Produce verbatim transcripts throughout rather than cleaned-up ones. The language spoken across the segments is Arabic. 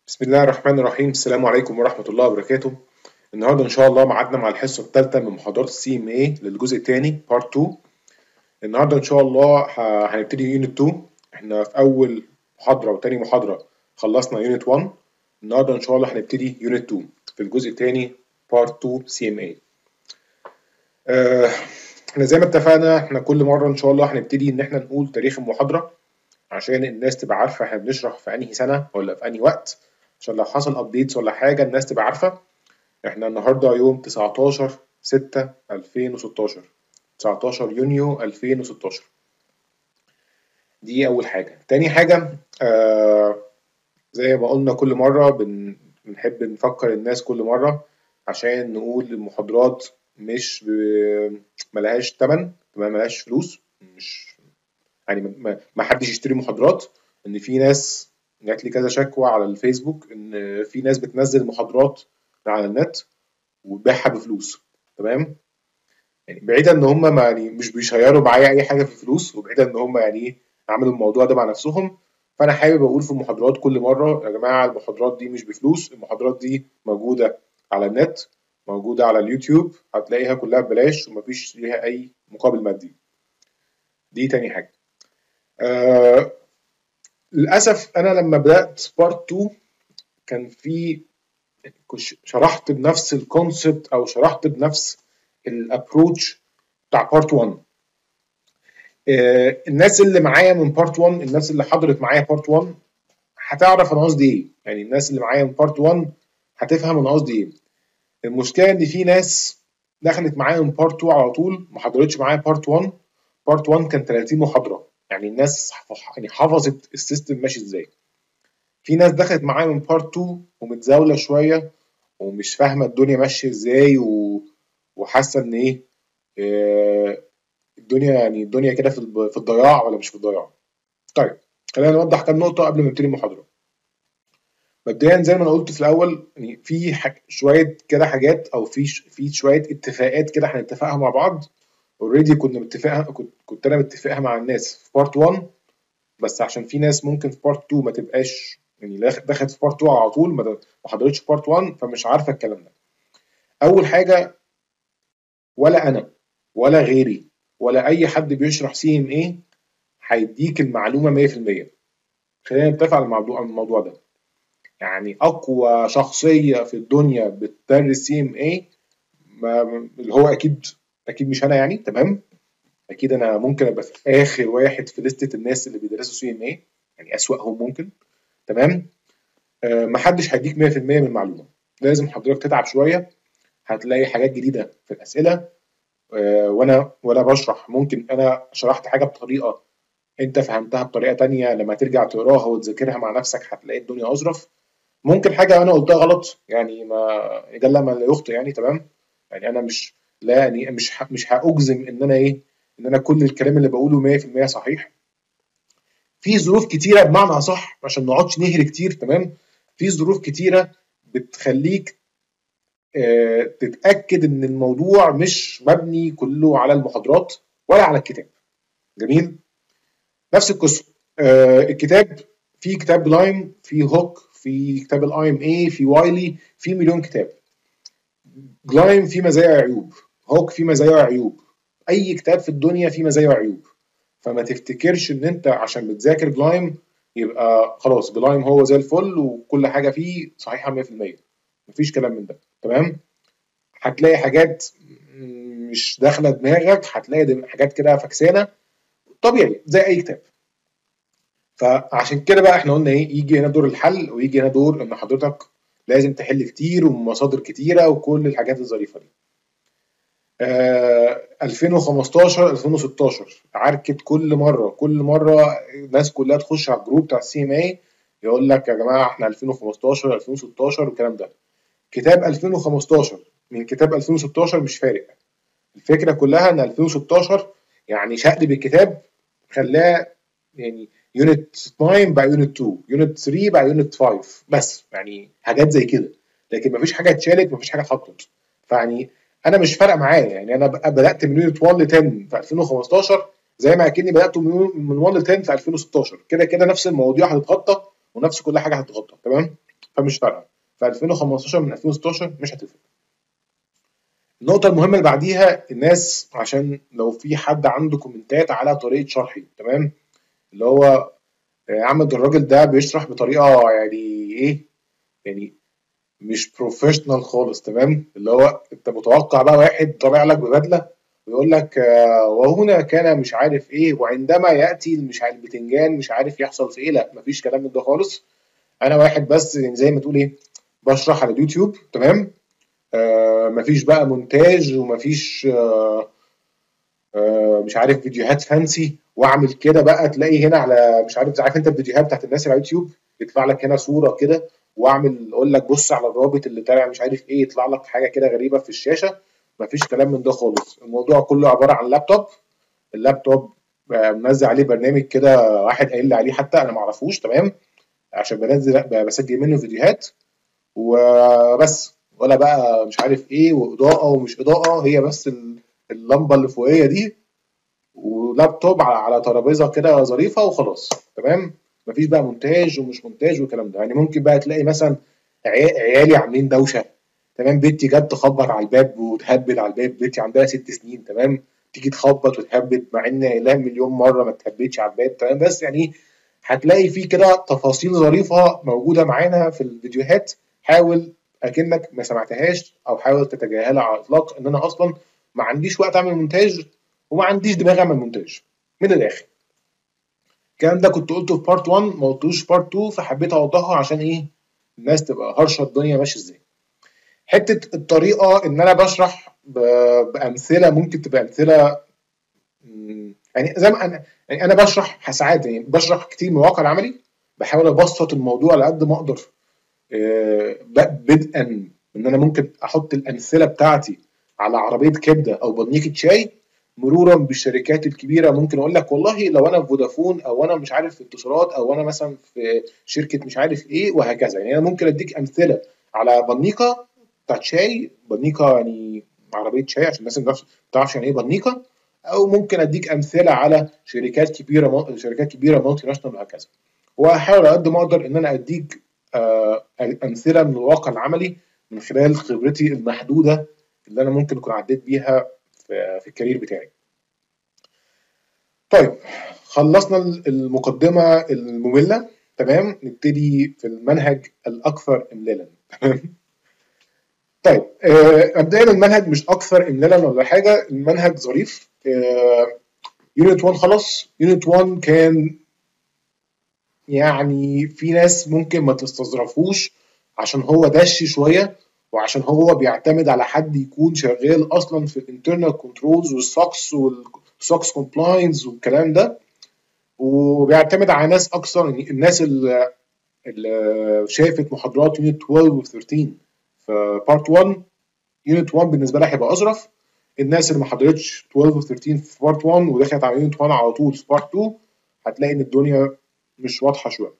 بسم الله الرحمن الرحيم. السلام عليكم ورحمة الله وبركاته. النهارده إن شاء الله ميعادنا مع الحصة الثالثة من محاضرات السي ام اي للجزء الثاني بارت اتنين. النهارده إن شاء الله ه- هنبتدي يونت اتنين. احنا في أول محاضرة وتاني محاضرة خلصنا يونت واحد. النهارده إن شاء الله هنبتدي يونت اتنين في الجزء الثاني بارت اتنين سي ام اي. احنا زي ما اتفقنا احنا كل مرة إن شاء الله هنبتدي إن احنا نقول تاريخ المحاضرة عشان الناس تبقى عارفة احنا بنشرح في أنهي سنة ولا في أنهي وقت، عشان لو حصل ابديتس ولا حاجة الناس تبقى عارفة. احنا النهارده يوم تسعتاشر ستة ألفين وستاشر، تسعتاشر يونيو ألفين وستاشر. دي أول حاجة. تاني حاجة، آه زي ما قلنا كل مرة بن بنحب نفكر الناس كل مرة عشان نقول المحاضرات مش ب... ملهاش تمن، ملهاش فلوس، مش يعني ما ما حدش يشتري محاضرات. ان في ناس جات لي كذا شكوى على الفيسبوك ان في ناس بتنزل محاضرات على النت وتبيعها بفلوس. تمام؟ يعني بعيدا ان هم ما يعني مش بيشيروا معايا اي حاجه في الفلوس، وبعيدا ان هم يعني ايه عملوا الموضوع ده مع نفسهم. فانا حابب اقول في المحاضرات كل مره يا جماعه المحاضرات دي مش بفلوس، المحاضرات دي موجوده على النت، موجوده على اليوتيوب، هتلاقيها كلها ببلاش ومفيش ليها اي مقابل مادي. دي تاني حاجه. آه للاسف انا لما بدات بارت اتنين كان في كش- شرحت بنفس الكونسبت او شرحت بنفس الابروتش بتاع بارت واحد. آه، الناس اللي معايا من بارت واحد، الناس اللي حضرت معايا بارت واحد هتعرف انا قصدي ايه. يعني الناس اللي معايا من بارت واحد هتفهم انا قصدي ايه. المشكله ان في ناس دخلت معايا من بارت اتنين على طول ما حضرتش معايا بارت واحد. بارت واحد كان تلاتين محاضره، يعني الناس حف- يعني حفظت السيستم ماشي ازاي. في ناس دخلت معايا من بارت اتنين ومتزاوله شويه ومش فاهمه الدنيا ماشيه ازاي و... وحاسه ان ايه، آه، الدنيا يعني الدنيا كده في الب- في الضياع ولا مش في الضياع. طيب، خلينا نوضح كام نقطة قبل ما نبتدي المحاضرة. مبدئيا زي ما انا قلت في الأول، يعني في حاج... شوية كده حاجات أو في ش... في شوية اتفاقات كده هنتفقها مع بعض. اوريدي كنا متفقها، كنت كنت أنا متفقها مع الناس في بارت واحد، بس عشان في ناس ممكن في بارت اتنين ما تبقاش يعني دخ- دخلت في بارت اتنين على طول ما ما حضرتش بارت واحد فمش عارفة الكلام ده. أول حاجة، ولا أنا ولا غيري ولا أي حد بيشرح سي ام ايه هيديك المعلومة مية في المية. خلينا نتفق على الموضوع على الموضوع ده. يعني اقوى شخصيه في الدنيا بتدرس سي ام اي اللي هو اكيد اكيد مش انا، يعني تمام. اكيد انا ممكن ابقى في اخر واحد في لستة الناس اللي بيدرسوا سي ام اي، يعني اسوأهم ممكن. تمام. آه محدش هيديك مية في المية من المعلومه، لازم حضرتك تتعب شويه. هتلاقي حاجات جديده في الاسئله. آه وانا وانا بشرح ممكن انا شرحت حاجه بطريقه انت فهمتها بطريقه تانية، لما ترجع تقراها وتذاكرها مع نفسك هتلاقي الدنيا اظرف. ممكن حاجة أنا قلتها غلط، يعني ما يجلى ما لا يخطئ، يعني تمام. يعني أنا مش لا يعني مش ه- مش هأجزم إن أنا إيه، إن أنا كل الكلام اللي بقوله مية في المية صحيح. في ظروف كتيرة بمعنى أصح عشان ما نقعدش نهري كتير، تمام. في ظروف كتيرة بتخليك آه، تتأكد إن الموضوع مش مبني كله على المحاضرات ولا على الكتاب. جميل. نفس القصة. آه، الكتاب، في كتاب بلايم، في هوك، في كتاب الاي ام اي، في وايلي، في مليون كتاب. جلايم فيه مزايا وعيوب، هوك فيه مزايا وعيوب، اي كتاب في الدنيا فيه مزايا وعيوب. فما تفتكرش ان انت عشان بتذاكر جلايم يبقى خلاص جلايم هو زي الفل وكل حاجه فيه صحيحه مية في المية. مفيش كلام من ده، تمام. هتلاقي حاجات مش داخله دماغك، هتلاقي حاجات كده فكسانه، طبيعي زي اي كتاب. فعشان كده بقى احنا قلنا ايه، يجي هنا دور الحل ويجي هنا دور ان حضرتك لازم تحل كتير ومن مصادر كتيره وكل الحاجات الظريفه دي. آه ألفين وخمستاشر ألفين وستاشر عركة كل مرة كل مرة الناس كلها تخش على الجروب بتاع السي ام اي يقول لك يا جماعة احنا ألفين وخمستاشر ألفين وستاشر والكلام ده. كتاب ألفين وخمستاشر من كتاب ألفين وستاشر مش فارق. الفكرة كلها ان ألفين وستاشر يعني شقلب الكتاب، خلاه يعني يونت تسعة بقى يونت اتنين، يونت تلاتة بقى يونت خمسة، بس يعني حاجات زي كده. لكن مفيش حاجه اتشالت، مفيش حاجه اتحطت. فيعني انا مش فارقه معايا، يعني انا بقى بدات من يونت واحد ل عشرة في ألفين وخمستاشر زي ما اكني بدات من من واحد ل عشرة في ألفين وستاشر. كده كده نفس المواضيع هتتغطى ونفس كل حاجه هتتغطى، تمام. فمش فارقه. في ألفين وخمستاشر من ألفين وستاشر مش هتفرق. النقطة المهمة اللي بعديها، الناس عشان لو في حد عنده كومنتات على طريقة شرحي، تمام، اللي هو يا عم ده الراجل ده بيشرح بطريقة يعني ايه، يعني مش بروفيشنال خالص، تمام، اللي هو انت متوقع بقى واحد طالع لك ببدلة ويقول لك آه، وهنا كان مش عارف ايه، وعندما يأتي مش عارف البتنجان مش عارف يحصل في ايه. لا، مفيش كلام من ده خالص. انا واحد بس يعني زي ما تقول ايه، بشرح على اليوتيوب، تمام. آه مفيش بقى مونتاج، ومفيش آه آه مش عارف فيديوهات فانسي واعمل كده بقى تلاقي هنا على مش عارف، عارف انت الفيديوهات بتاعت الناس اللي على اليوتيوب يطلع لك هنا صورة كده، واعمل اقول لك بص على الرابط اللي طالع مش عارف ايه، يطلع لك حاجة كده غريبة في الشاشة. مفيش كلام من ده خالص. الموضوع كله عبارة عن لابتوب. اللابتوب آه، منزل عليه برنامج كده، واحد قايل لي عليه حتى انا ما اعرفوش، تمام، عشان بنزل بسجل منه فيديوهات وبس. ولا بقى مش عارف ايه واضاءه ومش اضاءه، هي بس ال- اللمبه اللي فوقيه دي، ولابتوب على على ترابيزه كده ظريفه وخلاص، تمام. مفيش بقى مونتاج ومش مونتاج والكلام ده. يعني ممكن بقى تلاقي مثلا عيا- عيالي عاملين دوشه، تمام، بنتي جت تخبط على الباب وتهبد على الباب، بنتي عندها ست سنين، تمام، تيجي تخبط وتهبد مع ان قايلها مليون مره ما تهبدش على الباب، تمام. بس يعني هتلاقي في كده تفاصيل ظريفه موجوده معانا في الفيديوهات. حاول اكنك ما سمعتهاش، او حاول تتجاهلها على الاطلاق، ان انا اصلا ما عنديش وقت اعمل مونتاج، وما عنديش دماغ اعمل مونتاج من الاخر. الكلام ده كنت قلته في بارت واحد، ما قلتوش في بارت اتنين، فحبيت اوضحه عشان ايه الناس تبقى هرشه الدنيا ماشيه ازاي. حته الطريقه ان انا بشرح ب- بامثله، ممكن تبقى امثله مم، يعني زي ما انا، يعني انا بشرح ساعات، يعني بشرح كتير من الواقع العملي، بحاول ابسط الموضوع على قد ما اقدر. آه، ب- بدءا ان انا ممكن احط الامثله بتاعتي على عربيه كبده او بنيكه شاي، مرورا بالشركات الكبيره. ممكن اقول لك والله لو انا في فودافون، او انا مش عارف في اتصالات، او انا مثلا في شركه مش عارف ايه، وهكذا. يعني انا ممكن اديك امثله على بنيكه بتاعت شاي، بنيكه يعني عربيه شاي عشان الناس ما تعرفش يعني ايه بنيكه، او ممكن اديك امثله على شركات كبيره، شركات كبيره مالتي ناشونال وهكذا. وهحاول على قد ما اقدر ان انا اديك آه، امثله من الواقع العملي من خلال خبرتي المحدوده اللي انا ممكن اكون عديت بيها في, في الكارير بتاعي. طيب، خلصنا المقدمه الممله، تمام. نبتدي في المنهج الاكثر املالا. تمام. طيب، آه، مبدئيا المنهج مش اكثر املالا ولا حاجه، المنهج ظريف. يونت واحد خلاص. يونت واحد كان يعني في ناس ممكن ما تستظرفوش عشان هو دش شويه، وعشان هو بيعتمد على حد يكون شغال اصلا في الانترنال كنترولز والسوكس والسوكس كومبلاينس والكلام ده، وبيعتمد على ناس اكثر. يعني الناس اللي, اللي شافت محاضرات يونت اتناشر و تلتاشر في بارت واحد، يونت واحد بالنسبه لها هيبقى اظرف. الناس اللي ما حضرتش اتناشر و تلتاشر في بارت واحد ودخلت على يونت واحد على طول في بارت اتنين، هتلاقي ان الدنيا مش واضحه شويه.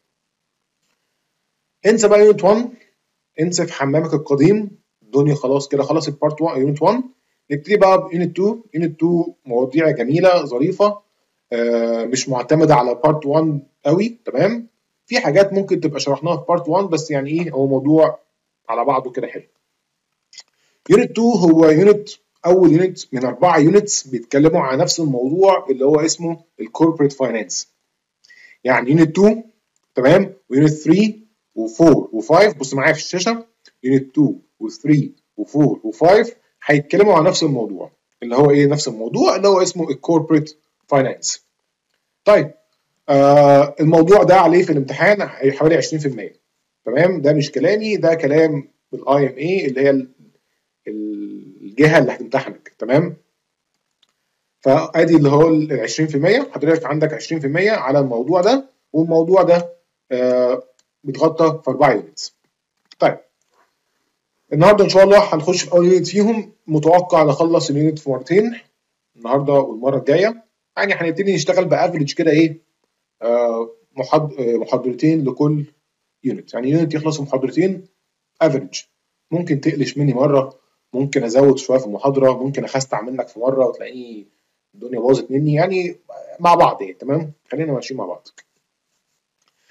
انسى بقى يونت واحد، انسى في حمامك القديم. الدنيا خلاص كده، خلاص البارت واحد يونت واحد. نبتدي بقى بيونت اتنين. يونت اتنين مواضيع جميله ظريفه، آه مش معتمده على بارت واحد قوي، تمام. في حاجات ممكن تبقى شرحناها في بارت واحد، بس يعني ايه، هو موضوع على بعضه كده حلو. يونت اتنين هو يونت اول يونت من اربعه يونتس بيتكلموا على نفس الموضوع اللي هو اسمه الكوربريت فاينانس. يعني يونت اتنين، تمام، ويونت تلاتة و4 و5، بص معايا في الشاشه. يونت اتنين و3 و4 و5 هيتكلموا عن نفس الموضوع اللي هو ايه، نفس الموضوع اللي هو اسمه الكوربريت فاينانس. طيب، آه الموضوع ده عليه في الامتحان حوالي عشرين في المية، تمام. ده مش كلامي، ده كلام بالاي ام اي اللي هي الجهه اللي هتمتحنك، تمام. فادي اللي هو ال عشرين في المية، حضرتك عندك عشرين في المية على الموضوع ده، والموضوع ده آه بيتغطى في اربعه يونتس. طيب، النهارده ان شاء الله هنخش في اول يونت فيهم. متوقع نخلص اليونت في مرتين، النهارده والمره الجايه. يعني هنبتدي نشتغل بافريج كده ايه، آه محاض... آه، محاضرتين لكل يونت. يعني يونت يخلص محاضرتين افريج. ممكن تقلش مني مره، ممكن ازود شويه في المحاضره، ممكن اخستع منك في مره وتلاقيني الدنيا باظت مني، يعني مع بعض ايه، تمام. خلينا ماشيين مع بعض.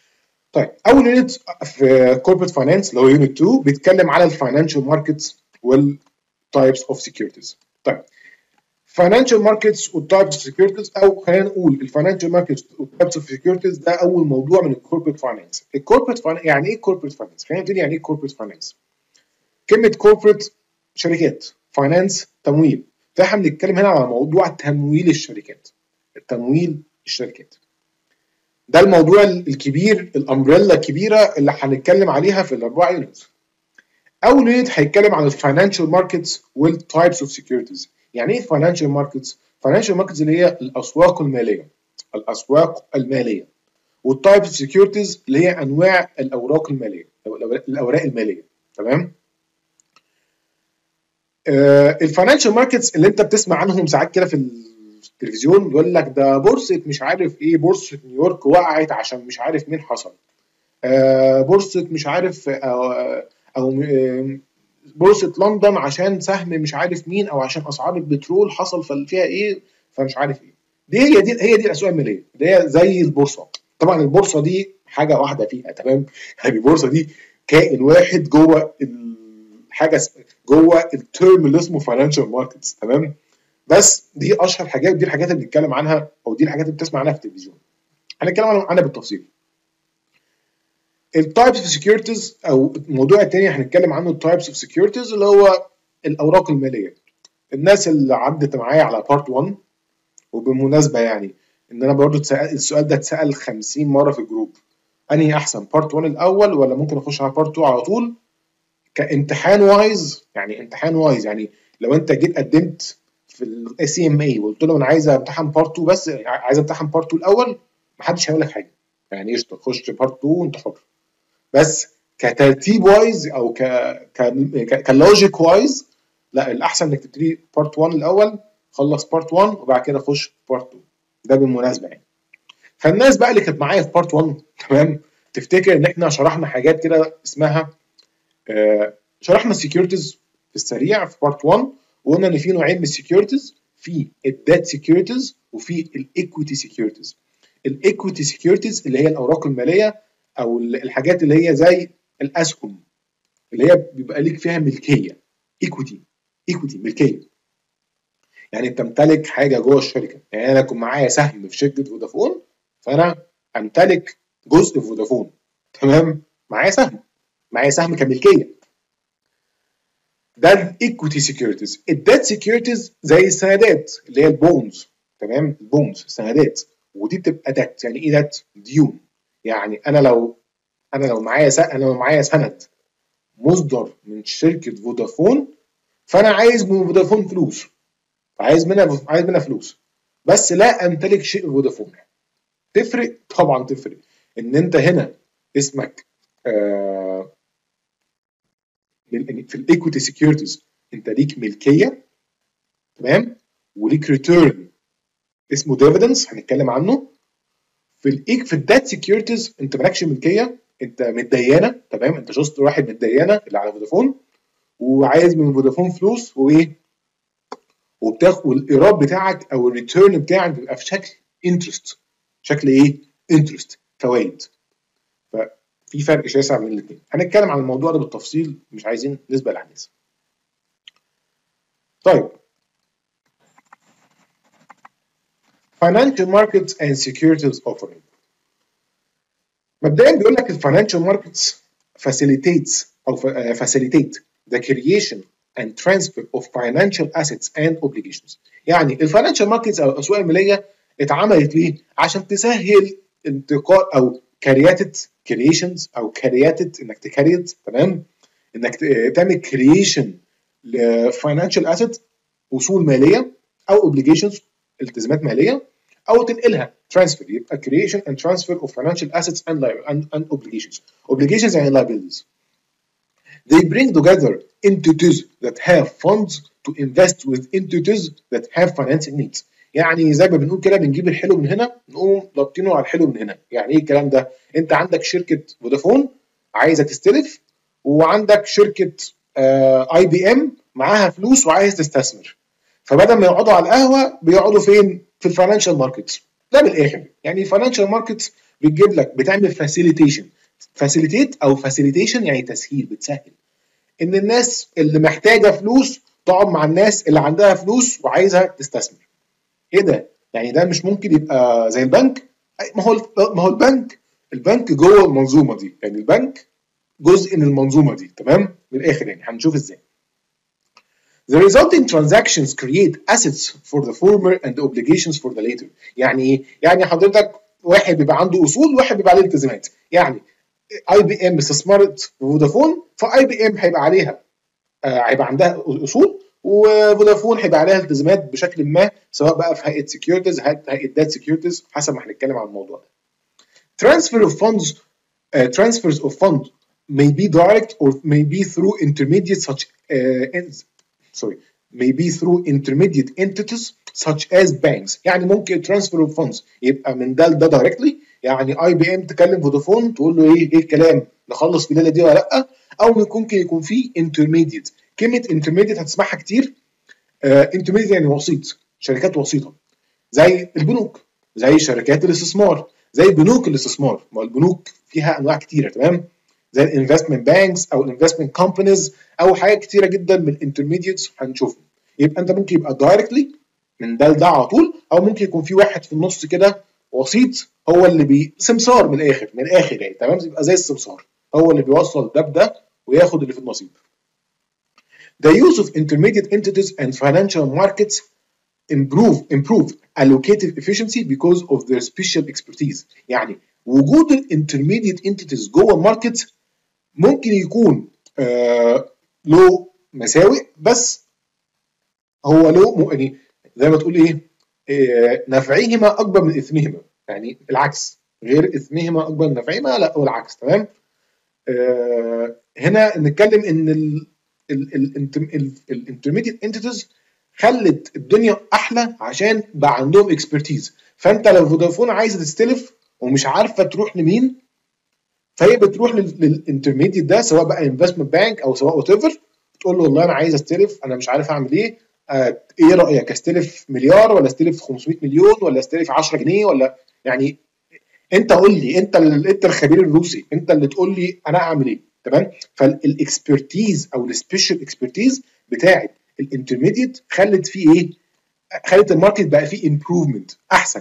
طيب اول يونت في كوربريت فاينانس اللي هو يونت اتنين بيتكلم على الفاينانشال ماركتس والتايبس اوف سكيورتيز. طيب فاينانشال ماركتس والتايبس اوف سكيورتيز، او خلينا نقول الفاينانشال ماركتس والتايبس اوف سكيورتيز، ده اول موضوع من الكوربريت فاينانس. الكوربريت فاينانس يعني ايه كوربريت فاينانس؟ خلينا نبتدي يعني ايه كوربريت فاينانس. كلمه كوربريت شركات، فاينانس تمويل، فاحنا بنتكلم هنا على موضوع تمويل الشركات. التمويل الشركات ده الموضوع الكبير، الامبريلا الكبيره اللي هنتكلم عليها في الاربع يونتس. اول يونت هيتكلم عن الفاينانشال ماركتس والتايبس اوف سكيورتيز. يعني ايه فاينانشال ماركتس؟ فاينانشال ماركتس اللي هي الاسواق الماليه، الاسواق الماليه. والتايبس اوف سكيورتيز اللي هي انواع الاوراق الماليه، الاوراق الماليه. تمام. آه الفاينانشال ماركتس اللي انت بتسمع عنهم ساعات كده في التلفزيون، يقول لك ده بورصه مش عارف ايه، بورصه نيويورك وقعت عشان مش عارف مين حصل. آه بورصه مش عارف او, أو بورصه لندن عشان سهم مش عارف مين، او عشان اسعار البترول حصل فيها ايه، فمش عارف ايه. دي هي دي هي دي الاسواق الماليه، اللي هي زي البورصه. طبعا البورصه دي حاجه واحده فيها، تمام. يعني البورصه دي كائن واحد جوه الحاجه، جوه الترم اللي اسمه فاينانشال ماركتس، تمام. بس دي اشهر حاجات، ودي الحاجات اللي بنتكلم عنها، او دي الحاجات اللي بتسمع عنها في التلفزيون. هنتكلم عنها بالتفصيل. التايبس اوف سكيورتيز، او الموضوع الثاني هنتكلم عنه التايبس اوف سكيورتيز، اللي هو الاوراق الماليه. الناس اللي عدت معايا على بارت واحد، وبالمناسبه يعني ان انا برضو السؤال ده اتسال خمسين مره في الجروب، انهي احسن بارت واحد الاول ولا ممكن اخش على بارت اتنين على طول كامتحان وايز؟ يعني امتحان وايز يعني لو انت جيت قدمت في الاي سي ام اي وقلت له انا عايز امتحن بارت اتنين بس، عايز امتحن بارت اتنين الاول، محدش هيقول لك حاجه. يعني قشطه خش بارت اتنين وانت حر. بس كترتيب وايز او ك ك كلوجيك وايز، لا الاحسن انك تبتدي بارت واحد الاول، خلص بارت واحد وبعد كده خش بارت اتنين. ده بالمناسبه يعني. فالناس بقى اللي كانت معايا في بارت واحد، تمام، تفتكر ان احنا شرحنا حاجات كده اسمها آه شرحنا السكيورتيز في السريع في بارت واحد، وقلنا ان في نوعين من السكيورتيز، في الديت سكيورتيز وفي الايكويتي سكيورتيز. الايكويتي سكيورتيز اللي هي الاوراق الماليه، او الحاجات اللي هي زي الاسهم، اللي هي بيبقى ليك فيها ملكيه. ايكويتي، ايكويتي ملكيه، يعني انت تمتلك حاجه جوه الشركه. يعني انا يكون معايا سهم في شركه فودافون، فانا امتلك جزء في فودافون، تمام، معايا سهم، معايا سهم كملكيه. ده الايكويتي سكيورتيز. الديت سكيورتيز زي السندات اللي هي البونز، تمام، البونز سندات، ودي بتبقى ديت. يعني ايه ديت؟ ديون. يعني انا لو انا لو معايا انا لو معايا سند مصدر من شركه فودافون، فانا عايز من فودافون فلوس، عايز منها عايز منها فلوس، بس لا امتلك شيء فودافون. تفرق طبعا، تفرق ان انت هنا اسمك آه في الايكويتي سكيورتيز انت ليك ملكيه، تمام، وليك ريتيرن اسمه ديفيدنس هنتكلم عنه. في الايك في الدات سكيورتيز انت مالكش ملكيه، انت متدينه، تمام، انت جوست واحد متدينه اللي على فودافون، وعايز من فودافون فلوس، وايه، وبتاخد الايراد بتاعك او الريتيرن بتاعك بيبقى في شكل انترست. شكل ايه؟ انترست، فوائد. ففي فرق شاسع بين الاثنين. هنتكلم عن الموضوع ده بالتفصيل، مش عايزين نسبق الاحداث. طيب financial markets and securities offering. مبدئيا بيقول لك الفاينانشال ماركتس facilitates او facilitate the creation and transfer of financial assets and obligations. يعني الفاينانشال ماركتس او الاسواق الماليه اتعملت ليه؟ عشان تسهل انتقال او كرياتد كريشنز او كرياتد انك تكريت، تمام، انك تعمل كرييشن لفاينانشال اسيت، اصول ماليه، او اوبليجيشنز، التزامات ماليه، او تنقلها ترانسفير. يبقى creation and transfer of financial assets and, and, and obligations. obligations يعني liabilities. They bring together entities that have funds to invest with entities that have financing needs. يعني زي ما بنقول كده بنجيب الحلو من هنا نقوم ضابطينه على الحلو من هنا. يعني ايه الكلام ده؟ انت عندك شركه فودافون عايزه تستلف، وعندك شركه اي بي ام معاها فلوس وعايز تستثمر، فبدل ما يقعدوا على القهوه بيقعدوا فين؟ في الفاينانشال ماركتس. ده بالاخر يعني الفاينانشال ماركتس بتجيب لك، بتعمل فاسيليتيشن، فاسيليتيت او فاسيليتيشن يعني تسهيل، بتسهل ان الناس اللي محتاجه فلوس تقعد مع الناس اللي عندها فلوس وعايزه تستثمر. ايه ده؟ يعني ده مش ممكن يبقى زي البنك؟ ما هو ما هو البنك البنك جوه المنظومه دي، يعني البنك جزء من المنظومه دي، تمام؟ من الاخر يعني هنشوف ازاي. The resulting transactions create assets for the former and the obligations for the later. يعني ايه؟ يعني حضرتك واحد بيبقى عنده اصول وواحد بيبقى عليه التزامات. يعني اي بي ام استثمرت في فودافون، فاي بي ام هيبقى عليها آه هيبقى عندها اصول، وفودافون هيبقى عليها التزامات بشكل ما، سواء بقى في هيئه سكيورتيز، هيئه دات سكيورتيز، حسب ما هنتكلم عن الموضوع ده. Transfer of funds uh, transfers of funds may be direct or may be through intermediate such uh, sorry may be through intermediate entities such as banks. يعني ممكن transfer of funds يبقى من ده لده directly، يعني اي بي ام تكلم فودافون تقول له ايه ايه الكلام، نخلص في الليله دي ولا لا، او ممكن يكون في intermediate. كلمه intermediate هتسمعها كتير. uh, intermediate يعني وسيط، شركات وسيطه، زي البنوك، زي شركات الاستثمار، زي بنوك الاستثمار. ما البنوك فيها انواع كتيره، تمام؟ زي الانفستمنت بانكس او الانفستمنت كومبانيز او حاجات كتيره جدا من الانترميديتس هنشوفهم. يبقى انت ممكن يبقى دايركتلي من ده لده على طول، او ممكن يكون في واحد في النص كده وسيط، هو اللي بي سمسار من الاخر من الاخر يعني، تمام؟ يبقى زي السمسار، هو اللي بيوصل ده بده وياخد اللي في النصيب. The use of intermediate entities and financial markets improve improve allocative efficiency because of their special expertise. يعني وجود الانترميديت انتيتيز جوه الماركت ممكن يكون آه له مساوئ، بس هو له يعني زي ما تقول ايه آه نفعهما اكبر من اثمهما، يعني العكس، غير اثمهما اكبر من نفعهما، لا هو العكس، تمام؟ آه هنا نتكلم ان الانترميديت انتيتيز خلت الدنيا احلى عشان بقى عندهم اكسبرتيز. فانت لو فودافون عايزه تستلف ومش عارفه تروح لمين، فهي بتروح للانترميديت ده، سواء بقى انفستمنت بانك او سواء وات ايفر، تقول له والله انا عايز استلف، انا مش عارف اعمل ايه، آه ايه رايك، استلف مليار ولا استلف خمسمية مليون ولا استلف عشرة جنيه، ولا يعني انت قول لي، انت انت الخبير الروسي، انت اللي تقول لي انا اعمل ايه، تمام؟ فالاكسبرتيز او السبيشال اكسبرتيز بتاعت الانترميديت خلت فيه ايه؟ خلت الماركت بقى فيه امبروفمنت احسن.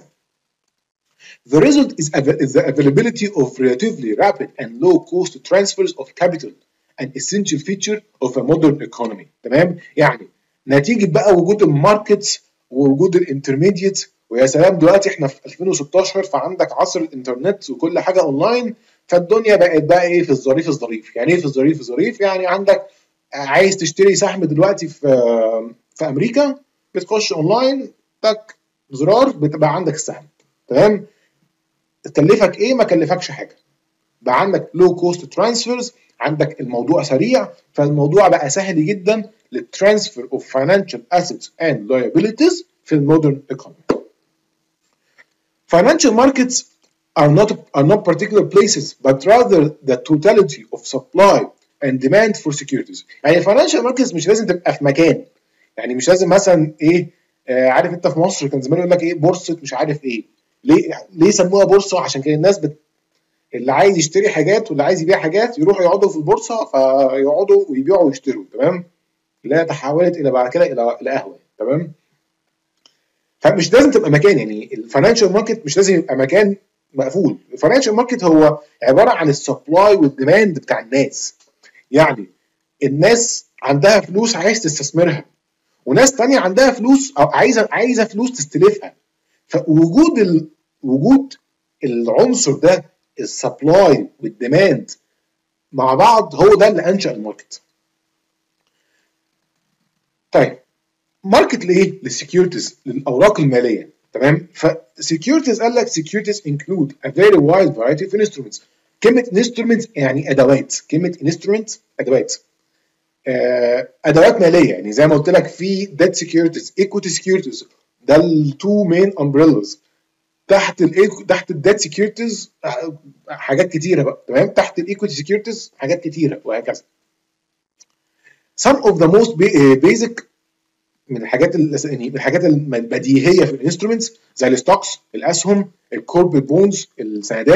The result is, is the availability of relatively rapid and low cost transfers of capital, an essential feature of a modern economy. تمام؟ يعني نتيجة بقى وجود الماركتس ووجود الانترميديت، ويا سلام دلوقتي احنا في ألفين وستاشر، فعندك عصر الانترنت وكل حاجة اونلاين، فالدنيا بقت بقى ايه في الظريف الظريف. يعني ايه في الظريف الظريف؟ يعني عندك عايز تشتري سهم دلوقتي في في امريكا، بتخش اونلاين تك زرار بتبقى عندك السهم، تمام؟ تكلفك ايه؟ ما كلفكش حاجه، بقى عندك لو كوست ترانسفيرز، عندك الموضوع سريع، فالموضوع بقى سهل جدا للترانسفير اوف فاينانشال اسيتس اند لايبيليتيز في المودرن ايكونومي. Financial markets are not are not particular places but rather the totality of supply and demand for securities. يعني financial markets مش لازم تبقى في مكان، يعني مش لازم مثلا ايه آه عارف انت في مصر كان زمان يقول لك ايه بورصه مش عارف ايه، ليه ليه سموها بورصه؟ عشان كان الناس بت... اللي عايز يشتري حاجات واللي عايز يبيع حاجات يروحوا يقعدوا في البورصه، فيقعدوا ويبيعوا ويشتروا، تمام؟ لا تحولت الى بعد كده الى الى قهوه، تمام؟ فمش لازم تبقى مكان، يعني الفاينانشال ماركت مش لازم يبقى مكان مقفول. الفاينانشال ماركت هو عباره عن السبلاي والديماند بتاع الناس، يعني الناس عندها فلوس عايز تستثمرها، وناس تانية عندها فلوس او عايزه عايزه فلوس تستلفها. فوجود ال... وجود العنصر ده السبلاي والديماند مع بعض هو ده اللي انشأ الماركت. طيب ماركت لايه؟ للسكيورتيز، للاوراق الماليه، تمام؟ فسكيورتيز قال لك securities include a very wide variety of instruments. كلمه instruments يعني ادوات، كلمه instrument ادوات، آه ادوات ماليه، يعني زي ما قلت لك في debt securities equity securities، ده التو مين امبريلاز. تحت الايكو تحت الديت سكيورتيز حاجات كتيره بقى، تمام؟ تحت الايكويتي سكيورتيز حاجات كتيره وهكذا. some of the most basic من الحاجات يعني من الحاجات البديهيه في الانسترومنتس زي الستوكس، الاسهم، الكوربريت بونز، السندات،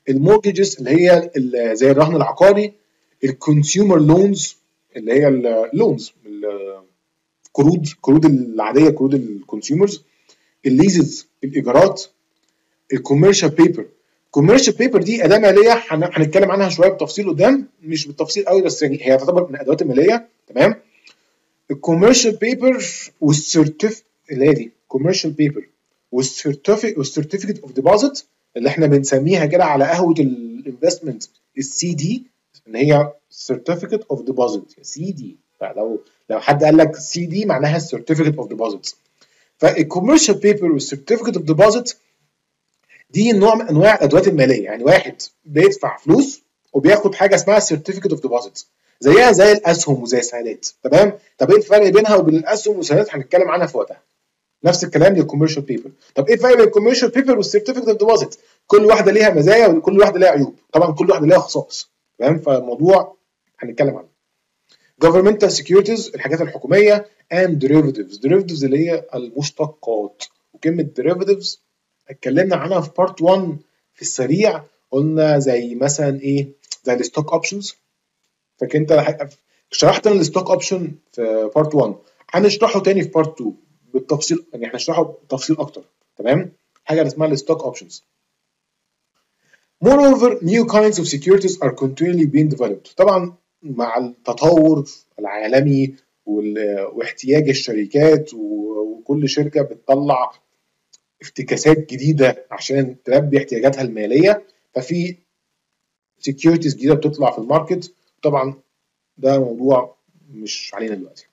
المورجز اللي هي ال- زي الرهن العقاري، الكونسيومر لونز اللي هي اللونز القروض القروض العاديه، قروض الكونسيومرز، الليزز الايجارات، الكوميرشال بيبر. الكوميرشال بيبر دي اداه ماليه هن- هنتكلم عنها شويه بالتفصيل قدام، مش بالتفصيل قوي بس يعني هي تعتبر من الادوات الماليه. تمام. الكوميرشال بيبر والسيرتيف اللي هي دي كوميرشال بيبر والسيرتيفيكت اوف ديبوزيت اللي احنا بنسميها كده على قهوه الانفستمنت السي دي، ان هي سيرتيفيكت اوف ديبوزيت سي دي. فلو لو حد قال لك سي دي معناها سيرتيفيكت اوف ديبوزيت. فالكوميرشال بيبر والسيرتيفيكت اوف ديبوزيت دي نوع من انواع الادوات الماليه. يعني واحد بيدفع فلوس وبياخد حاجه اسمها سيرتيفيكت اوف ديبوزيت، زيها زي الاسهم وزي السندات. تمام. طب ايه الفرق بينها وبين الاسهم والسندات؟ هنتكلم عنها في وقتها. نفس الكلام للكوميرشال بيبر. طب ايه الفرق بين الكوميرشال بيبر والسيرتيفيكت اوف ديبوزيت؟ كل واحده ليها مزايا وكل واحده ليها عيوب، طبعا كل واحده ليها خصائص. تمام. فالموضوع هنتكلم عنه. governmental securities الحاجات الحكوميه and derivatives. derivatives اللي هي المشتقات. وكلمه derivatives اتكلمنا عنها في بارت واحد في السريع، قلنا زي مثلا ايه، زي الستوك اوبشنز. فاكر انت شرحت انا الستوك اوبشن في بارت واحد، هنشرحه تاني في بارت اتنين بالتفصيل، يعني هنشرحه بتفصيل اكتر. تمام. حاجه اسمها الستوك اوبشنز. Moreover, new kinds of securities are continually being developed. طبعا مع التطور العالمي واحتياج الشركات وكل شركه بتطلع افتكاسات جديده عشان تلبي احتياجاتها الماليه، ففي سكيورتيز جديده بتطلع في الماركت. طبعا ده موضوع مش علينا دلوقتي.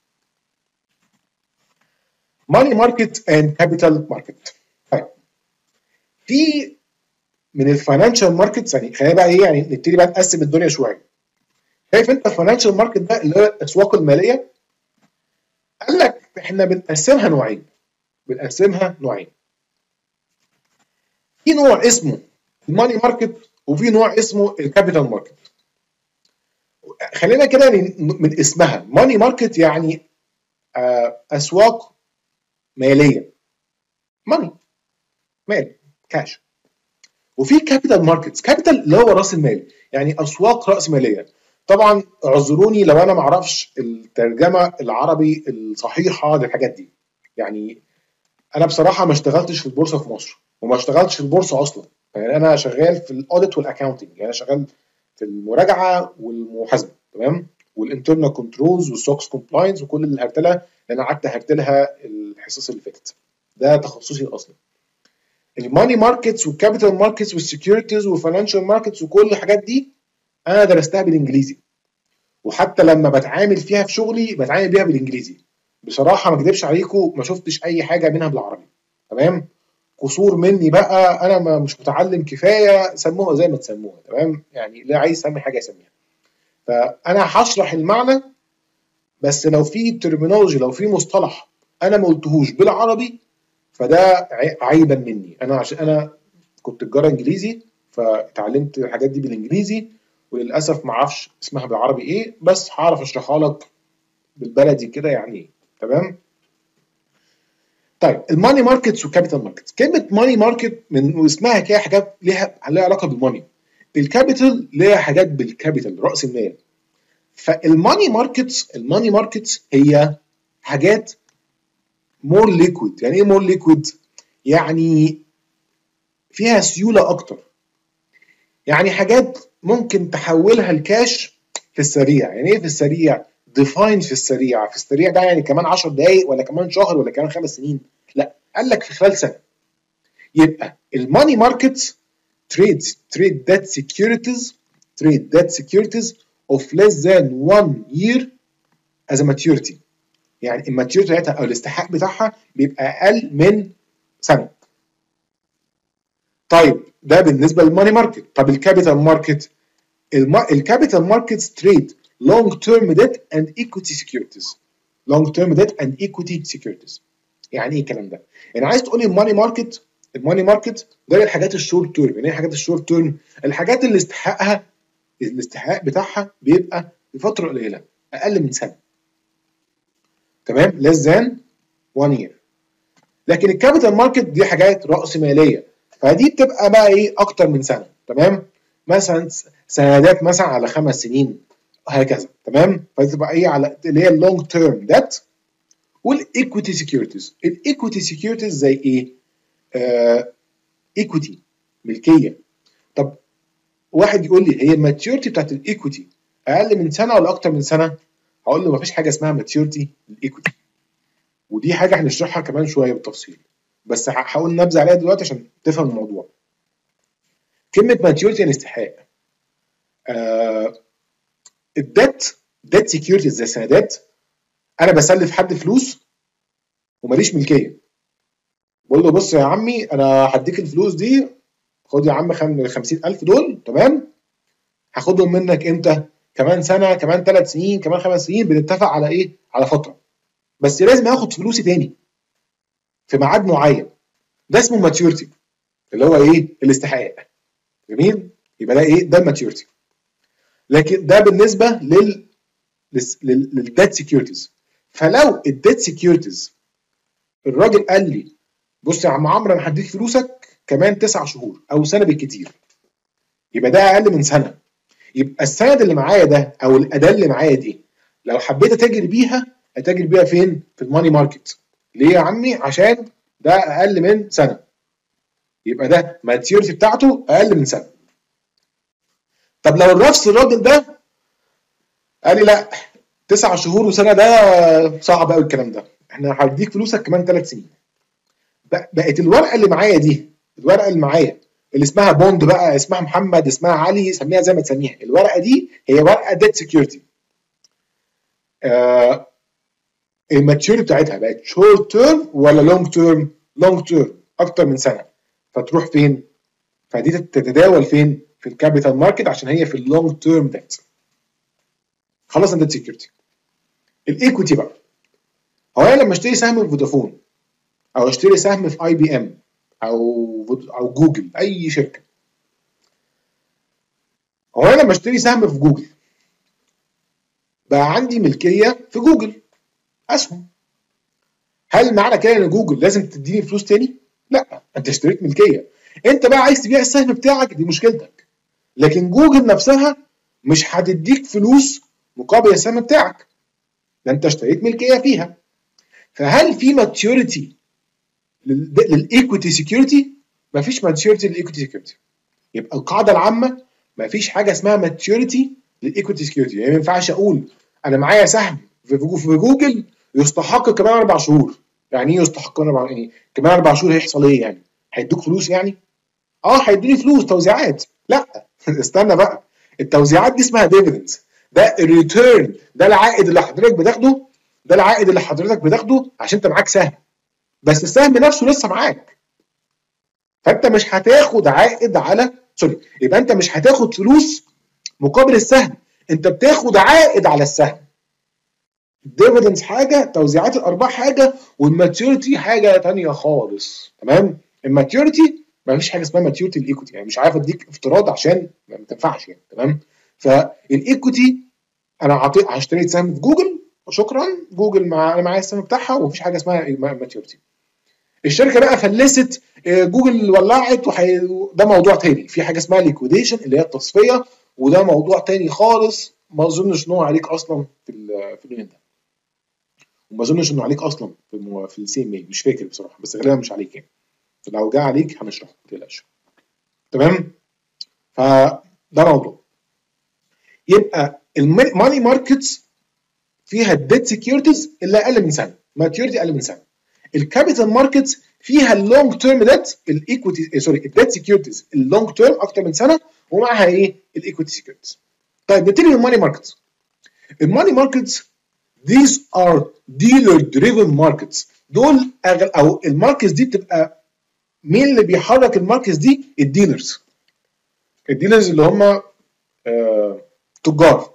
ماني ماركت اند كابيتال ماركت. طيب في من الفاينانشال ماركتس، يعني خلينا بقى ايه، يعني نبتدي بقى نقسم الدنيا شويه. شايف انت الفاينانشال ماركت ده اللي هو الاسواق الماليه؟ قال لك احنا بنقسمها نوعين. بنقسمها نوعين. في نوع اسمه الماني ماركت وفي نوع اسمه الكابيتال ماركت. خلينا كده من اسمها ماني ماركت يعني اسواق ماليه، ماني مال كاش. وفي كابيتال ماركتس، كابيتال اللي هو راس المال، يعني اسواق راس ماليه. طبعا اعذروني لو انا ما اعرفش الترجمه العربي الصحيحه للحاجات دي. يعني انا بصراحه ما اشتغلتش في البورصه في مصر وما اشتغلتش في البورصه اصلا. يعني انا شغال في الاوديت والاكاونتنج، يعني انا شغال في المراجعه والمحاسبه. تمام. والانترنال كنترولز والسوكس كومبلاينس وكل الهرتله اللي انا قعدت هرتلها الحصص اللي فاتت. ده تخصصي الاصلي. الماني ماركتس والكابيتال ماركتس والسكيورتيز والفاينانشال ماركتس وكل الحاجات دي انا درستها بالانجليزي، وحتى لما بتعامل فيها في شغلي بتعامل بيها بالانجليزي. بصراحه ما اكذبش عليكم، ما شفتش اي حاجه منها بالعربي. تمام. قصور مني بقى، انا ما مش متعلم كفايه، سموها زي ما تسموها. تمام. يعني اللي عايز يسمي حاجه يسميها. فانا هشرح المعنى، بس لو في ترمينولوجي، لو في مصطلح انا ما قلتهوش بالعربي فده عيبا مني انا، عشان انا كنت تجاره انجليزي فاتعلمت الحاجات دي بالانجليزي، وللاسف ما اعرفش اسمها بالعربي ايه، بس هعرف اشرحها لك بالبلدي كده يعني ايه. تمام. طيب الماني ماركتس والكابيتال ماركتس. كلمه ماني ماركت من اسمها كده حاجات ليها ليها علاقه بالماني. الكابيتال ليها حاجات بالكابيتال، راس المال. فالماني ماركتس الماني ماركتس هي حاجات مور ليكويد. يعني ايه مور ليكويد؟ يعني فيها سيوله اكتر، يعني حاجات ممكن تحولها لكاش في السريع. يعني ايه في السريع؟ ديفاين في السريع. في السريع ده يعني كمان عشر دقائق ولا كمان شهر ولا كمان خمس سنين؟ لا، قال لك في خلال سنه. يبقى الماني ماركتس trade trade debt securities trade debt securities of less than one year as a maturity. يعني الماتيوريتي بتاعتها او الاستحقاق بتاعها بيبقى اقل من سنه. طيب ده بالنسبه للماني ماركت. طب الكابيتال ماركت، الكابيتال ماركتس تريد لونج تيرم ديت اند ايكويتي سكيورتيز. لونج تيرم ديت اند ايكويتي سكيورتيز. يعني ايه الكلام ده؟ يعني عايز تقول لي الماني ماركت، الماني ماركت ده الحاجات الشورت تيرم. يعني ايه الحاجات الشورت تيرم؟ الحاجات اللي استحقاقها الاستحقاق بتاعها بيبقى بفتره قليله، اقل من سنه. تمام. less than one year. لكن الكابيتال ماركت دي حاجات راس ماليه، فدي بتبقى بقى ايه، اكتر من سنه. تمام. مثلا سندات مثلا على خمس سنين هكذا، تمام؟ فتبقى ايه على اللي هي اللونج تيرم ديت. والايكويتي سكيورتيز، الايكويتي سكيورتيز زي ايه؟ آه ايكويتي، ملكيه. طب واحد يقول لي هي الماتيوريتي بتاعت الايكويتي اقل من سنه ولا اكتر من سنه؟ هقول له مفيش حاجه اسمها ماتيوريتي للايكويتي، ودي حاجه هنشرحها كمان شويه بالتفصيل، بس هحاول نبذ عليها دلوقتي عشان تفهم الموضوع. كلمه ماتيوريتي يعني استحقاق. آه الديت، ديت سكيورتيز زي السندات، انا بسلف حد فلوس وماليش ملكيه، بقول له بص يا عمي انا هديك الفلوس دي، خد يا عم خمسين ألف دول، تمام؟ هاخدهم منك امتى؟ كمان سنه، كمان ثلاث سنين، كمان خمس سنين، بنتفق على ايه؟ على فتره، بس لازم اخد فلوسي تاني في ميعاد معين. ده اسمه ماتيورتي، اللي هو ايه؟ الاستحقاق. جميل؟ يبقى ده ايه؟ ده الماتيورتي. لكن ده بالنسبه لل للديت سكيورتيز. فلو الديت سكيورتيز الراجل قال لي بص يا عم عمرو انا هديك فلوسك كمان تسع شهور او سنه بالكتير، يبقى ده اقل من سنه. يبقى السند اللي معايا ده او الاداه اللي معايا دي لو حبيت اتاجر بيها، اتاجر بيها فين؟ في الماني ماركت. ليه يا عمي؟ عشان ده اقل من سنه، يبقى ده ماتيوريتي بتاعته اقل من سنه. طب لو نفس الراجل ده قال لي لا تسع شهور وسنه ده صعب قوي الكلام ده، احنا هديك فلوسك كمان ثلاث سنين، بقت الورقه اللي معايا دي، الورقه اللي معايا اللي اسمها بوند بقى، اسمها محمد، اسمها علي، سميها زي ما تسميها، الورقه دي هي ورقه ديت سكيورتي. آه الماتيوريتي بتاعتها بقت شورت تيرم ولا لونج تيرم؟ لونج تيرم، اكتر من سنه. فتروح فين؟ فدي تتداول فين؟ في الكابيتال ماركت، عشان هي في اللونج تيرم ديت. خلاص ديت سكيورتي. الايكويتي بقى، هو انا لما اشتري سهم في فودافون او اشتري سهم في اي بي ام او او جوجل، اي شركه، هو انا لما اشتري سهم في جوجل بقى عندي ملكيه في جوجل، اسهم. هل معنى كده ان جوجل لازم تديني فلوس تاني؟ لا، انت اشتريت ملكيه. انت بقى عايز تبيع السهم بتاعك دي مشكلتك، لكن جوجل نفسها مش هتديك فلوس مقابل السهم بتاعك، ده انت اشتريت ملكيه فيها. فهل في ماتيوريتي للايكويتي سكيورتي؟ مفيش ماتيوريتي للايكويتي سكيورتي. يبقى القاعده العامه مفيش حاجه اسمها ماتيوريتي للايكويتي سكيورتي. يعني ما ينفعش اقول انا معايا سهم في جوجل يستحق كمان اربع شهور. يعني ايه يستحق كمان اربع يعني كمان اربع شهور هيحصل ايه يعني؟ هيدوك فلوس يعني؟ اه هيدوني فلوس توزيعات. لا استنى بقى، التوزيعات دي اسمها ديفيدنز، ده الريتيرن، ده العائد اللي حضرتك بتاخده، ده العائد اللي حضرتك بتاخده عشان انت معاك سهم، بس السهم نفسه لسه معاك. فانت مش هتاخد عائد على سوري يبقى انت مش هتاخد فلوس مقابل السهم، انت بتاخد عائد على السهم. الديفيدنز حاجه، توزيعات الارباح حاجه، والماتيوريتي حاجه ثانيه خالص. تمام؟ الماتيوريتي ما فيش حاجه اسمها ماتيوريتي الايكوتي، يعني مش عارف اديك افتراض عشان ما تنفعش يعني. تمام؟ فالايكوتي انا عطيت اشتريت سهم في جوجل، شكرا جوجل مع انا معايا السهم بتاعها ومفيش حاجه اسمها ماتيوريتي. الشركه بقى فلست، جوجل ولعت وحي... ده موضوع تاني. في حاجه اسمها ليكويديشن اللي هي التصفيه، وده موضوع تاني خالص، ما اظنش ان هو عليك اصلا في في اليومين ده، وما اظنش انه عليك اصلا في المو... في السي ام اي، مش فاكر بصراحه، بس غالبا مش عليك يعني. لو جه عليك هنشرحه ما تقلقش. تمام؟ فده موضوع. يبقى الماني ماركتس فيها الديت سكيورتيز اللي اقل من سنه، ماتيوريتي اقل من سنه. الكابيتال ماركتس فيها اللونج تيرم ديت، الايكويتي سوري الديت سكيورتيز اللونج تيرم اكتر من سنه، ومعها ايه؟ الايكويتي سكيورتيز. طيب نبتدي بالماني ماركتس. الماني ماركتس these are dealer driven markets. دول أغل... او الماركتس دي بتبقى مين اللي بيحرك الماركتس دي؟ الديلرز. الديلرز اللي هم آه... تجار.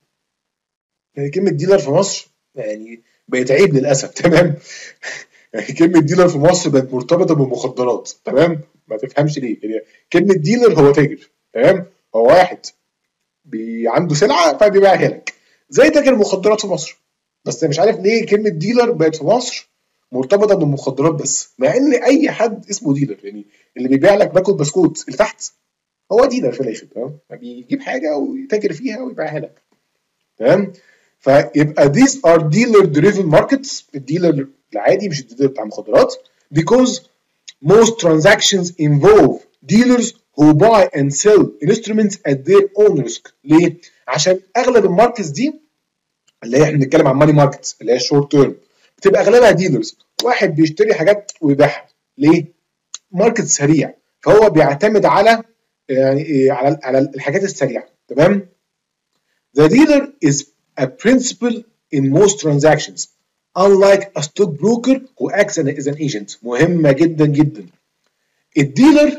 يعني كلمه ديلر في مصر يعني بقت عيب للاسف. تمام؟ يعني كلمه ديلر في مصر بقت مرتبطه بالمخدرات. تمام؟ ما تفهمش ليه. يعني كلمه ديلر هو تاجر. تمام؟ هو واحد بي عنده سلعه فبيبيعها لك، زي تاجر المخدرات في مصر. بس مش عارف ليه كلمه ديلر بقت في مصر مرتبطه بالمخدرات بس، مع ان اي حد اسمه ديلر. يعني اللي بيبيع لك باكل بسكوت اللي تحت هو ديلر في الاخر، تمام؟ بيجيب حاجه ويتاجر فيها ويبيعها لك، تمام؟ فيبقى these are dealer driven markets، الديلر العادي مش الديلر بتاع المخدرات، because most transactions involve dealers who buy and sell instruments at their own risk. ليه؟ عشان اغلب الماركتس دي اللي هي احنا بنتكلم عن ماني ماركتس اللي هي الشورت تيرم بتبقى اغلبها ديلرز، واحد بيشتري حاجات ويبيعها. ليه؟ ماركت سريع، فهو بيعتمد على يعني إيه، على على الحاجات السريعه، تمام؟ The dealer is a principal in most transactions unlike a stockbroker who acts as an agent. مهمه جدا جدا. الديلر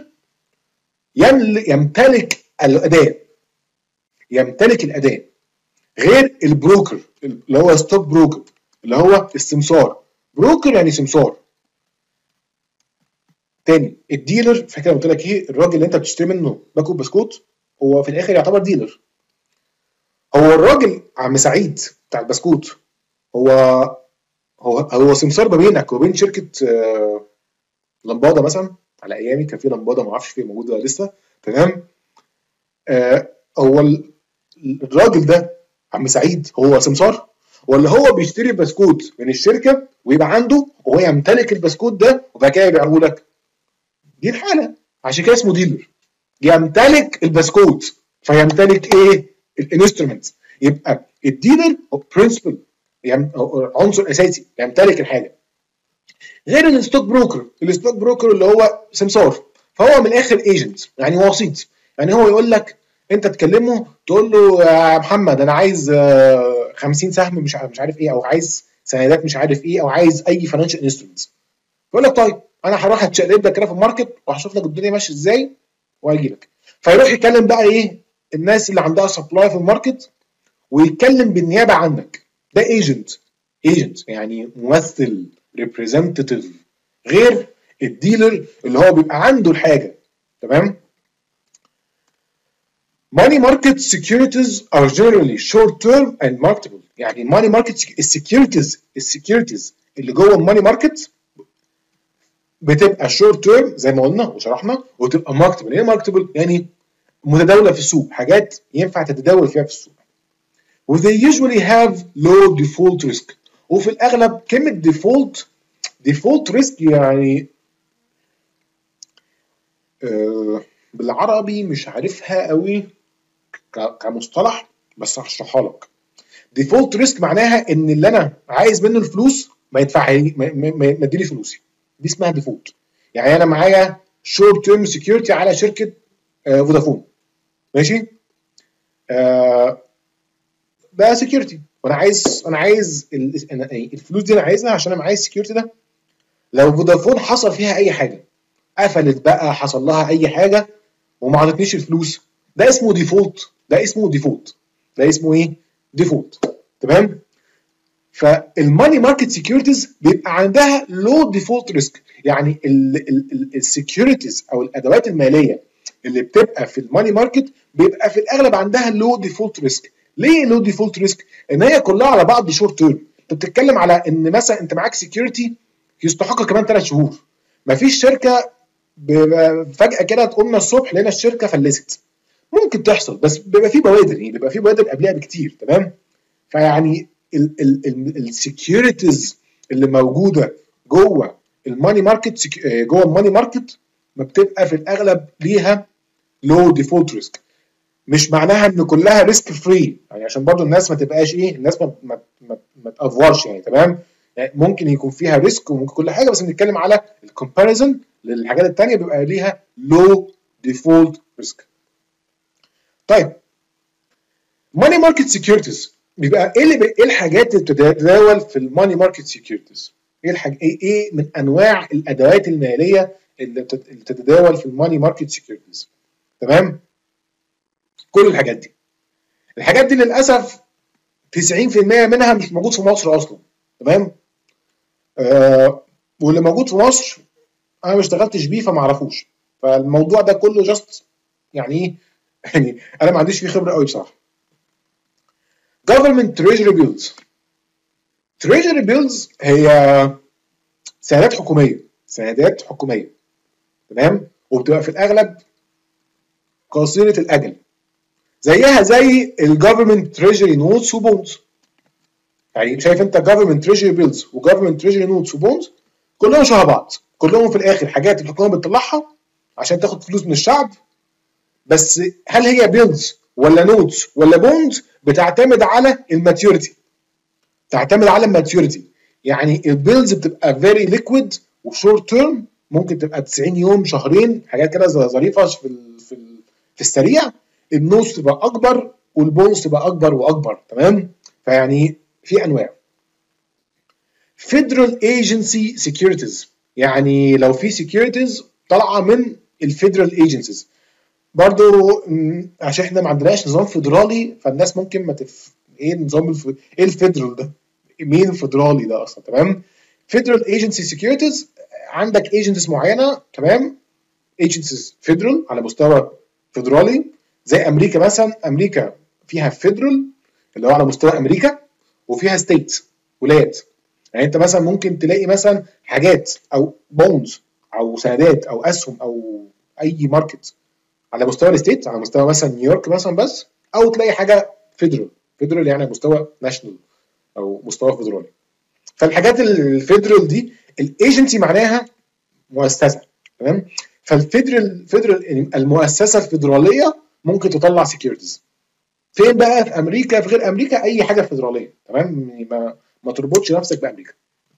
يمتلك الاداه، يمتلك الاداه غير البروكر اللي هو ستوك بروكر اللي هو السمسار. بروكر يعني سمسار. تاني، الديلر فاكر قلت لك ايه؟ الراجل اللي انت بتشتري منه باكو بسكوت هو في الاخر يعتبر ديلر. هو الراجل عم سعيد بتاع البسكوت هو هو هو سمسار ما بينك وبين شركه آه لمباده مثلا. على ايامي كان في لمباده، ما اعرفش في موجوده ولا لسه، تمام؟ آه هو الراجل ده عم سعيد هو سمسار، ولا هو بيشتري بسكوت من الشركه ويبقى عنده وهو يمتلك البسكوت ده وبعد كده يبيعه لك؟ دي الحاله، عشان كده اسمه ديلر. يمتلك البسكوت فيمتلك ايه؟ الانسترومنت. يبقى الديلر هو برنسبل، عنصر اساسي يمتلك الحاجه، غير الستوك بروكر. الستوك بروكر اللي هو سمسار، فهو من الاخر ايجنت، يعني وسيط. يعني هو يقول لك انت تكلمه تقول له يا محمد انا عايز خمسين سهم مش مش عارف ايه، او عايز سندات مش عارف ايه، او عايز اي فاينانشال انسترومنتس. يقول لك طيب انا هروح اتشقلب لك كده في الماركت وهشوف لك الدنيا ماشيه ازاي وهيجي لك. فيروح يكلم بقى ايه؟ الناس اللي عندها سبلاي في الماركت ويتكلم بالنيابه عنك. ده ايجنت. ايجنت يعني ممثل، ريبريزنتيف، غير الديلر اللي هو بيبقى عنده الحاجه، تمام؟ Money market securities are generally short term and marketable. يعني money market السكيورتيز السكيورتيز اللي جوه الماني ماركت بتبقى شورت تيرم زي ما قلنا وشرحنا، وتبقى ماركتبل. ايه ماركتبل؟ يعني متداوله في السوق، حاجات ينفع تتداول فيها في السوق. و they usually have low default risk. وفي الاغلب كلمه default default risk يعني آه بالعربي مش عارفها قوي كمصطلح، بس هشرحها لك. ديفولت ريسك معناها ان اللي انا عايز منه الفلوس ما يدفعلي، ما, ما, ما يديني فلوسي. دي اسمها ديفولت. يعني انا معايا شورت تيرم سكيورتي على شركه آه فودافون، ماشي؟ آه ده سكيورتي، وانا عايز انا عايز الفلوس دي، انا عايزها عشان انا معايا السكيورتي ده. لو فودافون حصل فيها اي حاجه، قفلت بقى، حصل لها اي حاجه وما عطتنيش الفلوس، ده اسمه ديفولت. ده اسمه ديفولت. ده اسمه ايه؟ ديفولت، تمام؟ فالماني ماركت سكيورتيز بيبقى عندها لو ديفولت ريسك. يعني السكيورتيز او الادوات الماليه اللي بتبقى في الماني ماركت بيبقى في الاغلب عندها لو ديفولت ريسك. ليه لو ديفولت ريسك؟ ان هي كلها على بعض شورت تيرم. انت بتتكلم على ان مثلا انت معاك سكيورتي يستحق كمان ثلاث شهور. مفيش شركه فجاه كده تقومنا الصبح لقينا الشركه فلست. ممكن تحصل، بس بيبقى في بوادر، يعني بيبقى في بوادر قبلها بكتير، تمام؟ فيعني السكيورتيز اللي موجوده جوه الماني ماركت، جوه الماني ماركت ما بتبقى في الاغلب ليها لو ديفولت ريسك. مش معناها ان كلها ريسك فري، يعني عشان برضو الناس ما تبقاش ايه، الناس ما ما ما, ما تافورش يعني، تمام؟ يعني ممكن يكون فيها ريسك وممكن كل حاجه، بس بنتكلم على الكومباريزون للحاجات الثانيه بيبقى ليها لو ديفولت ريسك. طيب ماني ماركت سكيورتيز بيبقى ايه اللي ايه الحاجات اللي بتتداول في الماني ماركت سكيورتيز؟ ايه الحاجه ايه ايه من انواع الادوات الماليه اللي بتتداول في الماني ماركت سكيورتيز؟ تمام؟ كل الحاجات دي. الحاجات دي للاسف تسعين في المية منها مش موجود في مصر اصلا، تمام؟ آه واللي موجود في مصر انا ما اشتغلتش بيه فما اعرفوش. فالموضوع ده كله جاست يعني ايه؟ يعني انا ما عنديش فيه خبره قوي بصراحه. government treasury bills. treasury bills هي سندات حكوميه، سندات حكوميه، تمام؟ وبتبقى في الاغلب قصيره الاجل، زيها زي الجفرمنت تريجري نوتس وبونز. يعني شايف انت جفرمنت تريجري بيلز وجفرمنت تريجري نوتس وبونز كلهم شبه بعض، كلهم في الاخر حاجات الحكومه بتطلعها عشان تاخد فلوس من الشعب، بس هل هي بيلز ولا نوتس ولا بونز بتعتمد على الماتيوريتي، تعتمد على الماتيوريتي. يعني البيلز بتبقى فيري ليكويد وشورت تيرم، ممكن تبقى تسعين يوم شهرين حاجات كده ظريفه في ال في ال في السريع. النوتس تبقى اكبر والبونز تبقى اكبر واكبر. تمام؟ فيعني في انواع. Federal Agency Securities، يعني لو في securities طالعه من الفيدرال ايجنسيز. برضو عشان احنا ما عندناش نظام فيدرالي فالناس ممكن ما تف ايه النظام الف... ايه الفيدرال ده؟ مين الفيدرالي ده اصلا؟ تمام؟ Federal Agency Securities، عندك ايجنسيز معينه، تمام؟ ايجنسيز فيدرال على مستوى فيدرالي، زي امريكا مثلا. امريكا فيها فيدرال اللي هو على مستوى امريكا، وفيها ستيت ولايات. يعني انت مثلا ممكن تلاقي مثلا حاجات او بونز او سندات او اسهم او اي ماركت على مستوى الستيت، على مستوى مثلا نيويورك مثلا بس، او تلاقي حاجه فيدرال. فيدرال يعني مستوى ناشونال او مستوى فيدرالي. فالحاجات الفيدرال دي الايجنسي معناها مؤسسه، تمام؟ فالفيدرال فيدرال المؤسسه الفيدراليه ممكن تطلع سكيورتيز. فين بقى؟ في امريكا، في غير امريكا اي حاجه فيدراليه، تمام؟ ما ما تربطش نفسك بامريكا.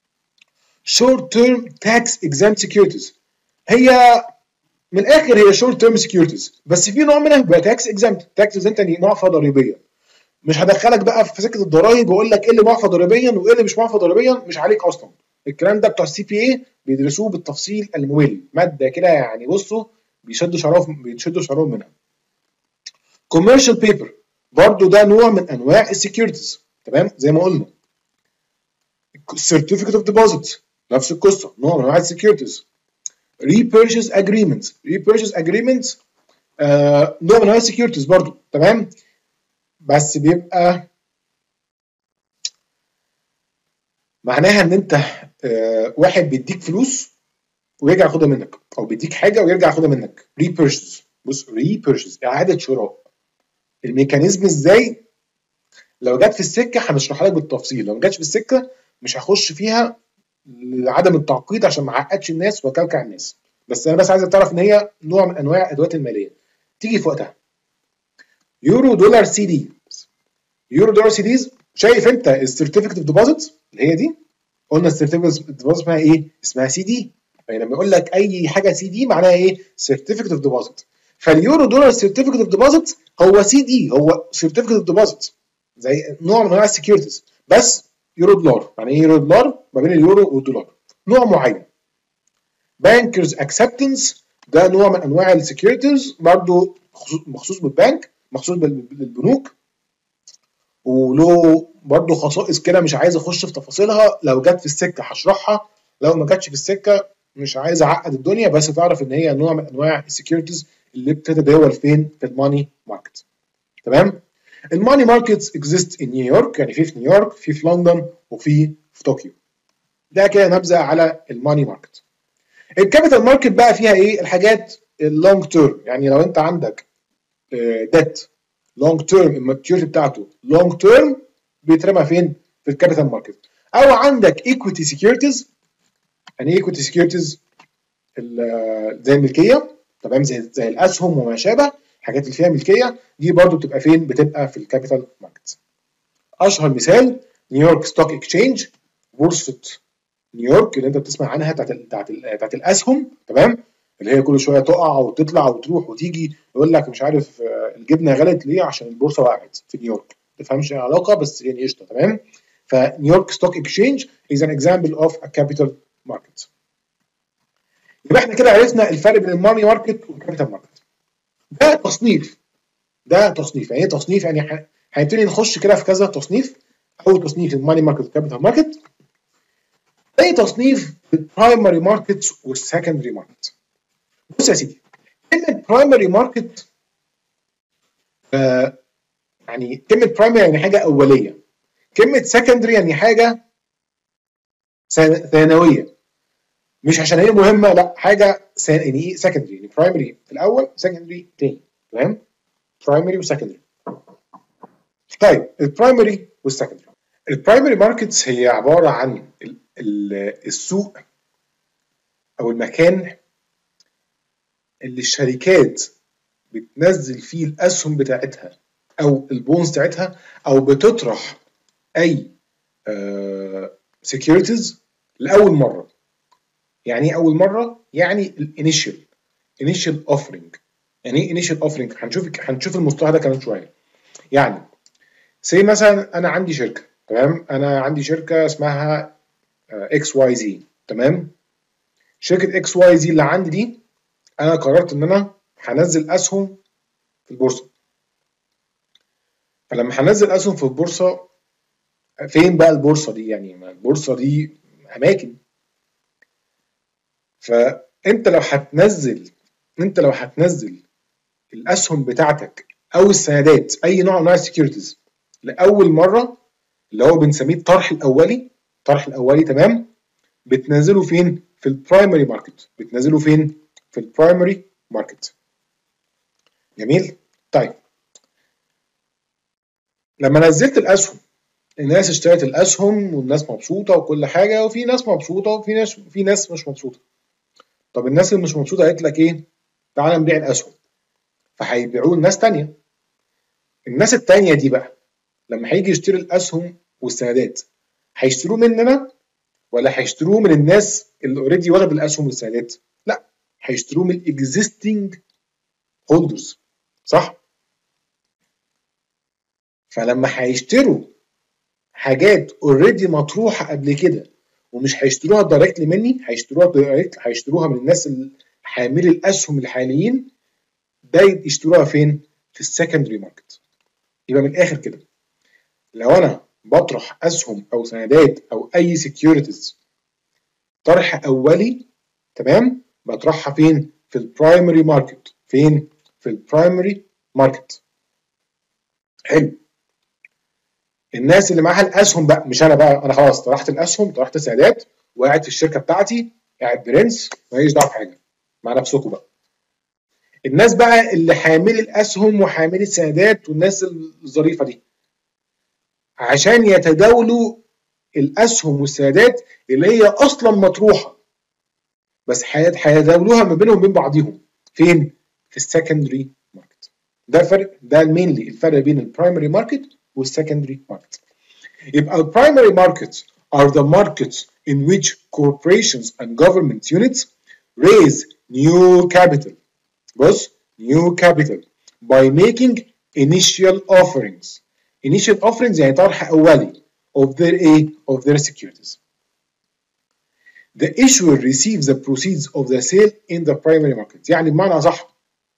short term tax exempt securities، هي من الاخر هي short term securities، بس في نوع منها بيبقى tax exempt. tax exempt يعني معفى ضريبيا. مش هدخلك بقى في سكه الضرايب واقول لك ايه اللي معفى ضريبيا وايه اللي مش معفى ضريبيا، مش عليك اصلا. الكلام ده بتوع السي بي اي بيدرسوه بالتفصيل الممل، ماده كده يعني بصوا بيشدوا شرف بيشدوا شرارهم منها. commercial paper برضو ده نوع من انواع السكيورتيز، تمام؟ زي ما قلنا. certificate of deposit نفس القصه، نوع من انواع السكيورتيز. repurchase agreements repurchase agreements آه نوع من انواع السكيورتيز برضو، تمام؟ بس بيبقى معناها ان انت آه واحد بيديك فلوس ويرجع ياخدها منك، او بيديك حاجه ويرجع ياخدها منك. repurchase، بص repurchase اعاده شراء. الميكانيزم ازاي؟ لو جت في السكه هنشرحها لك بالتفصيل، لو ما جاتش في السكه مش هخش فيها لعدم التعقيد عشان ما اعقدش الناس واكلكع الناس. بس انا بس عايز تعرف ان هي نوع من انواع الادوات الماليه تيجي في وقتها. يورو دولار سي دي، يورو دولار سي ديز. شايف انت السيرتيفيكت اوف ديبوزيت اللي هي دي؟ قلنا السيرتيفيكت اوف ديبوزيت اسمها ايه؟ اسمها سي دي. يعني لما يقول لك اي حاجه سي دي معناها ايه؟ سيرتيفيكت اوف ديبوزيت. فاليورو دولار سيرتيفيكت اوف ديبوزيت هو سي دي، هو سيرتيفيكت اوف ديبوزيت، زي نوع من انواع السكيورتيز بس يورو دولار. يعني ايه يورو دولار؟ ما بين اليورو والدولار، نوع معين. بانكرز اكسبتنس ده نوع من انواع السكيورتيز برضه مخصوص بالبنك، مخصوص بالبنوك، وله برضه خصائص كده مش عايز اخش في تفاصيلها، لو جت في السكه هشرحها، لو ما جاتش في السكه مش عايز اعقد الدنيا، بس تعرف ان هي نوع من انواع السكيورتيز اللي بتتداول فين؟ في الماني ماركت، تمام؟ الماني ماركتس اكزيست ان نيويورك، يعني في في نيويورك، في في لندن، وفي في طوكيو. ده كده نبذه على الماني ماركت. الكابيتال ماركت بقى فيها ايه؟ الحاجات اللونج تيرم، يعني لو انت عندك ديت لونج تيرم الماتيوريتي بتاعته لونج تيرم بيترمى فين؟ في الكابيتال ماركت. او عندك ايكويتي سكيورتيز. يعني ايه ايكويتي سكيورتيز؟ زي الملكيه، تمام؟ زي زي الاسهم وما شابه، الحاجات اللي فيها ملكيه دي برضو بتبقى فين؟ بتبقى في الكابيتال ماركت. اشهر مثال نيويورك ستوك اكسشينج، بورصه نيويورك اللي انت بتسمع عنها بتاعت بتاعت بتاعت الاسهم، تمام؟ اللي هي كل شويه تقع وتطلع وتروح وتيجي، يقول لك مش عارف الجبنه غلت ليه؟ عشان البورصه وقعت في نيويورك. ما تفهمش ايه العلاقه بس يعني قشطه، تمام؟ فنيويورك ستوك اكسشينج از ان اكزامبل اوف ا كابيتال ماركت. يبقى احنا كده عرفنا الفرق بين الماني ماركت والكابيتال ماركت. ده تصنيف، ده تصنيف. يعني ايه تصنيف؟ يعني هنبتدي نخش كده في كذا تصنيف. اول تصنيف الماني ماركت والكابيتال ماركت. تاني تصنيف البرايمري ماركت والسكندري ماركت. بص يا سيدي، كلمة برايمري ماركت آه يعني كلمة برايمري يعني حاجة أولية، كلمة سكندري يعني حاجة ثانوية، مش عشان هي مهمة، لا، حاجة يعني ايه سكندري؟ يعني برايمري في الأول، سكندري تاني. تمام؟ برايمري وسكندري. طيب البرايمري والسكندري. البرايمري ماركتس هي عباره عن ال ال السوق او المكان اللي الشركات بتنزل فيه الاسهم بتاعتها او البونز بتاعتها او بتطرح اي سكيورتيز uh, لاول مره. يعني ايه اول مره؟ يعني الانيشال انيشال اوفرنج. يعني ايه انيشال اوفرنج؟ هنشوف هنشوف المصطلح ده كمان شويه. يعني زي مثلا انا عندي شركه، تمام؟ انا عندي شركه اسمها اكس واي زي، تمام؟ شركه اكس واي زي اللي عندي دي انا قررت ان انا هنزل اسهم في البورصه. فلما هنزل اسهم في البورصه، فين بقى البورصه دي؟ يعني البورصه دي اماكن. فانت لو هتنزل انت لو هتنزل الاسهم بتاعتك او السندات، اي نوع من انواع السكيورتيز، لاول مره، اللي هو بنسميه الطرح الاولي الطرح الاولي تمام؟ بتنزله فين؟ في البرايمري ماركت. بتنزله فين؟ في البرايمري ماركت. جميل. طيب لما نزلت الاسهم، الناس اشترت الاسهم والناس مبسوطه وكل حاجه، وفي ناس مبسوطه وفي ناس في ناس مش مبسوطه. طب الناس اللي مش مبسوطه قالت لك ايه؟ تعالى نبيع الاسهم. فهيبيعوه لناس تانيه. الناس التانيه دي بقى لما هيجي يشتري الاسهم والسندات، هيشتروه مننا ولا هيشتروه من الناس اللي اوريدي واخد الاسهم والسندات؟ لا، هيشتروه من الاكزيستنج هولدرز، صح؟ فلما هيشتروا حاجات اوريدي مطروحه قبل كده ومش هيشتروها دايركتلي مني، هيشتروها دايركت هيشتروها من الناس حاملي الاسهم الحاليين، ده يشتروها فين؟ في السكندري ماركت. يبقى من الاخر كده، لو انا بطرح اسهم او سندات او اي سكيورتيز طرح اولي، تمام؟ بطرحها فين؟ في البرايمري ماركت. فين؟ في البرايمري ماركت. حلو. الناس اللي معاها الاسهم بقى، مش انا بقى، انا خلاص طرحت الاسهم، طرحت السندات، وقاعد في الشركه بتاعتي، قاعد برنس، ماليش دعوه بحاجه، مع نفسكم بقى. الناس بقى اللي حاملي الاسهم وحاملي السندات والناس الظريفه دي، عشان يتداولوا الاسهم والسندات اللي هي اصلا مطروحه، بس هيتداولوها ما بينهم وبين بعضيهم فين؟ في السكندري ماركت. ده الفرق، ده المينلي الفرق بين البرايمري ماركت والسكندري ماركت. يبقى البرايمري ماركتس are the markets in which corporations and government units raise new capital. بص، new capital by making initial offerings. initial offerings يعني طرح أولي of their A of their securities. The issuer receives the proceeds of the sale in the primary market. يعني بمعنى أصح،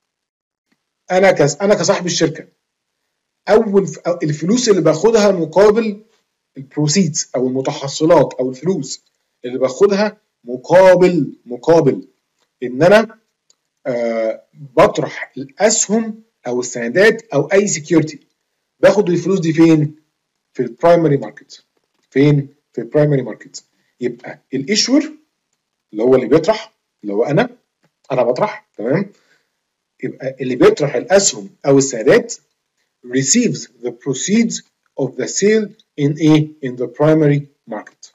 أنا كس أنا كصاحب الشركة، أول الفلوس اللي باخدها مقابل البروسيدز او المتحصلات او الفلوس اللي باخدها مقابل مقابل ان انا آه بطرح الاسهم او السندات او اي سكيورتي، باخد الفلوس دي فين؟ في البرايمري ماركت. فين؟ في البرايمري ماركت. يبقى الايشور اللي هو اللي بيطرح، اللي هو انا انا بطرح، تمام؟ يبقى اللي بيطرح الاسهم او السندات receives the proceeds of the sale in a in the primary market.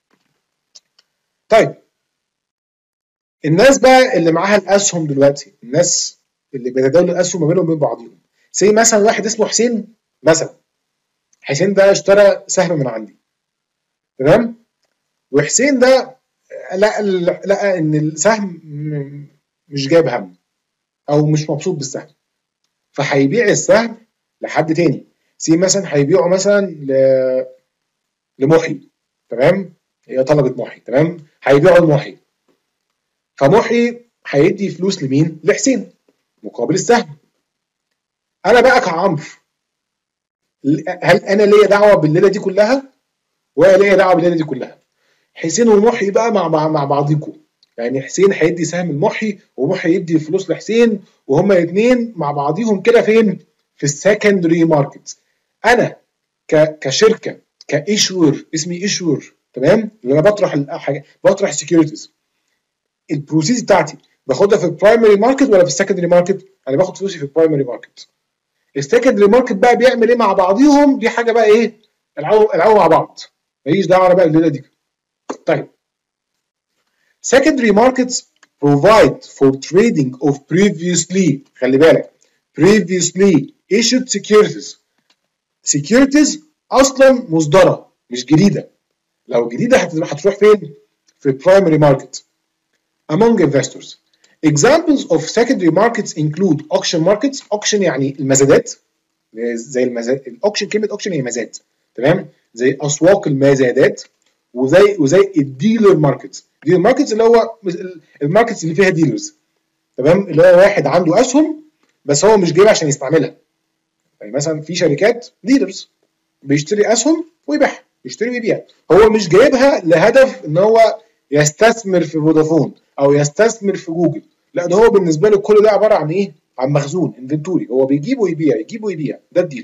طيب الناس بقى اللي معاها الاسهم دلوقتي، الناس اللي بيتداولوا الاسهم ما بينهم وبين بعضهم، زي مثلا واحد اسمه حسين مثلا. حسين ده اشترى سهم من عندي، تمام؟ وحسين ده لقى لقى ان السهم مش جايب هم او مش مبسوط بالسهم، فهيبيع السهم لحد تاني. سي مثلا هيبيعه مثلا ل... لمحي، تمام؟ هي طلبت محي، تمام؟ هيبيعه لمحي، فمحي هيدي فلوس لمين؟ لحسين مقابل السهم. انا بقى كعمرو، هل انا ليا دعوه بالليله دي كلها ولا ليا دعوه بالليله دي كلها؟ حسين ومحي بقى مع مع, مع بعضيكم، يعني حسين هيدي سهم لمحي ومحي يدي فلوس لحسين، وهما الاثنين مع بعضيهم كده فين؟ في السكندري ماركت. انا ك كشركه كايشور، اسمي ايشور، تمام؟ اللي انا بطرح الحاجه، بطرح سكيورتيز، البروسيس بتاعتي باخدها في البرايمري ماركت ولا في السكندري ماركت؟ انا باخد فلوسي في البرايمري ماركت. السكندري ماركت بقى بيعمل ايه مع بعضيهم؟ دي حاجه بقى ايه؟ العبوا العبوا مع بعض، ماليش دعوه بقى بالليله دي. طيب secondary markets provide for trading of previously، خلي بالك previously issued securities. securities اصلا مصدره مش جديده، لو جديده هتروح فين؟ في primary market among investors. examples of secondary markets include auction markets. auction يعني المزادات، زي المزاد الاوكشن، كلمه اوكشن هي مزاد، تمام؟ زي اسواق المزادات، وزي وزي الديلر ماركتس. ديلر ماركتس اللي هو الماركتس اللي فيها ديلرز، تمام؟ اللي هو واحد عنده اسهم بس هو مش جايبها عشان يستعملها. يعني مثلا في شركات ديلرز بيشتري اسهم ويبيعها، يشتري ويبيع، هو مش جايبها لهدف ان هو يستثمر في فودافون او يستثمر في جوجل، لا ده هو بالنسبه له كل ده عباره عن ايه؟ عن مخزون، انفنتوري، هو بيجيب ويبيع يجيب ويبيع، ده الديلر.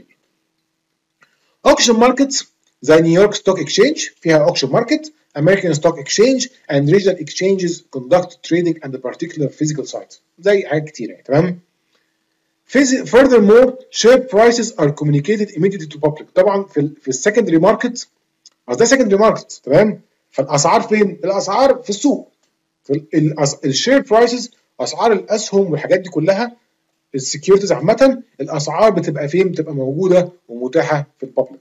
اوكشن ماركتس زي نيويورك ستوك اكسشينج فيها اوكشن ماركت، American Stock Exchange and regional exchanges conduct trading and a particular physical site، زي حاجات كتير يعني، تمام؟ Furthermore, share prices are communicated immediately to public. طبعا في في السكندري ماركت، ده سكندري ماركت، تمام؟ فالاسعار فين؟ الاسعار في السوق. في الشير برايسز، اسعار الاسهم والحاجات دي كلها، السكيورتيز عامه، الاسعار بتبقى فين؟ بتبقى موجوده ومتاحه في الببليك.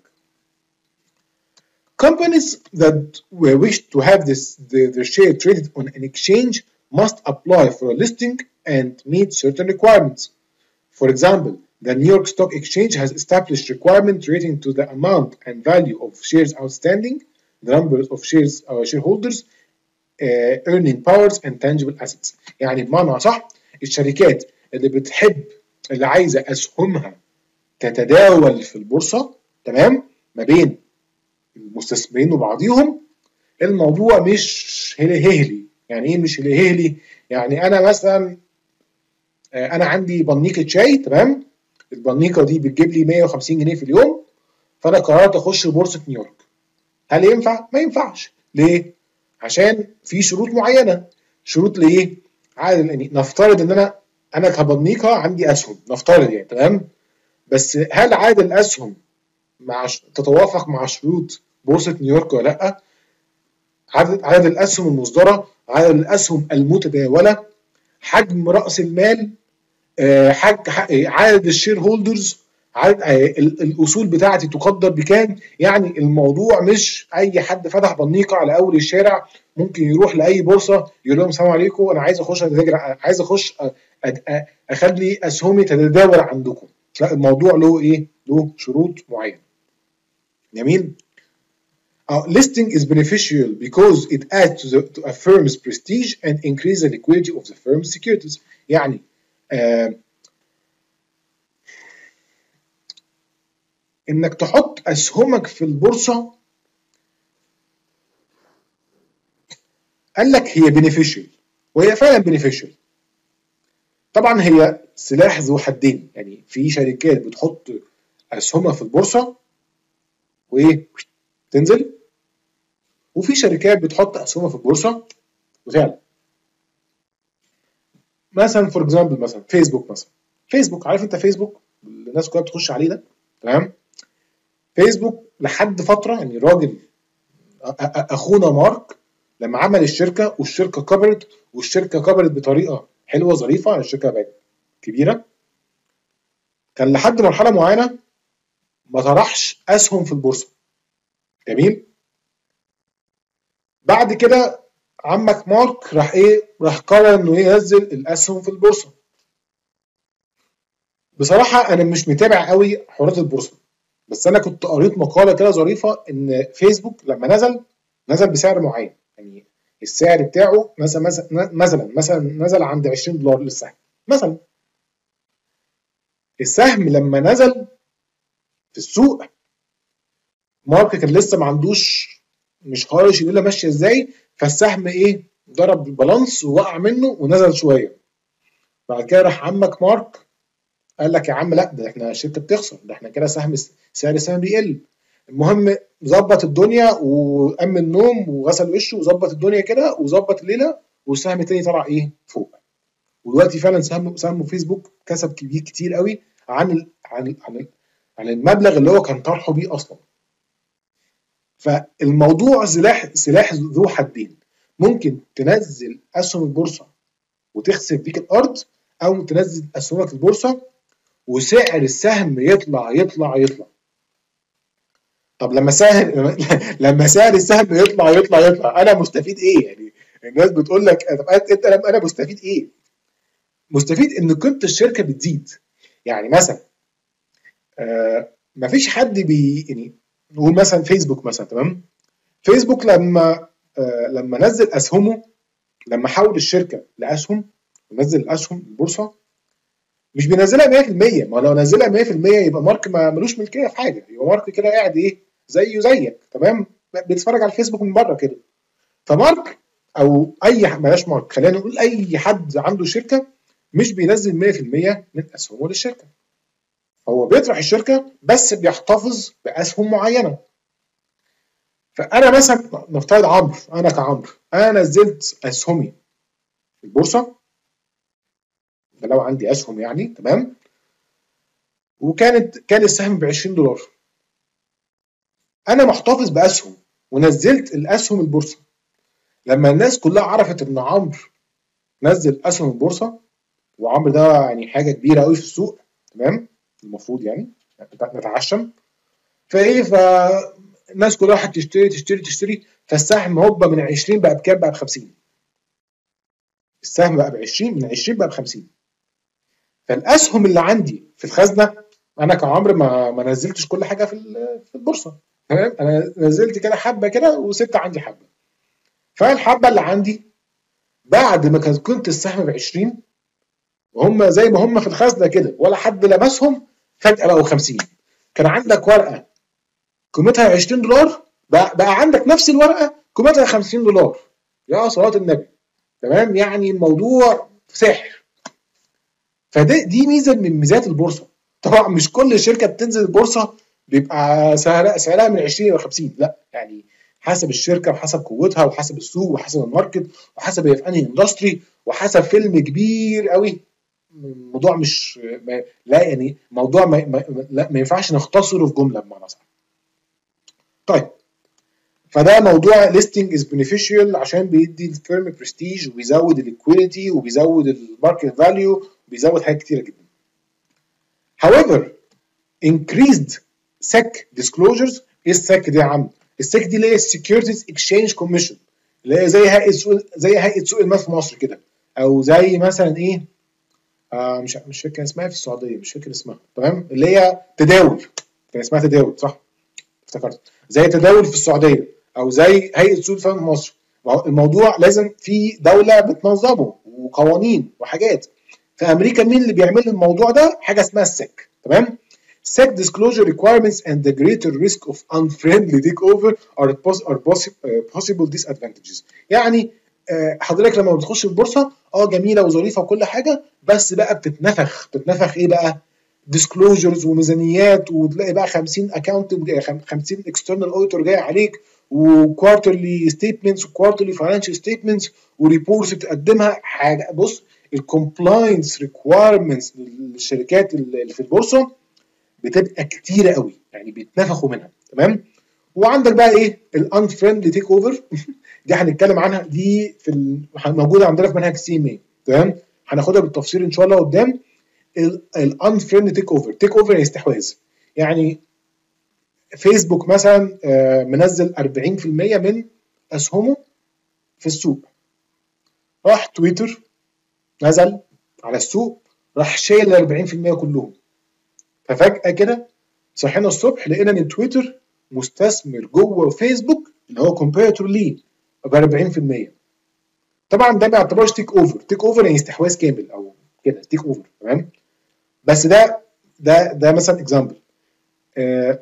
Companies that wish to have this their share traded on an exchange must apply for a listing and meet certain requirements. For example, the New York Stock Exchange has established requirements relating to the amount and value of shares outstanding, the number of shares uh, shareholders, uh, earning powers and tangible assets. يعني بمعنى صح، الشركات اللي بتحب اللي عايزه اسهمها تتداول في البورصه، تمام، ما بين المستثمرين وبعضيهم، الموضوع مش هلهلي. يعني ايه مش هلهلي؟ يعني انا مثلا انا عندي بنيكه شاي، تمام؟ البنيكه دي بتجيب لي مية وخمسين جنيه في اليوم، فانا قررت اخش بورصه نيويورك. هل ينفع؟ ما ينفعش. ليه؟ عشان في شروط معينه. شروط لايه؟ عادل يعني نفترض ان انا انا كبنيكه عندي اسهم، نفترض يعني، تمام؟ بس هل عدد الاسهم مع تتوافق مع شروط بورصه نيويورك ولا لا؟ عدد عدد الاسهم المصدره، عدد الاسهم المتداوله، حجم راس المال، حج عدد الشير هولدرز، عدد الاصول بتاعتي تقدر بكام. يعني الموضوع مش اي حد فتح بنيقه على اول الشارع ممكن يروح لاي بورصه يقول لهم السلام عليكم انا عايز اخش عايز اخش اخلي اسهمي تتداول عندكم. لا، الموضوع له ايه؟ له شروط معينه. جميل. Uh, listing is beneficial because it adds to, the, to a firm's prestige and increase the liquidity of the firm's securities. يعني uh, انك تحط اسهمك في البورصه قال لك هي beneficial، وهي فعلا beneficial. طبعا هي سلاح ذو حدين، يعني في شركات بتحط اسهمها في البورصه وايه تنزل، وفي شركات بتحط اسهمها في البورصه وتعلى. مثلا فور اكزامبل مثلا فيسبوك، مثلا فيسبوك، عارف انت فيسبوك الناس كلها بتخش عليه ده، تمام؟ فيسبوك لحد فتره يعني راجل اخونا مارك لما عمل الشركه والشركه كبرت والشركه كبرت بطريقه حلوه ظريفه، الشركه بقت كبيره، كان لحد مرحله معينه ما طرحش اسهم في البورصه. جميل. بعد كده عمك مارك راح ايه؟ راح قرر انه ينزل الاسهم في البورصه. بصراحه انا مش متابع قوي حوارات البورصه، بس انا كنت قريت مقاله كده ظريفه ان فيسبوك لما نزل نزل بسعر معين، يعني السعر بتاعه مثلا مثلا مثلا مثلا نزل عند عشرين دولار للسهم مثلا. السهم لما نزل في السوق مارك كان لسه ما عندوش، مش خالص الليله ماشيه ازاي، فالسهم ايه؟ ضرب البالانس ووقع منه ونزل شويه. بعد كده راح عمك مارك قال لك يا عم لا، ده احنا الشركه بتخسر، ده احنا كده سهم سعر السهم بيقل. المهم ظبط الدنيا وقام من النوم وغسل وشه وظبط الدنيا كده وظبط الليله، والسهم تاني طلع ايه؟ فوق. ودلوقتي فعلا سهم سهم فيسبوك كسب كبير كتير قوي عن ال عن ال عن, ال عن المبلغ اللي هو كان طرحه بيه اصلا. فالموضوع سلاح سلاح ذو حدين، ممكن تنزل اسهم البورصه وتخسر بيك الارض، او تنزل اسهمك البورصه وسعر السهم يطلع يطلع يطلع. طب لما سعر لما سعر السهم يطلع يطلع يطلع انا مستفيد ايه؟ يعني الناس بتقول لك طب انت انا مستفيد ايه؟ مستفيد ان قيمه الشركه بتزيد. يعني مثلا آه مفيش حد بي يعني نقول مثلا فيسبوك مثلا، تمام؟ فيسبوك لما آه لما نزل اسهمه، لما حول الشركه لاسهم ونزل الاسهم البورصه، مش بينزلها مية في المية. ما لو نزلها مية في المية يبقى مارك ما ملوش ملكيه في حاجه، يبقى مارك كده قاعد ايه زيه زيك، تمام؟ بيتفرج على الفيسبوك من بره كده. فمارك او اي بلاش مارك، خلينا نقول اي حد عنده شركه مش بينزل مية في المية من اسهمه للشركه، هو بيطرح الشركه بس بيحتفظ باسهم معينه. فانا مثلا نفترض عمرو، انا كعمرو انا نزلت اسهمي في البورصه، ده لو عندي اسهم يعني، تمام؟ وكانت كان السهم ب عشرين دولار، انا محتفظ باسهم ونزلت الاسهم البورصه. لما الناس كلها عرفت ان عمرو نزل اسهم البورصه، وعمرو ده يعني حاجه كبيره قوي في السوق، تمام؟ المفروض يعني نتعشم، فايه فالناس كلها راحت تشتري تشتري تشتري، فالسهم هوبا من عشرين بقى بكام؟ بقى ب خمسين. السهم بقى ب عشرين، من عشرين بقى ب خمسين. فالاسهم اللي عندي في الخزنه، انا كعمرو ما ما نزلتش كل حاجه في في البورصه، تمام؟ انا نزلت كده حبه كده وسبت عندي حبه. فالحبه اللي عندي بعد ما كان كنت السهم ب عشرين وهم زي ما هم في الخزنه كده ولا حد لمسهم، فجاه بقوا خمسين. كان عندك ورقه قيمتها عشرين دولار، بقى, بقى عندك نفس الورقه قيمتها خمسين دولار. يا صلاه النبي، تمام؟ يعني الموضوع سحر. فدي دي ميزه من ميزات البورصه. طبعا مش كل شركه بتنزل البورصه بيبقى سعرها سعرها من عشرين ل خمسين، لا، يعني حسب الشركه وحسب قوتها وحسب السوق وحسب الماركت وحسب هي في انهي اندستري وحسب فيلم كبير قوي. الموضوع مش ما لا يعني موضوع ما, ما, لا ما ينفعش نختصره في جمله بمعنى صح. طيب، فده موضوع listing is beneficial عشان بيدي الفيرم برستيج وبيزود الليكويديتي وبيزود الماركت فاليو وبيزود حاجات كتيره جدا. however increased سيك disclosures، ايه السيك دي يا عم؟ السيك دي اللي هي السكيورتيز اكسشينج كوميشن، اللي هي زي هيئه سوق زي هيئه سوق المال في مصر كده، او زي مثلا ايه آه مش مش فاكر اسمها في السعوديه، مش فاكر اسمها، تمام؟ اللي هي تداول، كان اسمها تداول صح؟ افتكرت، زي تداول في السعوديه او زي هيئه سوق المال في مصر. الموضوع لازم في دوله بتنظمه وقوانين وحاجات. في امريكا مين اللي بيعمل الموضوع ده؟ حاجه اسمها السيك، تمام؟ سيك disclosure requirements and the greater risk of unfriendly takeover are possible disadvantages. يعني حضرتك لما بتخش البورصه اه جميله وظريفه وكل حاجه، بس بقى بتتنفخ بتتنفخ ايه بقى؟ ديسكلوجرز وميزانيات، وتلاقي بقى خمسين اكونت خمسين اكسترنال اوتور جاي عليك، وكوارترلي ستيتمنتس وكوارترلي فاينانشال ستيتمنتس وريبورتس بتقدمها. حاجه بص، الكومبلاينس ريكوايرمنتس للشركات اللي في البورصه بتبقى كتيره قوي، يعني بيتنفخوا منها، تمام؟ وعندك بقى ايه الانفريندلي تيك اوفر دي هنتكلم عنها، دي في موجوده عندنا في منهج سي ام اي، تمام؟ هناخدها بالتفصيل ان شاء الله قدام. الانفريندلي تيك اوفر، تيك اوفر يعني استحواذ. يعني فيسبوك مثلا منزل أربعين في المية من اسهمه في السوق، راح تويتر نزل على السوق راح شايل ال أربعين في المية كلهم. ففجأة كده صحينا الصبح لقينا ان تويتر مستثمر جوه فيسبوك اللي هو كومبيتيتور ليه ب أربعين في المية. طبعا ده ما يعتبرش تيك اوفر، تيك اوفر يعني استحواذ كامل او كده تيك اوفر، تمام؟ بس ده ده ده مثلا اكزامبل. آه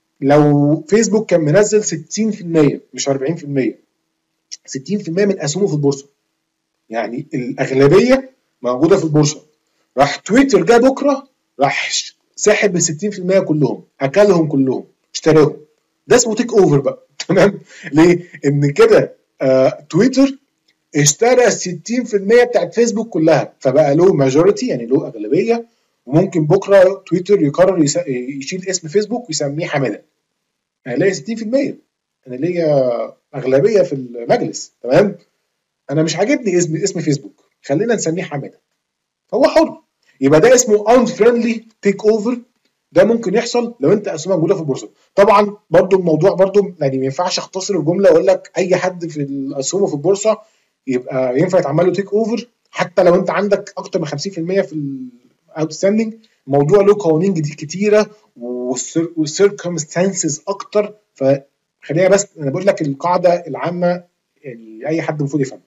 لو فيسبوك كان منزل ستين في المية مش أربعين في المية، ستين في المية من اسهمه في البورصه، يعني الاغلبيه موجوده في البورصه، راح تويتر جه بكره راح ساحب ال ستين في المية كلهم، اكلهم كلهم، اشتراهم. ده اسمه تيك اوفر بقى، تمام؟ ليه؟ ان كده آه تويتر اشترى ستين في المية بتاعت فيسبوك كلها، فبقى له ماجوريتي يعني له اغلبيه، وممكن بكره تويتر يقرر يس... يشيل اسم فيسبوك ويسميه حماده. انا ليا ستين في المية، انا ليا اغلبيه في المجلس، تمام؟ انا مش عاجبني اسم اسم فيسبوك، خلينا نسميه حماده. هو حر. يبقى ده اسمه unfriendly تيك اوفر. ده ممكن يحصل لو انت اسهمك موجوده في البورصه. طبعا برضو الموضوع برضو يعني ما ينفعش اختصر الجمله واقول لك اي حد في الاسهم في البورصه يبقى ينفع يتعمل له تيك اوفر، حتى لو انت عندك اكتر من خمسين في المية في الاوتستاندنج. الموضوع له قوانين جديد كتيره والسيركمستانسز اكتر، فخلينا بس انا بقول لك القاعده العامه يعني اي حد المفروض يفهمها.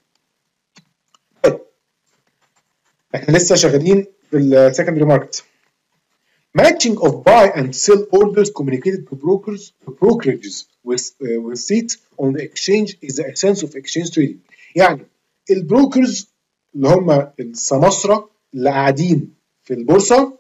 طيب احنا لسه شغالين في السكندري ماركت. Matching of buy and sell orders communicated to brokers to brokerages with uh, with seats on the exchange is the essence of exchange trading. يعني البروكرز اللي هم السماسرة اللي قاعدين في البورصة،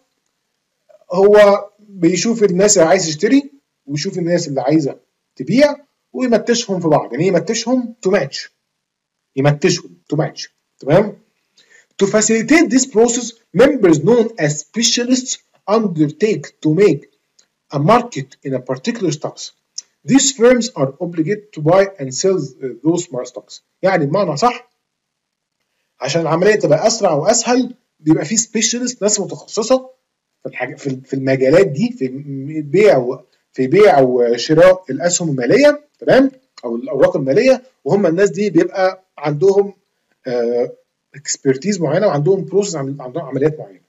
هو بيشوف الناس اللي عايز تشتري ويشوف الناس اللي عايزة تبيع ويمتشهم في بعض. يعني يمتشهم to match، يمتشهم to match، تمام؟ To facilitate this process, members known as specialists undertake to make a market in a particular stocks. These firms are obligated to buy and sell those stocks. يعني بمعنى صح، عشان العمليه تبقى اسرع واسهل بيبقى في سبيشالست، ناس متخصصه في الحاجة في المجالات دي، في بيع في بيع وشراء الاسهم الماليه، تمام؟ او الاوراق الماليه. وهم الناس دي بيبقى عندهم اكسبرتيز معينه وعندهم بروسيس، عندهم عمليات معينه.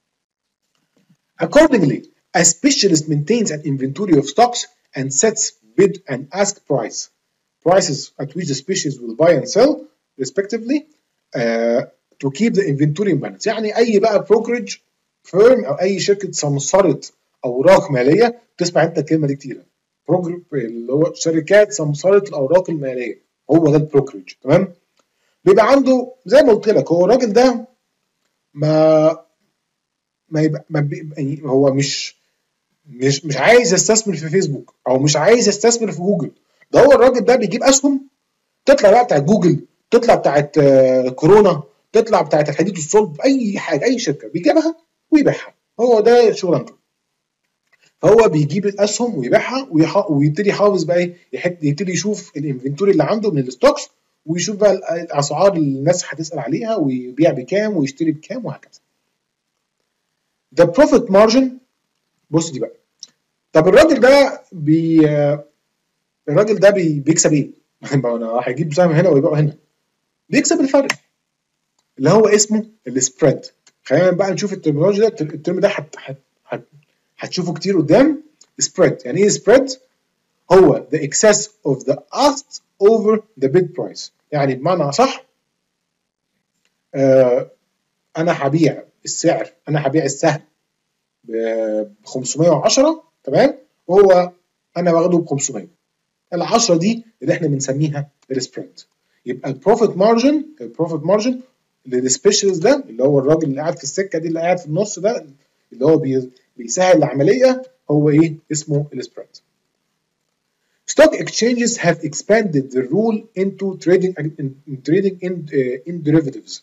Accordingly, a specialist maintains an inventory of stocks and sets bid and ask price prices at which the specialist will buy and sell respectively uh, to keep the inventory in balance. يعني اي بقى brokerage firm او اي شركه سمسره اوراق ماليه، تسمع انت الكلمه دي كتير، اللي هو شركات سمسره الاوراق الماليه، هو ده البروكرج، تمام؟ بيبقى عنده زي ما قلت لك، هو الراجل ده ما ما يبقى ما بي يعني هو مش مش مش عايز يستثمر في فيسبوك او مش عايز يستثمر في جوجل. ده هو الراجل ده بيجيب اسهم تطلع بقى بتاعت جوجل، تطلع بتاعت كورونا، تطلع بتاعت الحديد والصلب، اي حاجه اي شركه بيجيبها ويبيعها. هو ده شغلانته. فهو بيجيب الاسهم ويبيعها ويبتدي يحافظ بقى ايه، يبتدي يشوف الانفنتوري اللي عنده من الستوكس، ويشوف بقى الاسعار اللي الناس هتسال عليها، ويبيع بكام ويشتري بكام وهكذا. ده بروفيت مارجن. بص دي بقى، طب الراجل ده بي الراجل ده بي... بيكسب ايه؟ انا هيجيب سهم هنا ويبيعه هنا، بيكسب الفرق اللي هو اسمه السبريد. خلينا بقى نشوف الترمينولوجي ده، الترم ده هت... هت... هت... هتشوفه كتير قدام. سبريد يعني ايه؟ سبريد هو the excess of the asked over the bid price. يعني بمعنى صح، آه انا هبيع السعر، انا هبيع السهم ب خمسمية وعشرة، تمام؟ وهو انا واخده ب خمسمية. ال عشرة دي اللي احنا بنسميها السبريد. يبقى البروفيت مارجن، البروفيت مارجن للسبيشالست ده اللي هو الراجل اللي قاعد في السكه دي، اللي قاعد في النص ده، اللي هو بي بيسهل العمليه، هو ايه؟ اسمه السبريد. Stock exchanges have expanded the rule into trading in, in trading in, uh, in derivatives.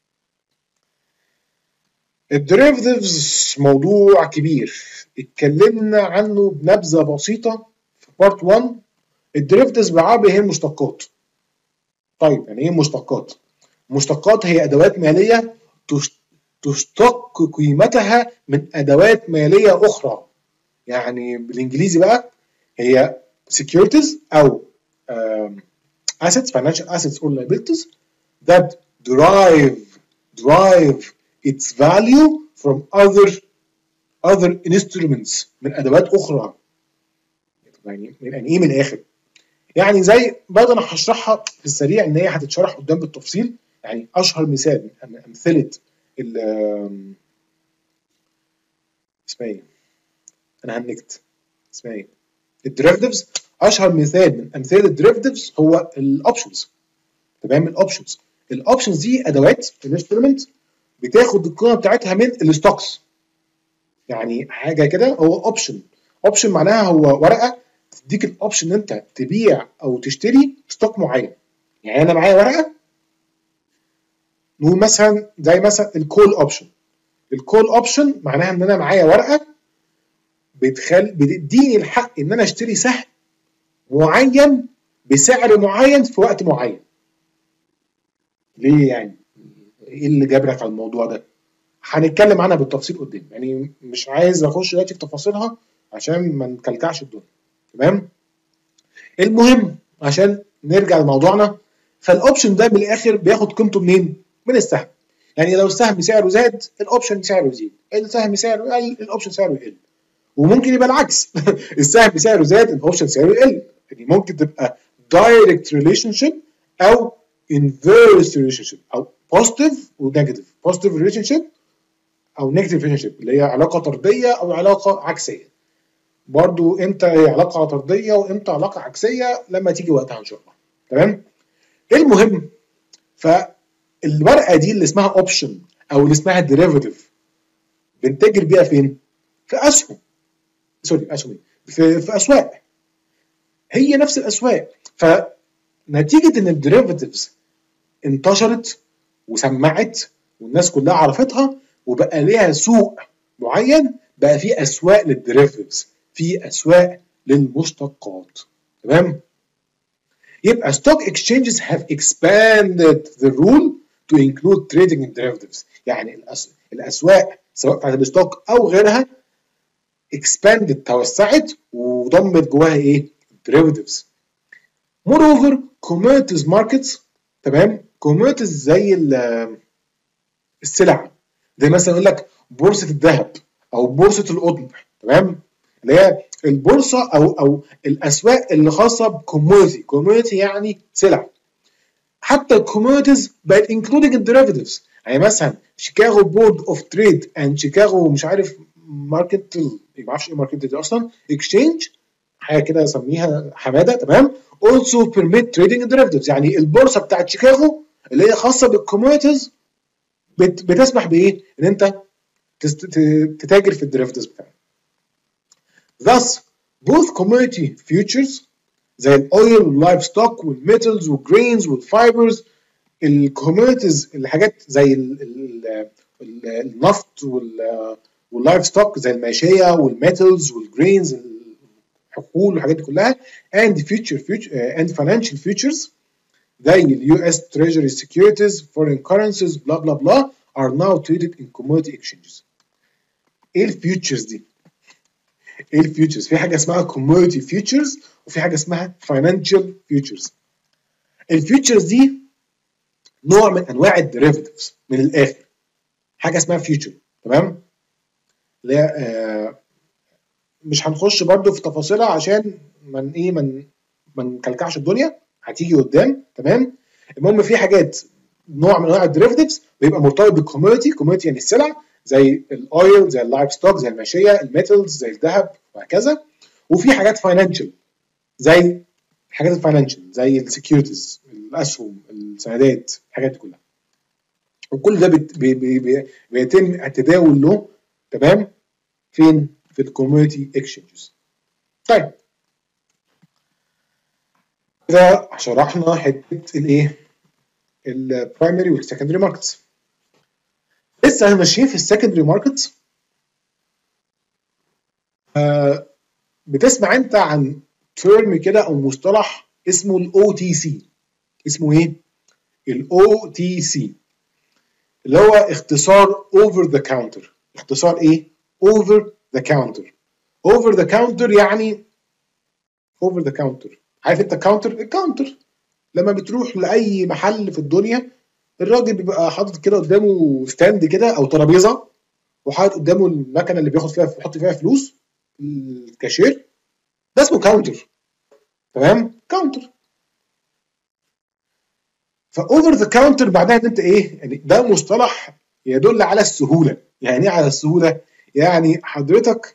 الديريفاتيفز موضوع كبير، اتكلمنا عنه بنبذه بسيطه في بارت واحد. الديريفاتيفز بالعربي هي المشتقات. طيب يعني ايه مشتقات؟ مشتقات هي ادوات ماليه تشتق قيمتها من ادوات ماليه اخرى. يعني بالانجليزي بقى هي securities او um, assets, financial assets or liabilities that derive derive its value from other other instruments، من ادوات اخرى. يعني يعني ايه من الاخر؟ يعني زي برضه انا هشرحها في السريع ان هي هتتشرح قدام بالتفصيل. يعني اشهر مثال من امثله ال اسمها ايه؟ انا هنكت اسمها ايه؟ الديريفاتيفز. اشهر مثال من امثله الديريفاتيفز هو الاوبشنز، تمام؟ الاوبشنز الاوبشنز دي ادوات انسترومنت بتاخد القيمه بتاعتها من الستوكس. يعني حاجه كده، هو اوبشن. اوبشن معناها هو ورقه تديك الاوبشن ان انت تبيع او تشتري ستوك معين. يعني انا معايا ورقه نقول مثلا زي مثلا الكول اوبشن. الكول اوبشن معناها ان انا معايا ورقه بتخل بتديني الحق ان انا اشتري سهم معين بسعر معين في وقت معين. ليه يعني؟ ايه اللي جابرك على الموضوع ده؟ هنتكلم عنها بالتفصيل قدام، يعني مش عايز اخش دلوقتي في تفاصيلها عشان ما نكلكعش الدنيا. تمام؟ المهم عشان نرجع لموضوعنا، فالاوبشن ده من الاخر بياخد قيمته منين؟ من السهم. يعني لو السهم سعره زاد الاوبشن سعره يزيد، السهم سعره قل الاوبشن سعره يقل. وممكن يبقى العكس السهم سعره زاد الاوبشن سعره يقل. يعني ممكن تبقى دايركت ريليشن شيب او انفيرس ريليشن شيب او بوزيتيف ونيجاتيف، بوزيتيف ريليشن شيب او نيجاتيف ريليشن شيب اللي هي علاقه طرديه او علاقه عكسيه. برضو امتى علاقه طرديه وامتى علاقه عكسيه لما تيجي وقتها ان شاء الله. تمام؟ المهم، فالورقه دي اللي اسمها اوبشن او اللي اسمها ديريفاتيف بنتاجر بيها فين؟ في اسهم. سوري اسهم في في اسواق. هي نفس الاسواق. فنتيجه ان الديريفاتيفز انتشرت وسمعت والناس كلها عرفتها وبقى ليها سوق معين، بقى في اسواق للديريفاتيفز، في اسواق للمشتقات. تمام؟ يبقى stock exchanges have expanded the rule to include trading in derivatives. يعني الأس... الاسواق سواء بتاعت الستوك او غيرها expanded توسعت وضمت جواها ايه؟ derivatives. moreover commodities markets. تمام؟ commodities زي السلع، زي مثلا يقول لك بورصه الذهب او بورصه القطن. تمام؟ اللي هي البورصه او او الاسواق اللي خاصه بكوموديتي. كوموديتي يعني سلع. حتى الكوموديتيز بقت انكلودنج الديريفاتيفز. يعني مثلا شيكاغو بورد اوف تريد اند شيكاغو مش عارف ماركت، ما اعرفش ايه ماركت دي اصلا، اكسشينج حاجه كده اسميها حماده. تمام؟ also permit trading in derivatives. يعني البورصه بتاعت شيكاغو اللي هي خاصه بالكوموديتيز بت بتسمح بايه؟ ان انت تتاجر في الديريفاتيفز بتاعك. Thus both commodity futures زي الاويل واللايف ستوك والميتالز والجرينز والفايبرز، الكوموديتيز الحاجات زي ال ال ال النفط واللايف ستوك زي الماشيه والميتالز والجرينز الحقول والحاجات دي كلها، and future future uh, and financial futures زي اليو اس Treasury securities foreign currencies blah blah blah are now traded in commodity exchanges. ايه الفيوتشرز دي؟ ايه الفيوتشرز؟ في حاجه اسمها commodity futures وفي حاجه اسمها financial futures. الفيوتشرز دي نوع من انواع الديريفاتيفز من الاخر، حاجه اسمها فيوتشر. تمام؟ لا آه مش هنخش برضو في تفاصيلها عشان من ايه من ما نكلكعش الدنيا، هتيجي قدام. تمام؟ المهم في حاجات نوع من انواع الديريفاتيفز بيبقى مرتبط بالكوموديتي. كوموديتي يعني السلع زي الاويل زي اللايف ستوك زي الماشيه الميتالز زي الذهب وهكذا. وفي حاجات فاينانشال زي الحاجات الفاينانشال زي السكيورتيز الاسهم السندات الحاجات دي كلها. وكل ده بيت بي بي بي بيتم التداول له. تمام؟ فين؟ في الكوموديتي اكسشينجز. طيب كده شرحنا حته الايه؟ البرايمري والسكندري ماركتس. لسه ماشيين في السكندري ماركتس. آه بتسمع انت عن تيرم كده او مصطلح اسمه الاو تي سي. اسمه ايه؟ الاو تي سي اللي هو اختصار اوفر ذا كاونتر. اختصار ايه؟ اوفر ذا كاونتر. اوفر ذا كاونتر يعني اوفر ذا كاونتر. عارف انت الكاونتر؟ الكاونتر لما بتروح لاي محل في الدنيا الراجل بيبقى حاطط كده قدامه ستاند كده او ترابيزه وحاطط قدامه المكنه اللي بياخد فيها بيحط فيها فلوس، الكاشير. ده اسمه كاونتر. تمام؟ كاونتر. فاوفر ذا كاونتر بعدها ان انت ايه؟ يعني ده مصطلح يدل على السهوله. يعني ايه على السهوله؟ يعني حضرتك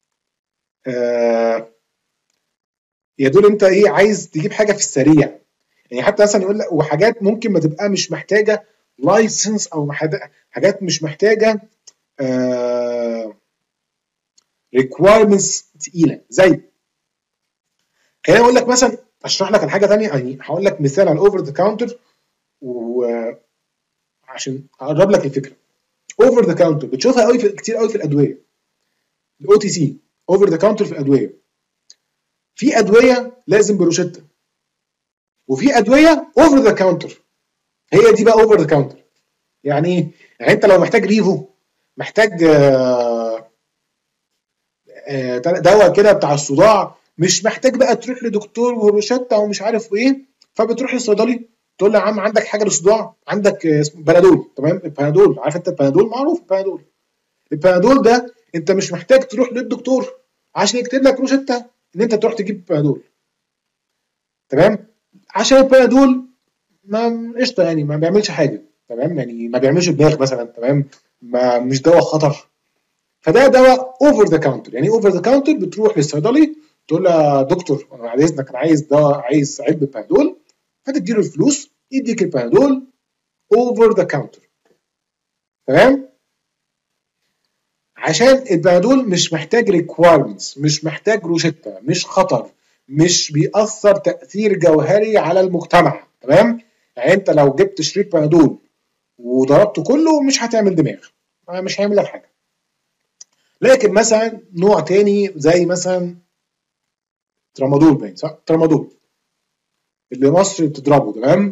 آه يدل انت ايه؟ عايز تجيب حاجه في السريع. يعني حتى مثلا يقول لك وحاجات ممكن ما تبقى مش محتاجه لايسنس او حاجات مش محتاجه آه ريكوايرمنتس تقيله. زي خليني اقول لك مثلا اشرح لك الحاجه ثانيه. يعني هقول لك مثال على الاوفر ذا كاونتر وهتفهم عشان اقرب لك الفكره. اوفر ذا كاونتر بتشوفها قوي في كتير قوي في الادويه، الاو تي سي اوفر ذا كاونتر في الادويه. في ادويه لازم بروشته، وفي ادويه اوفر ذا كاونتر، هي دي بقى اوفر ذا كاونتر. يعني ايه؟ يعني انت لو محتاج ريفو، محتاج آه آه دواء كده بتاع الصداع، مش محتاج بقى تروح لدكتور وروشته ومش عارف ايه، فبتروح للصيدلي تقول له يا عم عندك حاجه للصداع، عندك بنادول. تمام، البنادول عارف انت البنادول معروف، البنادول البنادول ده انت مش محتاج تروح للدكتور عشان يكتب لك روشته ان انت تروح تجيب بنادول. تمام، عشان البنادول ما قشطه يعني ما بيعملش حاجه. تمام، يعني ما بيعملش دماغ مثلا. تمام، ما مش دواء خطر. فده دواء اوفر ذا كاونتر. يعني اوفر ذا كاونتر بتروح للصيدلي تقول له يا دكتور انا بعد اذنك انا عايز دواء، عايز علبه بنادول، فتديله الفلوس يديك البنادول اوفر ذا كاونتر. تمام، عشان البنادول مش محتاج ريكوايرمنتس، مش محتاج روشته، مش خطر، مش بيأثر تأثير جوهري على المجتمع. تمام، يعني انت لو جبت شريط بنادول وضربته كله مش هتعمل دماغ، مش هيعمل لك حاجه. لكن مثلا نوع تاني زي مثلا ترامادول، باين صح؟ ترامادول اللي مصر بتضربه. تمام،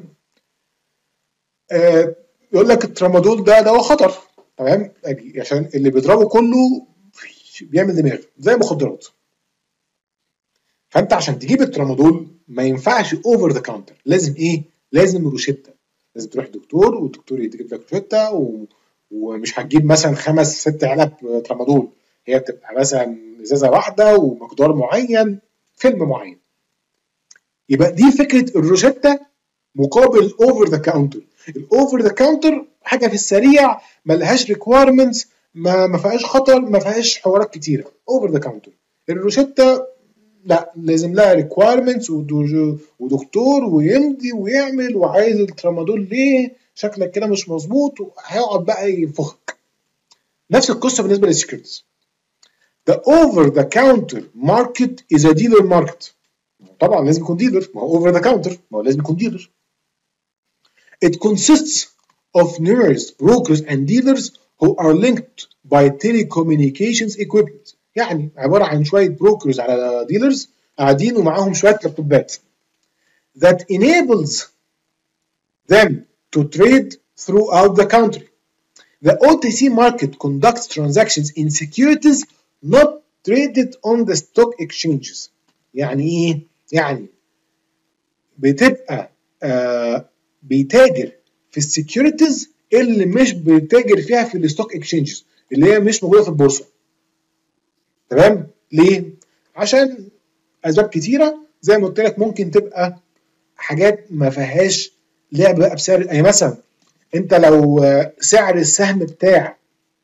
آه يقول لك الترامادول ده دواء خطر. تمام، عشان اللي بيضربه كله بيعمل دماغ زي المخدرات. فانت عشان تجيب الترامادول ما ينفعش اوفر ذا كاونتر، لازم ايه؟ لازم روشته، لازم تروح دكتور والدكتور يكتب لك روشته، و... ومش هتجيب مثلا خمس ست علب ترامادول، هي بتبقى مثلا ازازه واحده ومقدار معين، فيلم معين. يبقى دي فكره الروشته مقابل اوفر ذا كاونتر. الاوفر ذا كاونتر حاجه في السريع ملهاش ريكويرمنتس، ما ما فيهاش خطر، ما فيهاش حوارات كتيره. اوفر ذا كاونتر. الروشته لا، لازم لها ريكويرمنتس ودكتور ويمضي ويعمل، وعايز الترامادول ليه؟ شكلك كده مش مظبوط، وهيقعد بقى ينفخك. نفس القصه بالنسبه للسكيورتيز. The over the counter market is a dealer market. طبعا لازم يكون ديلر، ما هو over the counter، ما هو لازم يكون ديلر. It consists of numerous brokers and dealers who are linked by telecommunications equipment. يعني عبارة عن شوية بروكرز على ديلرز قاعدين ومعاهم شوية لابتوبات that enables them to trade throughout the country. The O T C market conducts transactions in securities not traded on the stock exchanges. يعني ايه؟ يعني بتبقى آه بيتاجر في السكيورتيز اللي مش بيتاجر فيها في الستوك اكسشينجز، اللي هي مش موجوده في البورصه. تمام؟ ليه؟ عشان اسباب كتيره زي ما قلت لك. ممكن تبقى حاجات ما فيهاش لعب بقى بسعر، يعني مثلا انت لو سعر السهم بتاع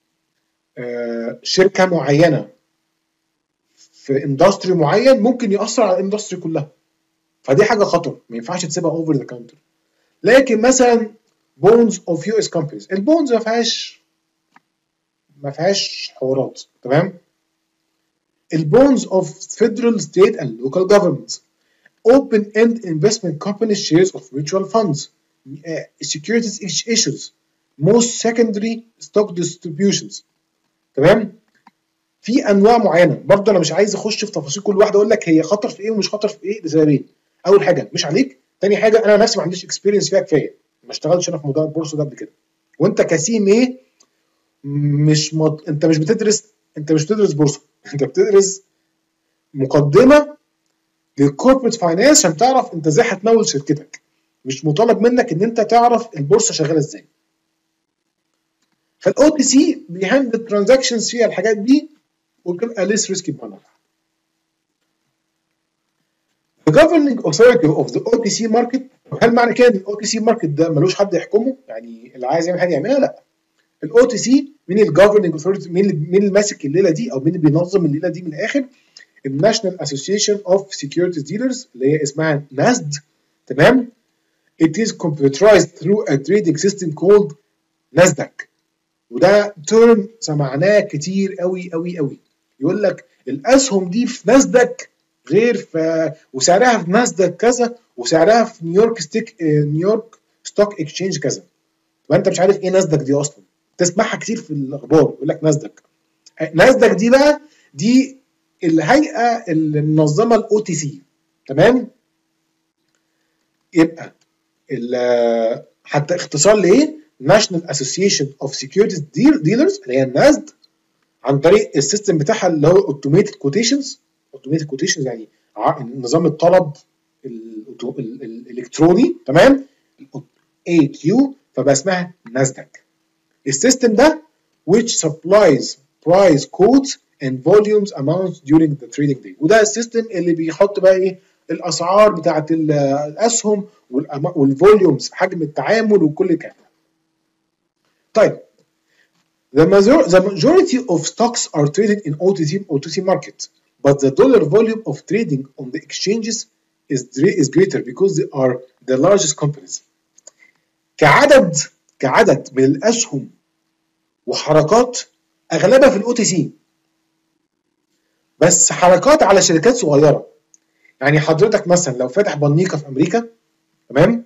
شركه معينه في اندستري معين ممكن ياثر على الاندستري كلها، فدي حاجه خطر ما ينفعش تسيبها اوفر ذا كاونتر. لكن مثلا بونز اوف يو اس كومبانيز، البونز ما فيهاش ما فيهاش حوارات. تمام، البونز اوف فيدرال ستيت اند لوكال جفرمنتس، open end investment company shares of mutual funds, uh, securities issues, most secondary stock distributions. تمام، في انواع معينه. برضه انا مش عايز اخش في تفاصيل كل واحده، اقول لك هي خطر في ايه ومش خطر في ايه لسببين. اول حاجه مش عليك، تاني حاجه انا نفسي ما عنديش اكسبيرينس فيها كفايه، ما اشتغلتش انا في موضوع البورصه ده قبل كده. وانت كسيم ايه مش مط... انت مش بتدرس انت مش بتدرس بورصه، انت بتدرس مقدمه للكوربريت فاينانس عشان تعرف انت ازاي هتمول شركتك. مش مطالب منك ان انت تعرف البورصه شغاله ازاي. فالاو تي سي بيهندل ترانزاكشنز فيها الحاجات دي وبتبقى ليس ريسكي بمعنى. The governing authority of the O T C market، هل معنى كده ان الاو تي سي ماركت ده ملوش حد يحكمه؟ يعني اللي عايز يعمل حاجه يعملها؟ لا. الاو تي سي مين الجوفرننج اوثورتي؟ مين اللي مين اللي ماسك الليله دي او مين اللي بينظم الليله دي من الاخر؟ الناشونال اسوسيشن اوف سكيورتيز ديلرز اللي هي اسمها ناسد. تمام؟ It is computerized through a trading system called ناسداك. وده تيرم سمعناه كتير قوي قوي قوي. يقول لك الاسهم دي في ناسداك غير في، وسعرها في ناسداك كذا، وسعرها في نيويورك ستيك نيويورك ستوك اكسشينج كذا. يبقى انت مش عارف ايه ناسداك دي اصلا، تسمعها كتير في الاخبار يقول لك ناسداك. ناسداك دي بقى دي الهيئه اللي منظمه الاو تي سي، تمام؟ يبقى حتى اختصار لايه؟ National Association of Securities Dealers اللي هي الناسد، عن طريق السيستم بتاعها اللي هو اوتوميتد كوتيشنز. اوتوميتد كوتيشنز يعني نظام الطلب الالكتروني، تمام؟ إيه كيو، فبقى اسمها ناسداك. السيستم ده which supplies price quotes and volumes amounts during the trading day. وده السيستم اللي بيحط بقى ايه؟ الاسعار بتاعت الاسهم والفوليومز، حجم التعامل وكل الكلام. طيب the majority of stocks are traded in O T C O T C market, but the dollar volume of trading on the exchanges is is greater because they are the largest companies. كعدد كعدد من الاسهم وحركات اغلبها في الاو تي سي، بس حركات على شركات صغيره. يعني حضرتك مثلا لو فاتح بنيقه في امريكا، تمام،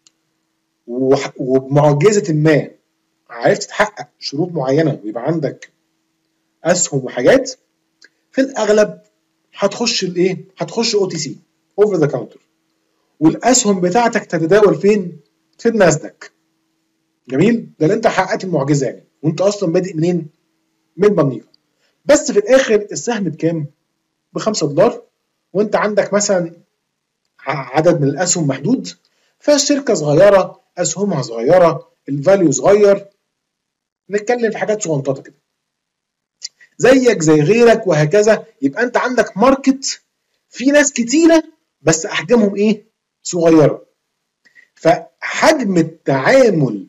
وبمعجزه ما عرفت تحقق شروط معينه ويبقى عندك اسهم وحاجات، في الاغلب هتخش الايه؟ هتخش او تي سي، اوفر ذا كاونتر، والاسهم بتاعتك تتداول فين؟ في الناسداك. جميل؟ ده اللي انت حققت المعجزه يعني، وانت اصلا بادئ منين؟ من بنيقه. بس في الاخر السهم بكام؟ ب خمسة دولار، وانت عندك مثلا عدد من الاسهم محدود، فالشركه صغيره، اسهمها صغيره، الفاليو صغير، نتكلم في حاجات صغنططه كده، زيك زي غيرك وهكذا. يبقى انت عندك ماركت في ناس كتيره بس احجامهم ايه؟ صغيره. فحجم التعامل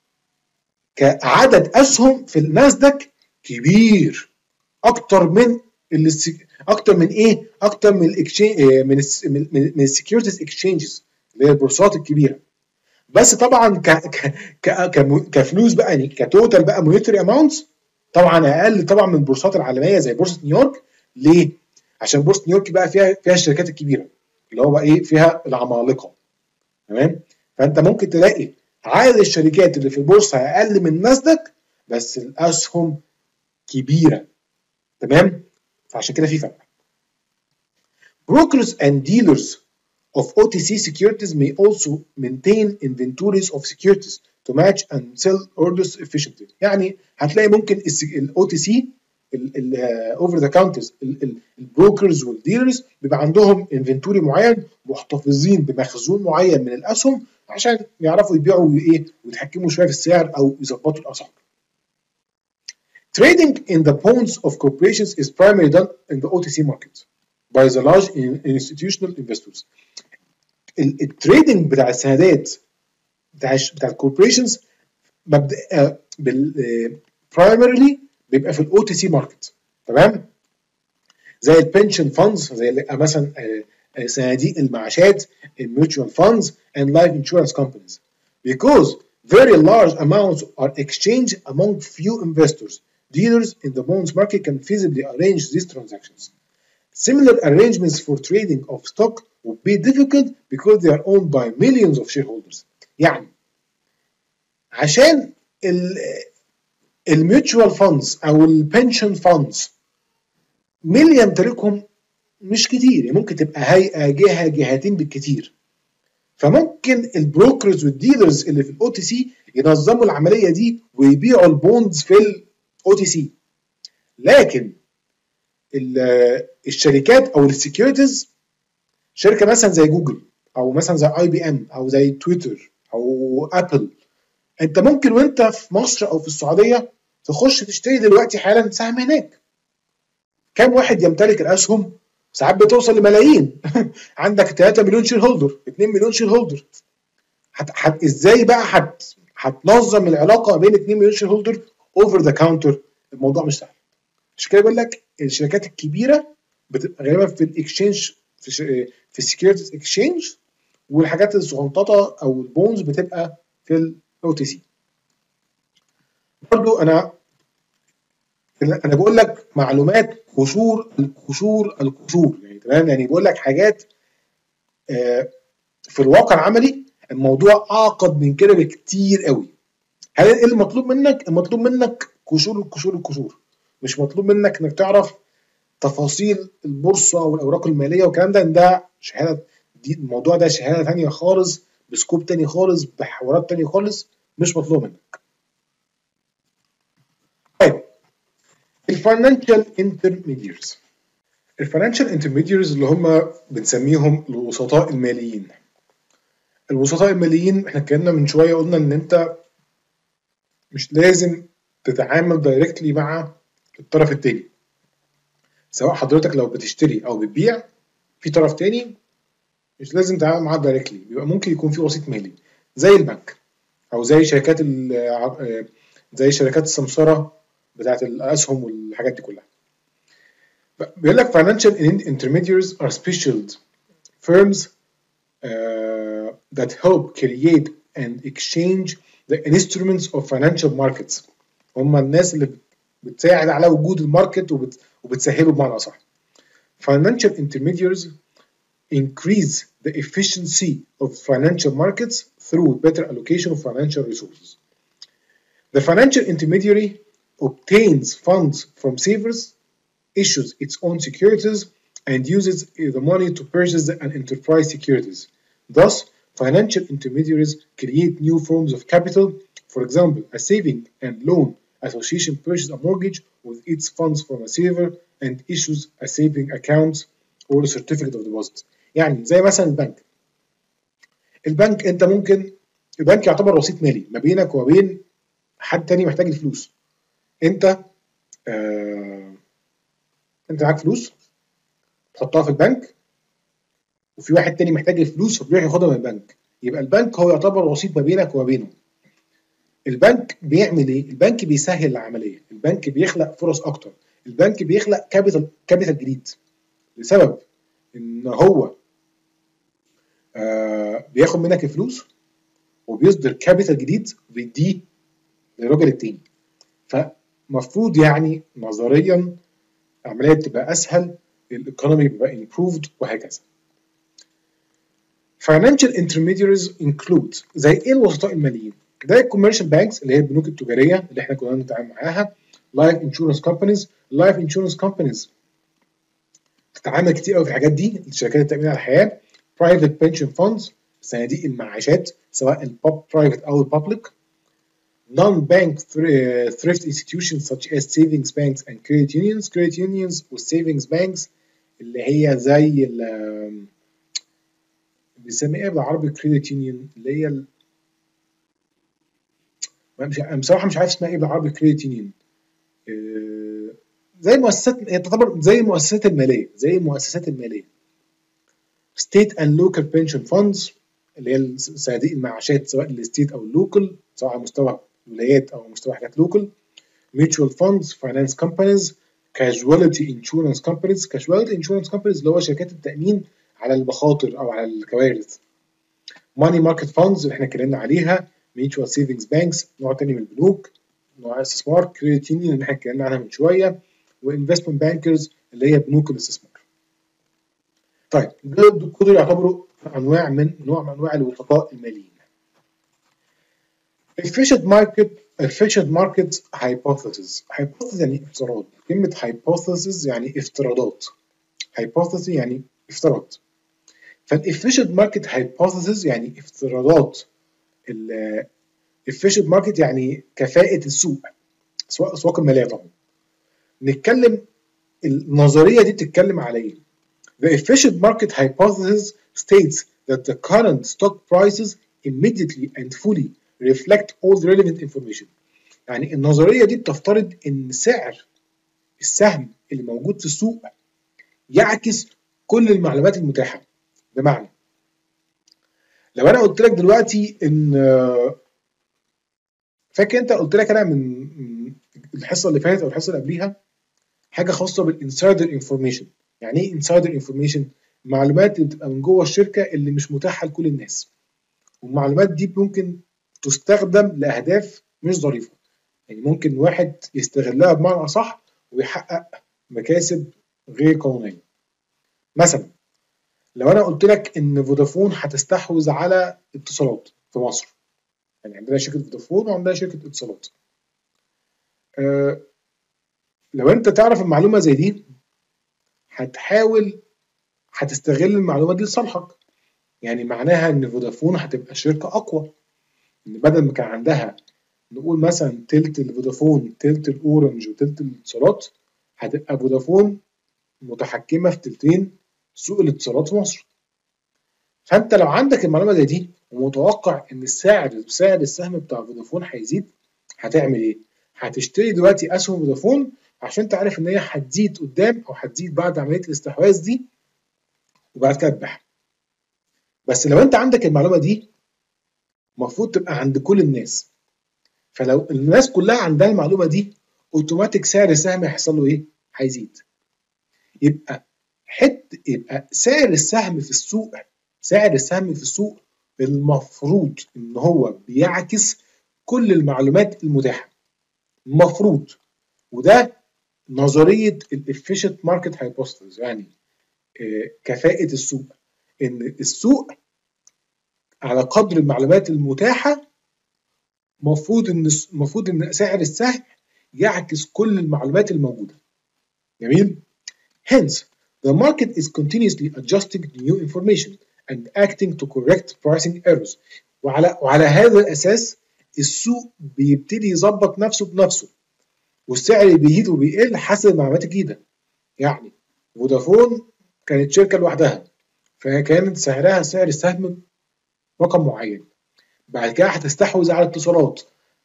كعدد اسهم في الناسداك كبير، اكتر من اكتر من ايه؟ اكتر من الاكشينج، من من من السكيورتيز اكسشينجز اللي هي البورصات الكبيره. بس طبعا ك ك كفلوس بقى، يعني كتوتال بقى مونيتري اماونتس، طبعا اقل طبعا من البورصات العالميه زي بورصه نيويورك. ليه؟ عشان بورصه نيويورك بقى فيها فيها الشركات الكبيره اللي هو ايه؟ فيها العمالقه، تمام؟ فانت ممكن تلاقي عدد الشركات اللي في البورصه اقل من ناسداك بس الاسهم كبيره، تمام؟ فعشان كده في فرق. Brokers and dealers of O T C securities may also maintain inventories of securities to match and sell orders efficiently. يعني هتلاقي ممكن ال O T C ال over the counters البروكرز والديلرز بيبقى عندهم انفنتوري معين، محتفظين بمخزون معين من الاسهم عشان يعرفوا يبيعوا وايه ويتحكموا شويه في السعر او يظبطوا الاسعار. Trading in the bonds of corporations is primarily done in the O T C market by the large institutional investors. التريدنج بتاع السندات بتاع بتاع الكوربريشنز مبدا بال برايمرلي بيبقى في الاو تي سي ماركت، تمام؟ زي البنشن فاندز، زي مثلا صناديق المعاشات، الميوتشوال فاندز and life insurance companies, because very large amounts are exchanged among few investors. Dealers in the bonds market can feasibly arrange these transactions. Similar arrangements for trading of stock would be difficult because they are owned by millions of shareholders. يعني عشان الميوتشوال فاندز او البنشن فاندز مين اللي يمتلكهم؟ مش كتير، يعني ممكن تبقى هيئه، جهه، جهتين بالكتير. فممكن البروكرز والديلرز اللي في الاو تي سي ينظموا العمليه دي ويبيعوا البوندز في الاو تي سي. لكن الشركات او السكيورتيز، شركه مثلا زي جوجل او مثلا زي اي بي ام او زي تويتر او ابل، انت ممكن وانت في مصر او في السعوديه تخش تشتري دلوقتي حالا سهم هناك. كم واحد يمتلك الاسهم؟ ساعات بتوصل لملايين. عندك ثلاثة مليون شير هولدر، اتنين مليون شير هولدر. حت... حت... ازاي بقى حت... هتنظم العلاقه بين اتنين مليون شير هولدر اوفر ذا كاونتر؟ الموضوع مش سهل. عشان كده بقول لك الشركات الكبيره بتبقى غالبا في الاكسشينج، في ش... في السكيورتيز اكسشينج، والحاجات الصغنططه او البونز بتبقى في الاو تي سي. برضو انا انا بقول لك معلومات قشور القشور القشور يعني، تمام؟ يعني بقول لك حاجات آه في الواقع العملي الموضوع اعقد من كده بكتير قوي. هل ايه المطلوب منك؟ المطلوب منك قشور القشور القشور، مش مطلوب منك انك تعرف تفاصيل البورصه والاوراق الماليه والكلام ده. ده شهاده، دي الموضوع ده شهاده ثانيه خالص، بسكوب تاني خالص، بحوارات تانية خالص، مش مطلوب منك. طيب الفاينانشال انترميديرز، الفاينانشال انترميديرز اللي هم بنسميهم الوسطاء الماليين. الوسطاء الماليين احنا اتكلمنا من شويه، قلنا ان انت مش لازم تتعامل دايركتلي مع الطرف التاني، سواء حضرتك لو بتشتري او بتبيع في طرف تاني مش لازم تتعامل معاه دايركتلي، بيبقى ممكن يكون في وسيط مالي زي البنك او زي شركات زي شركات السمسره بتاعت الاسهم والحاجات دي كلها. بيقول لك financial intermediaries are special firms uh, that help create and exchange the instruments of financial markets. هم الناس اللي بتساعد على وجود الماركت وبت... وبتسهله بمعنى اصح. Financial intermediaries increase the efficiency of financial markets through better allocation of financial resources. The financial intermediary obtains funds from savers, issues its own securities, and uses the money to purchase and enterprise securities. Thus, financial intermediaries create new forms of capital. For example, a saving and loan association purchases a mortgage with its funds from a saver and issues a saving account or a certificate of deposit. يعني زي مثلا البنك. البنك انت ممكن، البنك يعتبر وسيط مالي ما بينك وما بين حد تاني محتاج الفلوس. انت آه انت معاك فلوس تحطها في البنك، وفي واحد تاني محتاج الفلوس فبيروح ياخدها من البنك، يبقى البنك هو يعتبر وسيط ما بينك وما بينه. البنك بيعمل ايه؟ البنك بيسهل العمليه، البنك بيخلق فرص اكتر، البنك بيخلق كابيتال كابيتال جديد لسبب ان هو آه بياخد منك الفلوس وبيصدر كابيتال جديد وبيديه للراجل التاني. فمفروض يعني نظريا العمليه بتبقى اسهل، الايكونومي بيبقى improved وهكذا. Financial intermediaries include زي ايه الوسطاء الماليين؟ زي الكوميرشال بانكس اللي هي البنوك التجاريه اللي احنا كنا بنتعامل معاها، لايف انشورنس كومبانيز، اللايف انشورنس كومبانيز بتتعامل كتير قوي في الحاجات دي، شركات التامين على الحياه، برايفت بنشن فاندز صناديق المعاشات سواء البوب برايفت او البابليك، non-bank thrift institutions such as savings banks and credit unions. credit unions والسيفنجز بانكس اللي هي زي ال بيسميها ايه بالعربي كريدت يونيون، اللي هي ال... مش بصراحه مش عارف اسمها ايه بالعربي كريدت يونيون. آه... زي مؤسسات، هي تعتبر زي المؤسسات الماليه، زي المؤسسات الماليه. state and local pension funds اللي هي صناديق المعاشات سواء الستيت او اللوكال، سواء على مستوى ولايات او مستوى حاجات لوكال. mutual funds, finance companies, casualty insurance companies. casualty insurance companies اللي هو شركات التامين على المخاطر او على الكوارث. money market funds اللي احنا اتكلمنا عليها. mutual savings banks نوع تاني من البنوك، نوع استثمار. credit union اللي احنا اتكلمنا عنها من شويه. وinvestment bankers اللي هي بنوك الاستثمار. طيب دول كل يعتبروا انواع من نوع من انواع الوسطاء الماليين. efficient market efficient market hypothesis. hypothesis يعني افتراض، كلمة hypothesis يعني افتراضات، hypothesis يعني افتراض. فالefficient market hypothesis يعني افتراضات ال efficient market يعني كفاءة السوق، سواء الأسواق المالية طبعا. نتكلم النظرية دي بتتكلم على ايه؟ The efficient market hypothesis states that the current stock prices immediately and fully reflect all the relevant information. يعني النظرية دي بتفترض إن سعر السهم اللي موجود في السوق يعكس كل المعلومات المتاحة. بمعنى لو أنا قلت لك دلوقتي إن فاكر أنت قلت لك أنا من الحصة اللي فاتت أو الحصة اللي قبليها حاجة خاصة بالإنسايدر انفورميشن. يعني إيه إنسايدر انفورميشن؟ معلومات اللي بتبقى من جوه الشركة اللي مش متاحة لكل الناس، والمعلومات دي ممكن تستخدم لأهداف مش ظريفة، يعني ممكن واحد يستغلها بمعنى أصح ويحقق مكاسب غير قانونية. مثلا لو أنا قلت لك إن فودافون هتستحوذ على اتصالات في مصر، يعني عندنا شركه فودافون وعندنا شركه اتصالات. أه لو انت تعرف المعلومه زي دي هتحاول هتستغل المعلومه دي لصالحك. يعني معناها ان فودافون هتبقى شركه اقوى، ان بدل ما كان عندها نقول مثلا تلت الفودافون تلت الاورنج وتلت الاتصالات، هتبقى فودافون متحكمه في تلتين سوق الاتصالات في مصر. فانت لو عندك المعلومه زي دي ومتوقع ان السعر سعر السهم بتاع فودافون هيزيد، هتعمل ايه؟ هتشتري دلوقتي اسهم فودافون عشان تعرف ان هي هتزيد قدام او هتزيد بعد عمليه الاستحواذ دي، وبعد كده تبيعها. بس لو انت عندك المعلومه دي المفروض تبقى عند كل الناس، فلو الناس كلها عندها المعلومه دي اوتوماتيك سعر السهم هيحصل له ايه؟ هيزيد. يبقى حت يبقى سعر السهم في السوق سعر السهم في السوق المفروض ان هو بيعكس كل المعلومات المتاحه، المفروض. وده نظريه الافيشنت ماركت هايبوثيسيس، يعني آه كفاءه السوق، ان السوق على قدر المعلومات المتاحه مفروض ان المفروض ان سعر السهم يعكس كل المعلومات الموجوده. جميل. Hence the market is continuously adjusting new information and acting to correct pricing errors. وعلى وعلى هذا الاساس السوق بيبتدي يظبط نفسه بنفسه، والسعر بيزيد وبيقل حسب المعلومات الجديده. يعني فودافون كانت شركه لوحدها، فكانت سعرها سعر السهم رقم معين، بعد كده هتستحوذ على اتصالات،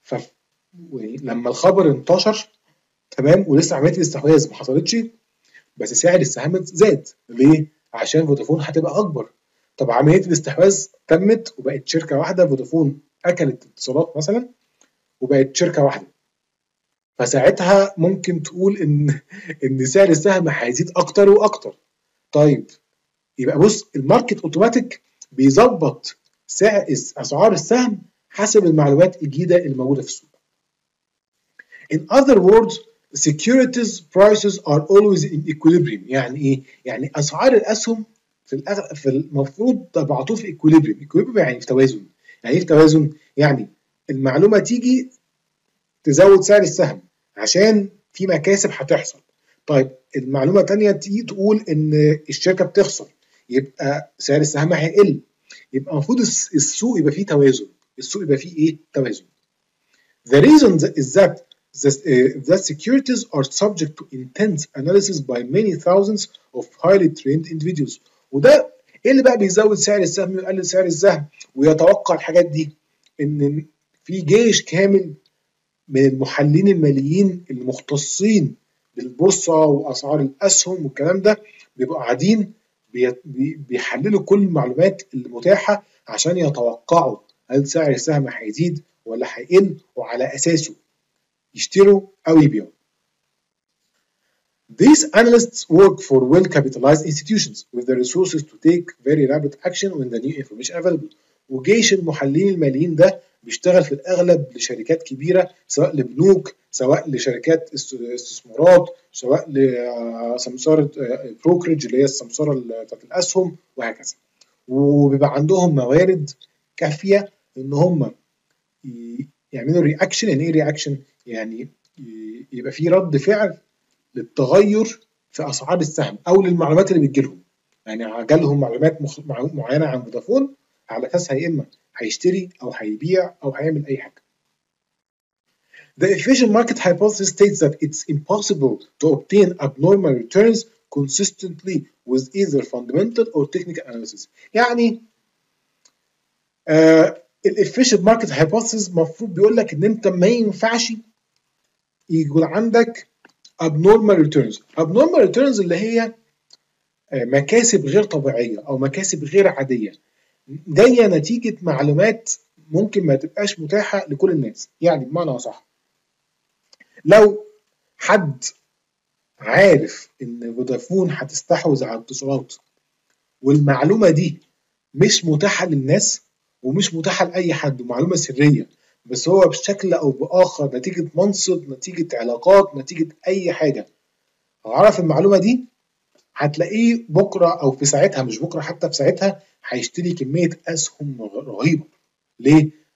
فلما الخبر انتشر تمام ولسه عمليه الاستحواذ ما حصلتش، بس سعر السهم زاد. ليه؟ عشان فودافون هتبقى اكبر. طب عمليه الاستحواذ تمت وبقت شركه واحده، فودافون اكلت اتصالات مثلا وبقت شركه واحده، فساعتها ممكن تقول ان ان سعر السهم هيزيد اكتر واكتر. طيب يبقى بص، الماركت اوتوماتيك بيظبط سعر اسعار السهم حسب المعلومات الجديده اللي موجوده في السوق. In other words, securities prices are always in equilibrium. يعني ايه؟ يعني اسعار الاسهم في الأغ... في المفروض تبعتوه في equilibrium. equilibrium يعني في توازن. يعني ايه في توازن؟ يعني المعلومه تيجي تزود سعر السهم عشان في مكاسب هتحصل. طيب المعلومه تانية تيجي تقول ان الشركه بتخسر، يبقى سعر السهم هيقل. يبقى المفروض السوق يبقى فيه توازن. السوق يبقى فيه ايه؟ توازن. The reason is that the, uh, the securities are subject to intense analysis by many thousands of highly trained individuals. وده ايه اللي بقى بيزود سعر السهم ويقلل سعر السهم ويتوقع الحاجات دي؟ ان في جيش كامل من المحللين الماليين المختصين بالبورصه واسعار الاسهم والكلام ده، بيبقوا قاعدين بيحللوا كل المعلومات المتاحه عشان يتوقعوا هل سعر السهم هيزيد ولا هيقل، وعلى اساسه يشتروا او يبيعوا. These analysts work for well-capitalized institutions with the resources to take very rapid action when the new information available. وجيش المحللين الماليين ده بيشتغل في الأغلب لشركات كبيرة، سواء لبنوك، سواء لشركات استثمارات، سواء لسمسارة بروكرج اللي هي السمسارة بتاعت الأسهم وهكذا. وبيبقى عندهم موارد كافية إن هم يعملوا رياكشن. يعني إيه رياكشن؟ يعني يبقى في رد فعل للتغير في اسعار السهم او للمعلومات اللي بتجيلهم. يعني جالهم معلومات مخ... معينه عن فودافون، على اساسها يا اما هيشتري او هيبيع او هيعمل اي حاجه. The efficient market hypothesis states that it's impossible to obtain abnormal returns consistently with either fundamental or technical analysis. يعني آه الefficient market hypothesis المفروض بيقول لك ان انت ما ينفعش يكون عندك abnormal returns. abnormal returns اللي هي مكاسب غير طبيعية أو مكاسب غير عادية جاية نتيجة معلومات ممكن ما تبقاش متاحة لكل الناس. يعني بمعنى صح، لو حد عارف إن فودافون هتستحوذ على اتصالات والمعلومة دي مش متاحة للناس ومش متاحة لأي حد ومعلومة سرية، بس هو بشكل أو بآخر نتيجة منصب، نتيجة علاقات، نتيجة أي حاجة عرف المعلومة دي، هتلاقيه بكرة أو في ساعتها، مش بكرة حتى في ساعتها، هيشتري كمية أسهم رهيبة. ليه؟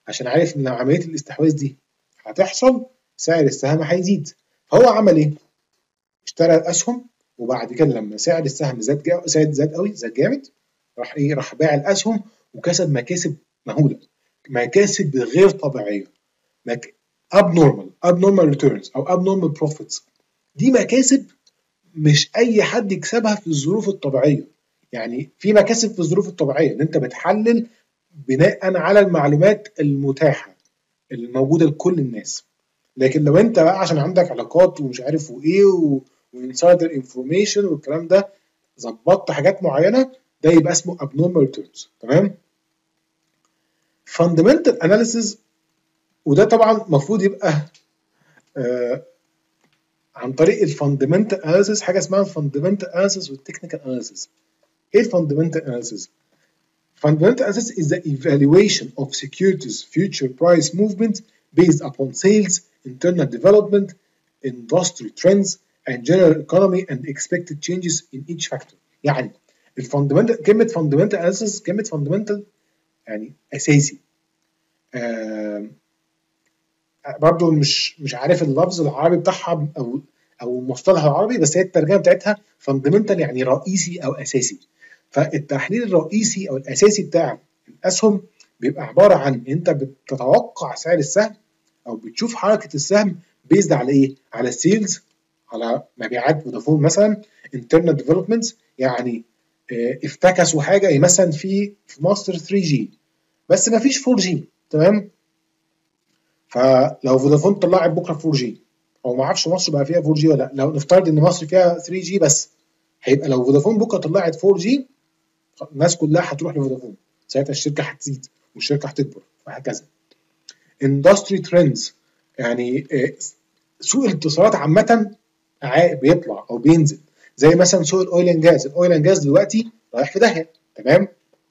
عشان عارف ان عمليه الاستحواذ دي هتحصل سعر السهم هيزيد. فهو عمل ايه؟ اشترى الاسهم، وبعد كده لما سعر السهم زاد جا... زاد زاد قوي، زاد جامد، راح ايه؟ راح باع الاسهم وكسب مكاسب مهوله، مكاسب غير طبيعيه، مك... abnormal abnormal returns او abnormal profits. دي مكاسب مش اي حد يكسبها في الظروف الطبيعيه. يعني في مكاسب في الظروف الطبيعيه ان انت بتحلل بناء على المعلومات المتاحه الموجوده لكل الناس، لكن لو انت بقى عشان عندك علاقات ومش عارف وايه وانسايدر انفورميشن والكلام ده، ظبطت حاجات معينه، ده يبقى اسمه abnormal returns. تمام؟ fundamental analysis، وده طبعا المفروض يبقى آه عن طريق الفاندمنتال اناليسيس، حاجه اسمها الفاندمنتال اناليسيس والتكنيكال اناليسيس. ايه الفاندمنتال اناليسيس؟ Fundamental analysis is the evaluation of securities future price movement based upon sales, internal development, industry trends, and general economy and expected changes in each factor. يعني الفاندمنتال، كلمة fundamental analysis، كلمة fundamental يعني أساسي. آه برضو مش مش عارف اللفظ العربي بتاعها أو أو المصطلح العربي، بس هي الترجمة بتاعتها fundamental يعني رئيسي أو أساسي. فالتحليل الرئيسي او الاساسي بتاع الاسهم بيبقى عباره عن انت بتتوقع سعر السهم او بتشوف حركه السهم بيزد على ايه؟ على السيلز، على مبيعات فودافون مثلا، internal developments يعني اه افتكسوا حاجه مثلا في في مصر ثري جي بس ما فيش فور جي. تمام؟ فلو فودافون طلعت بكره فور جي، او ما اعرفش مصر بقى فيها فور جي ولا لا، لو نفترض ان مصر فيها ثري جي بس، هيبقى لو فودافون بكره طلعت فور جي الناس كلها هتروح لفودافون، ساعتها الشركه هتزيد والشركه هتكبر وهكذا. اندستري ترندز يعني سوق الاتصالات عامه بيطلع او بينزل، زي مثلا سوق الاويل اند جاز. الاويل اند جاز دلوقتي رايح في داهيه. تمام؟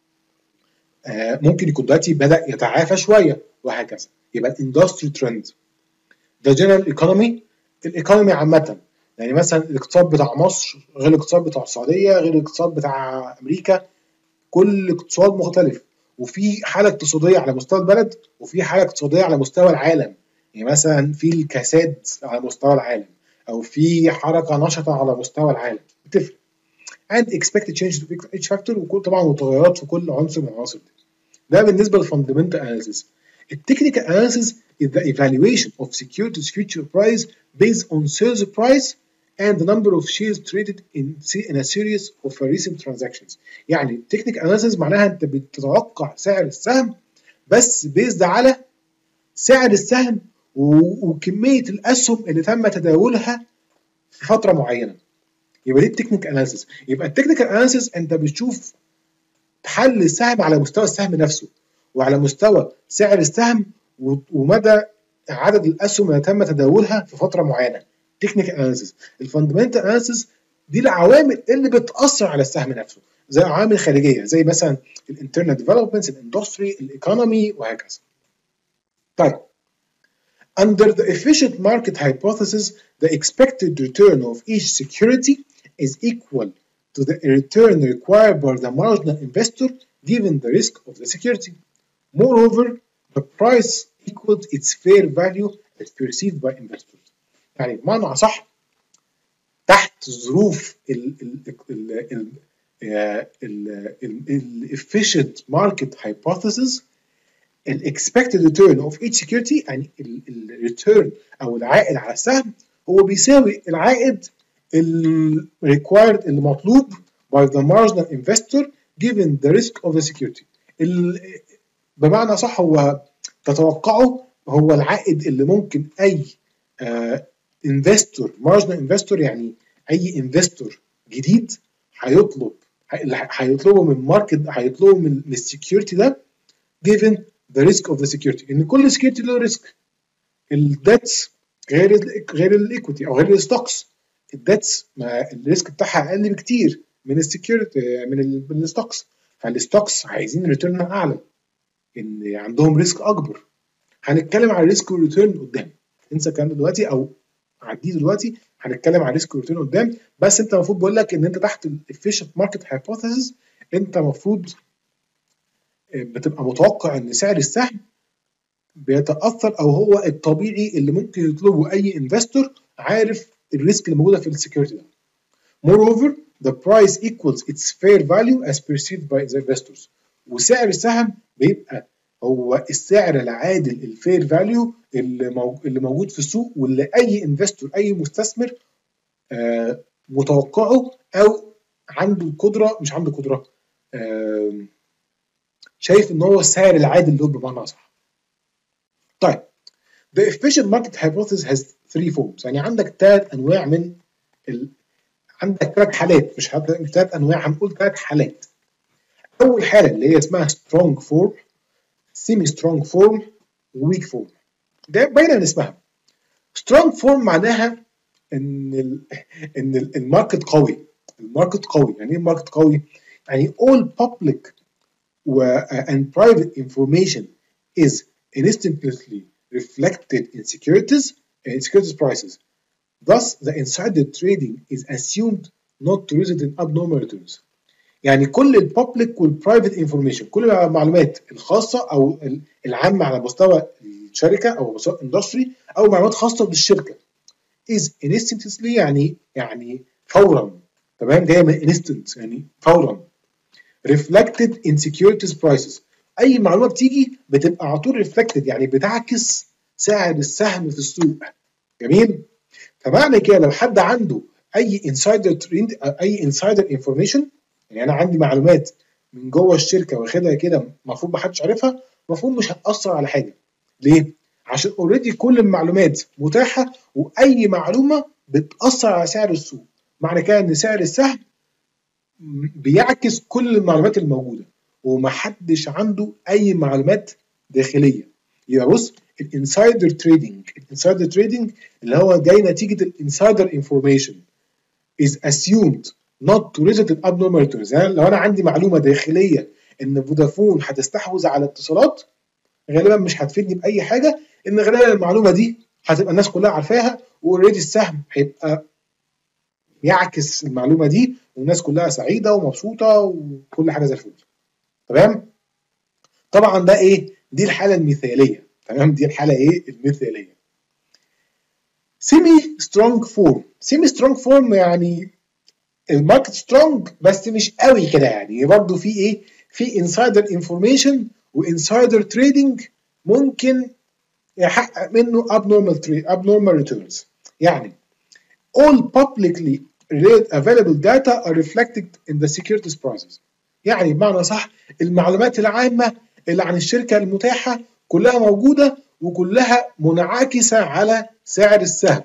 آه ممكن يكون دلوقتي بدا يتعافى شويه وهكذا. يبقى الاندستري ترند. ده جنرال ايكونومي، الايكونومي عامه، يعني مثلا الاقتصاد بتاع مصر غير الاقتصاد بتاع السعوديه غير الاقتصاد بتاع امريكا، كل اقتصاد مختلف، وفي حاله اقتصاديه على مستوى البلد وفي حاله اقتصاديه على مستوى العالم. يعني مثلا في الكساد على مستوى العالم، او في حركه نشطه على مستوى العالم، بتفرق. and expected change to each factor، وكل طبعا متغيرات في كل عنصر من العناصر دي. ده بالنسبه للفاندمنتال اناليسيس. التكنيكال اناليسيس is the evaluation of securities future price based on sales price and the number of shares traded in in a series of recent transactions. يعني technical analysis معناها انت بتتوقع سعر السهم بس بيزد على سعر السهم وكميه الاسهم اللي تم تداولها في فتره معينه. يبقى دي التكنيكال اناليسيس. يبقى التكنيكال اناليسيس انت بتشوف تحلل السهم على مستوى السهم نفسه، وعلى مستوى سعر السهم، ومدى عدد الاسهم اللي تم تداولها في فتره معينه. تكنيكال اناليسيس. الفاندمنتال اناليسيس دي العوامل اللي بتاثر على السهم نفسه، زي عوامل خارجيه زي مثلا الانترنال ديفلوبمنتس، الاندستري، الايكونومي وهكذا. طيب under the efficient market hypothesis the expected return of each security is equal to the return required by the marginal investor given the risk of the security. Moreover, the price equals its fair value as perceived by investors. يعني بمعنى أصح تحت ظروف ال ال ال ال efficient market hypothesis ال expected return of each security يعني ال return أو العائد على السهم هو بيساوي العائد ال required المطلوب by the marginal investor given the risk of the security. بمعنى صح هو تتوقعه هو العائد اللي ممكن اي انفستور مارجنال انفستور يعني اي انفستور جديد هيطلب هيطلبه من ماركت هيطلبه من السكيورتي ده given the risk of the security. ان كل سكيورتي له ريسك. الديتس غير ال غير الايكويتي او غير الستوكس. الديتس الريسك بتاعها اقل بكتير من السكيورتي من الستوكس، فالستوكس عايزين ريتيرن اعلى، ان عندهم ريسك اكبر. هنتكلم عن الريسك والريتيرن قدام، انسى الكلام ده دلوقتي او عديه دلوقتي، هنتكلم عن الريسك والريتيرن قدام. بس انت المفروض بقول لك ان انت تحت الافيشنت ماركت هايبوثيسيس انت المفروض بتبقى متوقع ان سعر السهم بيتاثر او هو الطبيعي اللي ممكن يطلبه اي انفستور عارف الريسك اللي موجوده في السكيورتي ده. Moreover, the price equals its fair value as perceived by the investors. وسعر السهم بيبقى هو السعر العادل الفير فاليو اللي اللي موجود في السوق، واللي اي انفستور اي مستثمر آه متوقعه او عنده قدره مش عنده قدره آه شايف ان هو السعر العادل له بمعنى اصح. طيب the efficient market hypothesis has three forms. يعني عندك ثلاث انواع من ال... عندك ثلاث حالات، مش ثلاث انواع، هنقول ثلاث حالات. اول حاله اللي هي اسمها strong form، semi strong form، weak form. ده باينه من اسمها. strong form معناها ان ال... ان الماركت قوي. الماركت قوي يعني ايه الماركت قوي؟ يعني all public و and private information is instantly reflected in securities and securities prices. Thus, the insider trading is assumed not to result in abnormal returns. يعني كل الببليك والبرايفت انفورميشن، كل المعلومات الخاصه او العامه على مستوى الشركه او مستوى الاندستري او معلومات خاصه بالشركه is instantly يعني يعني فورا، تمام، جايه من instant يعني فورا. reflected in securities prices، اي معلومه بتيجي بتبقى على طول reflected يعني بتعكس سعر السهم في السوق. جميل. فمعنى كده لو حد عنده اي انسايدر تريند اي انسايدر انفورميشن، يعني انا عندي معلومات من جوه الشركه واخدها كده المفروض ما حدش عارفها، المفروض مش هتاثر على حاجه. ليه؟ عشان اوريدي كل المعلومات متاحه، واي معلومه بتاثر على سعر السوق. معنى كده ان سعر السهم بيعكس كل المعلومات الموجوده ومحدش عنده اي معلومات داخليه. يبقى بص، الانسايدر تريدنج الانسايدر تريدنج اللي هو جاي نتيجه الانسايدر انفورميشن is assumed not to result in abnormal returns. يعني لو انا عندي معلومه داخليه ان فودافون هتستحوذ على اتصالات، غالبا مش هتفيدني باي حاجه، ان غالبا المعلومه دي هتبقى الناس كلها عارفاها، واوريدي السهم هيبقى يعكس المعلومه دي والناس كلها سعيده ومبسوطه وكل حاجه زي الفل. تمام؟ طبعا ده ايه؟ دي الحاله المثاليه. تمام؟ دي الحاله ايه؟ المثاليه. سيمي سترونج فورم. سيمي سترونج فورم يعني الماركت سترونج بس مش قوي كده، يعني برضه في ايه؟ في انسايدر انفورميشن وانسايدر تريدنج ممكن يحقق منه abnormal trade abnormal returns. يعني all publicly available data are reflected in the securities prices. يعني بمعنى صح المعلومات العامة اللي عن الشركة المتاحة كلها موجودة وكلها منعكسة على سعر السهم.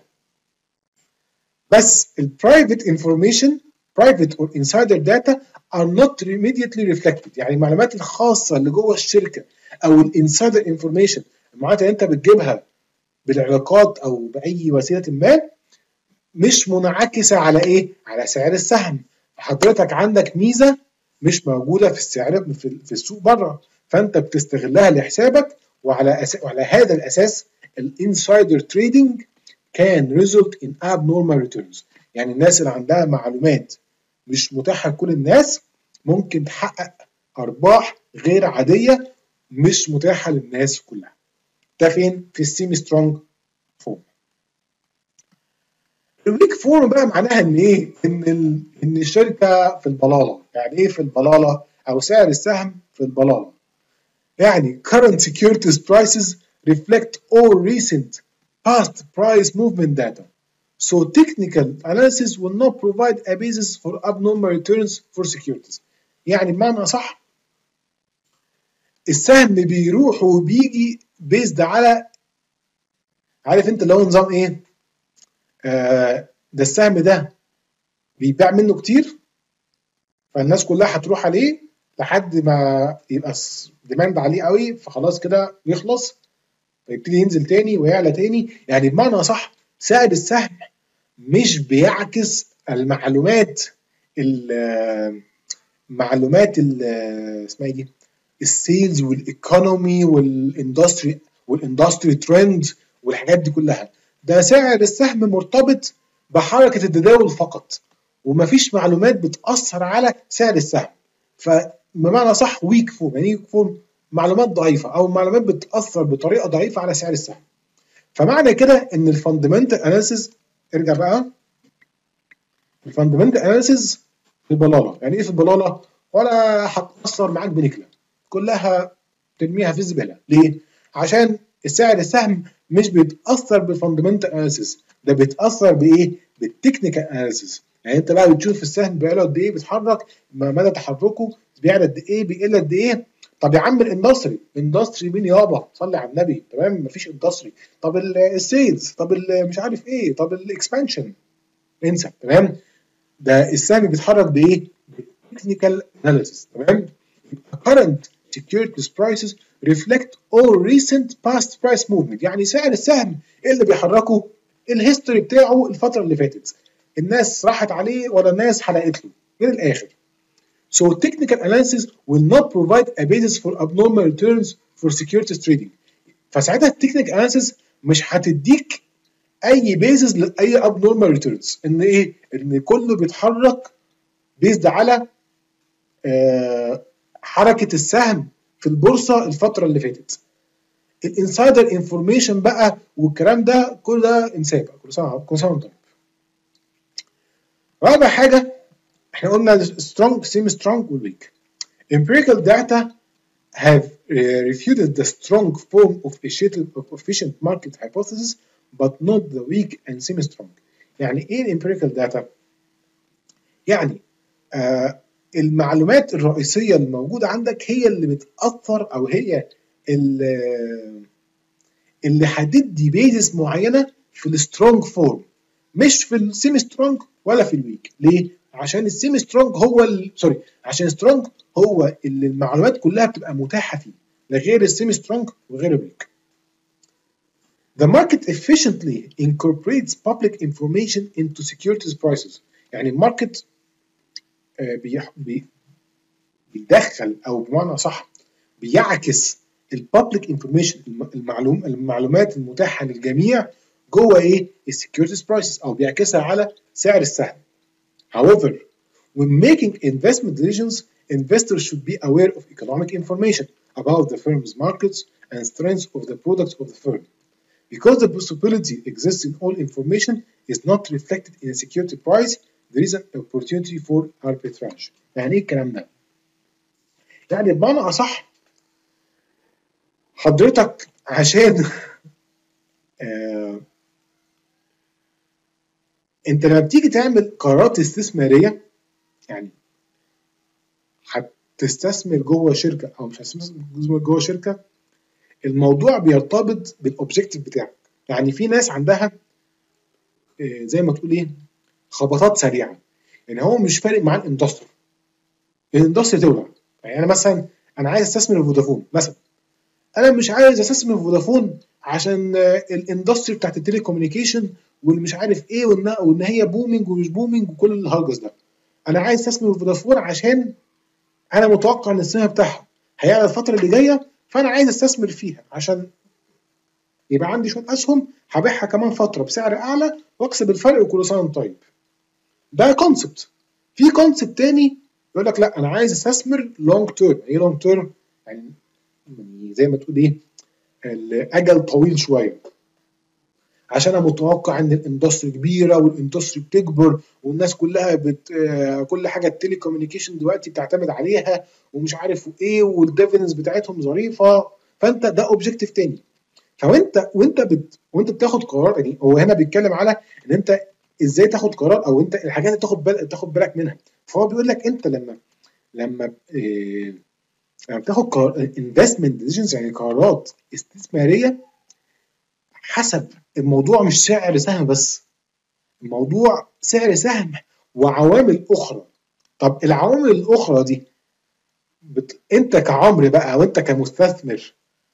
بس ال private information private or insider data are not immediately reflected. يعني المعلومات الخاصة اللي جوه الشركة أو ال insider information، المعلومات اللي أنت بتجيبها بالعلاقات أو بأي وسيلة ما، مش منعكسة على إيه؟ على سعر السهم. حضرتك عندك ميزة مش موجودة في السعر في السوق بره، فأنت بتستغلها لحسابك، وعلى أس... وعلى هذا الأساس الانسايدر تريدنج كان result in abnormal returns. يعني الناس اللي عندها معلومات مش متاحة لكل الناس ممكن تحقق أرباح غير عادية مش متاحة للناس كلها. ده فين؟ في السيمي سترونج فورم. الويك فورم بقى معناها ان ايه؟ ان ال... ان الشركه في البلاله. يعني ايه في البلاله؟ او سعر السهم في البلاله. يعني current securities prices reflect all recent past price movement data. So technical analysis will not provide a basis for abnormal returns for securities. يعني بمعنى صح السهم بيروح وبيجي بيزد على، عارف انت اللي هو نظام ايه؟ آه ده السهم ده بيباع منه كتير فالناس كلها هتروح عليه لحد ما يبقى ديماند عليه قوي، فخلاص كده يخلص فيبتدي ينزل تاني ويعلى تاني. يعني بمعنى صح سعر السهم مش بيعكس المعلومات المعلومات اسمها ايه دي؟ السيلز والايكونومي والاندستري والاندستري ترند والحاجات دي كلها. ده سعر السهم مرتبط بحركة التداول فقط، ومفيش معلومات بتأثر على سعر السهم. فبمعنى صح ويك فورم. يعني ويك فورم معلومات ضعيفه او معلومات بتاثر بطريقه ضعيفه على سعر السهم. فمعنى كده ان الفاندمنتال اناليسيز، ارجع بقى، الفاندمنتال اناليسيز في البلاله. يعني ايه في البلاله؟ ولا هتاثر معاك بنكله، كلها ترميها في الزباله. ليه؟ عشان السعر السهم مش بيتاثر بالفاندمنتال اناليسيز، ده بيتاثر بايه؟ بالتكنيكال اناليسيز. يعني انت بقى بتشوف السهم بقاله قد ايه بيتحرك، مدى تحركه، بيعلى قد ايه، بيقل قد ايه. طب يا عم الاندستري، اندستري مين يابا؟ صلي على النبي، تمام؟ مفيش اندستري. طب السيلز، طب مش عارف ايه، طب الاكسبانشن، انسى، تمام؟ ده السهم بيتحرك بايه؟ بالتكنيكال اناليسيس، تمام؟ current securities prices reflect all recent past price movement. يعني سعر السهم ايه اللي بيحركه؟ الهيستوري بتاعه الفتره اللي فاتت، الناس راحت عليه ولا الناس حرقت له، من الاخر. So technical analysis will not provide a basis for abnormal returns for securities trading. فساعتها التكنيكال اناليسيس مش هتديك اي بيزز لاي ابنورمال ريتيرنز. ان ايه؟ ان كله بيتحرك بيزد على آه حركه السهم في البورصه الفتره اللي فاتت. الانسايدر انفورميشن بقى والكلام ده كل ده انساه بقى، كل سنه كل سنه وانت طيب. رابع حاجه احنا قلنا سترونج سيمي سترونج والويك. empirical data have uh, refuted the strong form of efficient market hypothesis but not the weak and semi-strong. يعني ايه الامبيريكال داتا؟ يعني آه المعلومات الرئيسيه اللي موجوده عندك هي اللي بتاثر، او هي اللي, اللي هتدي بيزس معينه في السترونج فورم، مش في السيمي سترونج ولا في الويك. ليه؟ عشان السيمي سترونج هو ال... سوري عشان السترونج هو اللي المعلومات كلها بتبقى متاحه فيه، لغير السيمي سترونج وغير الويك. The market efficiently incorporates public information into securities prices. يعني الماركت بيدخل، او بمعنى صح بيعكس الببليك انفورميشن، المعلوم المعلومات المتاحه للجميع جوه ايه؟ السكيورتيز برايسز، او بيعكسها على سعر السهم. However, when making investment decisions, investors should be aware of economic information about the firm's markets and strengths of the products of the firm. Because the possibility exists in all information is not reflected in a security price, there is an opportunity for arbitrage. يعني ايه الكلام ده؟ يعني بمعنى اصح حضرتك عشان آه انت لما بتيجي تعمل قرارات استثماريه، يعني هتستثمر جوه شركه او مش هتستثمر جوه شركه، الموضوع بيرتبط بالاوبجيكتيف بتاعك. يعني في ناس عندها آه زي ما تقول ايه؟ خبطات سريعه. يعني هو مش فارق معاه الاندستري، الاندستري تولع. يعني انا مثلا انا عايز استثمر في فودافون مثلا، انا مش عايز استثمر في فودافون عشان الاندستري بتاعت التلي كوميونيكيشن واللي مش عارف ايه، وان وان هي بومينج ومش بومينج وكل الهرجس ده. انا عايز استثمر في فودافون عشان انا متوقع ان السهم بتاعها هيعلى الفتره اللي جايه، فانا عايز استثمر فيها عشان يبقى عندي شويه اسهم هبيعها كمان فتره بسعر اعلى واكسب الفرق وكل سنه وانت طيب. ده كونسبت. في كونسبت تاني يقول لك لا انا عايز استثمر لونج تيرم. ايه لونج تيرم؟ يعني زي ما تقول ايه؟ الاجل طويل شويه، عشان انا متوقع ان الاندستري كبيره والاندستري بتكبر والناس كلها بت آه كل حاجه التلي كوميونيكيشن دلوقتي بتعتمد عليها ومش عارف ايه، والديفيدنس بتاعتهم ظريفه. فانت ده اوبجيكتيف تاني. فانت وانت بت وانت بتاخد قرار، يعني هو هنا بيتكلم على ان انت ازاي تاخد قرار، او انت الحاجات اللي تاخد بالك تاخد بالك منها. فهو بيقول لك انت لما لما إيه لما بتاخد قرار انفستمنت ديسيجنز، يعني قرارات استثماريه، حسب الموضوع مش سعر سهم بس، الموضوع سعر سهم وعوامل اخرى. طب العوامل الاخرى دي بت... انت كعمر بقى وانت كمستثمر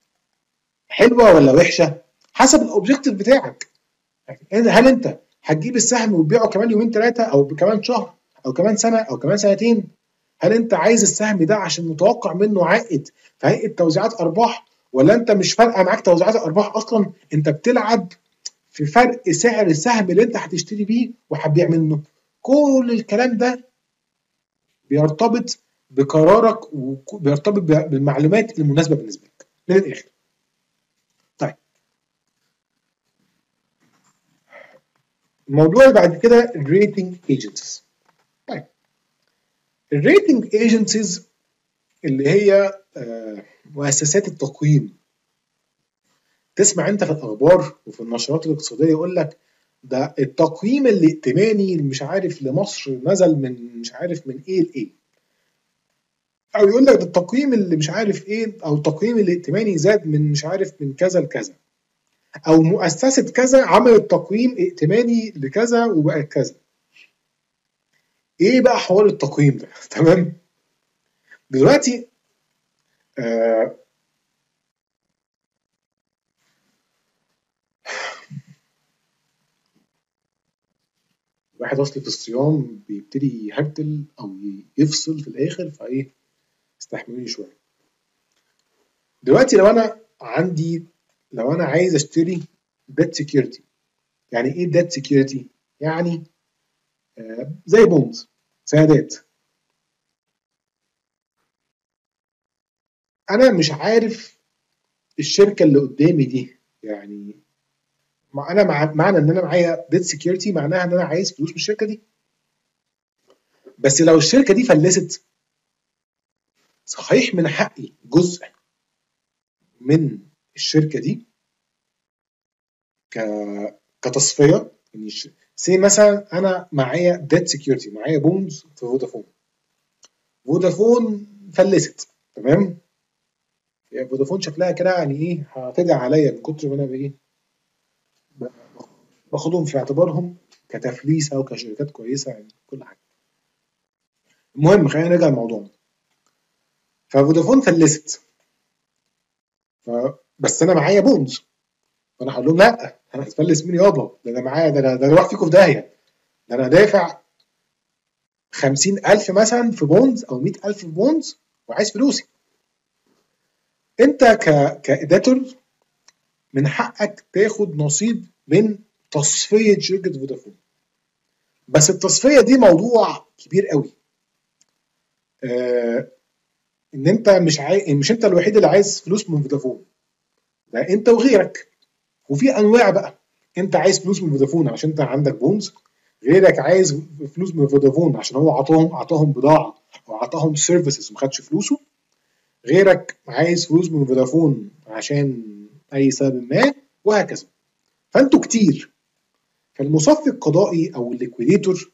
حلوه ولا وحشه؟ حسب الاوبجيكتيف بتاعك. هل انت هتجيب السهم وتبيعه كمان يومين ثلاثه، او كمان شهر، او كمان سنه، او كمان سنتين؟ هل انت عايز السهم ده عشان متوقع منه عائد في هيئه توزيعات ارباح، ولا انت مش فارقه معاك توزيعات الارباح اصلا؟ انت بتلعب في فرق سعر السهم اللي انت هتشتري بيه وهتبيع منه. كل الكلام ده بيرتبط بقرارك وبيرتبط بالمعلومات المناسبه بالنسبه لك من الاخر. طيب الموضوع اللي بعد كده الريتنج ايجنسيز. طيب الريتنج ايجنسيز اللي هي آه مؤسسات التقييم. تسمع انت في الاخبار وفي النشرات الاقتصاديه يقول لك ده التقييم الائتماني اللي مش عارف لمصر نزل من مش عارف من ايه لايه، او يقول لك ده التقييم اللي مش عارف ايه، او التقييم الائتماني زاد من مش عارف من كذا لكذا، او مؤسسه كذا عملت تقييم ائتماني لكذا وبقت كذا. ايه بقى حوار التقييم ده؟ تمام. دلوقتي آه واحد اصل في الصيام بيبتدي يهبل او يفصل في الاخر، فايه استحملوني شويه. دلوقتي لو انا عندي لو انا عايز اشتري ديت سكيورتي. يعني ايه ديت سكيورتي؟ يعني آه زي بونز، سندات. انا مش عارف الشركه اللي قدامي دي، يعني مع انا مع معنى ان انا معايا ديت سكيورتي معناها ان انا عايز فلوس من الشركه دي. بس لو الشركه دي فلست، صحيح من حقي جزء من الشركه دي ك كتصفيه. يعني سي مثلا انا معايا ديت سكيورتي، معايا بونز في فودافون. فودافون فلست، تمام. يعني فودافون شكلها كده يعني ايه هتدعي عليا من كتر ما انا بايه باخدهم في اعتبارهم كتفليسه وكشركات كويسه، يعني كل حاجه. المهم خلينا نرجع لموضوعنا. ففودافون فلست، ف... بس انا معايا بونز. فانا هقول لهم لا، انا هتفلس مين يابا؟ ده انا معايا، ده انا ده انا اروح فيكم في داهيه. ده انا دافع خمسين ألف مثلا في بونز او مية ألف في بونز وعايز فلوسي. انت ك كاديتور من حقك تاخد نصيب من تصفيه شركه فودافون. بس التصفيه دي موضوع كبير قوي. آه ان انت مش عاي... مش انت الوحيد اللي عايز فلوس من فودافون، ده انت وغيرك. وفي انواع بقى، انت عايز فلوس من فودافون عشان انت عندك بونز، غيرك عايز فلوس من فودافون عشان هو عطاهم عطاهم بضاعه او عطاهم سيرفيسز وما خدش فلوسه، غيرك عايز فلوس من فودافون عشان اي سبب ما، وهكذا. فانتوا كتير. فالمصفي القضائي او الليكويديتور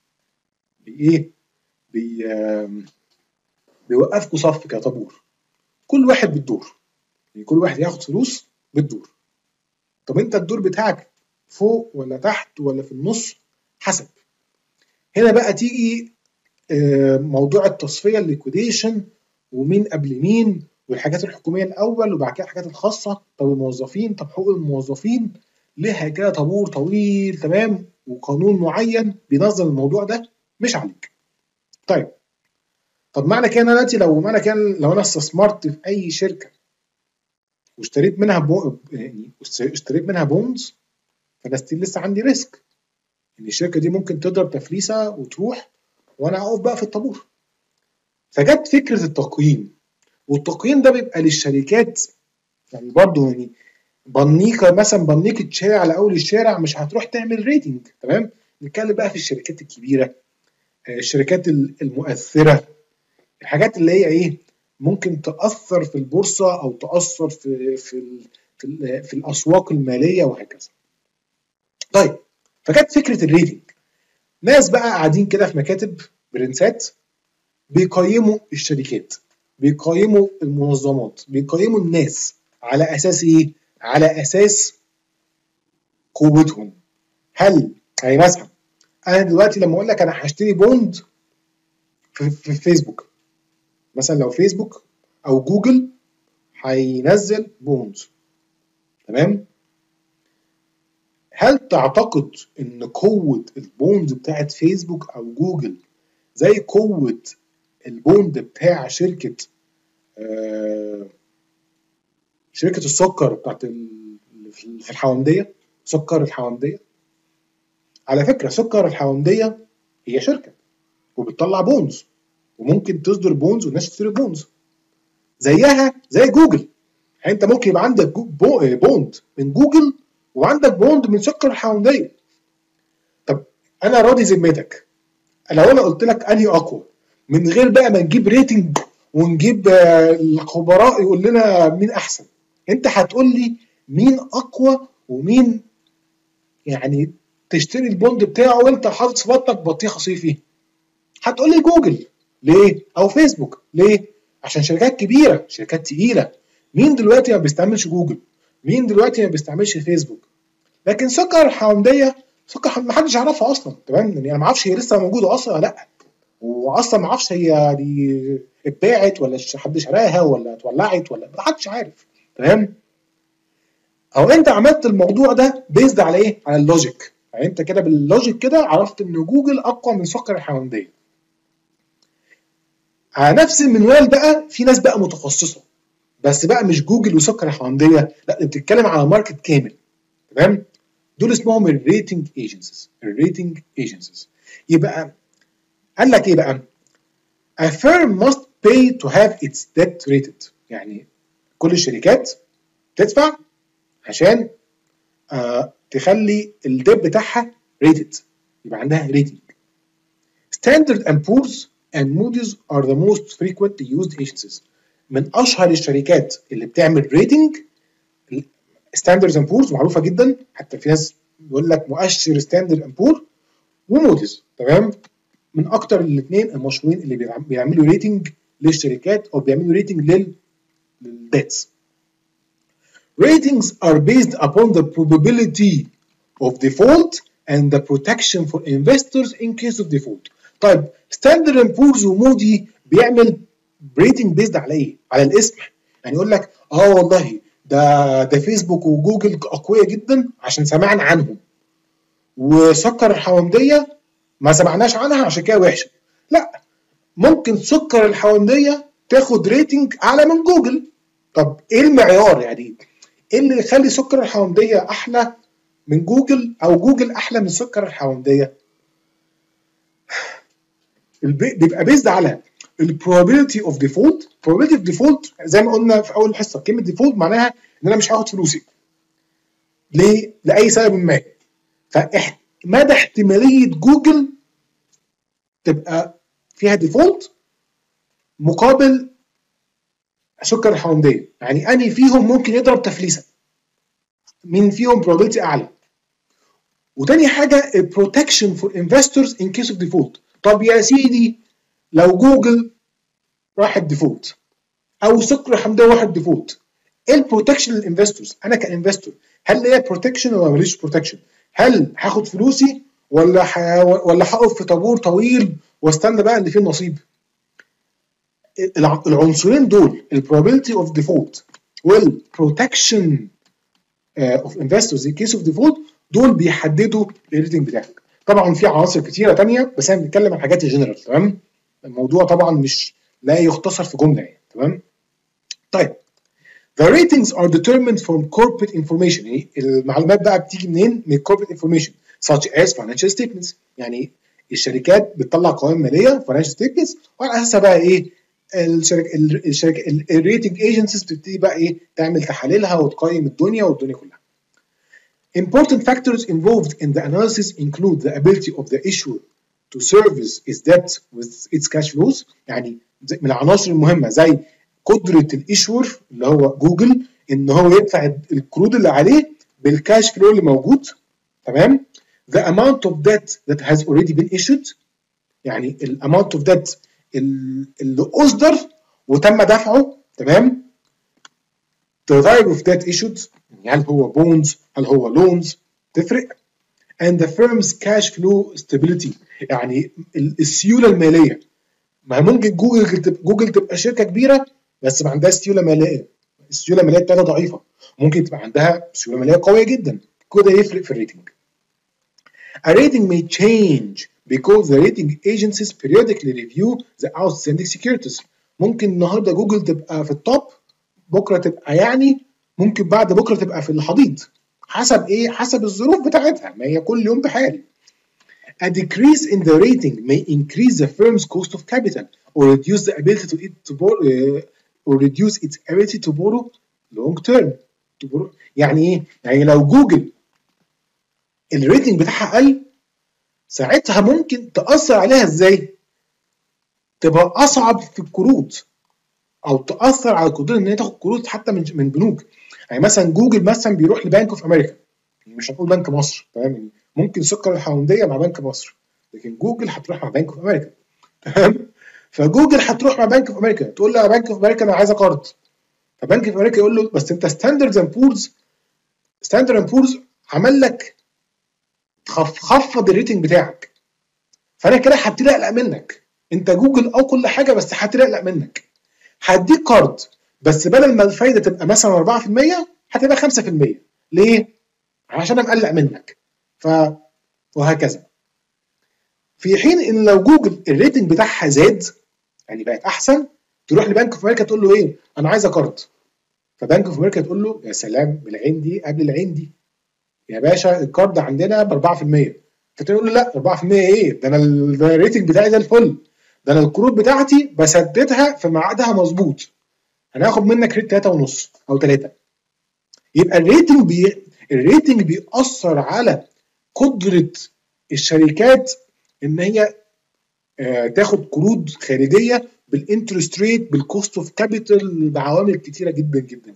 بايه بي بيوقفكوا صف كده طابور، كل واحد بالدور. يعني كل واحد ياخد فلوس بالدور. طب انت الدور بتاعك فوق ولا تحت ولا في النص؟ حسب. هنا بقى تيجي موضوع التصفيه الليكويديشن، ومين قبل مين، والحاجات الحكوميه الاول وبعد كده الحاجات الخاصه. طب الموظفين، طب حقوق الموظفين، ليها كده طابور طويل، تمام، وقانون معين بينظم الموضوع ده مش عليك. طيب طب معنى كده انا دلوقتي لو معنى كده لو انا استثمرت في اي شركه واشتريت منها بو... يعني اشتريت منها بونز، فانا ستيل لسه عندي ريسك ان الشركه دي ممكن تضرب تفليسه وتروح وانا اقف بقى في الطابور. فجت فكره التقييم، والتقييم ده بيبقى للشركات. يعني برضه يعني بنيكه مثلا، بنيكه شارع على اول الشارع مش هتروح تعمل ريتنج، تمام. نتكلم بقى في الشركات الكبيره، الشركات المؤثره، الحاجات اللي هي ايه ممكن تاثر في البورصه او تاثر في في في, في الاسواق الماليه وهكذا. طيب فكانت فكره الريتنج، ناس بقى قاعدين كده في مكاتب برنسات بيقيموا الشركات، بيقيموا المنظمات، بيقيموا الناس على اساس ايه؟ على اساس قوتهم. هل يعني مثلا انا دلوقتي لما اقول لك انا هشتري بوند في, في فيسبوك مثلا، لو فيسبوك او جوجل هينزل بوند، تمام، هل تعتقد ان قوه البوند بتاعت فيسبوك او جوجل زي قوه البوند بتاع شركه آه شركه السكر بتاعت في الحوامديه، سكر الحوامديه؟ على فكره سكر الحوامديه هي شركه وبتطلع بونز، وممكن تصدر بونز والناس تشتري بونز زيها زي جوجل. يعني انت ممكن يبقى عندك بوند من جوجل وعندك بوند من سكر الحونديه. طب انا راضي ذمتك لو انا قلت لك انهي اقوى من غير بقى ما نجيب ريتنج ونجيب الخبراء يقول لنا مين احسن، انت هتقول لي مين اقوى ومين يعني تشتري البوند بتاعه وانت حاطط في بطنك بطيخه صيفي؟ هتقول لي جوجل. ليه؟ او فيسبوك. ليه؟ عشان شركات كبيره، شركات تقيله. مين دلوقتي ما بيستعملش جوجل؟ مين دلوقتي ما بيستعملش فيسبوك؟ لكن سكر الحونديه سكر ما حدش يعرفها اصلا، تمام؟ يعني انا ما اعرفش هي لسه موجوده اصلا ولا لا، واصلا ما اعرفش هي دي اتباعت ولا حد شراها ولا اتولعت ولا ما حدش عارف، تمام؟ او انت عملت الموضوع ده بيزد على ايه؟ على اللوجيك. يعني انت كده باللوجيك كده عرفت ان جوجل اقوى من سكر الحونديه. على نفس المنوال بقى في ناس بقى متخصصه، بس بقى مش جوجل وسكر الحونديه، لا انت بتتكلم على ماركت كامل، تمام؟ دول اسمهم الريتنج ايجنسيز. الريتنج ايجنسيز يبقى قال لك ايه بقى؟ A firm must pay to have its debt rated. يعني كل الشركات تدفع عشان آه تخلي الديب بتاعها rated، يبقى عندها rating. Standard and Poor's and Moody's are the most frequently used agencies. من اشهر الشركات اللي بتعمل ريتنج ستاندرز اند بورز، معروفه جدا، حتى في ناس بيقول لك مؤشر ستاندرد اند بور وموديز، تمام؟ من اكتر الاثنين المشهورين اللي بيعملوا ريتنج للشركات او بيعملوا ريتنج للديتس. Ratings are based upon the probability of default and the protection for investors in case of default. طيب ستاندرد اند بورز ومودي بيعمل ريتنج بيزد على ايه؟ على الاسم. يعني يقول لك اه والله ده ده فيسبوك وجوجل اقوياء جدا عشان سمعنا عنهم، وسكر الحونديه ما سمعناش عنها عشان كده وحشه. لا، ممكن سكر الحونديه تاخد ريتنج اعلى من جوجل. طب ايه المعيار؟ يعني ايه اللي يخلي سكر الحونديه احلى من جوجل او جوجل احلى من سكر الحونديه؟ بيبقى بيزد على البروبابيلتي اوف ديفولت. probability اوف ديفولت زي ما قلنا في اول الحصه، كلمه ديفولت معناها ان انا مش هاخد فلوسي ليه؟ لاي سبب ما. فمدى احتماليه جوجل تبقى فيها ديفولت مقابل سكر الحونديه، يعني انهي فيهم ممكن يضرب تفليسه؟ مين فيهم probability اعلى؟ وتاني حاجه البروتكشن فور انفستورز ان كيس اوف ديفولت. طب يا سيدي لو جوجل راحت ديفولت او سكر الحونديه واحد ديفولت، ايه البروتكشن للانفستورز؟ انا كانفستور هل ليا بروتكشن ولا ماليش بروتكشن؟ هل هاخد فلوسي ولا ح... ولا هقف في طابور طويل واستنى بقى اللي فيه النصيب؟ العنصرين دول البروبابيلتي اوف ديفولت والبروتكشن اوف انفستورز ان كيس اوف ديفولت دول بيحددوا الريتنج بتاعك. طبعا في عناصر كتيره ثانيه بس احنا بنتكلم عن حاجات جنرال، تمام؟ الموضوع طبعا مش لا يختصر في جمله يعني، تمام؟ طيب The ratings are determined from corporate information. يعني المعلومات بقى بتيجي منين؟ من corporate information such as financial statements. يعني الشركات بتطلع قوائم ماليه financial statements وعلى اساسها بقى ايه؟ الشركه الشركه الريتنج ايجنسيز بتبتدي بقى ايه؟ تعمل تحاليلها وتقيم الدنيا والدنيا كلها. Important factors involved in the analysis include the ability of the issuer to service its debt with its cash flows. يعني من العناصر المهمه زي قدره الايشور اللي هو جوجل ان هو يدفع القروض اللي عليه بالكاش فلو اللي موجود، تمام؟ The amount of debt that has already been issued. يعني الاماونت اوف debt اللي اصدر وتم دفعه، تمام؟ The type of debt issued، هل هو bonds هل هو loans، تفرق. And the firm's cash flow stability، يعني السيوله الماليه. ما ممكن جوجل جوجل تبقى شركه كبيره بس ما عندهاش سيوله ماليه، السيوله الماليه بتاعتها ضعيفه. ممكن تبقى عندها سيوله ماليه قويه جدا، كده يفرق في الريتنج. A rating may change because the rating agencies periodically review the outstanding securities. ممكن النهارده جوجل تبقى في التوب، بكره تبقى يعني ممكن بعد بكره تبقى في الحضيض، حسب ايه؟ حسب الظروف بتاعتها، ما هي كل يوم بحال. A decrease in the rating may increase the firm's cost of capital. or reduce the ability to it to borrow uh, or reduce its ability to borrow long term to borrow. يعني ايه؟ يعني لو جوجل الريتنج بتاعها قل ساعتها ممكن تأثر عليها ازاي؟ تبقى اصعب في القروض او تأثر على القدرة ان هي تاخد قروض حتى من من بنوك. يعني مثلا جوجل مثلا بيروح لبنك اوف امريكا، مش هنقول بنك مصر، تمام؟ ممكن سكر الحونديه مع بنك مصر، لكن جوجل هتروح مع بنك اوف امريكا، تمام؟ فجوجل هتروح مع بنك اوف امريكا تقول له يا بنك اوف امريكا انا عايزه قرض، فبنك اوف امريكا يقول له بس انت ستاندرد اند بورز ستاندرد اند بورز عمل لك خفض الريتنج بتاعك، فانا كده هبتدي اقلق منك، انت جوجل او كل حاجه بس هبتدي اقلق منك، هديك قرض بس بدل ما الفايده تبقى مثلا أربعة في المية هتبقى خمسة في المية. ليه؟ عشان انا مقلق منك. ف وهكذا. في حين ان لو جوجل الريتنج بتاعها زاد يعني بقت احسن، تروح لبنك اوف امريكا تقول له ايه؟ انا عايزه قرض. فبنك اوف امريكا تقول له يا سلام، بالعين دي قبل العين دي يا باشا، القرض عندنا ب أربعة في المية. فتقول له لا أربعة في المية ايه؟ ده انا الريتنج بتاعي زي الفل، ده انا القروض بتاعتي بسددها في ميعادها مظبوط، هناخد منك ريت ثلاثة ونص او ثلاثة. يبقى الريتنج بي... الريتنج بيأثر على قدرة الشركات ان هي آه تاخد قروض خارجيه بالانترست ريت، بالكوست اوف كابيتال، بعوامل كتيره جدا جدا.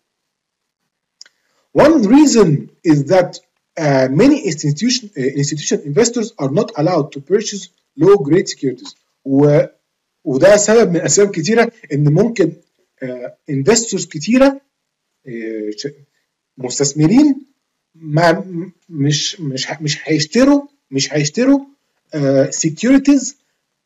One reason is that uh, many institution uh, institutional investors are not allowed to purchase low grade securities. و وده سبب من اسباب كتيره ان ممكن انفستورز uh, كتيره uh, مستثمرين ما مش مش مش هيشتروا مش هيشتروا سكيورتيز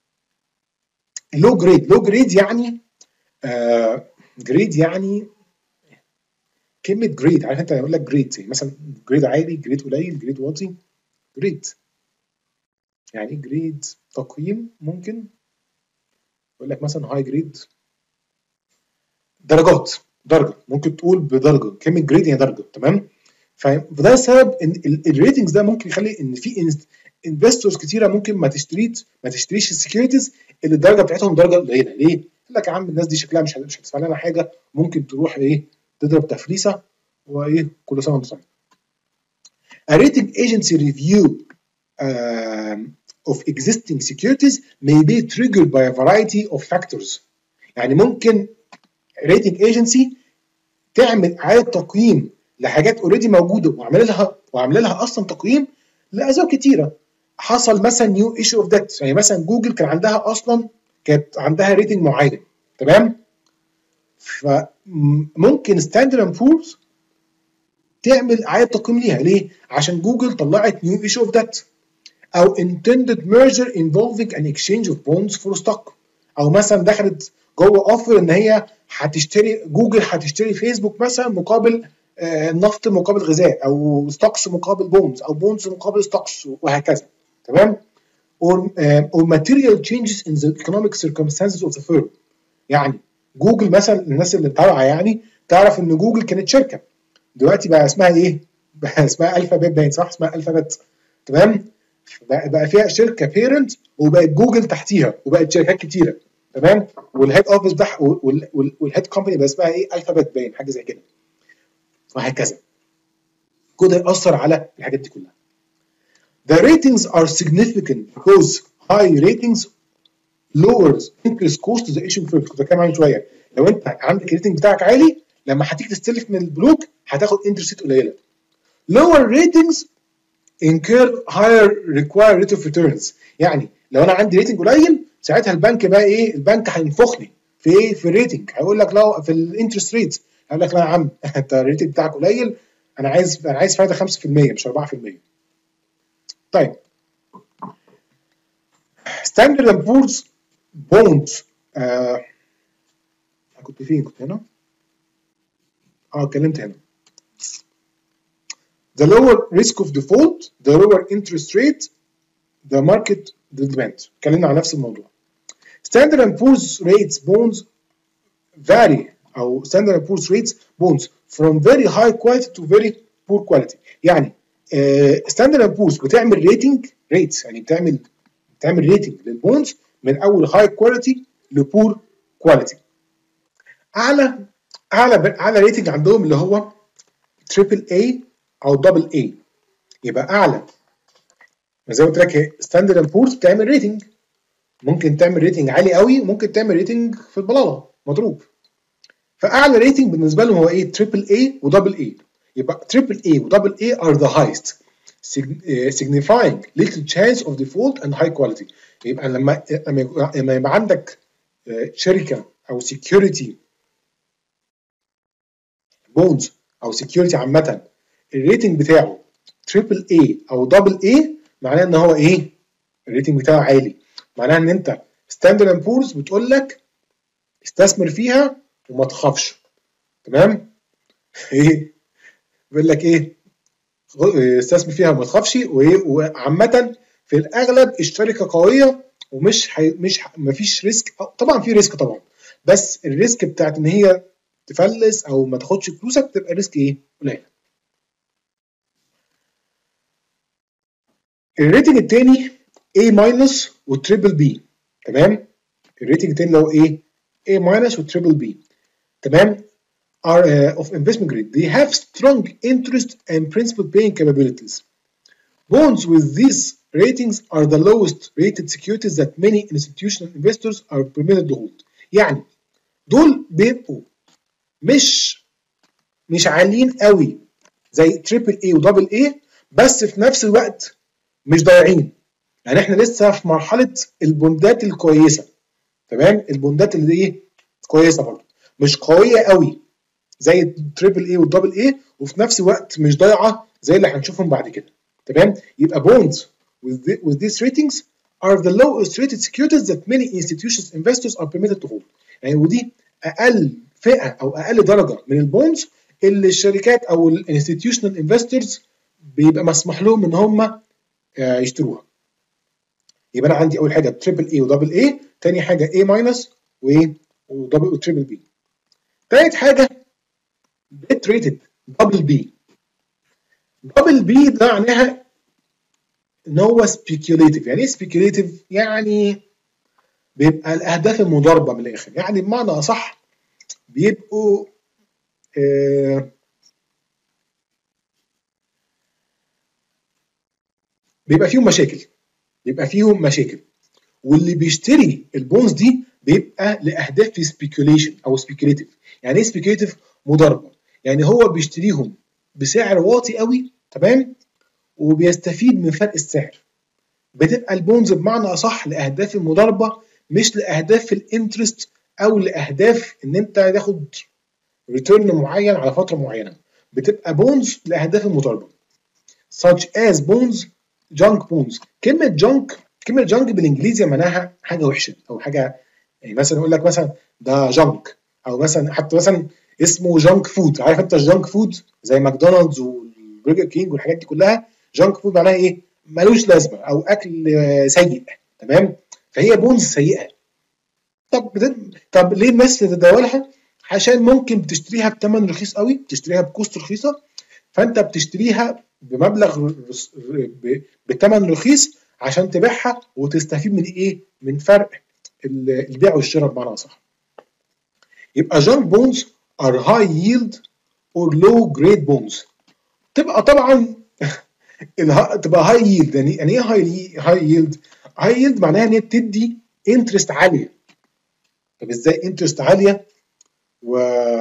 لو جريد. لو جريد يعني جريد uh, يعني كلمه جريد، عارف انت يقول لك جريد يعني مثلا جريد عالي، جريد قليل، جريد واطي. جريد يعني جريد تقييم، ممكن يقول لك مثلا هاي جريد درجات، درجه ممكن تقول بدرجه، كلمه جريد يعني درجه، تمام؟ فده السبب ان الريتنجز ده ممكن يخلي ان في انفستورز كتيره ممكن ما تشتريش ما تشتريش السكيورتيز اللي الدرجه بتاعتهم درجه قليله. ليه؟ يقول لك يا عم الناس دي شكلها مش مش هتدفع لنا حاجه، ممكن تروح ايه تضرب تفريسه وايه كل سنه وانت طيب. A rating agency review um, of existing securities may be triggered by a variety of factors. يعني ممكن rating agency تعمل اعاده تقييم لحاجات اوريدي موجوده وعامله لها وعامله لها اصلا تقييم لاسباب كتيره. حصل مثلا نيو ايشو اوف ديت، يعني مثلا جوجل كان عندها اصلا كانت عندها ريتنج معين، تمام؟ فممكن ستاندرد اند بورز تعمل اعاده تقييم ليها. ليه؟ عشان جوجل طلعت نيو ايشو اوف ديت، او intended merger involving an exchange of bonds for stock، او مثلا دخلت جوه اوفر ان هي هتشتري جوجل هتشتري فيسبوك مثلا مقابل النفط مقابل غذاء، او ستوكس مقابل بونز، او بونز مقابل ستوكس، وهكذا، تمام؟ or uh, or material changes in the economic circumstances of the firm. يعني جوجل مثلا الناس اللي متابعه يعني تعرف ان جوجل كانت شركه، دلوقتي بقى اسمها ايه؟ بقى اسمها الفابت، باين صح؟ اسمها الفابت، تمام؟ بقى فيها شركه بيرنت وبقت جوجل تحتيها وبقت شركات كتيره، تمام؟ والهيد اوفيس بتاعها والهيد كومباني بقى اسمها ايه؟ الفابت، باين حاجه زي كده، وهكذا. كده يأثر على الحاجات دي كلها. The ratings are significant because high ratings lowers interest cost to the issuing firm. كنت بتكلم عنه شويه، لو انت عندك الريتنج بتاعك عالي لما هتيجي تستلف من البنوك هتاخد انترست قليله. Lower ratings incur higher required rate of returns. يعني لو انا عندي ريتنج قليل ساعتها البنك بقى ايه؟ البنك هينفخني في ايه؟ في الريتنج، هيقول لك لا في الانترست ريت، هيقول لك لا يا عم انت الريتنج بتاعك قليل، انا عايز انا عايز فايده خمسة في المية مش أربعة في المية. طيب ستاندرد اند بورز بونز، آه كنت فين؟ كنت هنا اه اتكلمت هنا. The lower risk of default, the lower interest rate, the market demand. اتكلمنا عن نفس الموضوع. Standard and Poor's rates bonds vary او Standard and Poor's rates bonds from very high quality to very poor quality. يعني uh, Standard and Poor's بتعمل ريتنج ريتس، يعني بتعمل بتعمل ريتنج للبونز من اول هاي كواليتي لبور كواليتي. اعلى اعلى اعلى ريتنج عندهم اللي هو تريبل اي او دبل اي. يبقى اعلى زي ما قلت لك ستاندرد اند بورز بتعمل ريتنج، ممكن تعمل ريتنج عالي قوي وممكن تعمل ريتنج في البلاله مضروب. فاعلى ريتنج بالنسبه لهم هو ايه؟ تريبل اي ودبل اي. يبقى تريبل اي ودبل اي are the highest signifying little chance of default and high quality. يبقى لما لما يبقى عندك شركه او سكيورتي بونز او سكيورتي عامه الريتنج بتاعه تريبل اي او دبل اي، معناه ان هو ايه؟ الريتنج بتاعه عالي، معناه ان انت ستاندرد اند بورز بتقول لك استثمر فيها وما تخافش. تمام؟ ايه؟ بيقول لك ايه؟ استثمر فيها وما تخافش، وايه؟ وعامه في الاغلب الشركه قويه ومش حي... مش ما فيش ريسك. طبعا في ريسك طبعا، بس الريسك بتاعت ان هي تفلس او ما تاخدش فلوسك تبقى ريسك ايه؟ قليل. الريتنج الثاني A ماينس وتريبل بي. تمام؟ الريتنج الثاني اللي هو ايه؟ A ماينس وتريبل بي. تمام؟ are uh, of investment grade. They have strong interest and principal paying capabilities. Bonds with these ratings are the lowest rated securities that many institutional investors are permitted to hold. يعني دول بيبقوا مش مش عاليين قوي زي تريبل اي ودبل اي، بس في نفس الوقت مش ضايعين. يعني احنا لسه في مرحله البوندات الكويسه. تمام؟ البوندات اللي ايه؟ كويسه برضه، مش قويه قوي زي التريبل اي والدبل اي، وفي نفس الوقت مش ضايعه زي اللي هنشوفهم بعد كده. تمام؟ يبقى bonds with, the, with these ratings are the lowest rated securities that many institutions investors are permitted to hold. يعني ودي اقل فئه او اقل درجه من البونز اللي الشركات او الانستتيوشنال انفستورز بيبقى مسموح لهم ان هم يشتروها. يبقى انا عندي اول حاجه تريبل اي ودبل اي، ثاني حاجه اي ماينس وايه؟ ودبل وتريبل بي. ثالث حاجه بيت ريتد دبل بي. دبل بي ده معناها ان هو سبيكيوليتيف. يعني ايه سبيكيوليتيف؟ يعني بيبقى الاهداف المضاربه من الاخر، يعني بمعنى اصح بيبقوا آه بيبقى فيهم مشاكل بيبقى فيهم مشاكل واللي بيشتري البونز دي بيبقى لاهداف سبيكيوليشن او سبيكيوليتيف. يعني ايه سبيكيوليتيف؟ مضاربه. يعني هو بيشتريهم بسعر واطي قوي، تمام، وبيستفيد من فرق السعر. بتبقى البونز بمعنى اصح لاهداف المضاربه، مش لاهداف الانترست او لاهداف ان انت تاخد ريتيرن معين على فتره معينه. بتبقى بونز لاهداف المضاربه such as bonds junk bonds. كلمه جانك كلمه جانك بالانجليزي معناها حاجه وحشه او حاجه، يعني مثلا يقول لك مثلا ده جانك، او مثلا حتى مثلا اسمه جانك فود. عارف انت الجانك فود زي ماكدونالدز والبرجر كينج والحاجات دي كلها؟ جانك فود معناها ايه؟ ملوش لازمه او اكل سيء. تمام؟ فهي بونز سيئه. طب طب ليه الناس تتداولها؟ عشان ممكن تشتريها بثمن رخيص قوي، تشتريها بكوست رخيصه، فانت بتشتريها بمبلغ بثمن رخيص عشان تبيعها وتستفيد من ايه؟ من فرق البيع والشراء بمعنى اصح. يبقى junk bonds are high yield or low grade bonds. تبقى طبعا تبقى هاي ييلد. يعني يعني ايه هاي هاي ييلد؟ هاي ييلد معناها ان هي بتدي انترست عاليه. طب ازاي انترست عاليه و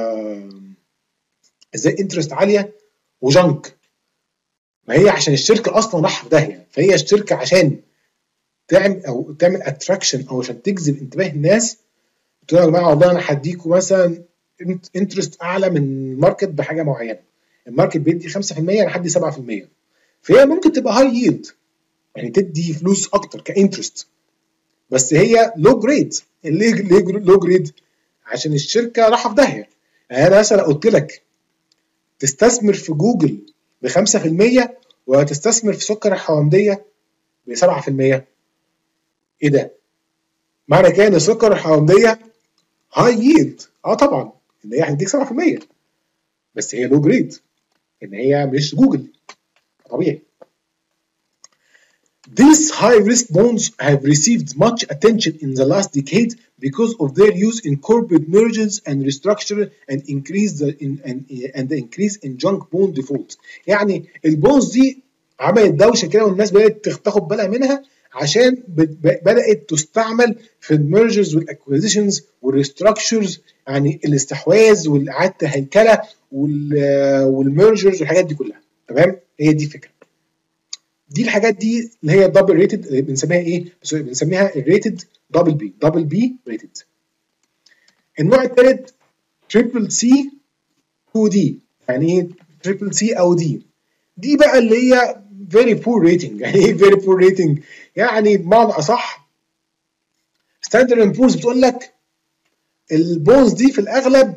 ازاي انترست عاليه وجنك؟ ما هي عشان الشركه اصلا رايحه في داهيه، فهي الشركه عشان تعمل او تعمل اتراكشن او عشان تجذب انتباه الناس تقول يا جماعه والله انا هديكم مثلا انترست اعلى من الماركت بحاجه معينه. الماركت بيدي خمسة في المية، انا هدي سبعة في المية. فهي ممكن تبقى هاي ييلد، يعني تدي فلوس اكتر كانترست، بس هي لو جريد. ليه ليه لو جريد؟ عشان الشركه رايحه في داهيه. يعني انا مثلا قلت لك تستثمر في جوجل ب خمسة في المية وتستثمر في سكر الحوامديه ب سبعة في المية. ايه ده؟ معنى كده ان سكر الحوامديه هاي ييلد. اه طبعا ان هي هتديك سبعة في المية، بس هي لو جريد ان هي مش جوجل. طبيعي. These high-risk bonds have received much attention in the last decade because of their use in corporate mergers and restructure and increase the in, and, and the increase in junk bond default. يعني البونز دي عملت دوشه كده والناس بدات تاخد بالها منها عشان بدات تستعمل في الميرجرز والاكوزيشنز والريستراكشرز، يعني الاستحواذ والاعاده الهيكله والميرجرز والحاجات دي كلها. تمام، هي دي الفكره. دي الحاجات دي اللي هي دبل ريتد بنسميها ايه؟ بنسميها الريتد دبل بي، دبل بي ريتد. النوع الثالث تريبل سي تو دي، يعني ايه تريبل سي او دي؟ دي بقى اللي هي very poor rating. يعني ايه very poor rating؟ يعني بمعنى اصح ستاندرد اند بورز بتقول لك البونز دي في الاغلب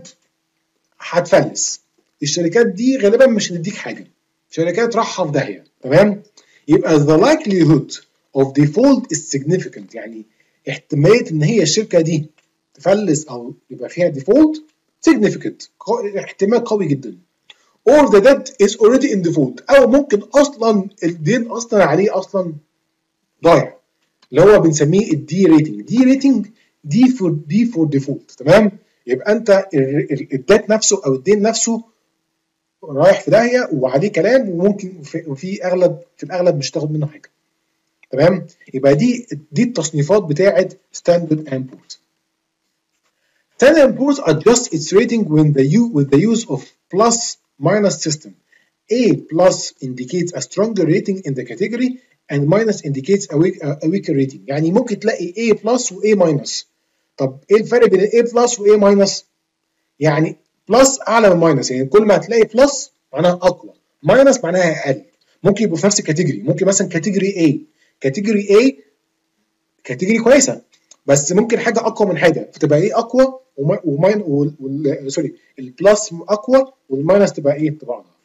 هتفلس، الشركات دي غالبا مش هتديك حاجه، شركات رايحه في داهيه. تمام، يبقى the likelihood of default is significant، يعني احتماليه ان هي الشركه دي تفلس او يبقى فيها default significant، احتمال قوي جدا. or the debt is already in default، او ممكن اصلا الدين اصلا عليه اصلا ضايع، اللي هو بنسميه الدي ريتنج. دي ريتنج دي فور دي فور ديفولت. تمام، يبقى انت الديت نفسه او الدين نفسه رايح في داهيه وعليه كلام، وممكن وفي اغلب في الاغلب مش تاخد منه حاجه. تمام، يبقى دي دي التصنيفات بتاعه ستاندرد اند بورز. Standard and Poor's adjusts its rating when the u with the use of plus minus system. A plus indicates a stronger rating in the category and minus indicates a, weak, a weaker rating. يعني ممكن تلاقي A plus و A minus. طب ايه الفرق بين A plus و A minus؟ يعني plus اعلى من minus، يعني كل ما هتلاقي plus معناها اقوى، minus معناها اقل. ممكن يبقوا في نفس الكاتيجوري، ممكن مثلا كاتيجوري A، كاتيجوري A كاتيجوري كويسه، بس ممكن حاجه اقوى من حاجه فتبقى ايه اقوى وماين وال سوري البلس اقوى والماينس تبقى ايه تبقى اضعف.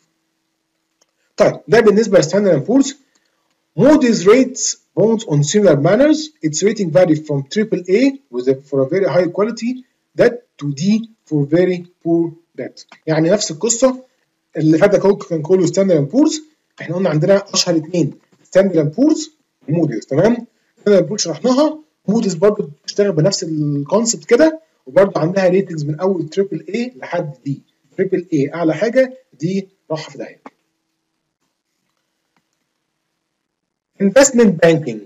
طيب ده بالنسبه لستاندرد اند بورز. Moody's rates bonds on similar manners. Its rating varies from triple A with a, for a very high quality debt to D for very poor debt. يعني نفس القصه اللي فات كان كله ستاندرد اند بورز. احنا قلنا عندنا اشهر اثنين ستاندرد اند بورز وموديز. تمام، ستاندرد اند بورز شرحناها، موديز برضه بتشتغل بنفس الكونسبت كده، وبرضه عندها ريتنجز من اول تريبل اي لحد دي. تريبل اي اعلى حاجه، دي راحه في داهيه. انفستمنت بانكينج.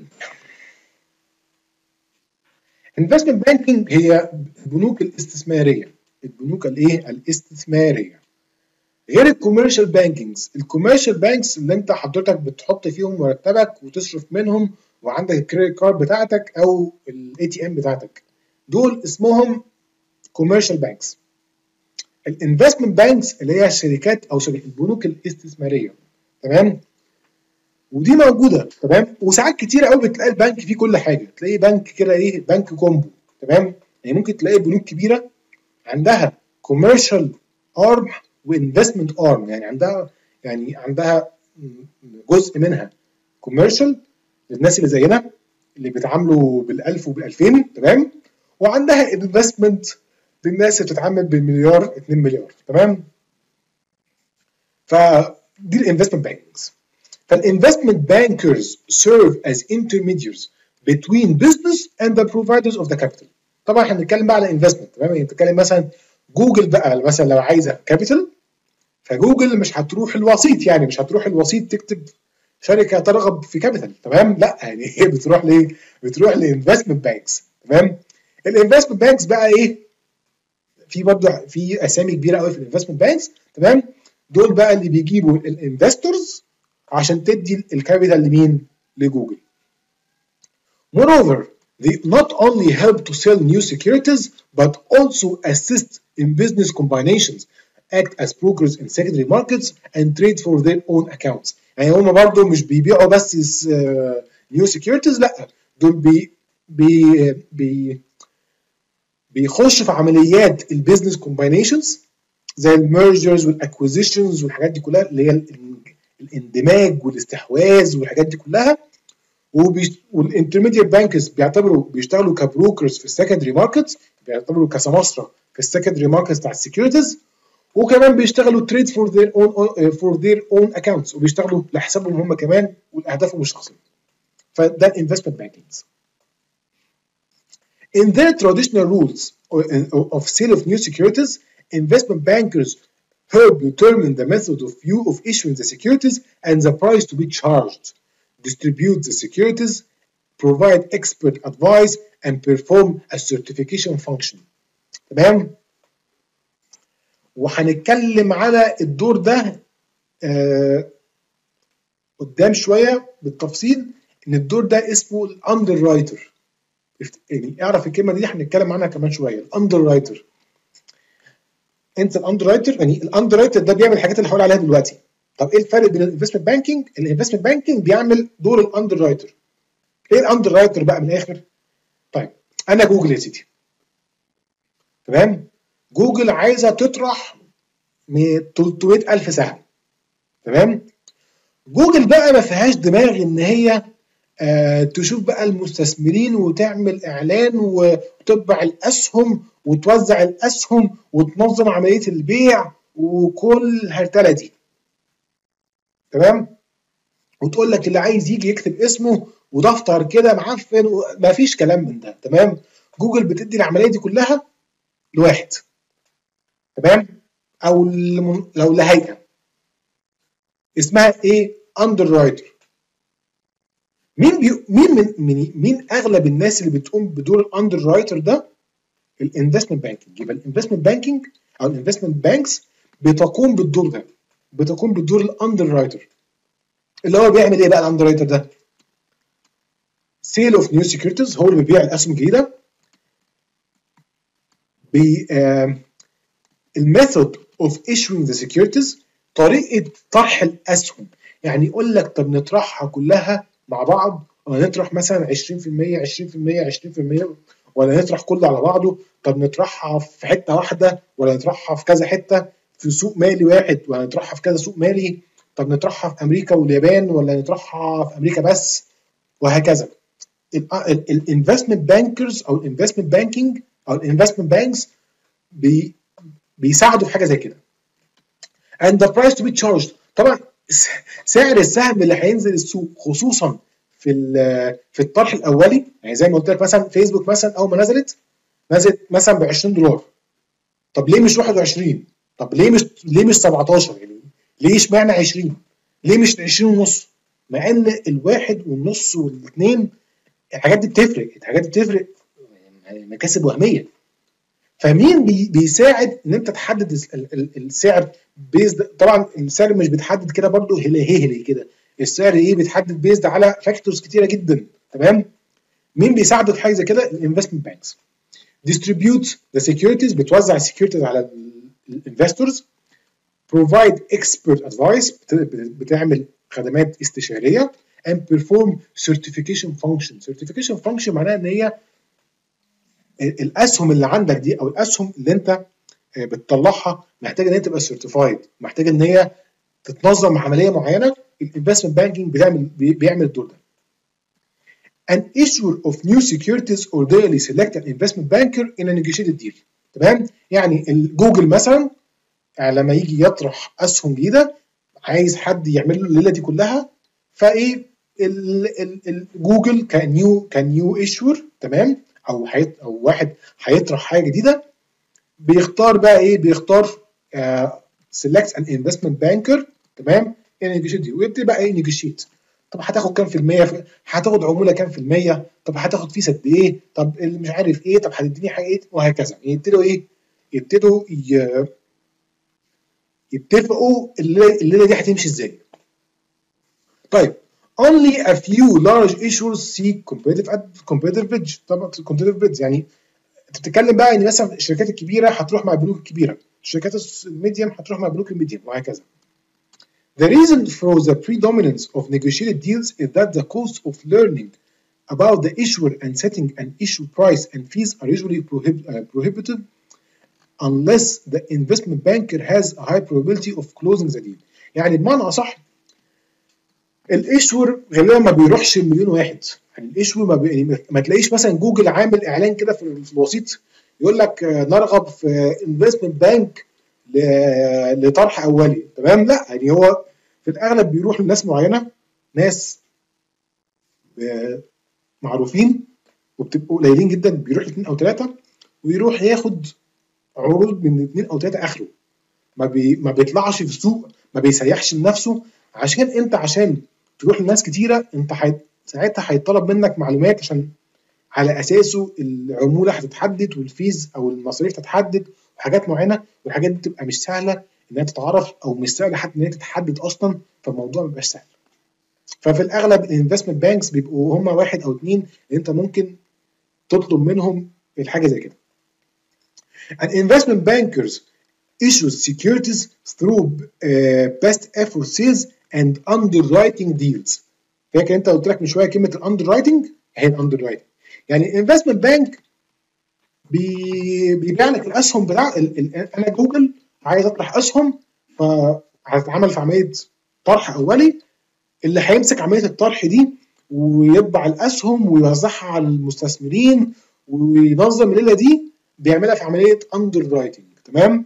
انفستمنت بانكينج هي البنوك الاستثماريه، البنوك الايه الاستثماريه غير الكوميرشال بانكينجز. الكوميرشال بانكس اللي انت حضرتك بتحط فيهم مرتبك وتصرف منهم وعندك الكريدت كارد بتاعتك او الاي تي ام بتاعتك، دول اسمهم كوميرشال بانكس. الانفستمنت بانكس اللي هي الشركات او شركات البنوك الاستثماريه. تمام، ودي موجوده. تمام، وساعات كتير قوي بتلاقي البنك فيه كل حاجه، تلاقي بنك كده ايه بنك كومبو. تمام، يعني ممكن تلاقي بنوك كبيره عندها كوميرشال ارم وانفستمنت ارم، يعني عندها يعني عندها جزء منها كوميرشال للناس اللي زينا اللي بيتعاملوا بالالف وبالالفين. تمام، وعندها انفستمنت للناس اللي بتتعامل بالمليار اتنين مليار. تمام، فدي الانفستمنت بانكس. فالinvestment bankers serve as intermediaries between business and the providers of the capital. طبعا احنا بنتكلم بقى على انفستمنت. تمام، يعني بنتكلم مثلا جوجل بقى مثلا لو عايزه كابيتال، فجوجل مش هتروح الوسيط، يعني مش هتروح الوسيط تكتب شركه ترغب في كابيتال. تمام، لا يعني هي بتروح ليه؟ بتروح لانفستمنت بانكس. تمام، الانفستمنت بانكس بقى ايه؟ في برضه في اسامي كبيره قوي في الانفستمنت بانكس. تمام، دول بقى اللي بيجيبوا الانفستورز عشان تدي الكابيتال لمين؟ لجوجل. Moreover, they not only help to sell new securities but also assist in business combinations, act as brokers in secondary markets and trade for their own accounts. يعني هم برضه مش بيبيعوا بس new securities، لا دول بي بي بي بيخشوا في عمليات البيزنس كومباينيشنز زي الميرجرز والاكوزيشنز والحاجات دي كلها اللي هي الاندماج والاستحواذ والحاجات دي كلها. والانترميديت بانكس بيعتبروا بيشتغلوا كبروكرز في السكندري ماركتس، بيعتبروا كسماسره في السكندري ماركتس بتاع السكيورتيز، وكمان بيشتغلوا تريد فور ذير اون فور ذير اون اكونتس، وبيشتغلوا لحسابهم هم كمان ولاهدافهم الشخصيه. فده الانفستمنت بانكينج. In their traditional rules of sale of new securities, investment bankers help determine the method of view of issuing the securities and the price to be charged, distribute the securities, provide expert advice, and perform a certification function. تمام؟ وهنتكلم على الدور ده آه قدام شويه بالتفصيل، ان الدور ده اسمه الاندر رايتر. يعني اعرف الكلمه دي هنتكلم عنها كمان شويه. الاندر رايتر، انت الاندر رايتر، يعني الاندر رايتر ده بيعمل الحاجات اللي هقول عليها دلوقتي. طب ايه الفرق بين الانفستمنت بانكينج؟ الانفستمنت بانكينج بيعمل دور الاندر رايتر. ايه الاندر رايتر بقى من الاخر؟ طيب انا جوجل يا سيدي، تمام؟ جوجل عايزه تطرح من ثلاثمائة ألف سهم، تمام؟ جوجل بقى ما فيهاش دماغ ان هي آه تشوف بقى المستثمرين وتعمل اعلان وتطبع الاسهم وتوزع الاسهم وتنظم عمليه البيع وكل الهرتله دي، تمام؟ وتقول لك اللي عايز يجي يكتب اسمه ودفتر كده معفن، ما فيش كلام من ده، تمام؟ جوجل بتدي العمليه دي كلها لواحد، تمام؟ او لو لهيئه اسمها ايه؟ اندر رايتر. مين بي... مين من... من مين اغلب الناس اللي بتقوم بدور الاندر رايتر ده؟ الانفستمنت بانكينج. يبقى الانفستمنت بانكينج او الانفستمنت بانكس بتقوم بالدور ده، بتقوم بالدور الاندر رايتر. اللي هو بيعمل ايه بقى الاندر رايتر ده؟ سيل اوف نيو سيكيورتيز، هو اللي بيبيع الاسهم الجديده. بي آه الميثود اوف ايشوينج ذا سيكيورتيز، طريقه طرح الاسهم. يعني يقول لك طب نطرحها كلها مع بعض، ولا نطرح مثلا عشرين في المية عشرين في المية عشرين في المية، ولا نطرح كله على بعضه؟ طب نطرحها في حته واحده ولا نطرحها في كذا حته في سوق مالي واحد، ولا نطرحها في كذا سوق مالي؟ طب نطرحها في امريكا واليابان ولا نطرحها في امريكا بس؟ وهكذا. الانفستمنت بانكرز او الانفستمنت بانكينج او الانفستمنت بانكس بي بيساعدوا في حاجه زي كده. and the price to be charged، طبعا سعر السهم اللي هينزل السوق خصوصا في في الطرح الاولي، يعني زي ما قلت لك مثلا فيسبوك مثلا اول ما نزلت نزلت مثلا ب عشرين دولار. طب ليه مش واحد وعشرين؟ طب ليه مش ليه مش سبعتاشر؟ يعني ليه اشمعنى عشرين؟ ليه مش عشرين ونص؟ مع ان الواحد والنص والاثنين الحاجات دي بتفرق، الحاجات دي بتفرق يعني مكاسب وهميه. فمين بي بيساعد ان انت تحدد السعر بيزد؟ طبعا السعر مش بيتحدد كده برضو هلي هلي كده، السعر ايه بيتحدد بيزد على فاكتورز كتيره جدا، تمام؟ مين بيساعدك في حاجه زي كده؟ الانفستمنت بانكس. ديستريبيوت ذا سيكيورتيز، بتوزع السكيورتيز على الانفستورز. بروفايد اكسبرت ادفايس، بتعمل خدمات استشاريه. and perform certification function. certification function معناها ان هي الاسهم اللي عندك دي او الاسهم اللي انت بتطلعها محتاجه ان هي تبقى سيرتيفايد، محتاجه ان هي تتنظم عمليه معينه. الانفستمنت بانكينج بيعمل بيعمل الدور ده. An issuer of new securities orderly select an investment banker in a negotiated deal. تمام؟ يعني الجوجل مثلا لما يجي يطرح اسهم جديده عايز حد يعمل له الليله دي كلها، فايه الجوجل كنيو كنيو ايشور، تمام؟ او حيت او واحد هيطرح حاجه جديده بيختار بقى ايه؟ بيختار سيلكت ان انفستمنت بانكر، تمام؟ نيجوشيت، ويبتدي بقى ايه؟ نيجوشيت. طب هتاخد كام في المية؟ في... هتاخد عموله كام في المية؟ طب هتاخد فيه قد ايه؟ طب مش عارف ايه؟ طب هتديني حاجه ايه؟ وهكذا. يبتدوا ايه؟ يبتدوا ي... يتفقوا الليله الليله دي هتمشي ازاي. طيب only a few large issuers seek competitive competitive bids. طبعا competitive bids يعني انت بتتكلم بقى ان مثلا الشركات الكبيره هتروح مع البنوك الكبيره، الشركات الميديم هتروح مع البنوك الميديم، وهكذا. The reason for the predominance of negotiated deals is that the cost of learning about the issuer and setting an issue price and fees are usually prohib- uh, prohibitive unless the investment banker has a high probability of closing the deal. يعني بمعنى اصح الايشور غالبا ما بيروحش المليون واحد. يعني الايشور ما, بي... ما تلاقيش مثلا جوجل عامل اعلان كده في الوسيط يقول لك نرغب في انفستمنت بانك ل... لطرح اولي، تمام؟ لا، يعني هو في الاغلب بيروح لناس معينه، ناس معروفين وبتبقوا قليلين جدا، بيروح لاثنين او ثلاثه ويروح ياخد عروض من اثنين او ثلاثه اخره، ما بي ما بيطلعش في السوق، ما بيسيحش لنفسه. عشان انت عشان تروح لناس كتيره انت حي... ساعتها هيطلب منك معلومات عشان على اساسه العموله هتتحدد والفيز او المصاريف تتحدد وحاجات معينه، والحاجات دي بتبقى مش سهله انها تتعرف او مش سهله حتى ان هي تتحدد اصلا، فالموضوع ما بيبقاش سهل. ففي الاغلب الانفستمنت بانكس بيبقوا هم واحد او اثنين اللي انت ممكن تطلب منهم الحاجه زي كده. An investment bankers issues securities through uh, best effort sales and underwriting deals. فاكر انت قلت لك من شويه كلمه الاندررايتنج؟ هي الاندررايتنج يعني الانفستمنت بانك بيبيع لك الاسهم بتاع ال ال انا جوجل عايز اطرح اسهم، فهتتعمل في عمليه طرح اولي، اللي هيمسك عمليه الطرح دي ويطبع الاسهم ويوزعها على المستثمرين وينظم الليله دي بيعملها في عمليه اندررايتنج. تمام؟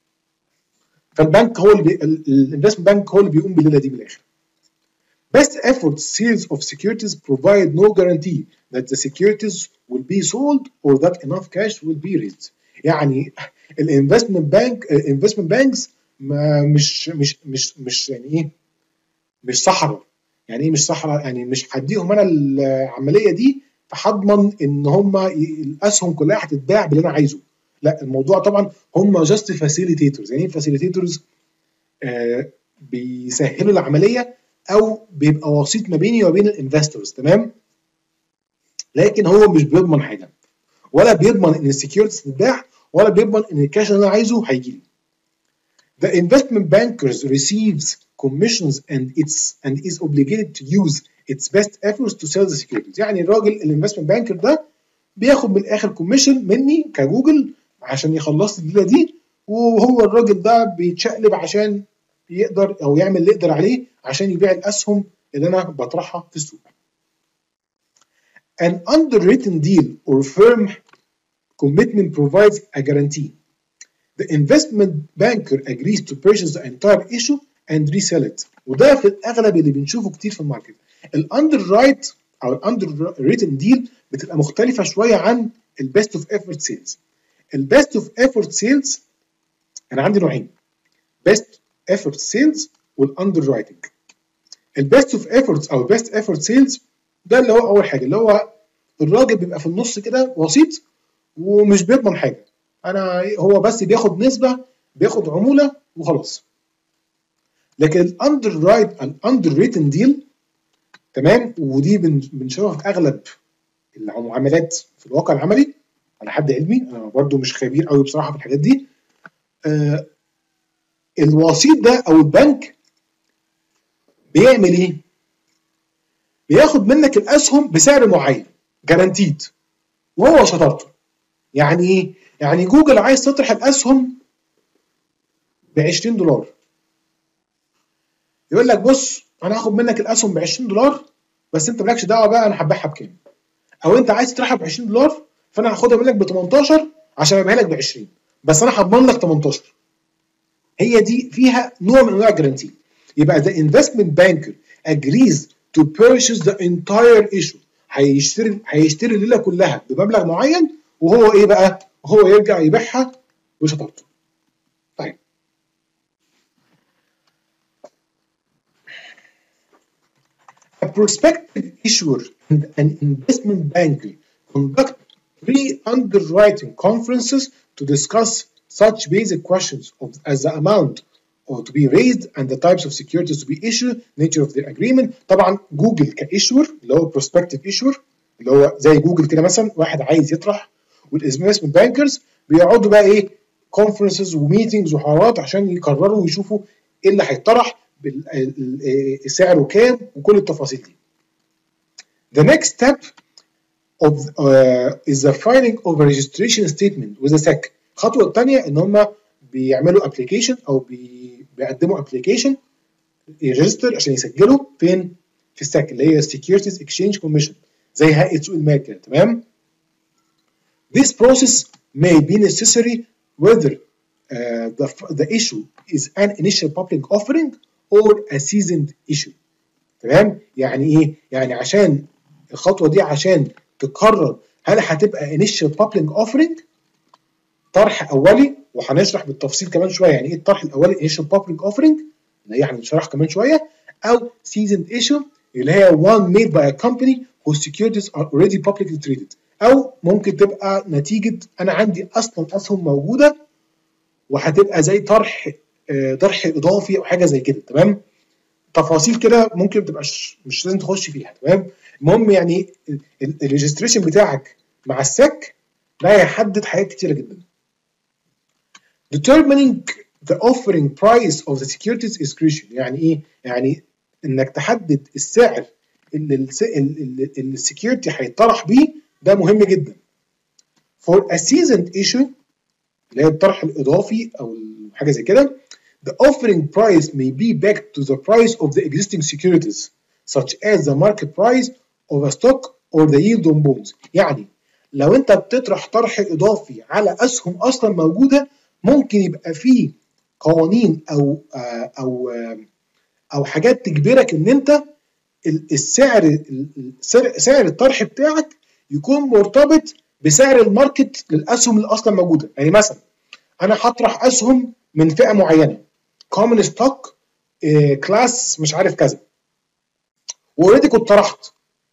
فالبنك هو اللي الانفستمنت بانك هو اللي بيقوم بالليله دي بالاخر. Best effort sales of securities provide no guarantee that the securities will be sold or that enough cash will be raised. يعني الانفستمنت بانك الانفستمنت بانكس مش مش مش مش يعني ايه؟ مش صحراء. يعني ايه مش صحراء؟ يعني مش هديهم انا العمليه دي فهضمن ان هم الاسهم كلها هتتباع باللي انا عايزه. لا، الموضوع طبعا هم جاست فاسيليتيتورز. يعني ايه فاسيليتيتورز؟ آه بيسهلوا العمليه او بيبقى وسيط ما بيني وبين الانفستورز. تمام؟ لكن هو مش بيضمن حاجه، ولا بيضمن ان السكيورتيز تتباع، ولا بيضمن ان الكاش اللي انا عايزه هيجي لي. The investment bankers receives commissions and it's and is obligated to use its best efforts to sell the securities. يعني الراجل الانفستمنت بانكر ده بياخد من الاخر كوميشن مني كجوجل عشان يخلص لي الليله دي، وهو الراجل ده بيتشقلب عشان يقدر او يعمل اللي يقدر عليه عشان يبيع الاسهم اللي انا بطرحها في السوق. An underwritten deal or firm commitment provides a guarantee. The investment banker agrees to purchase the entire issue and resell it. وده في الاغلب اللي بنشوفه كتير في الماركت. الاندر رايت او الاندر ريتن ديل بتبقى مختلفه شويه عن البيست اوف ايفورت سيلز. البيست اوف ايفورت سيلز انا عندي نوعين، بيست ايفورت سيلز والاندر رايتنج. البيست اوف ايفورتس او البيست ايفورت سيلز ده اللي هو اول حاجه، اللي هو الراجل بيبقى في النص كده وسيط ومش بيضمن حاجه، انا هو بس بياخد نسبه، بياخد عموله وخلاص. لكن الاندر رايت الاندر ريتن ديل، تمام، ودي بنشوفها في اغلب المعاملات في الواقع العملي على حد علمي، انا برضو مش خبير قوي بصراحه في الحاجات دي. آه الوسيط ده او البنك بيعمل ايه؟ بياخد منك الاسهم بسعر معين جارانتيد وهو شطارته. يعني ايه؟ يعني جوجل عايز تطرح الاسهم ب عشرين دولار، يقول لك بص انا هاخد منك الاسهم ب عشرين دولار بس انت مالكش دعوه بقى انا هبيعها بكام. او انت عايز تطرحها ب عشرين دولار فانا هاخدها منك ب تمنتاشر عشان ابيعها لك ب عشرين بس انا هضمن لك تمنتاشر. هي دي فيها نوع من انواع الجارانتي. يبقى the investment banker agrees to purchase the entire issue. هيشتري هيشتري الليله كلها بمبلغ معين وهو ايه بقى؟ هو يرجع يبيعها بشطارته. طيب a prospective issuer and an investment banker conduct pre-underwriting conferences to discuss such basic questions of, as the amount or to be raised and the types of securities to be issued, nature of the agreement. طبعا جوجل كايشور اللي هو prospective issuer اللي هو زي جوجل كده مثلا واحد عايز يطرح، والانفستمنت بانكرز بيقعدوا بقى ايه كونفرنسز وميتنجز وحوارات عشان يقرروا ويشوفوا ايه اللي هيطرح، سعره كام وكل التفاصيل دي. The next step of uh, is the filing of a registration statement with the S E C. الخطوه الثانيه ان هم بيعملوا ابلكيشن او بي... بيقدموا ابلكيشن يريجستر عشان يسجلوا فين؟ في السك اللي هي Securities Exchange Commission زي هيئه سوق المال كده. تمام؟ This process may be necessary whether uh, the, the issue is an initial public offering or a seasoned issue. تمام؟ يعني ايه؟ يعني عشان الخطوه دي عشان تقرر هل هتبقى initial public offering طرح اولي، وهنشرح بالتفصيل كمان شويه يعني ايه الطرح الاولي initial public offering اللي هي هنشرح كمان شويه، او seasoned issue اللي هي one made by a company whose securities are already publicly traded، او ممكن تبقى نتيجه انا عندي اصلا اسهم موجوده وهتبقى زي طرح آه طرح اضافي او حاجه زي كده. تمام، تفاصيل كده ممكن ما تبقاش مش لازم تخش فيها. تمام، المهم يعني الريجستريشن بتاعك مع السك ده هيحدد حاجات كتيره جدا. determining the offering price of the securities is crucial. يعني ايه؟ يعني انك تحدد السعر اللي السكيورتي هيطرح بيه، ده مهم جدا. for a seasoned issue اللي هي الطرح الاضافي او حاجه زي كده، the offering price may be backed to the price of the existing securities such as the market price of a stock or the yield on bonds. يعني لو انت بتطرح طرح اضافي على اسهم اصلا موجوده، ممكن يبقى فيه قوانين او او او حاجات تجبرك ان انت السعر سعر الطرح بتاعك يكون مرتبط بسعر الماركت للاسهم اللي اصلا موجوده. يعني مثلا انا هطرح اسهم من فئه معينه كومن ستوك كلاس مش عارف كذا، واوريدي كنت طرحت،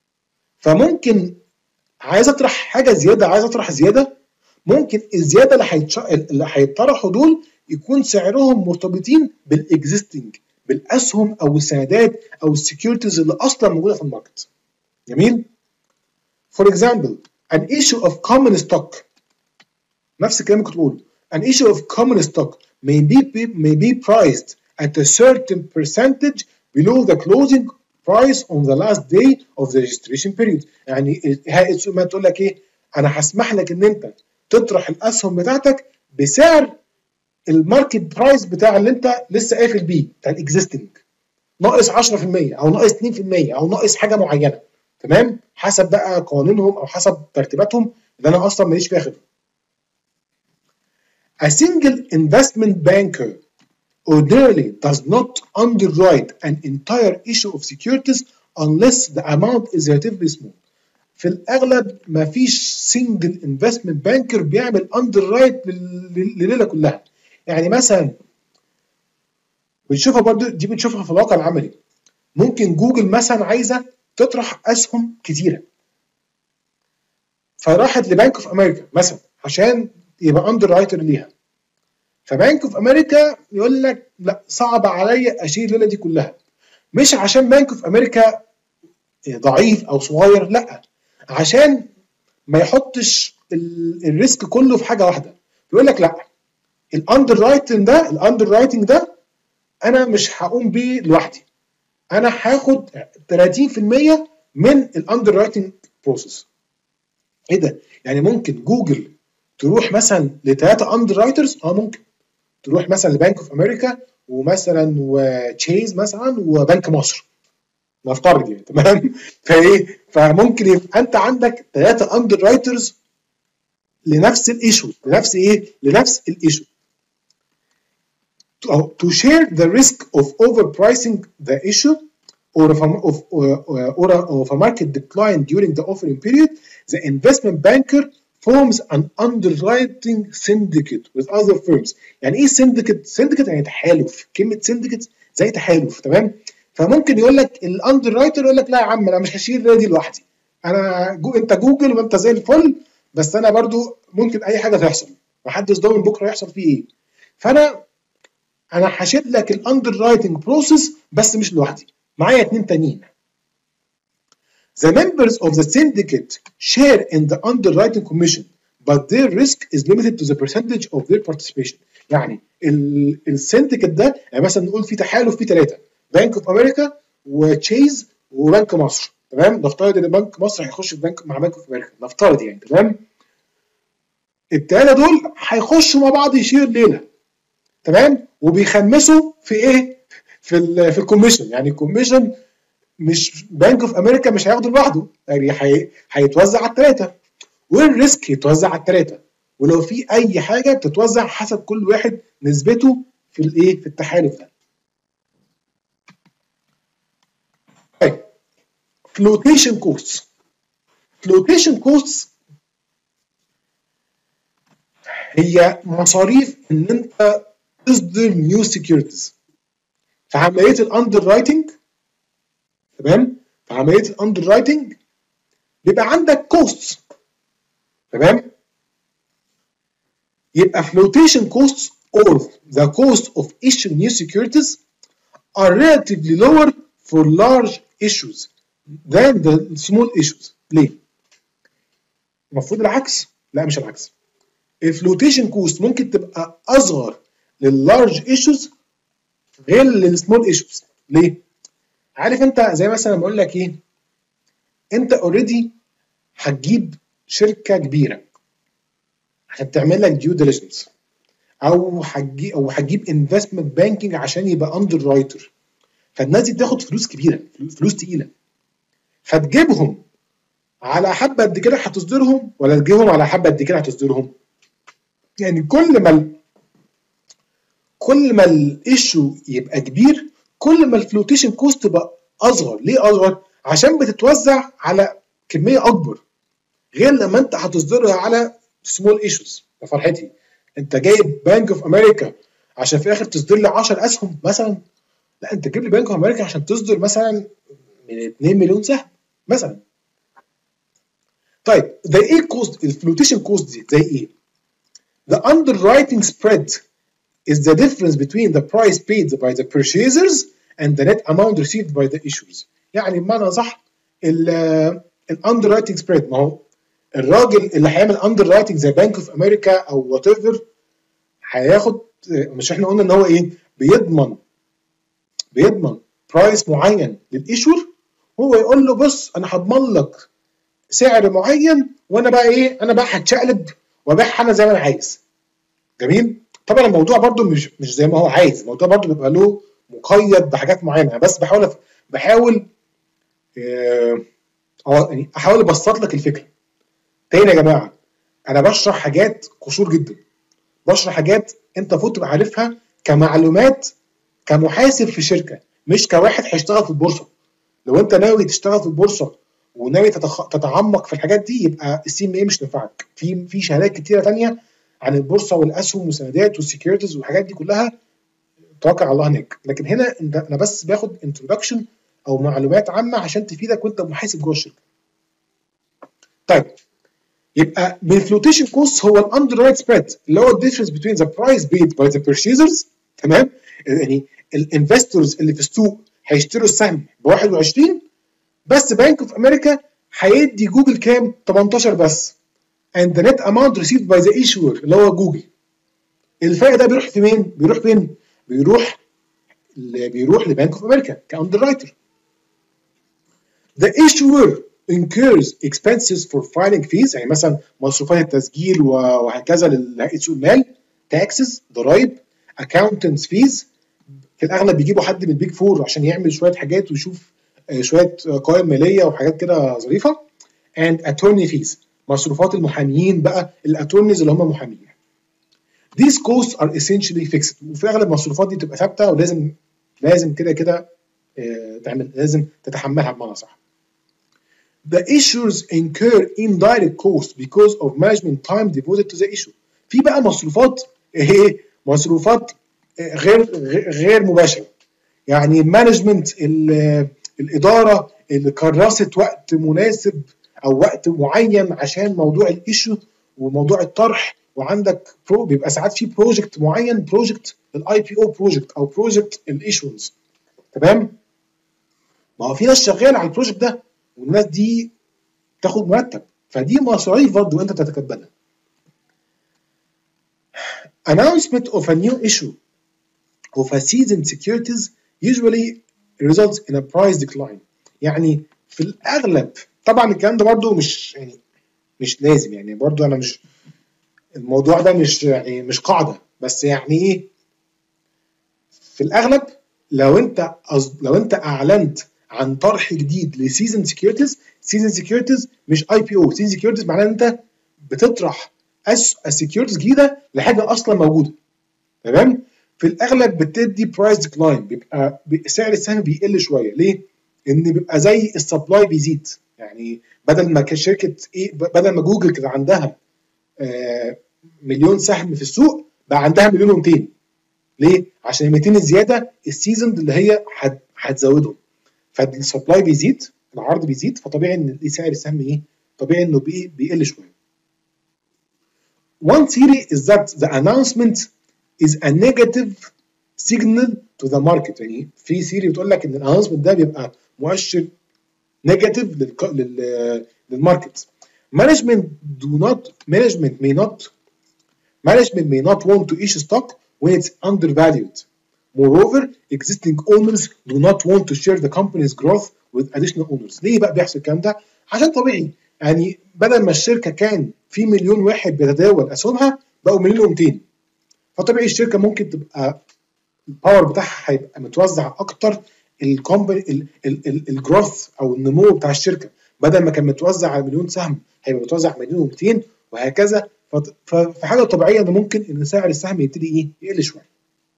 فممكن عايز اطرح حاجه زياده، عايز اطرح زياده، ممكن الزياده اللي هيتش... اللي هيطرحوا دول يكون سعرهم مرتبطين بالاكزيستنج، بالاسهم او السندات او السكيورتيز اللي اصلا موجوده في الماركت. جميل. For example, an issue of common stock، نفس الكلام اللي كنت بقوله، an issue of common stock may be may be priced at a certain percentage below the closing price on the last day of the registration period. يعني ما تقول لك ايه، انا هسمح لك ان انت تطرح الاسهم بتاعتك بسعر الماركت برايس بتاع اللي انت لسه قافل بيه بتاع الاكزيستنج، ناقص عشرة في المية او ناقص اتنين في المية او ناقص حاجه معينه. تمام، حسب بقى قوانينهم او حسب ترتيباتهم اللي انا اصلا ماليش فيها خبره. A single investment banker ordinarily does not underwrite an entire issue of securities unless the amount is relatively small. في الاغلب ما فيش سنجل انفستمنت بانكر بيعمل اندر رايت لليله كلها. يعني مثلا بنشوفها برضو دي، بنشوفها في الواقع العملي. ممكن جوجل مثلا عايزه تطرح اسهم كتيره، فراحت لبنك اوف امريكا مثلا عشان يبقى اندر رايتر ليها، فبنك اوف امريكا يقول لك لا صعب عليا اشيل الليله دي كلها، مش عشان بنك اوف امريكا ضعيف او صغير، لا، عشان ما يحطش الريسك كله في حاجه واحده. يقول لك لا، الاندر رايتنج ده الاندر رايتنج ده انا مش هقوم بيه لوحدي، انا هاخد تلاتين في المية من الاندر رايتنج بروسيس. ايه ده؟ يعني ممكن جوجل تروح مثلا لثلاثه اندر رايترز، اه ممكن تروح مثلا لبنك اوف امريكا ومثلا وتشيز مثلا وبنك مصر نفترض يعني. تمام، فايه فممكن يبقى انت عندك ثلاثه اندر رايترز لنفس الايشو، لنفس ايه لنفس الايشو. to share the risk of overpricing the issue or of a, of, or a, of a market decline during the offering period, the investment banker forms an underwriting syndicate with other firms. يعني ايه syndicate؟ syndicate يعني تحالف، كلمة syndicate زي تحالف. تمام، فممكن يقول لك الاندر رايتر يقول لك لا يا عم انا مش هشيل دي لوحدي، انا جو انت جوجل وانت زي الفل، بس انا برضو ممكن اي حاجه تحصل، محدش ضامن بكره يحصل فيه ايه، فانا انا هشيل لك الاندر رايتنج بروسيس بس مش لوحدي، معايا اتنين تانيين. The members of the syndicate share in the underwriting commission but their risk is limited to the percentage of their participation. يعني السندكت ده يعني مثلا نقول في تحالف في ثلاثه، بنك اوف امريكا وتشيز وبنك مصر. تمام، نفترض ان بنك مصر هيخش في بنك مع بنك اوف امريكا، نفترض يعني. تمام، الثلاثه دول هيخشوا مع بعض يشيلوا الليله. تمام، وبيخمسوا في ايه؟ في ال في الكوميشن. يعني الكوميشن مش بنك اوف امريكا مش هياخده لوحده، يعني هيتوزع على الثلاثه، والريسك يتوزع على الثلاثه، ولو في اي حاجه بتتوزع حسب كل واحد نسبته في الايه في التحالف ده. طيب، فلوتيشن كوست flotation costs هي مصاريف ان انت تصدر نيو سكيورتيز. في عمليه الاندر رايتنج، تمام، في عمليه الاندر رايتنج بيبقى عندك كوستس، تمام. يبقى flotation costs or the cost of issuing new securities are relatively lower for large issues than the small issues. ليه؟ المفروض العكس. لا مش العكس. الفلوتيشن كوست ممكن تبقى اصغر لللارج ايشوز غير للسمول ايشوز. ليه؟ عارف انت زي مثلا بقول لك ايه؟ انت اوريدي هتجيب شركه كبيره عشان تعمل لك ديو ديليجنس، او هتجيب او هتجيب انفستمنت بانكينج عشان يبقى اندر رايتر. فالناس دي بتاخد فلوس كبيره، فلوس تقيله، فتجيبهم على حبه قد كده هتصدرهم، ولا تجيبهم على حبه قد كده هتصدرهم. يعني كل ما كل ما الايشو يبقى كبير كل ما الفلوتيشن كوست تبقى اصغر. ليه اصغر؟ عشان بتتوزع على كميه اكبر، غير لما انت هتصدرها على سمول ايشوز. يا فرحتي، انت جايب بانك اوف امريكا عشان في الاخر تصدر لي عشرة اسهم مثلا؟ لا، انت جيب لي بانك اوف امريكا عشان تصدر مثلا من اتنين مليون سهم مثلا. طيب ده ايه كوست؟ الفلوتيشن كوست دي زي ايه؟ The underwriting spread is the difference between the price paid by the purchasers and the net amount received by the issuers. يعني بمعنى صح الاندررايتنج سبريد، ما هو الراجل اللي هيعمل اندررايتنج زي بانك اوف امريكا او وات ايفر هياخد، مش احنا قلنا ان هو ايه؟ بيضمن بيضمن برايس معين للايشور، هو يقول له بص انا هضمن لك سعر معين، وانا بقى ايه؟ انا بقى هتشقلب وابيعها انا زي ما انا عايز. جميل؟ طبعا الموضوع برده مش مش زي ما هو عايز، الموضوع برده بيبقى له مقيد بحاجات معينه. بس بحاول بحاول اه يعني احاول ابسط لك الفكره. تاني يا جماعه، انا بشرح حاجات قشور جدا، بشرح حاجات انت المفروض تبقى عارفها كمعلومات كمحاسب في شركه، مش كواحد هيشتغل في البورصه. لو انت ناوي تشتغل في البورصه وناوي تتخ... تتعمق في الحاجات دي، يبقى السي ام اي مش تنفعك. في في شهادات كتيره ثانيه عن البورصه والاسهم والسندات والسكيورتيز والحاجات دي كلها، توكل على الله هناك. لكن هنا انا بس باخد انتروداكشن او معلومات عامه عشان تفيدك وانت محاسب جوه الشركه. طيب يبقى بالفلوتيشن كوست هو الاندر رايت سبريد اللي هو الديفرنس بين ذا برايس بيد باي ذا بيرشيزرز، تمام؟ يعني الانفستورز اللي في السوق هيشتروا السهم ب واحد وعشرين، بس بانك اوف امريكا هيدي جوجل كام؟ تمنتاشر بس. and the net amount received by the issuer اللي هو جوجل. الفرق ده بيروح في مين؟ بيروح فين؟ بيروح بيروح لبانك اوف امريكا كاندر رايتر. The issuer incurs expenses for filing fees، يعني مثلا مصروفات التسجيل وهكذا لهيئه سوق المال، taxes ضرائب، accountants fees، في الاغلب بيجيبوا حد من البيج فور عشان يعمل شويه حاجات ويشوف شويه قوائم ماليه وحاجات كده ظريفه، and attorney fees، مصروفات المحاميين بقى، الاتورنيز اللي هم محامين. These costs are essentially fixed، وفي اغلب المصروفات دي تبقى ثابته ولازم لازم كده كده تعمل، لازم تتحملها بمعنى صح. The issuers incur indirect costs because of management time devoted to the issue. في بقى مصروفات ايه؟ مصروفات غير غير مباشره، يعني مانجمنت الاداره اللي كرست وقت مناسب او وقت معين عشان موضوع الايشو وموضوع الطرح، وعندك برو بيبقى ساعات في بروجكت معين، بروجكت الاي بي او بروجكت او بروجكت الايشونز، تمام؟ ما هو في ناس شغاله على البروجكت ده والناس دي تاخد مرتب، فدي مصاريف برضه انت تتقبلها. Announcement of a new issue of a seasoned securities usually results in a price decline. يعني في الاغلب طبعا الكلام ده برضه مش يعني مش لازم، يعني برضه انا مش الموضوع ده مش يعني مش قاعده، بس يعني ايه؟ في الاغلب لو انت لو انت اعلنت عن طرح جديد لسيزن سكيورتيز، سيزن سكيورتيز مش اي بي او، سيزن سكيورتيز معناه ان انت بتطرح السكيورتيز جديده لحاجه اصلا موجوده، تمام؟ في الاغلب بتدي برايس ديكلاين، بيبقى سعر السهم بيقل شويه. ليه؟ ان بيبقى زي السبلاي بيزيد، يعني بدل ما كان شركه ايه، بدل ما جوجل كده عندها آه مليون سهم في السوق، بقى عندها مليون ومئتين. ليه؟ عشان ال مئتين الزياده السيزون اللي هي هتزودهم، فالسبلاي بيزيد، العرض بيزيد، فطبيعي ان سعر السهم ايه؟ طبيعي انه بيقل شويه. One theory is that the announcement is a negative signal to the market. يعني في ثيري بتقول لك ان الانونسمنت ده بيبقى مؤشر نيجاتيف لل للماركت. Management do not management may not management may not want to issue stock when it's undervalued. Moreover, existing owners do not want to share the company's growth with additional owners. ليه بقى بيحصل الكلام ده؟ عشان طبيعي يعني بدل ما الشركه كان في مليون واحد بيتداول اسهمها بقوا مليون ومئتين، فطبيعي الشركه ممكن تبقى الباور بتاعها هيبقى متوزع اكتر، الكومباني الجروث او النمو بتاع الشركه بدل ما كان متوزع على مليون سهم هيبقى متوزع مليون ومئتين وهكذا. فحاجه طبيعيه ان ممكن ان سعر السهم يبتدي ايه؟ يقل شويه.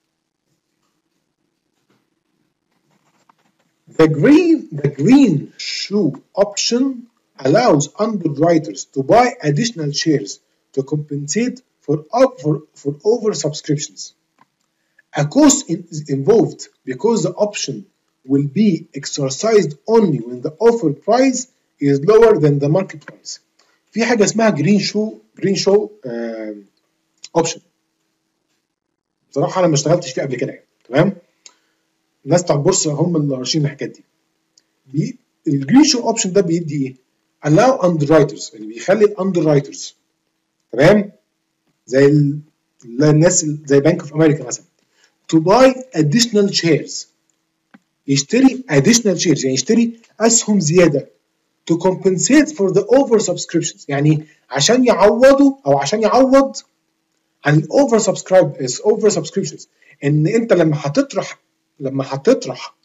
The green the green shoe option allows underwriters to buy additional shares to compensate for up for, for oversubscriptions. A cost is involved because the option will be exercised only when the offer price is lower than the market price. في حاجه اسمها جرين شو جرين شو اوبشن. بصراحه انا ما اشتغلتش فيه قبل كده يعني، تمام؟ الناس بتاع البورصه هم اللي راشين الحاجات دي. الجرين شو اوبشن ده بيدي ايه؟ allow underwriters، يعني بيخلي الاندر رايترز، تمام؟ زي الناس زي بنك اوف امريكا مثلا to buy additional shares، يشتري additional shares يعني يشتري اسهم زياده to compensate for the over subscriptions، يعني عشان يعوضوا او عشان يعوض عن الاوفر سبسكرايب اوفر سبسكريبشنز. ان انت لما هتطرح لما هتطرح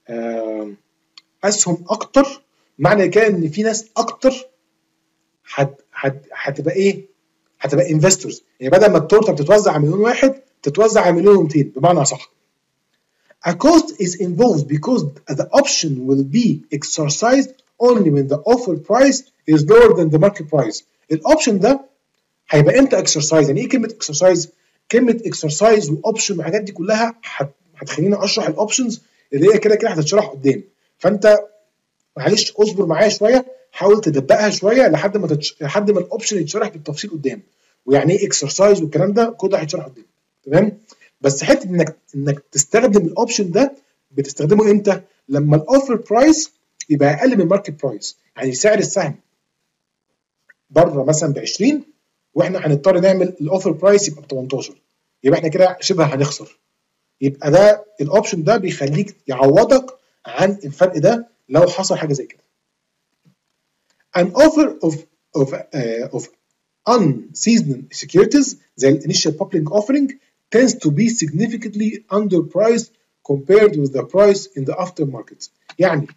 اسهم اكتر، معنى كده ان في ناس اكتر هت هتبقى ايه؟ هتبقى انفستورز، يعني بدل ما التورته بتتوزع على مليون واحد تتوزع على مليون ومئتين بمعنى صح. A cost is involved because the option will be exercised only when the offer price is lower than the market price. الاوبشن ده هيبقى امتى اكسرسايز؟ يعني ايه كلمه اكسرسايز؟ كلمه اكسرسايز واوبشن والحاجات دي كلها هتخليني اشرح الاوبشنز اللي هي كده كده هتتشرح قدام، فانت معلش اصبر معايا شويه، حاول تدبقها شويه لحد ما تتش... لحد ما الاوبشن يتشرح بالتفصيل قدام، ويعني ايه اكسرسايز والكلام ده كله هيتشرح قدام، تمام؟ بس حته انك انك تستخدم الاوبشن ده بتستخدمه امتى؟ لما الاوفر برايس يبقى اقل من الماركت برايس، يعني سعر السهم بره مثلا ب عشرين واحنا هنضطر نعمل الاوفر برايس يبقى ب تمنتاشر، يبقى احنا كده شبه هنخسر. يبقى ده الاوبشن ده بيخليك يعوضك عن الفرق ده لو حصل حاجه زي كده. An offer of of uh, of unseasoned securities زي الانيشال public offering tends to be significantly underpriced compared with the price in the aftermarket. يعني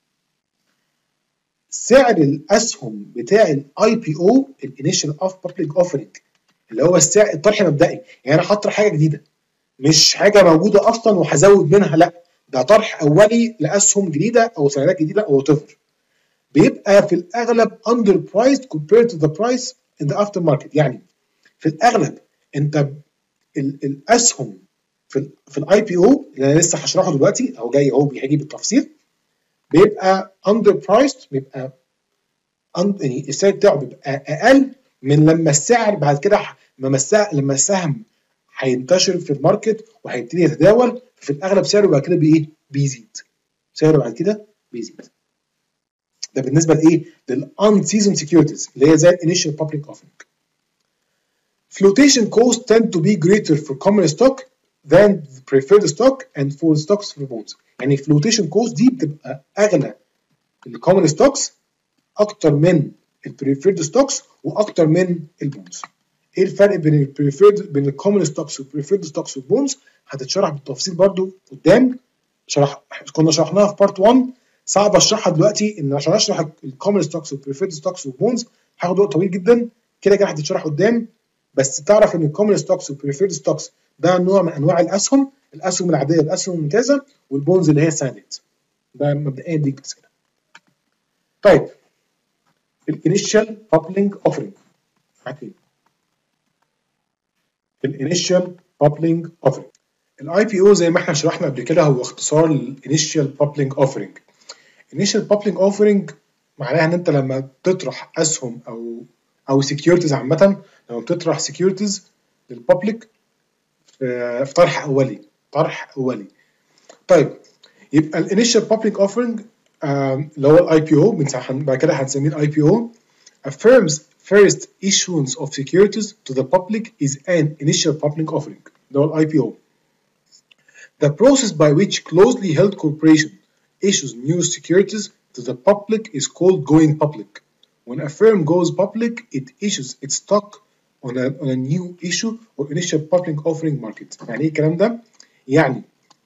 سعر الاسهم بتاع الاي بي او الانيشال اوف بابليك اوفرنج اللي هو السعر الطرح المبدئي، يعني انا هطرح حاجه جديده مش حاجه موجوده اصلا وهزود منها، لا ده طرح اولي لاسهم جديده او سندات جديده او تفر، بيبقى في الاغلب under priced compared to the price in the after market. يعني في الاغلب انت الاسهم في ال في الاي بي او اللي انا لسه هشرحه دلوقتي او جاي اهو هيجي بالتفصيل، بيبقى under priced، بيبقى يعني السعر بتاعه بيبقى اقل من لما السعر بعد كده لما السهم لما السهم هينتشر في الماركت وهيبتدي يتداول، في الاغلب سعره بعد كده بايه؟ بيزيد. سعره بعد كده بيزيد. ده بالنسبه لايه؟ للان سيزون سكيورتيز اللي هي زي الانيشال بابليك اوفرنج. Flotation costs tend to be greater for common stock than the preferred stock and for stocks for bonds. يعني flotation cost دي بتبقى اغلى الكومن ستوكس اكتر من البريفيرد ستوكس واكتر من البونز. ايه الفرق بين البريفيرد بين الكومن ستوكس والبريفيرد ستوكس والبونز؟ هتتشرح بالتفصيل برضو قدام، شرح كنا شرحناها في بارت واحد، صعب اشرحها دلوقتي ان عشان اشرح الكومن ستوكس والبريفيرد ستوكس والبونز هاخد وقت طويل جدا، كده كده هتتشرح قدام. بس تعرف ان الكومن ستوكس والبريفيرد ستوكس ده نوع من انواع الاسهم، الاسهم العاديه الاسهم الممتازه، والبونز اللي هي السندات. ده مبدئيا دي كده. طيب الانيشال بابلينج اوفرنج. الانيشال بابلينج اوفرنج. الاي بي او زي ما احنا شرحنا قبل كده هو اختصار للانيشال بابلينج اوفرنج. انيشال بابلينج اوفرنج معناها ان انت لما تطرح اسهم او او سكيورتيز عامه، لما بتطرح سكيورتيز للبابليك في في طرح اولي طرح اولي. طيب يبقى الانيشال بابليك اوفرنج اللي هو الاي بي او، بعد كده هنسميه الاي بي او. A firm's first issuance of securities to the public is an initial public offering. اللي هو الاي بي او. The process by which closely held corporation issues new securities to the public is called going public. When a firm goes public, it issues its stock on a, on a new issue or initial public offering market. يعني ايه الكلام ده؟ يعني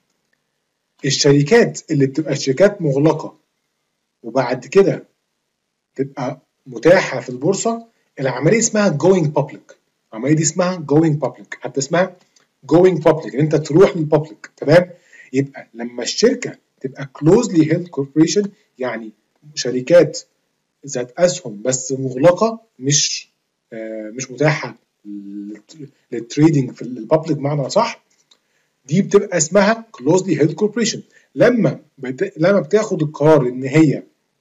الشركات اللي بتبقى شركات مغلقة وبعد كده تبقى متاحة في البورصة، العملية اسمها going public. العملية دي اسمها going public، حتى اسمها going public، ان انت تروح للبابليك. تمام؟ يبقى لما الشركة تبقى closely held corporation، يعني شركات ذات اسهم بس مغلقة، مش آه مش متاحة للتريدنج في البابليك بمعنى صح، دي بتبقى اسمها closely held corporation. لما بت... لما بتاخد القرار ان هي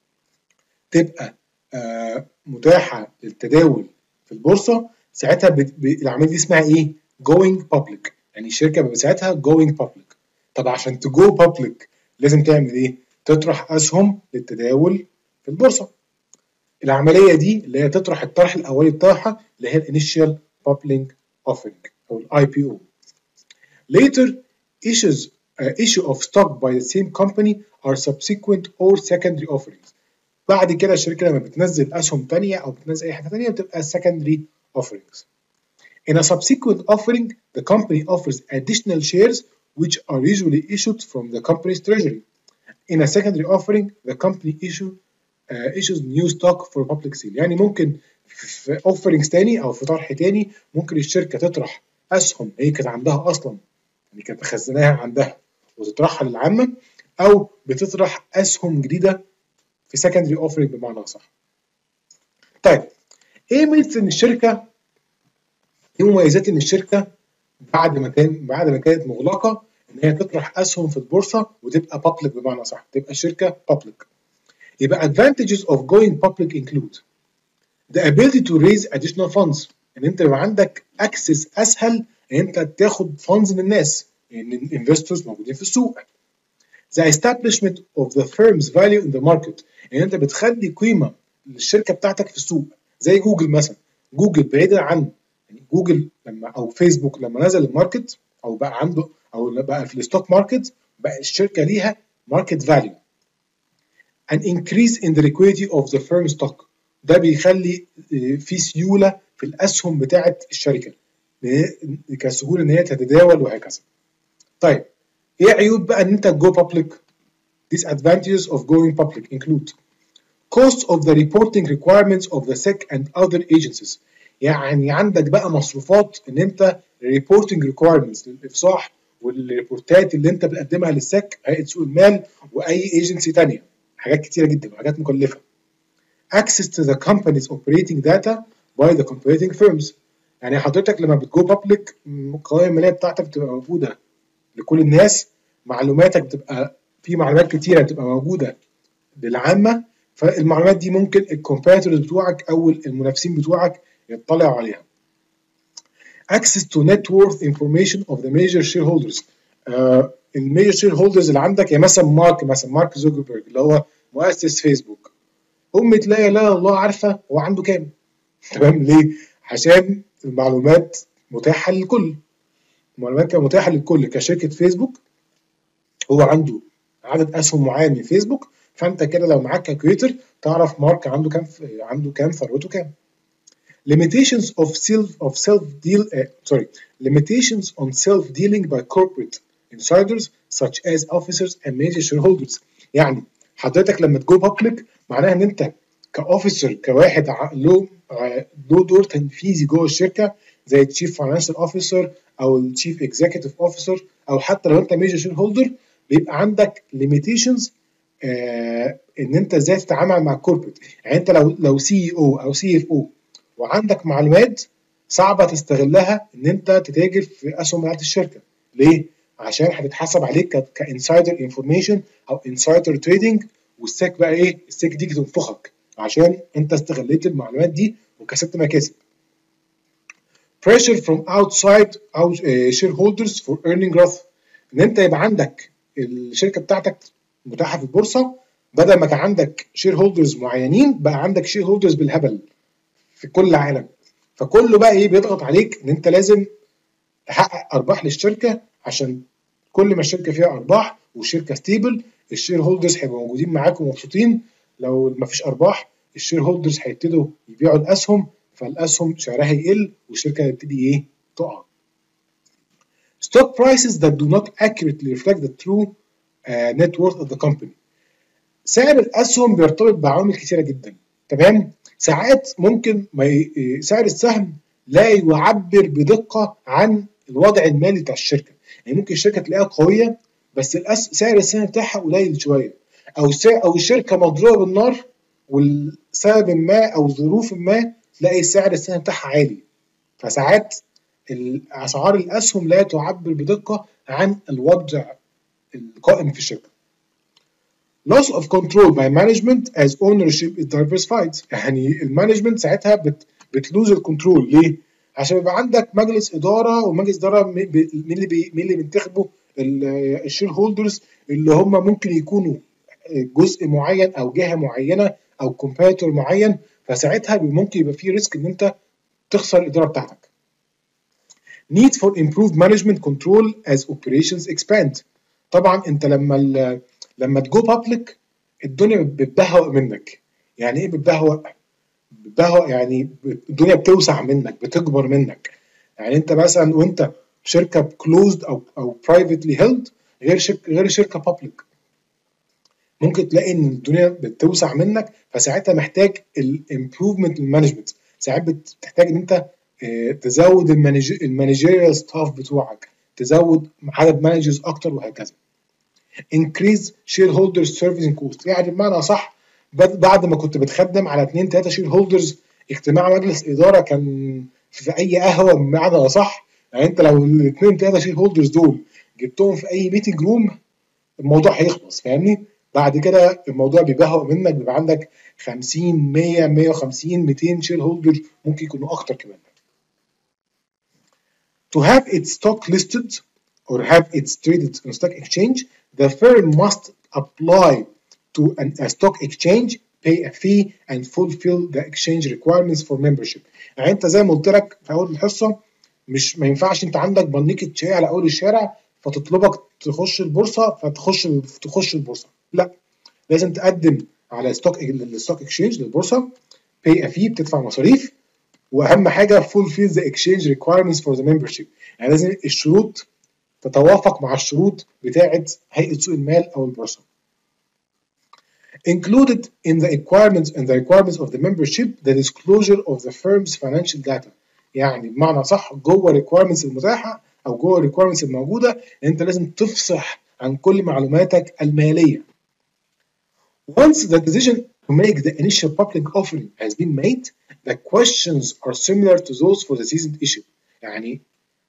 تبقى آه متاحة للتداول في البورصة، ساعتها بت... ب... العملية دي اسمها ايه؟ going public. يعني الشركة بيبقى ساعتها going public. طب عشان تجو public لازم تعمل ايه؟ تطرح اسهم للتداول في البورصة. العملية دي اللي هي تطرح الطرح الاولي بتاعها اللي هي الانيشال public offering او الاي بي او. Later issues uh, issue of stock by the same company are subsequent or secondary offerings. بعد كده الشركة لما بتنزل أسهم تانية أو بتنزل أي حاجة تانية بتبقى secondary offerings. In a subsequent offering, the company offers additional shares which are usually issued from the company's treasury. In a secondary offering, the company issue uh, issues new stock for public sale. يعني ممكن في offerings تاني أو في طرح تاني ممكن الشركة تطرح أسهم هي كانت عندها أصلا، اللي كانت مخزناها عندها وتطرحها للعامة، أو بتطرح أسهم جديدة في secondary offering بمعنى صح. طيب إيه ميزة إن الشركة، إيه مميزات إن الشركة بعد ما كان بعد ما كانت مغلقة إن هي تطرح أسهم في البورصة وتبقى public بمعنى صح، تبقى شركة public. يبقى advantages of going public include the ability to raise additional funds. إن أنت يبقى عندك access أسهل إن أنت تاخد funds من الناس، ان الانفستورز موجودين في السوق. The establishment of the firm's value in the market، ان انت بتخلي قيمه للشركه بتاعتك في السوق. زي جوجل مثلا، جوجل بعيدا عن يعني جوجل لما او فيسبوك لما نزل الماركت او بقى عنده او بقى في الستوك ماركت، بقى الشركه ليها ماركت فاليو. An increase in the liquidity of the firm stock، ده بيخلي في سيوله في الاسهم بتاعه الشركه كسهوله ان هي تتداول وهكذا. طيب ايه عيوب بقى ان انت تجو public؟ Disadvantages of going public include cost of the reporting requirements of the S E C and other agencies. يعني عندك بقى مصروفات ان انت reporting requirements للافصاح والريبورتات اللي انت بتقدمها للسك، هيئه سوق المال واي ايجنسي ثانيه، حاجات كتيره جدا وحاجات مكلفه. Access to the company's operating data by the competing firms. يعني حضرتك لما بتجو public القوائم الماليه بتاعتك بتبقى موجوده لكل الناس، معلوماتك بتبقى في معلومات كتيره بتبقى موجوده للعامه، فالمعلومات دي ممكن الكومبيتيتورز بتوعك او المنافسين بتوعك يطلعوا عليها. Access to net worth information of the major shareholders. آه الميجر شير هولدرز اللي عندك، يعني مثلا مارك مثلا مارك زوكربيرج اللي هو مؤسس فيسبوك، أم تلاقي لا الله عارفه هو عنده كام. تمام؟ ليه؟ عشان المعلومات متاحه للكل. المعلومات متاحه للكل كشركه فيسبوك، هو عنده عدد اسهم معين من فيسبوك، فانت كده لو معاك كالكوليتر تعرف مارك عنده كام عنده كام ثروته كام. Limitations of self of self deal uh, sorry limitations on self dealing by corporate insiders such as officers and major shareholders. يعني حضرتك لما تجو بابليك معناها ان انت كاوفيسر كواحد له له دور تنفيذي جوه الشركه زي التشيف فاينانشال اوفيسر او التشيف اكزيكتيف اوفيسر، او حتى لو انت ميجر شير هولدر بيبقى عندك ليميتيشنز آه ان انت ازاي تتعامل مع الكوربريت. يعني انت لو لو سي او او سي اف او وعندك معلومات صعبه تستغلها ان انت تتاجر في اسهم بتاعت الشركه. ليه؟ عشان هتتحسب عليك كانسايدر انفورميشن او انسايدر تريدنج، والسيك بقى ايه؟ السيك دي تنفخك عشان انت استغليت المعلومات دي وكسبت مكاسب. pressure from outside out, uh, shareholders for earning growth. ان انت يبقى عندك الشركه بتاعتك متاحه في البورصه، بدل ما كان عندك شير هولدرز معينين بقى عندك شير هولدرز بالهبل في كل العالم. فكله بقى ايه؟ بيضغط عليك ان انت لازم تحقق ارباح للشركه، عشان كل ما الشركه فيها ارباح والشركه ستيبل الشير هولدرز هيبقوا موجودين معاك ومبسوطين. لو ما فيش ارباح الشير هولدرز هيبتدوا يبيعوا الاسهم، فالاسهم سعرها يقل والشركه هتبتدي ايه؟ تقع. stock prices that do not accurately reflect the true uh, net worth of the company. سعر الاسهم بيرتبط بعوامل كثيره جدا، تمام؟ ساعات ممكن ما ي... سعر السهم لا يعبر بدقه عن الوضع المالي بتاع الشركه. يعني ممكن الشركه تلاقيها قويه بس الأس... سعر السهم بتاعها قليل شويه، او سعر... او الشركه مضروبه بالنار ولسبب ما او ظروف ما تلاقي سعر السهم بتاعها عالي. فساعات اسعار الاسهم لا تعبر بدقه عن الوضع القائم في الشركه. loss of control by management as ownership is diversified. يعني المانجمنت ساعتها بت بتلوز الكنترول. ليه؟ عشان يبقى عندك مجلس اداره، ومجلس اداره مين اللي بي مين اللي بينتخبوا؟ الشير هولدرز اللي هم ممكن يكونوا جزء معين او جهه معينه او كومبيتور معين، فساعتها ممكن يبقى في ريسك ان انت تخسر الاداره بتاعتك. need for improved management control as operations expand. طبعا انت لما لما تجو بابليك الدنيا بتبهوأ منك. يعني ايه بتبهوأ؟ بتبهوأ يعني الدنيا بتوسع منك، بتكبر منك. يعني انت مثلا وانت شركه كلوزد او او برايفتلي هيلد غير شركه غير شركه بابليك، ممكن تلاقي ان الدنيا بتوسع منك، فساعتها محتاج الامبروفمنت المانجمنت. ساعات بتحتاج ان انت تزود المانجيريال ستاف بتوعك، تزود عدد مانجرز اكتر وهكذا. increase shareholder servicing cost. يعني بمعنى صح بعد ما كنت بتخدم على اتنين تلاته شير هولدرز، اجتماع مجلس اداره كان في اي قهوه بمعنى صح. يعني انت لو الاثنين تلاته شير هولدرز دول جبتهم في اي ميتنج روم الموضوع هيخلص، فاهمني؟ بعد كده الموضوع بيبهوأ منك، بيبقى عندك خمسين مية مية وخمسين ميتين شير هولدر، ممكن يكونوا اكتر كمان. To have its stock listed or have it traded on stock exchange, the firm must apply to an, a stock exchange, pay a fee, and fulfill the exchange requirements for membership. يعني انت زي ما قلت لك في اول الحصه، مش ما ينفعش انت عندك بنيكه شاي على اول الشارع فتطلبك تخش البورصه فتخش تخش البورصه. لا، لازم تقدم على ستوك الستوك اكسشينج للبورصه، pay a fee، بتدفع مصاريف، واهم حاجه fulfill the exchange requirements for the membership. يعني لازم الشروط تتوافق مع الشروط بتاعه هيئه سوق المال او البورصه. included in the requirements and the requirements of the membership the disclosure of the firm's financial data. يعني بمعنى صح جوه requirements المتاحه او جوه requirements الموجوده انت لازم تفصح عن كل معلوماتك الماليه. Once the decision to make the initial public offering has been made, the questions are similar to those for the seasoned issue. يعني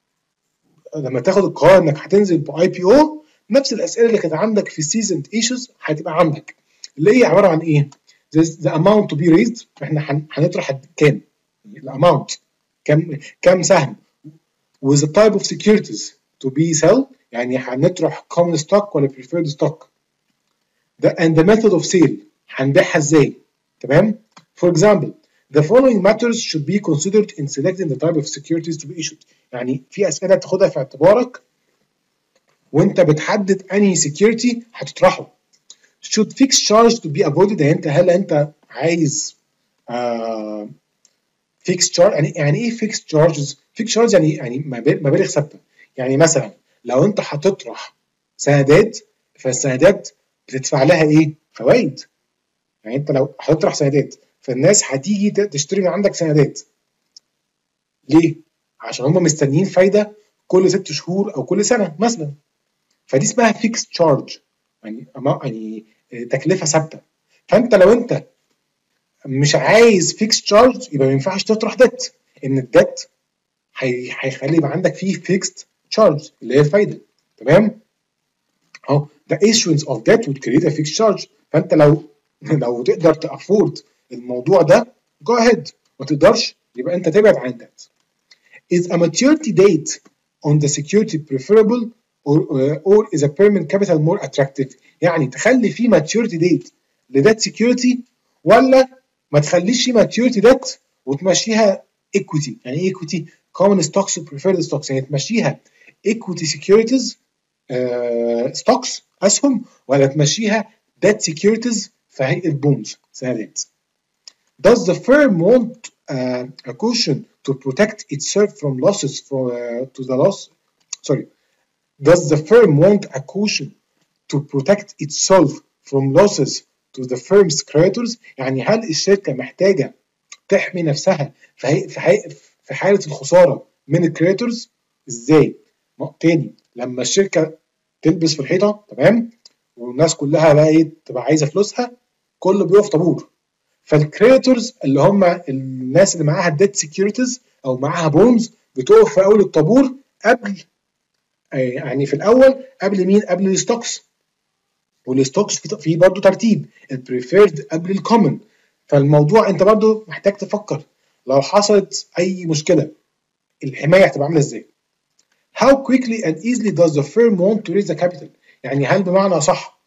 لما تاخد القرار انك هتنزل باي بي او، نفس الاسئله اللي كانت عندك في seasoned issues هتبقى عندك، اللي هي عباره عن ايه؟ the amount to be raised، احنا هنطرح كام؟ الاماونت كام كام سهم، with the type of securities to be sell، يعني هنطرح common stock ولا preferred stock، the and the method of sale، هنبيعها ازاي؟ تمام؟ For example, the following matters should be considered in selecting the type of securities to be issued. يعني في اسئله تاخدها في اعتبارك وانت بتحدد انهي security هتطرحه. should fixed charge to be avoided، يعني انت هل انت عايز آه fixed charge؟ يعني يعني ايه fixed charges؟ fixed charges يعني يعني مبالغ ثابته. يعني مثلا لو انت هتطرح سندات، فالسندات بتدفع لها ايه؟ فوائد. يعني انت لو هتطرح سندات فالناس هتيجي تشتري من عندك سندات. ليه؟ عشان هم مستنيين فايده كل ست شهور او كل سنه مثلا، فدي اسمها fixed charge. يعني يعني تكلفه ثابته. فانت لو انت مش عايز فيكس تشارج يبقى ما ينفعش تطرح ديت، ان الديت هيخلي يبقى عندك فيه فيكست تشارج اللي هي الفايده. تمام اهو the issuance of debt would create a fixed charge. فانت لو لو تقدر تافورد الموضوع ده go ahead، ما تقدرش يبقى انت تبعد عن الديت. Is a maturity date on the security preferable or uh, or is a permanent capital more attractive؟ يعني تخلي فيه maturity date لdebt security ولا ما تخليش فيه maturity debt وتمشيها equity. يعني ايه equity؟ common stocks و preferred stocks، يعني تمشيها equity securities uh, stocks اسهم، ولا تمشيها debt securities في هيئه بونز سندات. Does the firm want uh, a cushion to protect itself from losses from, uh, to the loss? Sorry. Does the firm want a cushion to protect itself from losses to the firm's creditors؟ يعني هل الشركة محتاجة تحمي نفسها في هي في, هي في حالة الخسارة من الكريديتورز؟ ازاي؟ تاني لما الشركة تلبس في الحيطة تمام والناس كلها بقى ايه تبقى عايزة فلوسها، كله بيقف طابور. فالكريديتورز اللي هم الناس اللي معاها ديت سكيورتيز او معاها بونز بتقف في اول الطابور قبل، يعني في الاول قبل مين؟ قبل الستوكس. والستوكس في في برضه ترتيب، البريفيرد قبل الكومن. فالموضوع انت برضه محتاج تفكر لو حصلت اي مشكله الحمايه هتبقى عامله ازاي. How quickly and easily does the firm want to raise the capital؟ يعني هل بمعنى صح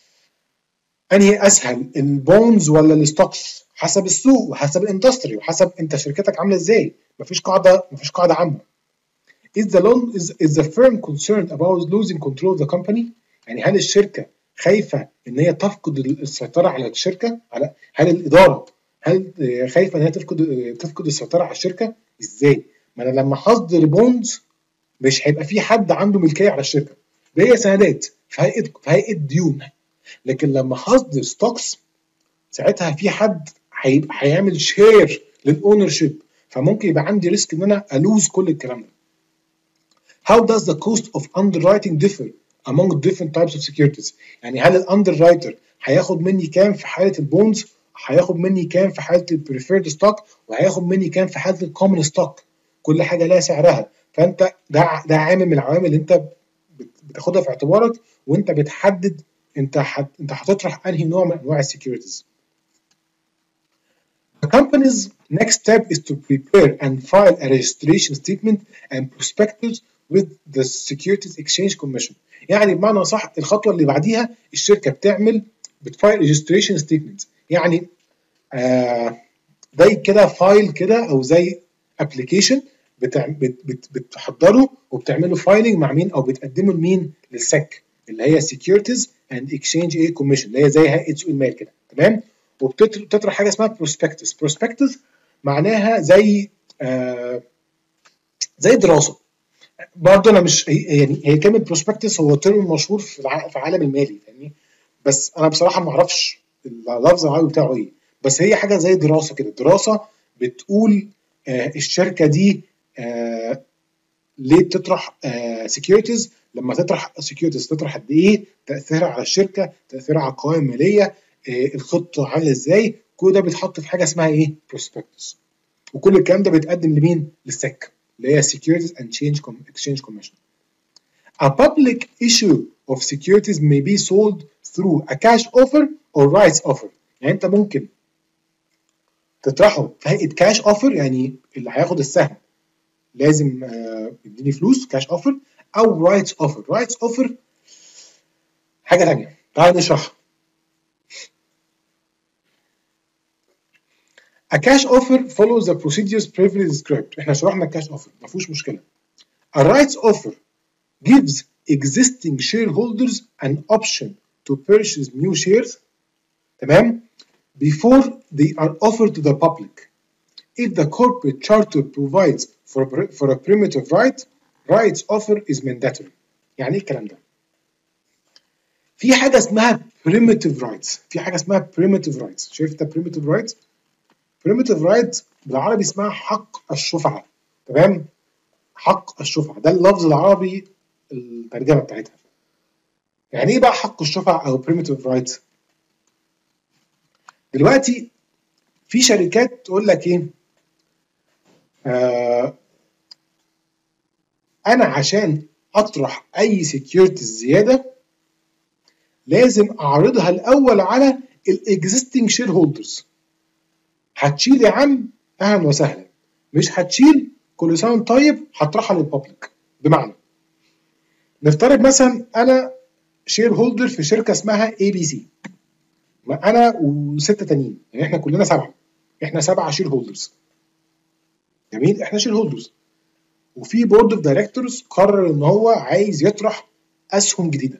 انهي اسهل البونز ولا الستوكس؟ حسب السوق وحسب الاندستري وحسب انت شركتك عامله ازاي. مفيش قاعده مفيش قاعده عامه. Is the loan is, is the firm concerned about losing control of the company؟ يعني هل الشركه خايفه ان هي تفقد السيطره على الشركه؟ على هل الاداره هل خايفه ان هي تفقد تفقد السيطره على الشركه؟ ازاي؟ ما انا لما هصدر بونز مش هيبقى في حد عنده ملكيه على الشركه، ده هي سندات في هيئه في هيئه ديون. لكن لما هصدر ستوكس ساعتها في حد هيبقى هيعمل شير للاونر شيب، فممكن يبقى عندي ريسك ان انا الوز كل الكلام ده. How does the cost of underwriting differ among different types of securities؟ يعني هل الاندر رايتر هياخد مني كام في حاله البونز، هياخد مني كام في حاله البريفيرد ستوك، وهياخد مني كام في حاله الكومن ستوك؟ كل حاجه لها سعرها. فانت ده ده عامل من العوامل اللي انت بتاخدها في اعتبارك وانت بتحدد انت حت انت هتطرح انهي نوع من انواع السكيورتيز. The company's next step is to prepare and file a registration statement and prospectus with the Securities Exchange Commission. يعني بمعنى صح الخطوه اللي بعديها الشركه بتعمل بتفايل ريجستريشن ستيتمنت، يعني آه زي كده فايل كده او زي ابلكيشن بت بت بتحضره وبتعمله فايلنج مع مين او بتقدمه لمين؟ للسك اللي هي Securities and Exchange A Commission اللي هي زي هيئه سوق المال كده. تمام. وبتطرح حاجه اسمها بروسبكتس. بروسبكتس معناها زي آه زي دراسه. برضه انا مش يعني هي كلمه بروسبكتس هو ترم مشهور في في عالم المالي فاهمني، بس انا بصراحه ما اعرفش اللفظ العربي بتاعه ايه، بس هي حاجه زي دراسه كده. دراسه بتقول آه الشركه دي آه ليه بتطرح آه سكيورتيز، لما تطرح سكيورتيز تطرح قد ايه، تاثيرها على الشركه، تاثيرها على القوائم الماليه، آه الخطه عامله ازاي، كل ده بيتحط في حاجه اسمها ايه؟ بروسبكتس. وكل الكلام ده بيتقدم لمين؟ للسك اللي هي Securities and Exchange Commission. A public issue of securities may be sold through a cash offer or rights offer. يعني انت ممكن تطرحه في هيئه كاش اوفر، يعني اللي هياخد السهم لازم يديني فلوس كاش اوفر، او رايتس اوفر. رايتس اوفر حاجه ثانيه، تعال نشرحها. A cash offer follows the procedures previously described. احنا شرحنا الكاش اوفر ما فيهوش مشكله. A rights offer gives existing shareholders an option to purchase new shares تمام before they are offered to the public. If the corporate charter provides for a, for a primitive right, rights offer is mandatory. يعني ايه الكلام ده؟ في حاجه اسمها primitive rights، في حاجه اسمها primitive rights. شفت primitive rights؟ primitive rights بالعربي اسمها حق الشفعه. تمام؟ حق الشفعه ده اللفظ العربي الترجمه بتاعتها. يعني ايه بقى حق الشفعه او primitive rights؟ دلوقتي في شركات تقول لك ايه، آه انا عشان اطرح اي سكيورتيز زياده لازم اعرضها الاول على الاكزيستنج شير هولدرز. هتشيل يا عم اهلا وسهلا، مش هتشيل كل سنه وانت طيب هطرحها للبابليك. بمعنى نفترض مثلا انا شير هولدر في شركه اسمها اي بي سي، انا وسته تانيين، يعني احنا كلنا سبعه، احنا سبعه شير هولدرز. جميل، احنا شير هولدرز، وفي بورد اوف دايركتورز قرر ان هو عايز يطرح اسهم جديده.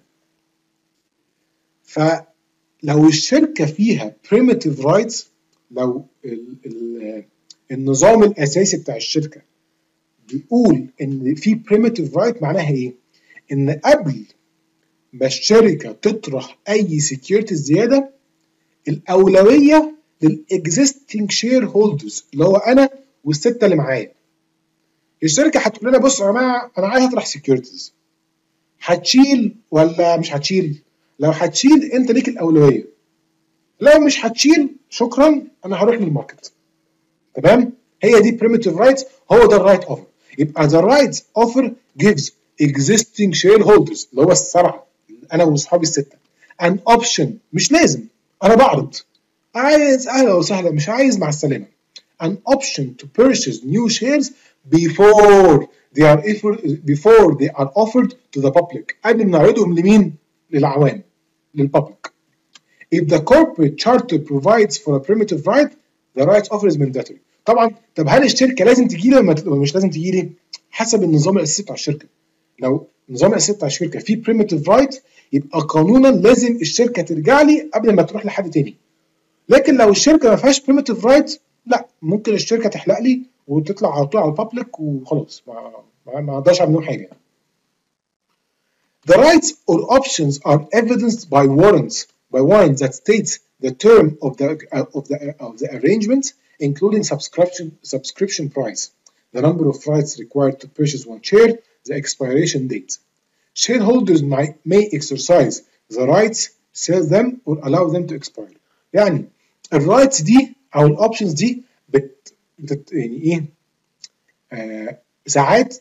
فلو الشركه فيها primitive rights، لو ال ال النظام الاساسي بتاع الشركه بيقول ان في primitive right، معناها ايه؟ ان قبل ما الشركه تطرح اي سكيورتي زياده الاولويه للاكزيستنج شير هولدرز اللي هو انا والسته اللي معايا. الشركه هتقول لنا بصوا يا جماعه انا عايز اطرح سكيورتيز، هتشيل ولا مش هتشيل؟ لو هتشيل انت ليك الاولويه، لو مش هتشيل شكرا انا هروح للماركت. تمام؟ هي دي primitive rights، هو ده الرايت اوفر. يبقى the right offer gives existing shareholders اللي هو السبعه انا واصحابي السته an option، مش لازم، انا بعرض، عايز اهلا وسهلا، مش عايز مع السلامه. an option to purchase new shares before they are before they are offered to the public، قبل ما نعرضهم لمين؟ للعوام، للبابليك. If the corporate charter provides for a primitive right, the right offer is mandatory. طبعا طب هل الشركه لازم تجي لي ولا مش لازم تجي لي؟ حسب النظام الاساسي بتاع الشركه. لو النظام الاساسي بتاع الشركه فيه primitive right يبقى قانونا لازم الشركه ترجع لي قبل ما تروح لحد تاني. لكن لو الشركه ما فيهاش primitive right لا، ممكن الشركه تحلق لي وتطلع على طول على البابليك وخلاص، ما ما اقدرش اعمل لهم حاجه. The rights or options are evidenced by warrants by warrants that states the term of the uh, of the uh, of the arrangement, including subscription subscription price, the number of rights required to purchase one share, the expiration date. Shareholders may, may exercise the rights, sell them, or allow them to expire. يعني الرايتس دي او الاوبشنز دي بت, بت يعني ايه آه ساعات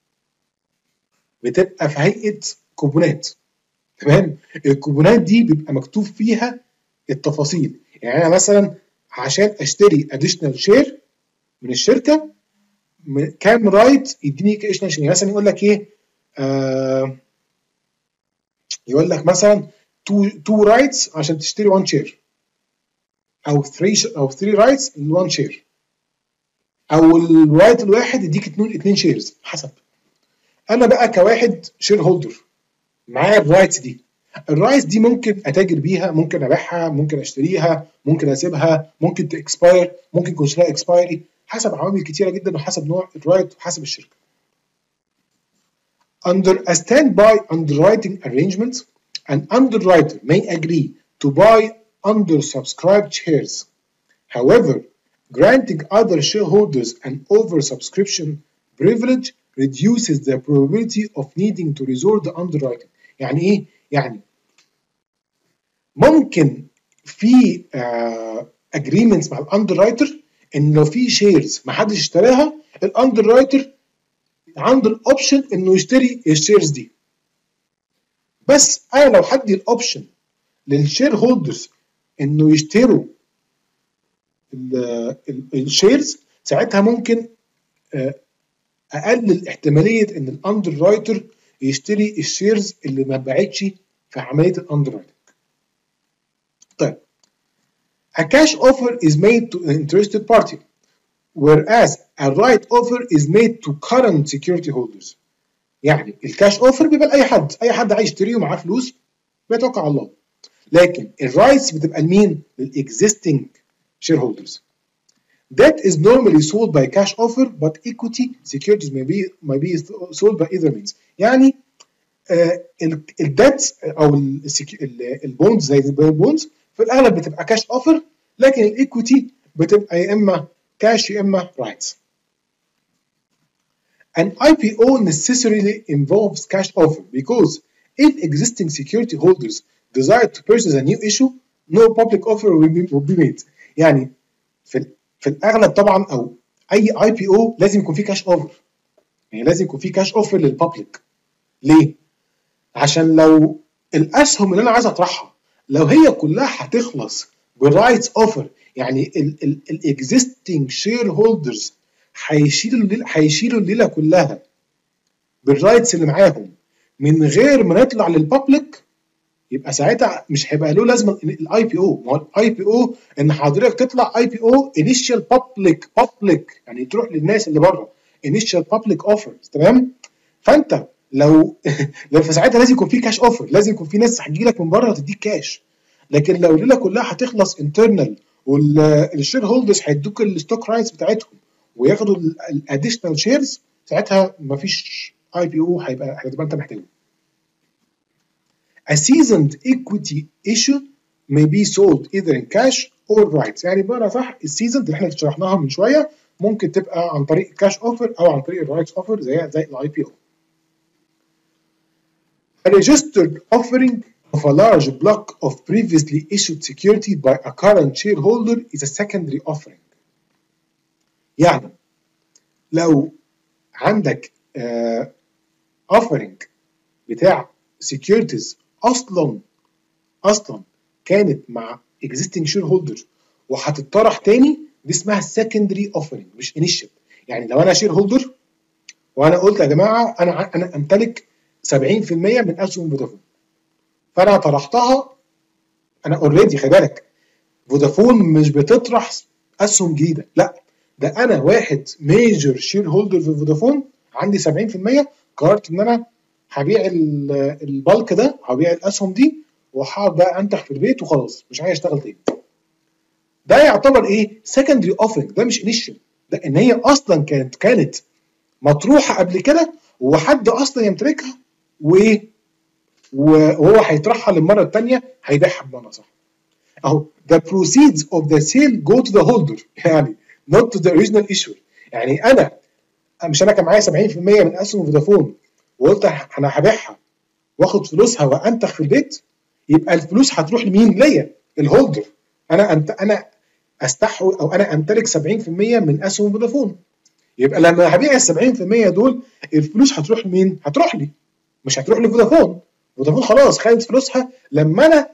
بتبقى في هيئه كوبونات. تمام؟ الكوبونات دي بيبقى مكتوب فيها التفاصيل. يعني انا مثلا عشان اشتري اديشنال شير من الشركه كام رايت يديني اديشنال شير. مثلا يقول لك ايه، آه يقول لك مثلا تو رايتس عشان تشتري واحد شير، او ثلاثة او ثلاثة رايتس لواحد شير، او الرايت الواحد يديك اتنين شيرز حسب. انا بقى كواحد شير هولدر معايا الرايتس دي، الرايتس دي ممكن اتاجر بيها، ممكن ابيعها، ممكن اشتريها، ممكن اسيبها، ممكن تاكسباير، ممكن يكون لها اكسبايري، حسب عوامل كتيره جدا وحسب نوع الرايت وحسب الشركه. Under a standby underwriting arrangement, an underwriter may agree to buy undersubscribed shares. However, granting other shareholders an oversubscription privilege reduces the probability of needing to resort to underwriting. يعني ايه؟ يعني ممكن في اجريمنتس uh, مع الاندررايتر ان لو في شيرز ما حدش اشتراها الاندررايتر عنده الاوبشن انه يشتري الشيرز دي. بس انا لو هدي الاوبشن للشير هولدرز انه يشتروا الشيرز ساعتها ممكن اقلل احتماليه ان الاندررايتر يشتري الشيرز اللي ما اتباعتش في عمليه الاندررايتنج. طيب a cash offer is made to an interested party whereas a right offer is made to current security holders. يعني الكاش اوفر بيبقى لاي حد، اي حد عايز يشتريه ومعاه فلوس بيتوكل على الله. لكن الرايتس بتبقى لمين؟ للاكزيستنج شير هولدرز. Debt is normally sold by cash offer but equity securities may be may be sold by either means. يعني الديت او البوندز زي البوندز في الاغلب بتبقى كاش اوفر، لكن الايكويتي بتبقى يا اما كاش يا اما رايتس. An I P O necessarily involves cash offer because if existing security holders desire to purchase a new issue, no public offer will be made. يعني في في الاغلب طبعا، او اي اي بي او لازم يكون فيه كاش اوفر، يعني لازم يكون فيه كاش اوفر للبابليك. ليه؟ عشان لو الاسهم اللي انا عايز اطرحها لو هي كلها هتخلص برايتس اوفر، يعني الاكزيستنج شير هولدرز هيشيلوا هيشيلوا الليله كلها بالرايتس اللي معاهم من غير ما نطلع للبابليك، يبقى ساعتها مش هيبقى له لازمه الاي بي او. ما هو الاي بي او ان حضرتك تطلع اي بي او انيشال بابليك بابليك، يعني تروح للناس اللي بره انيشال بابليك اوفرز، تمام؟ فانت لو لو في ساعتها لازم يكون في كاش اوفر، لازم يكون في ناس هتجي لك من بره وتديك كاش. لكن لو الليله كلها هتخلص انترنال والشير هولدرز هيدوك الستوك رايتس بتاعتهم وياخدوا الاديشنال شيرز، ساعتها مفيش اي بي او هيبقى هتبقى انت محتاجه. A seasoned equity issue may be sold either in cash or rights. يعني بمعنى صح السيزند اللي احنا شرحناها من شويه ممكن تبقى عن طريق كاش اوفر او عن طريق الرايتس اوفر زي زي الاي بي او. A registered offering of a large block of previously issued security by a current shareholder is a secondary offering. يعني لو عندك uh, offering بتاع securities اصلا اصلا كانت مع existing shareholder وهتطرح تاني، دي اسمها secondary offering مش initial. يعني لو انا شير هولدر وانا قلت يا جماعه انا انا امتلك سبعين في المية من اسهم فودافون، فانا طرحتها، انا اوريدي خلي بالك فودافون مش بتطرح اسهم جديده، لا ده انا واحد ميجر شير هولدر في فودافون عندي سبعين في المية، قررت ان انا هبيع البلك ده، هبيع الاسهم دي وهقعد بقى انتخ في البيت وخلاص مش عايز اشتغل تاني. ده يعتبر ايه؟ سكندري اوفرنج، ده مش انيشال، ده ان هي اصلا كانت كانت مطروحه قبل كده وحد اصلا يمتلكها وايه وهو هيطرحها للمره الثانيه هيبيعها بمعنى صح. اهو the proceeds of the sale go to the holder يعني not to the original issuer. يعني انا مش انا كان معايا سبعين في المية من اسهم فودافون وقلت انا هبيعها واخد فلوسها وانتخ في البيت، يبقى الفلوس هتروح لمين؟ ليا الهولدر. انا أنت انا استحوذ او انا امتلك سبعين في المية من اسهم فودافون، يبقى لما هبيع ال سبعين في المية دول الفلوس هتروح لمين؟ هتروح لي، مش هتروح لفودافون. فودافون خلاص خدت فلوسها لما انا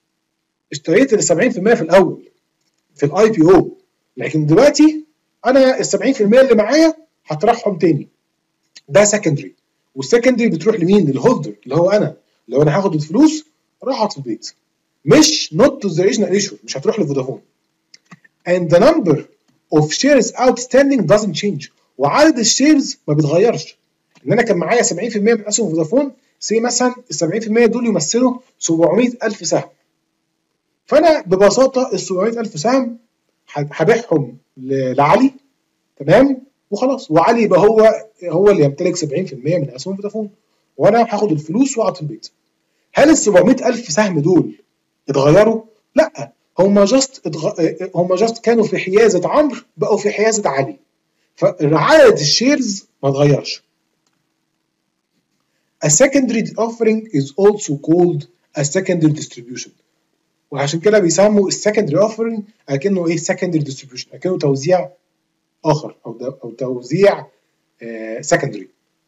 اشتريت ال سبعين في المية في الاول في الاي بي او، لكن دلوقتي انا ال سبعين في المية اللي معايا هطرحهم تاني. ده سكندري، والسكندري بتروح لمين؟ للهولدر اللي هو انا. لو انا هاخد الفلوس راحت في البيت، مش not to the original issue، مش هتروح لفودافون. and the number of shares outstanding doesn't change. وعدد الشيرز ما بيتغيرش. ان انا كان معايا سبعين في المية من اسهم فودافون، سي مثلا ال سبعين في المية دول يمثلوا سبعمية ألف سهم، فانا ببساطه ال سبعمية ألف سهم هبيعهم لعلي، تمام؟ وخلاص، وعلي يبقى هو هو اللي يمتلك سبعين في المية من اسهم فودافون، وانا هاخد الفلوس واقعد في البيت. هل ال سبعمية ألف سهم دول اتغيروا؟ لا، هم جاست اتغ... هم جاست كانوا في حيازه عمرو بقوا في حيازه علي، فعدد الشيرز ما اتغيرش. A secondary offering is also called a secondary distribution. وعشان كده بيسموا السكندري offering اكنه ايه؟ secondary distribution، اكنه توزيع اخر او او توزيع secondary.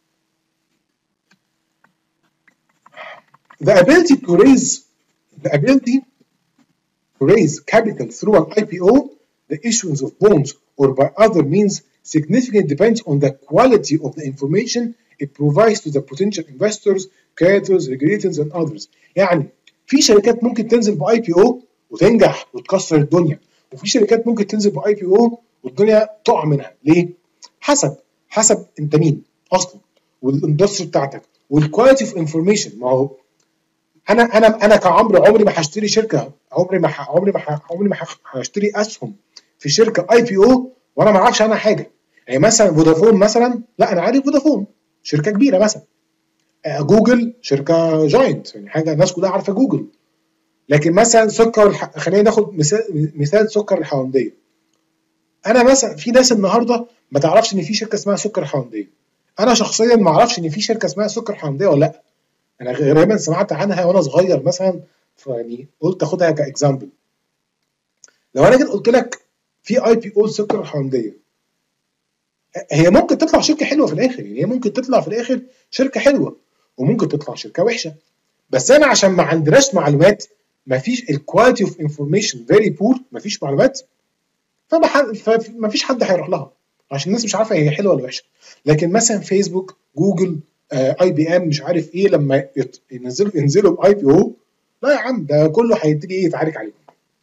The ability to raise the ability to raise capital through an I P O, the issuance of bonds or by other means significantly depends on the quality of the information it provides to the potential investors, creditors, regulators and others. يعني في شركات ممكن تنزل باي بي او وتنجح وتكسر الدنيا، وفي شركات ممكن تنزل باي بي او والدنيا تقع منها. ليه؟ حسب حسب انت مين اصلا، والاندستري بتاعتك، والكواليتي اوف انفورميشن. ما هو انا انا انا كعمرو عمري ما هشتري شركه، عمري ما عمري ما عمري ما هشتري اسهم في شركه اي بي او وانا ما اعرفش عنها حاجه. يعني مثلا فودافون مثلا، لا انا عارف فودافون شركه كبيره مثلا، جوجل شركه جاينت، يعني حاجه الناس كلها عارفه جوجل. لكن مثلا سكر الح... خلينا ناخد مثال مثال سكر الحوامديه. انا مثلا في ناس النهارده ما تعرفش ان في شركه اسمها سكر الحوامديه، انا شخصيا ما اعرفش ان في شركه اسمها سكر الحوامديه ولا لا. انا غالبا سمعت عنها وانا صغير مثلا فيعني قلت اخدها كاكزامبل. لو انا جيت قلت لك في اي بي او السيكتور الهولنديه، هي ممكن تطلع شركه حلوه في الاخر، يعني هي ممكن تطلع في الاخر شركه حلوه وممكن تطلع شركه وحشه، بس انا عشان ما عندناش معلومات، ما فيش الكواليتي اوف انفورميشن فيري بور، ما فيش معلومات، فما فيش حد هيروح لها عشان الناس مش عارفه هي حلوه ولا وحشه. لكن مثلا فيسبوك، جوجل، آه، اي بي ام، مش عارف ايه، لما ينزلوا ينزلوا باي بي او، لا يا عم ده كله هيبتدي ايه يتعارك عليهم.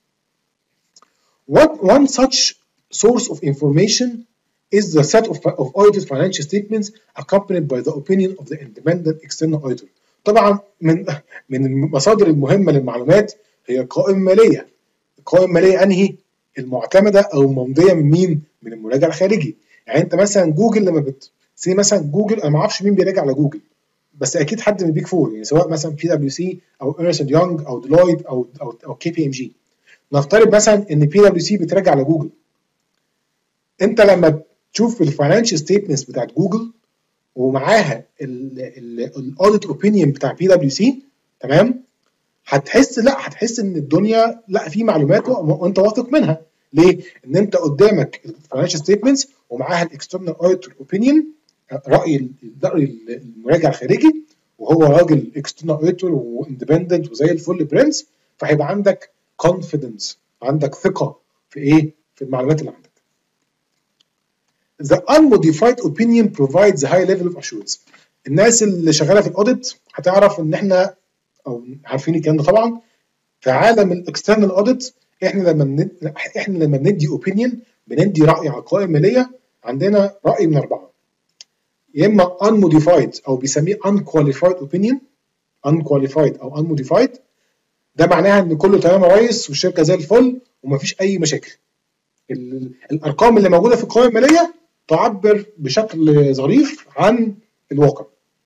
One such source of information is the set of, of audited financial statements accompanied by the opinion of the independent external auditor. طبعا من من المصادر المهمه للمعلومات هي القوائم الماليه. القوائم الماليه انهي؟ المعتمده او الممضيه من مين؟ من المراجع الخارجي. يعني انت مثلا جوجل لما بت سي مثلا جوجل، انا ما اعرفش مين بيراجع على جوجل، بس اكيد حد من البيج فور، يعني سواء مثلا بي دبليو سي او ايرنست اند يونج او ديلويت او او او كي بي ام جي. نفترض مثلا ان بي دبليو سي بتراجع على جوجل، انت لما تشوف الفاينانشال ستيتمنتس بتاعت جوجل ومعاها الاوديت اوبينيون بتاع بي دبليو سي، تمام، هتحس لا هتحس ان الدنيا لا في معلومات وانت واثق منها. ليه؟ ان انت قدامك الفاينانشال ستيتمنتس ومعاها الاكسترنال اوديتور اوبينيون، راي راي المراجع الخارجي، وهو راجل اكسترنال اوديتور واندبندنت وزي الفل برنس، فهيبقى عندك كونفيدنس، عندك ثقه في ايه؟ في المعلومات اللي عندك. The unmodified opinion provides a high level of assurance. الناس اللي شغاله في الاوديت هتعرف ان احنا او عارفين الكلام ده طبعا. في عالم الاكسترنال اوديت احنا لما من... احنا لما بندي اوبينيون، بندي راي على القوائم الماليه، عندنا راي من اربعه، يا اما unmodified او بيسميه unqualified opinion. unqualified او unmodified ده معناها ان كله تمام يا ريس والشركه زي الفل ومفيش اي مشاكل. ال... الارقام اللي موجوده في القوائم الماليه تعبر بشكل ظريف عن الواقع.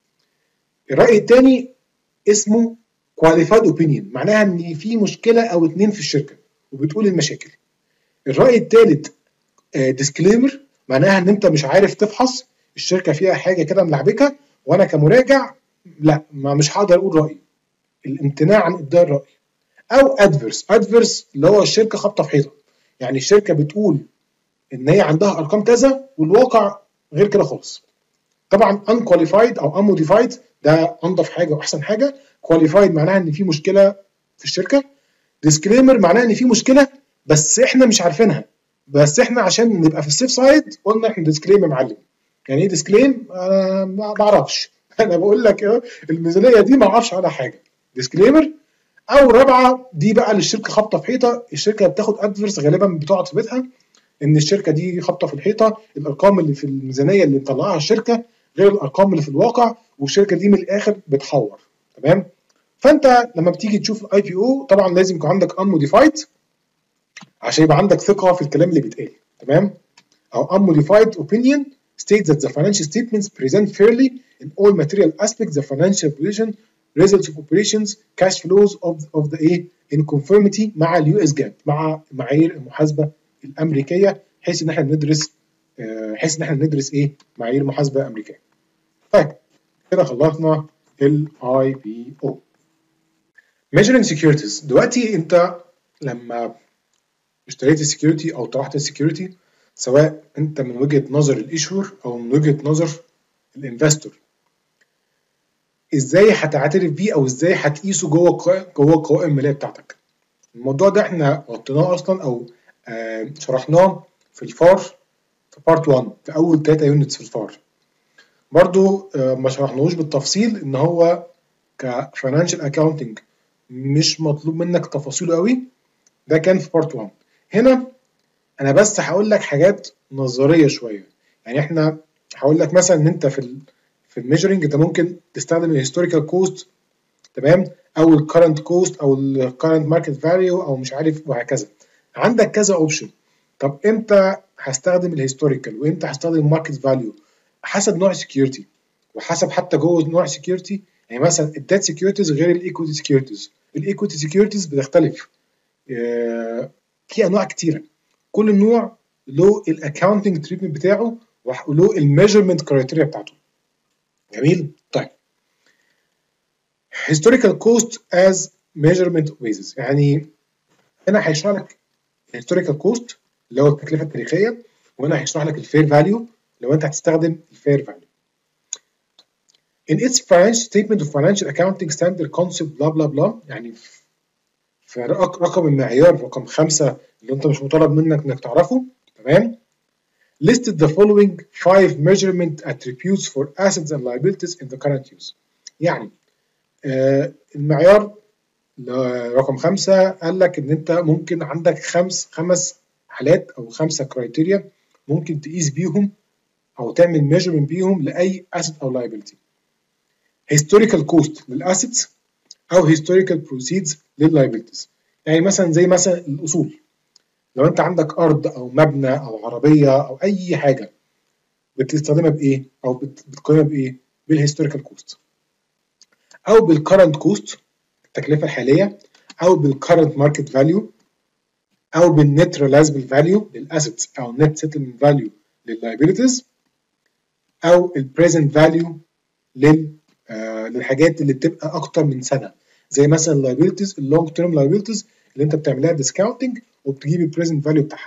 الراي الثاني اسمه qualified opinion، معناها ان في مشكله او اتنين في الشركه وبتقول المشاكل. الراي الثالث ديسكليمر، معناها ان انت مش عارف تفحص الشركه فيها حاجه كده ملعبكه، وانا كمراجع لا ما مش هقدر اقول رايي، الامتناع عن ابداء الراي. او ادفيرس، ادفيرس اللي هو الشركه خابطه في حيطه، يعني الشركه بتقول ان هي عندها ارقام كذا والواقع غير كده خالص. طبعا unqualified او unmodified ده انضف حاجه واحسن حاجه. qualified معناها ان في مشكله في الشركه. disclaimer معناها ان في مشكله بس احنا مش عارفينها، بس احنا عشان نبقى في السيف سايد قلنا احنا disclaim يا معلم. يعني ايه disclaim؟ انا ما بعرفش انا بقول لك الميزانيه دي ما اعرفش عنها حاجه. disclaimer. او رابعه دي بقى للشركه خابطه في حيطه، الشركه بتاخد ادفيرس غالبا بتقعد في بيتها ان الشركه دي خابطه في الحيطه، الارقام اللي في الميزانيه اللي مطلعها الشركه غير الارقام اللي في الواقع، والشركه دي من الاخر بتحور. تمام؟ فانت لما بتيجي تشوف الاي بي او طبعا لازم يكون عندك unmodified عشان يبقى عندك ثقه في الكلام اللي بيتقال. تمام؟ او unmodified opinion states that the financial statements present fairly in all material aspects the financial position, results of operations, cash flows of of the A in conformity مع اليو اس جاب، مع معايير المحاسبه الامريكيه، حيث ان احنا بندرس حيث ان احنا بندرس ايه؟ معايير محاسبه امريكيه. طيب كده خلصنا الاي بي او. measuring securities. دلوقتي انت لما اشتريت السكيورتي او طرحت السكيورتي، سواء انت من وجهه نظر الايشور او من وجهه نظر الانفستور، ازاي هتعترف بيه او ازاي هتقيسه جوه جوه القوائم الماليه بتاعتك؟ الموضوع ده احنا غطيناه اصلا او آه شرحناه في الفار في بارت واحد، في اول ثلاثة يونتس في الفار. برضو آه ما شرحناهوش بالتفصيل ان هو كفاينانشال اكاونتنج مش مطلوب منك تفاصيله قوي، ده كان في بارت واحد. هنا انا بس هقول لك حاجات نظريه شويه. يعني احنا هقول لك مثلا ان انت في ال في الميجرنج انت ممكن تستخدم الهيستوريكال كوست، تمام، او الكرنت كوست او الكرنت ماركت فاليو او مش عارف وهكذا. عندك كذا اوبشن. طب امتى هستخدم الهيستوريكال وامتى هستخدم الماركت فاليو؟ حسب نوع السكيورتي وحسب حتى جوه نوع السكيورتي. يعني مثلا الديت سكيورتيز غير الايكويتي سكيورتيز. الايكويتي سكيورتيز بتختلف في انواع كتيره، كل نوع له الاكاونتنج تريتمنت بتاعه وله الميجرمنت كرايتيريا بتاعته. جميل. طيب historical cost as measurement basis. يعني هنا هيشرح لك الهيستوريكال كوست اللي هو التكلفه التاريخيه، وهنا هيشرح لك الفير فاليو لو انت هتستخدم الفير فاليو. In its financial statement of financial accounting standard concept blah blah blah، يعني في رقم المعيار رقم خمسة اللي انت مش مطالب منك انك تعرفه، تمام؟ listed the following five measurement attributes for assets and liabilities in the current use. يعني آه المعيار رقم خمسة قال لك ان انت ممكن عندك خمس خمس حالات او خمسة كرايتيريا ممكن تقيس بيهم او تعمل measurement بيهم لاي asset او liability. historical cost للassets او historical proceeds للliabilities. يعني مثلا زي مثلا الاصول، لو انت عندك ارض او مبنى او عربيه او اي حاجه بتستخدمها بايه او بتقيمها بايه؟ بالهيستوريكال كوست او بالكرنت كوست التكلفه الحاليه او بالكرنت ماركت فاليو او بالنت ريلايزبل فاليو للاسيتس او نت سيتلمنت فاليو لللايبيليتيز او البريزنت فاليو لل آه للحاجات اللي بتبقى اكتر من سنه، زي مثلا اللايبيليتيز اللونج تيرم لايبيليتيز اللي انت بتعملها ديسكاونتنج وبتجيب البريزنت فاليو بتاعها.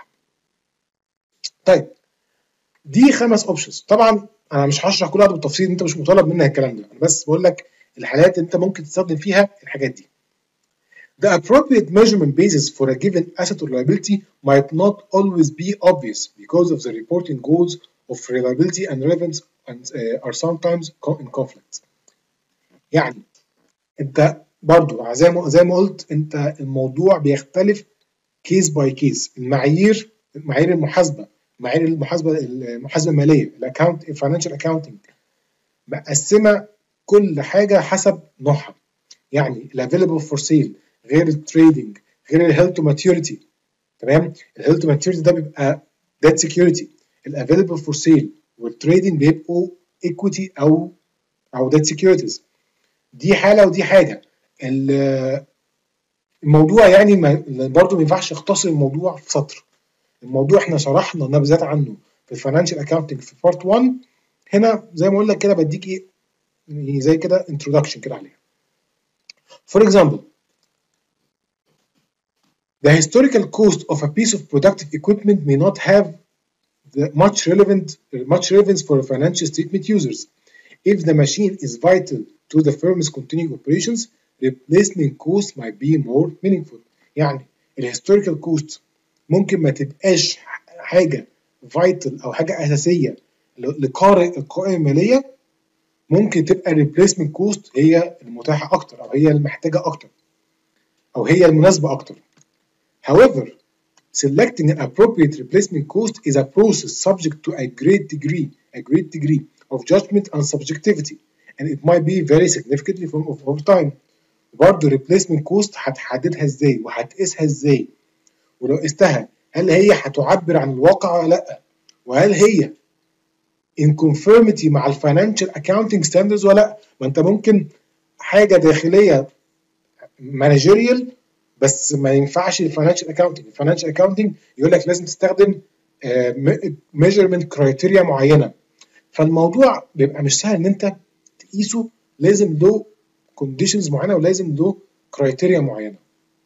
طيب دي خمس اوبشنز، طبعا انا مش هشرح كل واحده بالتفصيل، انت مش مطالب منك الكلام ده، انا بس بقول لك الحالات اللي انت ممكن تستخدم فيها الحاجات دي. The appropriate measurement basis for a given asset or liability might not always be obvious because of the reporting goals of reliability and relevance and uh, are sometimes in conflict. يعني انت برضو زي ما زي ما قلت انت الموضوع بيختلف كيس باي كيس. المعايير معايير المحاسبه معايير المحاسبه المحاسبه الماليه الاكونت الفاينانشال اكاونتنج مقسمه كل حاجه حسب نوعها. يعني الافيلبل فور سيل غير التريدنج غير الهيلث تو ماتيوريتي، تمام؟ الهيلث تو ماتيوريتي ده بيبقى ديت سكيورتي، الافيلبل فور سيل والتريدنج بيبقوا ايكويتي او او ديت سكيورتيز. دي حاله ودي حاجه. الموضوع يعني ما برضه ما ينفعش يختصر الموضوع في سطر. الموضوع احنا شرحنا نبذات عنه في الفاينانشال اكاونتنج في بارت واحد، هنا زي ما اقول لك كده بديك ايه زي كده انتروداكشن كده عليها. For example, the historical cost of a piece of productive equipment may not have the much relevant much relevance for financial statement users. If the machine is vital to the firm's continuing operations, replacement cost might be more meaningful. يعني الهيستوريكال كوست ممكن ما تبقاش حاجه فايتل او حاجه اساسيه لقارئ القوائم الماليه، ممكن تبقى الريبليسمنت كوست هي المتاحه اكتر او هي المحتاجه اكتر او هي المناسبه اكتر. However, selecting an appropriate replacement cost is a process subject to a great degree a great degree of judgment and subjectivity, and it might be very significantly from over time. برضه replacement cost هتحددها ازاي وهتقيسها ازاي، ولو قستها هل هي هتعبر عن الواقع ولا لا، وهل هي in conformity مع الفاينانشال اكاونتنج ستاندردز ولا لا. ما انت ممكن حاجه داخليه مانجيريال بس ما ينفعش الفاينانشال اكاونتنج. الفاينانشال اكاونتنج يقول لك لازم تستخدم ميجرمنت كرايتيريا معينه، فالموضوع بيبقى مش سهل ان انت تقيسه، لازم له كونديشنز معينه ولازم له كرايتيريا معينه.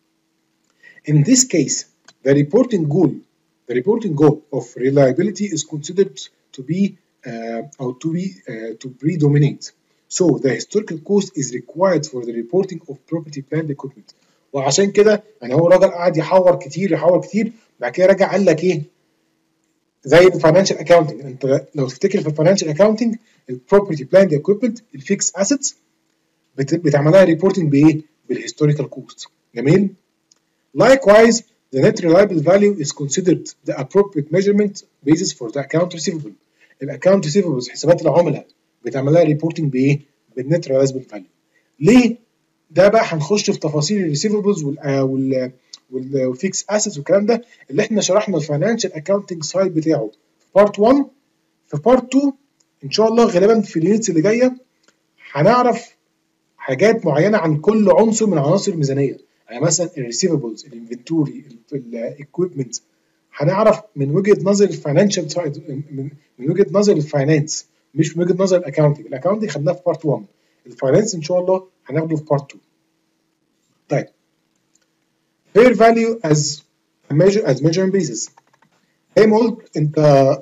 In this case, the reporting goal, the reporting goal of reliability is considered to be uh, or to be uh, to predominate. So the historical cost is required for the reporting of property plant equipment. وعشان كده يعني هو راجل قاعد يحور كتير يحور كتير بعد كده رجع قال لك ايه؟ زي الفاينانشال اكاونتنج، انت لو تفتكر في الفاينانشال اكاونتنج البروبرتي بلانت اكويبمنت الفيكس اسيتس بتعمل لها ريبورتنج بايه؟ بالهيستوريكال كوست. جميل؟ Likewise, the net reliable value is considered the appropriate measurement basis for the account receivable. الاكونت ريسيفبلز حسابات العملاء بتعمل لها ريبورتنج بايه؟ بالنت ريلايزبل فاليو. ليه؟ ده بقى هنخش في تفاصيل الريسيفبلز وال والفيكس اسيتس والكلام ده اللي احنا شرحنا الفاينانشال اكاونتنج سايد بتاعه في بارت واحد. في بارت اتنين ان شاء الله غالبا في اليونتس اللي جايه هنعرف حاجات معينه عن كل عنصر من عناصر الميزانيه. يعني مثلا الريسيفبلز الانفنتوري الايكويبمنت هنعرف من وجهه نظر الفاينانشال سايد، من, من وجهه نظر الفاينانس مش من وجهه نظر الاكاونتنج. الاكاونتنج خدناه في بارت واحد، الفاينانس ان شاء الله هناخده في بارت اتنين. طيب fair value as a measure as measuring basis. زي ما قلت انت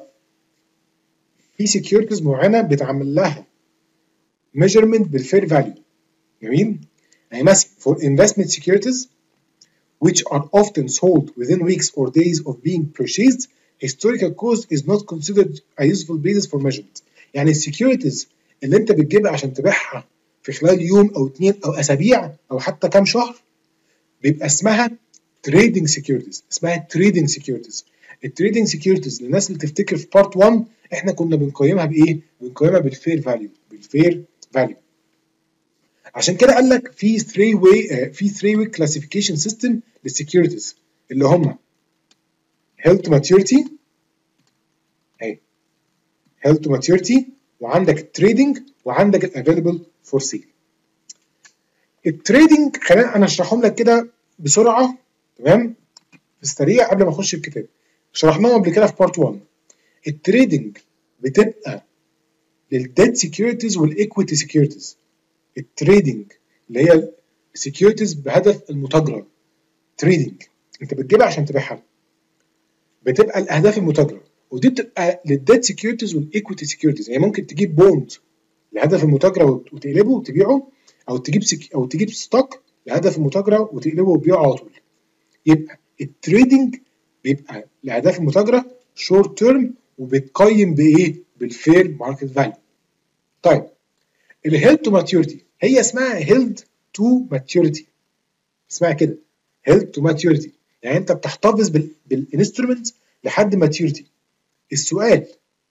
في securities معينه بتعمل لها measurement بالfair value. جميل؟ يعني مثلا for investment securities which are often sold within weeks or days of being purchased, historical cost is not considered a useful basis for measurement. يعني السكيورتيز اللي انت بتجيبها عشان تبيعها في خلال يوم او اتنين او اسابيع او حتى كام شهر بيبقى اسمها trading securities، اسمها trading securities. التريدنج securities للناس اللي تفتكر في بارت واحد احنا كنا بنقيمها بايه؟ بنقيمها بالفير فاليو، بالفير فاليو. عشان كده قال لك في ثري واي في ثري واي كلاسيفيكيشن سيستم للسكيورتيز اللي هم held to maturity اهي held to maturity، وعندك التريدنج، وعندك الافيلبل فور سيل. التريدنج خلينا انا اشرحهم لك كده بسرعه، تمام؟ في السريع قبل ما اخش الكتاب. شرحناهم قبل كده في بارت واحد. التريدنج بتبقى للديت سكيورتيز والايكويتي سكيورتيز. التريدنج اللي هي سكيورتيز بهدف المتاجره، تريدنج انت بتجيبها عشان تبيعها، بتبقى الاهداف المتاجره، ودي بتبقى للديت سكيورتيز والايكويتي سكيورتيز. يعني ممكن تجيب بوند لهدف المتاجره وتقلبه وتبيعه، او تجيب سك... او تجيب ستوك لهدف المتاجره وتقلبه وتبيعه على طول. يبقى التريدنج بيبقى لاهداف المتاجره شورت تيرم، وبتقيم بايه؟ بالفير ماركت فاليو. طيب الهيلد تو ماتيوريتي هي اسمها هيلد تو ماتيوريتي، اسمها كده هيلد تو ماتيوريتي، يعني انت بتحتفظ بال... بالانسترومنت لحد ماتيوريتي. السؤال،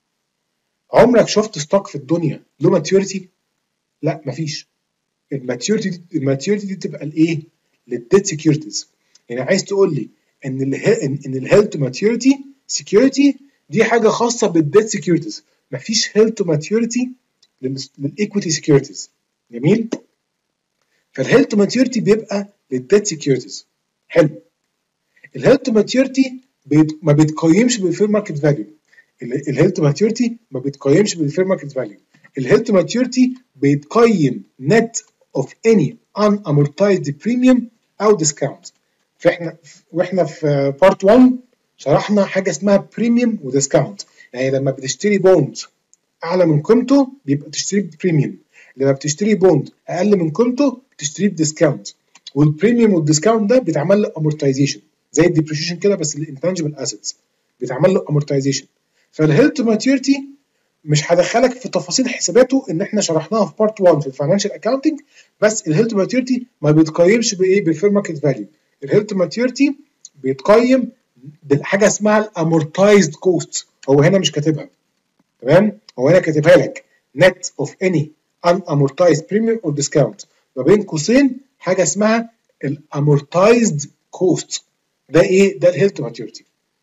عمرك شفت ستوك في الدنيا له ماتيوريتي؟ لا مفيش. الماتيوريتي الماتيوريتي دي تبقى الايه؟ للديت سكيورتيز. يعني عايز تقول لي ان ال ان الهيلد تو ماتيوريتي سكيورتي دي حاجه خاصه بالديت سكيورتيز، مفيش هيلد تو ماتيوريتي للايكويتي سكيورتيز. جميل؟ فالهيلد تو ماتيوريتي بيبقى للديت سكيورتيز. حلو. الهيلد تو ماتيوريتي ما بيتقيمش بالفير ماركت فاليو. الهيلد تو ماتيوريتي ما بيتقيمش بالفير ماركت فاليو. الهيلد تو ماتيوريتي بيتقيم net of any unamortized premium او ديسكاونت. فاحنا واحنا في بارت واحد شرحنا حاجه اسمها بريميوم وديسكاونت. يعني لما بتشتري بوند اعلى من قيمته بيبقى تشتريه ببريميوم، لما بتشتري بوند اقل من قيمته بتشتريه بديسكاونت. والبريميوم والديسكاونت ده بيتعمل له امورتايزيشن زي الديبريشن كده، بس للانتانجبل اسيتس بيتعمل له امورتايزيشن. فالهيلد تو ماتيوريتي مش هدخلك في تفاصيل حساباته ان احنا شرحناها في بارت واحد في الفاينانشال اكاونتنج، بس الهيلد تو ماتيوريتي ما بيتقيمش بايه؟ بالفير ماركت فاليو. الهيلد تو ماتيوريتي بيتقيم بالحاجه اسمها الامورتايزد كوست. هو هنا مش كاتبها، تمام؟ هو هنا كاتبها لك net of any unamortized premium or discount، ما بين قوسين حاجه اسمها الامورتايزد كوست. ده ايه؟ ده الهيلد تو ماتيوريتي.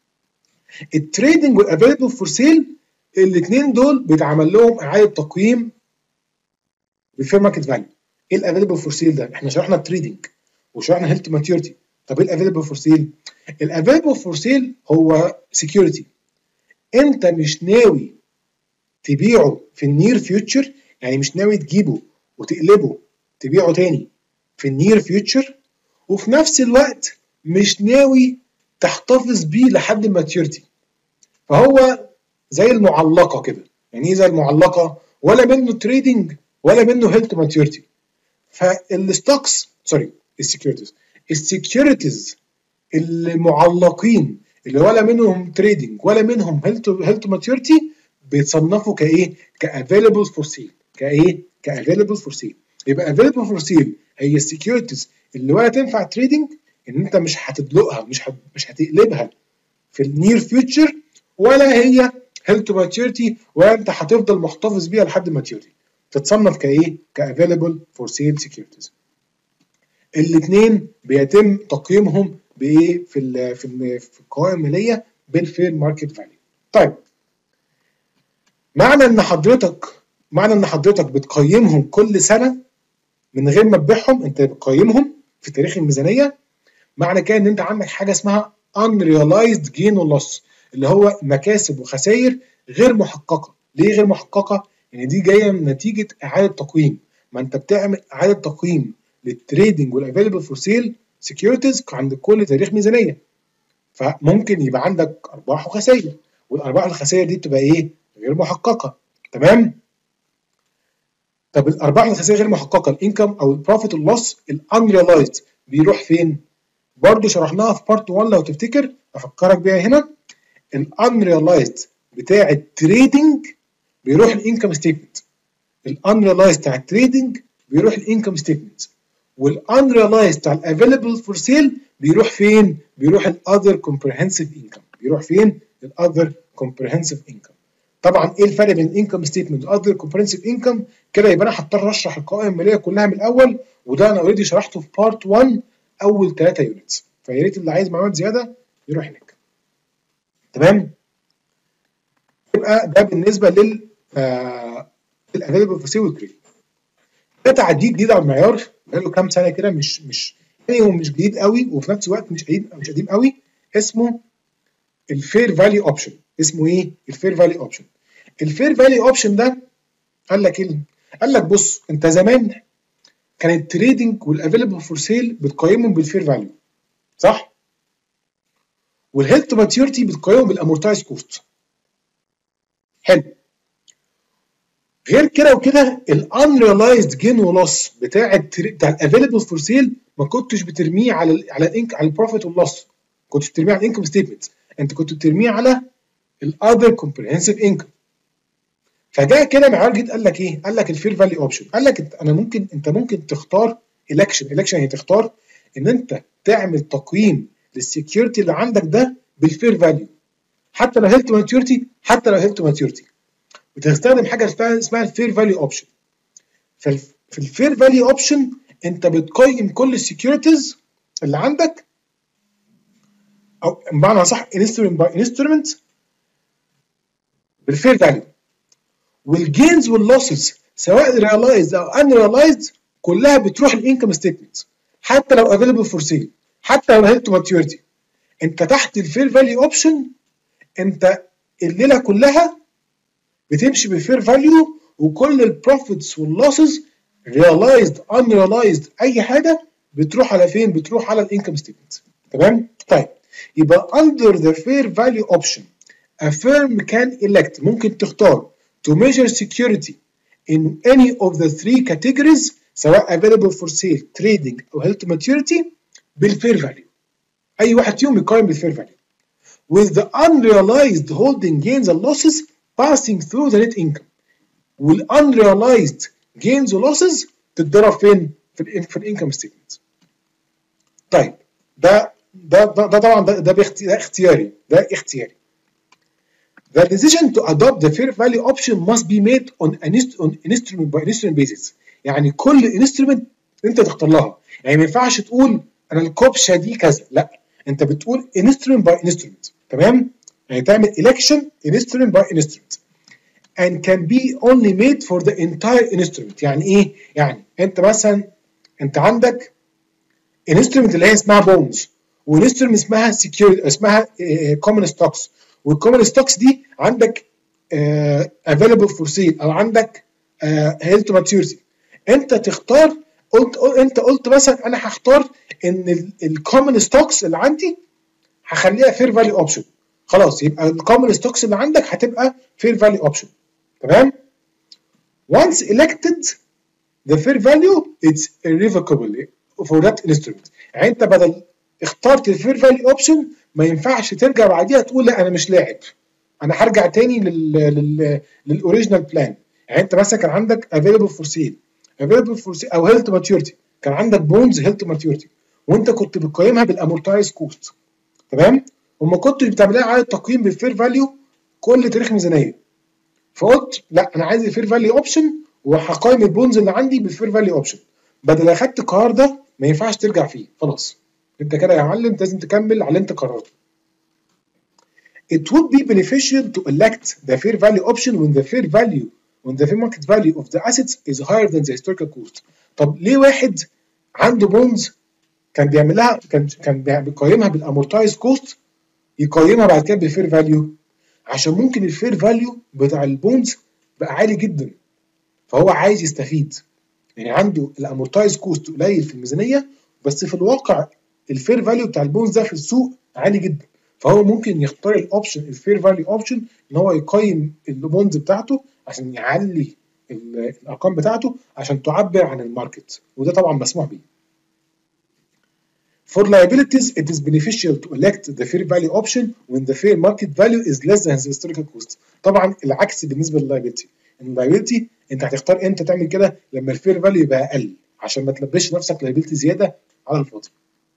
التريدنج والافيلبل فور سيل الاثنين دول بيتعمل لهم اعاده تقييم بالفير ماركت فاليو. ايه الافيلبل فور سيل ده؟ احنا شرحنا التريدنج وشرحنا هيلد تو ماتيوريتي. طب ايه الافيلبل فور سيل؟ الافيلبل فور سيل هو سكيورتي انت مش ناوي تبيعه في النير فيوتشر، يعني مش ناوي تجيبه وتقلبه تبيعه تاني في النير فيوتشر، وفي نفس الوقت مش ناوي تحتفظ بيه لحد الماتيوريتي. فهو زي المعلقه كده. يعني ايه زي المعلقه؟ ولا منه تريدنج ولا منه هيلد تو ماتيوريتي. فالستوكس سوري السكيورتيز السكيورتيز المعلقين اللي ولا منهم تريدنج ولا منهم هيلد تو ماتيوريتي بيتصنفوا كايه؟ كافيلبل فور سيل. كايه؟ كافيلبل فور سيل. يبقى افيلبل فور سيل هي السكيورتيز اللي ولا تنفع تريدنج، ان انت مش هتدلقها، مش هت... مش هتقلبها في النير فيوتشر، ولا هي هيلد تو ماتيوريتي ولا انت هتفضل محتفظ بيها لحد ماتيوريتي. تتصنف كايه؟ كافيلبل فور سيل سكيورتيز. الاثنين بيتم تقييمهم بايه؟ في ال في ال في القوائم الماليه بالفير ماركت فاليو. طيب معنى ان حضرتك معنى ان حضرتك بتقيمهم كل سنه من غير ما تبيعهم، انت بتقيمهم في تاريخ الميزانيه، معنى كده ان انت عندك حاجه اسمها unrealized gain or loss، اللي هو مكاسب وخسائر غير محققه. ليه غير محققه؟ يعني دي جايه من نتيجه اعاده تقييم. ما انت بتعمل اعاده تقييم للتريدنج والافيلبل فور سيل سكيورتيز عند كل تاريخ ميزانيه. فممكن يبقى عندك ارباح وخسائر، والارباح والخسائر دي بتبقى ايه؟ غير محققه. تمام؟ طب الارباح والخسائر غير محققه، الانكم او البروفيت واللوس الانريلايزد بيروح فين؟ برضه شرحناها في بارت واحد لو تفتكر، افكرك بيها هنا. الانريلايزد بتاع التريدنج بيروح الانكم ستيتمنت، الانريلايزد بتاع التريدنج بيروح الانكم ستيتمنت، والانريلايزد بتاع الافيلبل فور سيل بيروح فين؟ بيروح الاذر كومبريهنسيف انكم. بيروح فين؟ الاذر كومبريهنسيف انكم. طبعا ايه الفرق بين الانكم ستيتمنت واذر كومبريهنسيف انكم؟ كده يبقى انا هضطر اشرح القوائم الماليه كلها من الاول، وده انا اوريدي شرحته في بارت واحد اول ثلاثة يونتس، فيا ريت اللي عايز معلومات زياده يروح هناك. تمام؟ يبقى ده بالنسبه لل الافيلبل فور سيل والكريدت. ده تعديل جديد على المعيار بقاله كام سنه كده، مش مش يعني هو مش جديد قوي وفي نفس الوقت مش قديم مش قديم قوي. اسمه الفير فاليو اوبشن. اسمه ايه؟ الفير فاليو اوبشن. الفير فاليو اوبشن ده قال لك ايه؟ قال لك بص، انت زمان كان التريدنج والافيلبل فور سيل بتقيمهم بالفير فاليو، صح؟ والهيلث تو ماتيورتي بتقيمهم بالامورتايز كوست. حلو. غير كده وكده الانريلايزد جين ولوس بتاع بتاع الافيلبل فور سيل ما كنتش بترميه على ال على الانك على البروفيت واللوس، كنتش بترميه على الانكم ستيتمنت، انت كنت بترميه على الاذر كومبريهنسيف انكم. فجاء كده معيار جديد قال لك ايه؟ قال لك الفير فاليو اوبشن. قال لك انا ممكن انت ممكن تختار الكشن، الكشن يعني تختار ان انت تعمل تقييم للسكيورتي اللي عندك ده بالفير فاليو، حتى لو هيلث ماتيورتي، حتى لو هيلث ماتيورتي بتستخدم حاجه اسمها الفير فاليو اوبشن. في الفير فاليو اوبشن انت بتقيم كل السكيورتيز اللي عندك، او بمعنى صح انسترومنت باي انسترومنت بالفير فاليو، والجينز واللوسز سواء ريلايزد او ان ريلايزد كلها بتروح الانكم ستيتمنت، حتى لو افيلبل فور سيل، حتى لو هيلث ماتيورتي. انت تحت الفير فاليو اوبشن انت الليله كلها بتمشي بالفير فاليو، وكل البروفيتس واللوسز ريلايزد ان ريلايزد اي حاجه بتروح على فين؟ بتروح على الانكم ستيتمنت. تمام؟ طيب يبقى under the fair value option a firm can elect، ممكن تختار to measure security in any of the three categories سواء available for sale trading او health maturity بالفير فاليو. اي واحد فيهم يقيم بالفير فاليو with the unrealized holding gains and losses passing through the net income، وال unrealized gains و losses تتضرب فين؟ في ال في الانكم ستيتمنت. طيب ده ده ده, ده طبعا ده ده, ده اختياري، ده اختياري. The decision to adopt the fair value option must be made on an on instrument by instrument basis. يعني كل instrument انت تختار لها، يعني ما ينفعش تقول انا الكوبشه دي كذا، لا انت بتقول instrument by instrument. تمام؟ يعني تعمل election instrument by instrument and can be only made for the entire instrument. يعني ايه؟ يعني انت مثلا انت عندك instrument اللي هي اسمها bonds، وانسترومنت اسمها security اسمها common stocks، والcommon stocks دي عندك uh, available for sale او عندك uh, held to maturity. انت تختار، قلت انت قلت مثلا انا هختار ان الcommon stocks اللي عندي هخليها fair value option، خلاص يبقى الcommon stocks اللي عندك هتبقى fair value option. تمام؟ once elected the fair value it's irrevocable for that instrument. يعني انت بدل اخترت الفير فاليو اوبشن ما ينفعش ترجع بعديها تقول لا انا مش لاعب، انا هرجع تاني لل لل للاوريجينال بلان. يعني انت مثلا كان عندك افيلبل فور سيل، افيلبل فور سيل او هيلث ماتيورتي، كان عندك بونز هيلث ماتيورتي وانت كنت بتقيمها بالامورتايز كوست. تمام؟ وما كنتش بتعملها على التقييم بالفير فاليو كل تاريخ ميزانيه. فقلت لا انا عايز الفير فاليو اوبشن وهقيم البونز اللي عندي بالفير فاليو اوبشن. بدل اخدت القرار ده ما ينفعش ترجع فيه، خلاص انت كده يا معلم لازم تكمل على اللي انت قررته. It would be beneficial to elect the fair value option when the fair value when the fair market value of the assets is higher than the historical cost. طب ليه واحد عنده بونز كان بيعملها كان كان بيقيمها بالامورتايز كوست يقيمها بعد كده بالفير فاليو؟ عشان ممكن الفير فاليو بتاع البونز بقى عالي جدا، فهو عايز يستفيد، يعني عنده الامورتايز كوست قليل في الميزانيه، بس في الواقع الفير فاليو بتاع البونز ده في السوق عالي جدا، فهو ممكن يختار الاوبشن الفير فاليو اوبشن ان هو يقيم البونز بتاعته عشان يعلي الارقام بتاعته عشان تعبر عن الماركت، وده طبعا مسموح بيه. For liabilities, it is beneficial to elect the fair value option when the fair market value is less than the historical cost. طبعا العكس بالنسبه لللايبيلتي، اللايبيلتي انت هتختار امتى تعمل كده؟ لما الفير فاليو يبقى اقل عشان ما تلبسش نفسك لايبيلتي زياده على الفاضي.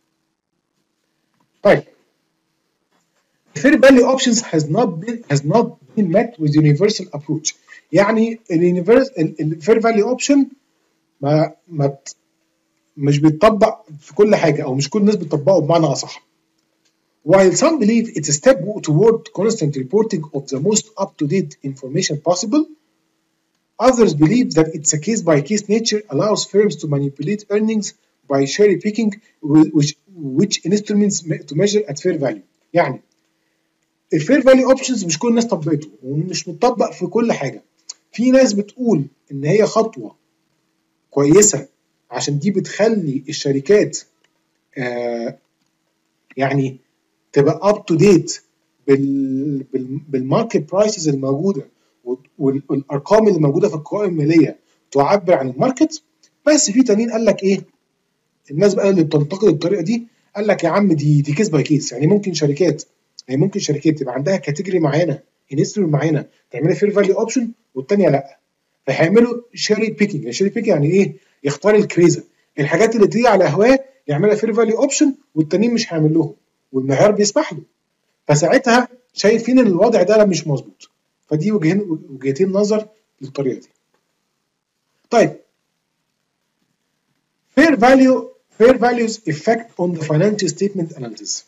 طيب fair value options has not been has not been met with universal approach. يعني اليونيفرس الفير فاليو اوبشن ما ما مش بيتطبق في كل حاجه، او مش كل الناس بتطبقه بمعنى اصح. While some believe it's a step toward constant reporting of the most up-to-date information possible, others believe that its a case-by-case nature allows firms to manipulate earnings by cherry-picking which, which instruments to measure at fair value. يعني الفير فاليو اوبشنز مش كل الناس طبقته ومش متطبق في كل حاجه. في ناس بتقول ان هي خطوه كويسه عشان دي بتخلي الشركات آه يعني تبقى اب تو ديت بالماركت برايسز الموجوده والارقام اللي موجوده في القوائم الماليه تعبر عن الماركت. بس في تانيين قال لك ايه، الناس بقى اللي بتنتقد الطريقه دي قال لك يا عم دي دي كيس باي كيس، يعني ممكن شركات يعني ممكن شركات تبقى عندها كاتيجوري معينه انسترومنت معينه تعملها فير فاليو اوبشن والثانيه لا، فهيعملوا شيري بيكينج. يعني شيري بيكينج يعني ايه؟ يختار الكريزه، الحاجات اللي تيجي على هواه يعملها فير فاليو اوبشن والتانيين مش هيعمل لهم والمعيار بيسمح له، فساعتها شايفين ان الوضع ده مش مظبوط. فدي وجهين وجهتين نظر للطريقه دي. طيب fair value fair values effect on the financial statement analysis.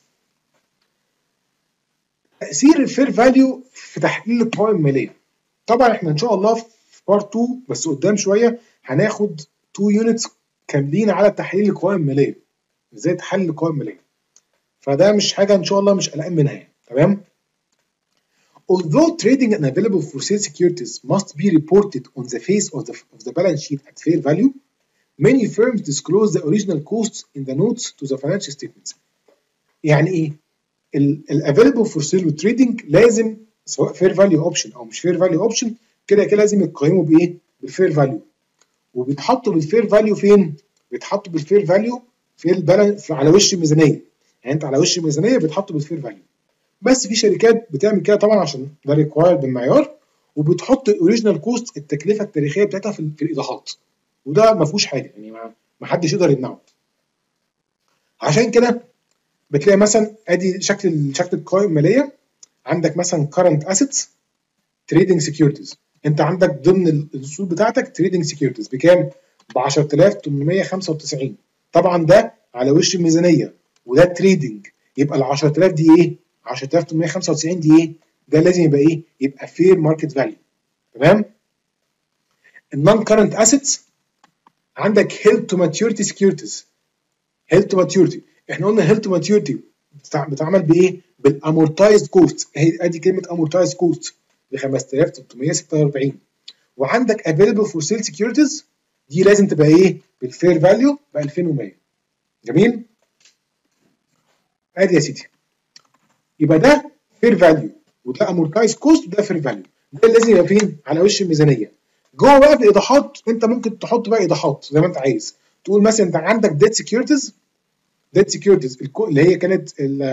تاثير الفير فاليو في تحليل القوائم الماليه. طبعا احنا ان شاء الله في بارت اتنين بس قدام شويه هناخد اتنين يونتس كاملين على تحليل القوائم الماليه، ازاي تحلل القوائم الماليه، فده مش حاجه ان شاء الله مش قلقان منها يعني. تمام. Although trading and available for sale securities must be reported on the face of the, of the balance sheet at fair value, many firms disclose the original costs in the notes to the financial statements. يعني ايه؟ ال available for sale والتريدنج لازم سواء fair value option او مش fair value option كده كده لازم يتقيموا بايه؟ بالفير فاليو. وبيتحطوا بالفير فاليو فين؟ بيتحطوا بالفير فاليو في البالانس على وش الميزانيه. يعني انت على وش الميزانيه بيتحطوا بالفير فاليو. بس في شركات بتعمل كده طبعا عشان ده ريكواير بالمعيار، وبتحط الاوريجينال كوست التكلفه التاريخيه بتاعتها في, في الايضاحات، وده ما فيهوش حاجه يعني ما حدش يقدر يمنعه. عشان كده بتلاقي مثلا ادي شكل شكل القوائم الماليه، عندك مثلا current assets trading securities، انت عندك ضمن الاصول بتاعتك trading securities بكام؟ ب عشرة آلاف وتمنمية وخمسة وتسعين. طبعا ده على وش الميزانيه وده تريدنج، يبقى ال عشرة آلاف دي ايه؟ عشرة آلاف وتمنمية وخمسة وتسعين دي ايه؟ ده لازم يبقى ايه؟ يبقى فير ماركت فاليو. تمام؟ النون كارنت اسيتس عندك هيلد تو ماتيوريتي سكيورتيز. هيلد تو ماتيوريتي احنا قلنا هيلد تو ماتيوريتي بتتعمل بايه؟ بالامورتايزد كوست، ادي كلمه امورتايزد كوست ب خمسة آلاف وتلتمية وستة واربعين. وعندك افيلبل فور سيل سكيورتيز دي لازم تبقى ايه؟ بالفير فاليو ب ألفين ومية. جميل؟ ادي يا سيدي. يبقى ده فير فاليو وده امورتايز كوست وده فير فاليو، ده لازم يبقى فين؟ على وش الميزانيه. جوه بقى في الايضاحات انت ممكن تحط بقى ايضاحات زي ما انت عايز، تقول مثلا انت عندك ديت سكيورتيز، ديت سكيورتيز اللي هي كانت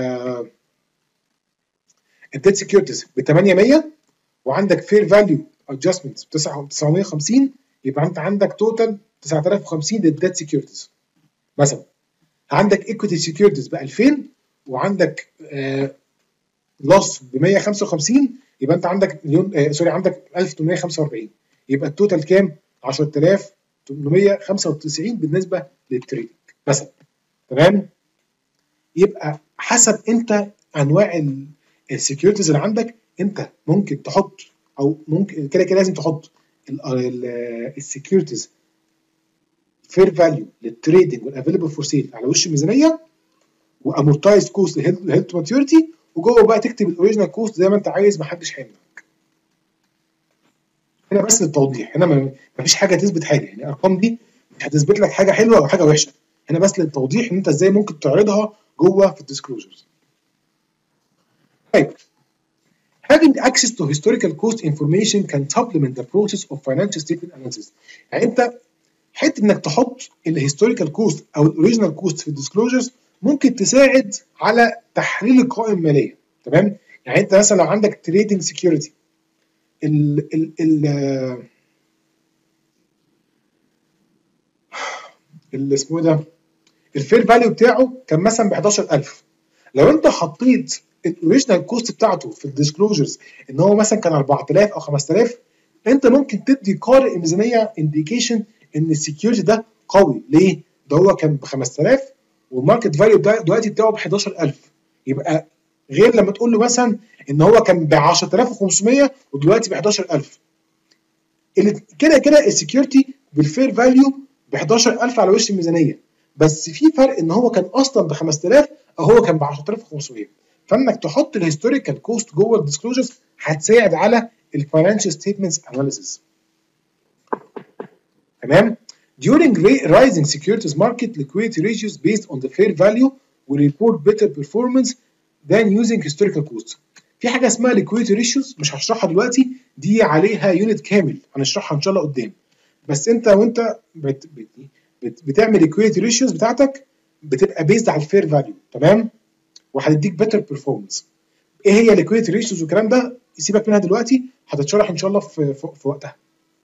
الديت سكيورتيز ب تمنمية وعندك فير فاليو ادجستمنت ب تسعمية وخمسين، يبقى انت عندك توتال تسعة آلاف وخمسين للديت سكيورتيز مثلا. عندك ايكويتي سكيورتيز ب ألفين وعندك آه لوس ب مية وخمسة وخمسين، يبقى انت عندك مليون آه سوري عندك ألف وتمنمية وخمسة واربعين، يبقى التوتال كام؟ عشرة آلاف وتمنمية وخمسة وتسعين بالنسبه للتريدنج مثلا. تمام؟ يبقى حسب انت انواع السكيورتيز اللي عندك، انت ممكن تحط او ممكن كده كده لازم تحط السكيورتيز فير فاليو للتريدنج والافيلبل فور سيل على وش الميزانيه، وامورتايز كوست للهيلد تو ماتيوريتي، وجوه بقى تكتب الاوريجينال كوست زي ما انت عايز، ما حدش هيمنعك. هنا بس للتوضيح، هنا ما فيش حاجه تثبت حاجه، يعني الارقام دي مش هتثبت لك حاجه حلوه او حاجه وحشه، هنا بس للتوضيح ان انت ازاي ممكن تعرضها جوه في الديسكلوجرز. طيب having access to historical cost information can supplement the process of financial statement analysis. يعني انت حته انك تحط الهيستوريكال كوست او الاوريجينال كوست في الديسكلوجرز ممكن تساعد على تحليل القوائم الماليه، تمام؟ يعني انت مثلا لو عندك تريدنج سكيورتي ال ال ال اللي اسمه ده الفير فاليو بتاعه كان مثلا ب حداشر ألف، لو انت حطيت الاوريجينال كوست بتاعته في الديسكلوجرز ان هو مثلا كان أربعة آلاف او خمسة آلاف، انت ممكن تدي قارئ الميزانيه انديكيشن ان السكيورتي ده قوي. ليه؟ ده هو كان ب خمسة آلاف والماركت فاليو ده دلوقتي بتاعه ب حداشر ألف، يبقى غير لما تقول له مثلا ان هو كان ب عشرة آلاف وخمسمية ودلوقتي ب حداشر ألف. كده كده السكيورتي بالفير فاليو ب حداشر ألف على وش الميزانيه، بس في فرق ان هو كان اصلا ب خمسة آلاف او هو كان ب عشرة آلاف وخمسمية. فانك تحط الهيستوريكال كوست جوه الديسكلوجرز هتساعد على الفاينانشال ستيتمنتس اناليسيس. تمام؟ During rising securities market, liquidity ratios based on the fair value will report better performance than using historical costs. في حاجه اسمها liquidity ratios مش هشرحها دلوقتي، دي عليها يونت كامل هنشرحها ان شاء الله قدام. بس انت وانت بت بت بت بتعمل liquidity ratios بتاعتك بتبقى بيزد على الفير فاليو، تمام؟ وهتديك better performance. ايه هي liquidity ratios والكلام ده سيبك منها دلوقتي، هتتشرح ان شاء الله في في, في وقتها.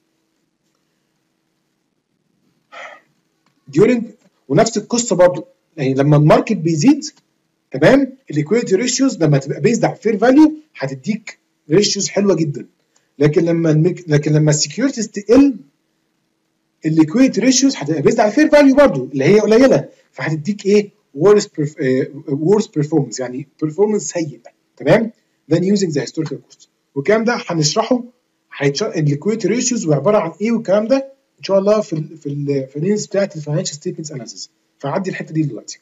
during ونفس القصه برضو، يعني لما الماركت بيزيد، تمام، الليكويديتي ريشيوز لما تبقى بيزد على الفير فاليو هتديك ريشيوز حلوه جدا. لكن لما الميك... لكن لما السكيورتيز تقل الليكويديتي ريشيوز هتبقى بيزد على الفير فاليو برضو اللي هي قليله، فهتديك ايه؟ worse worse performance، يعني performance سيء، تمام؟ than using the historical cost. والكلام ده هنشرحه، هيتشرح الليكويديتي ريشيوز وعباره عن ايه والكلام ده ان شاء الله في ال في ال في الرينز بتاعت الفاينانشال ستيتمنتس اناليسيس. فعدي الحته دي دلوقتي،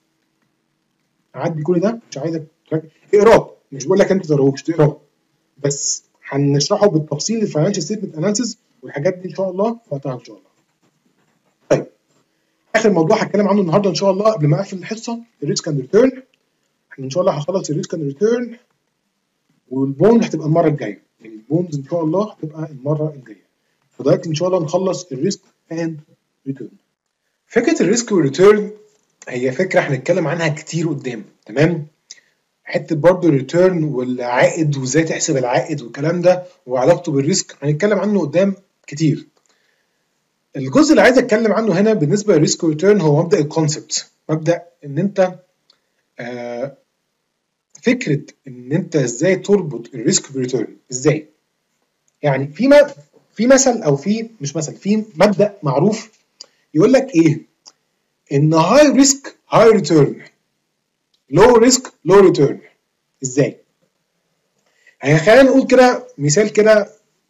عدي كل ده، مش عايزك اقراه، مش بقول لك انت تقراهوش، تقراه بس هنشرحه بالتفصيل الفاينانشال ستيتمنت اناليسيس والحاجات دي ان شاء الله في وقتها ان شاء الله. طيب اخر موضوع هتكلم عنه النهارده ان شاء الله قبل ما اقفل الحصه الريسك اند ريتيرن. احنا ان شاء الله هنخلص الريسك اند ريتيرن والبوند هتبقى المره الجايه، يعني البوند ان شاء الله هتبقى المره الجايه. فدلوقتي ان شاء الله نخلص الريسك اند ريتيرن. فكره الريسك والريتيرن هي فكره هنتكلم عنها كتير قدام، تمام؟ حته برضه الريتيرن والعائد وازاي تحسب العائد والكلام ده وعلاقته بالريسك هنتكلم عنه قدام كتير. الجزء اللي عايز اتكلم عنه هنا بالنسبه للريسك والريتيرن هو مبدا الكونسبت، مبدا ان انت آه فكره ان انت ازاي تربط الريسك بالريتيرن. ازاي؟ يعني في ما في مثل او في مش مثل، في مبدا معروف يقول لك ايه؟ ان هاي ريسك هاي ريتيرن، لو ريسك لو ريتيرن. ازاي؟ يعني خلينا نقول كده مثال كده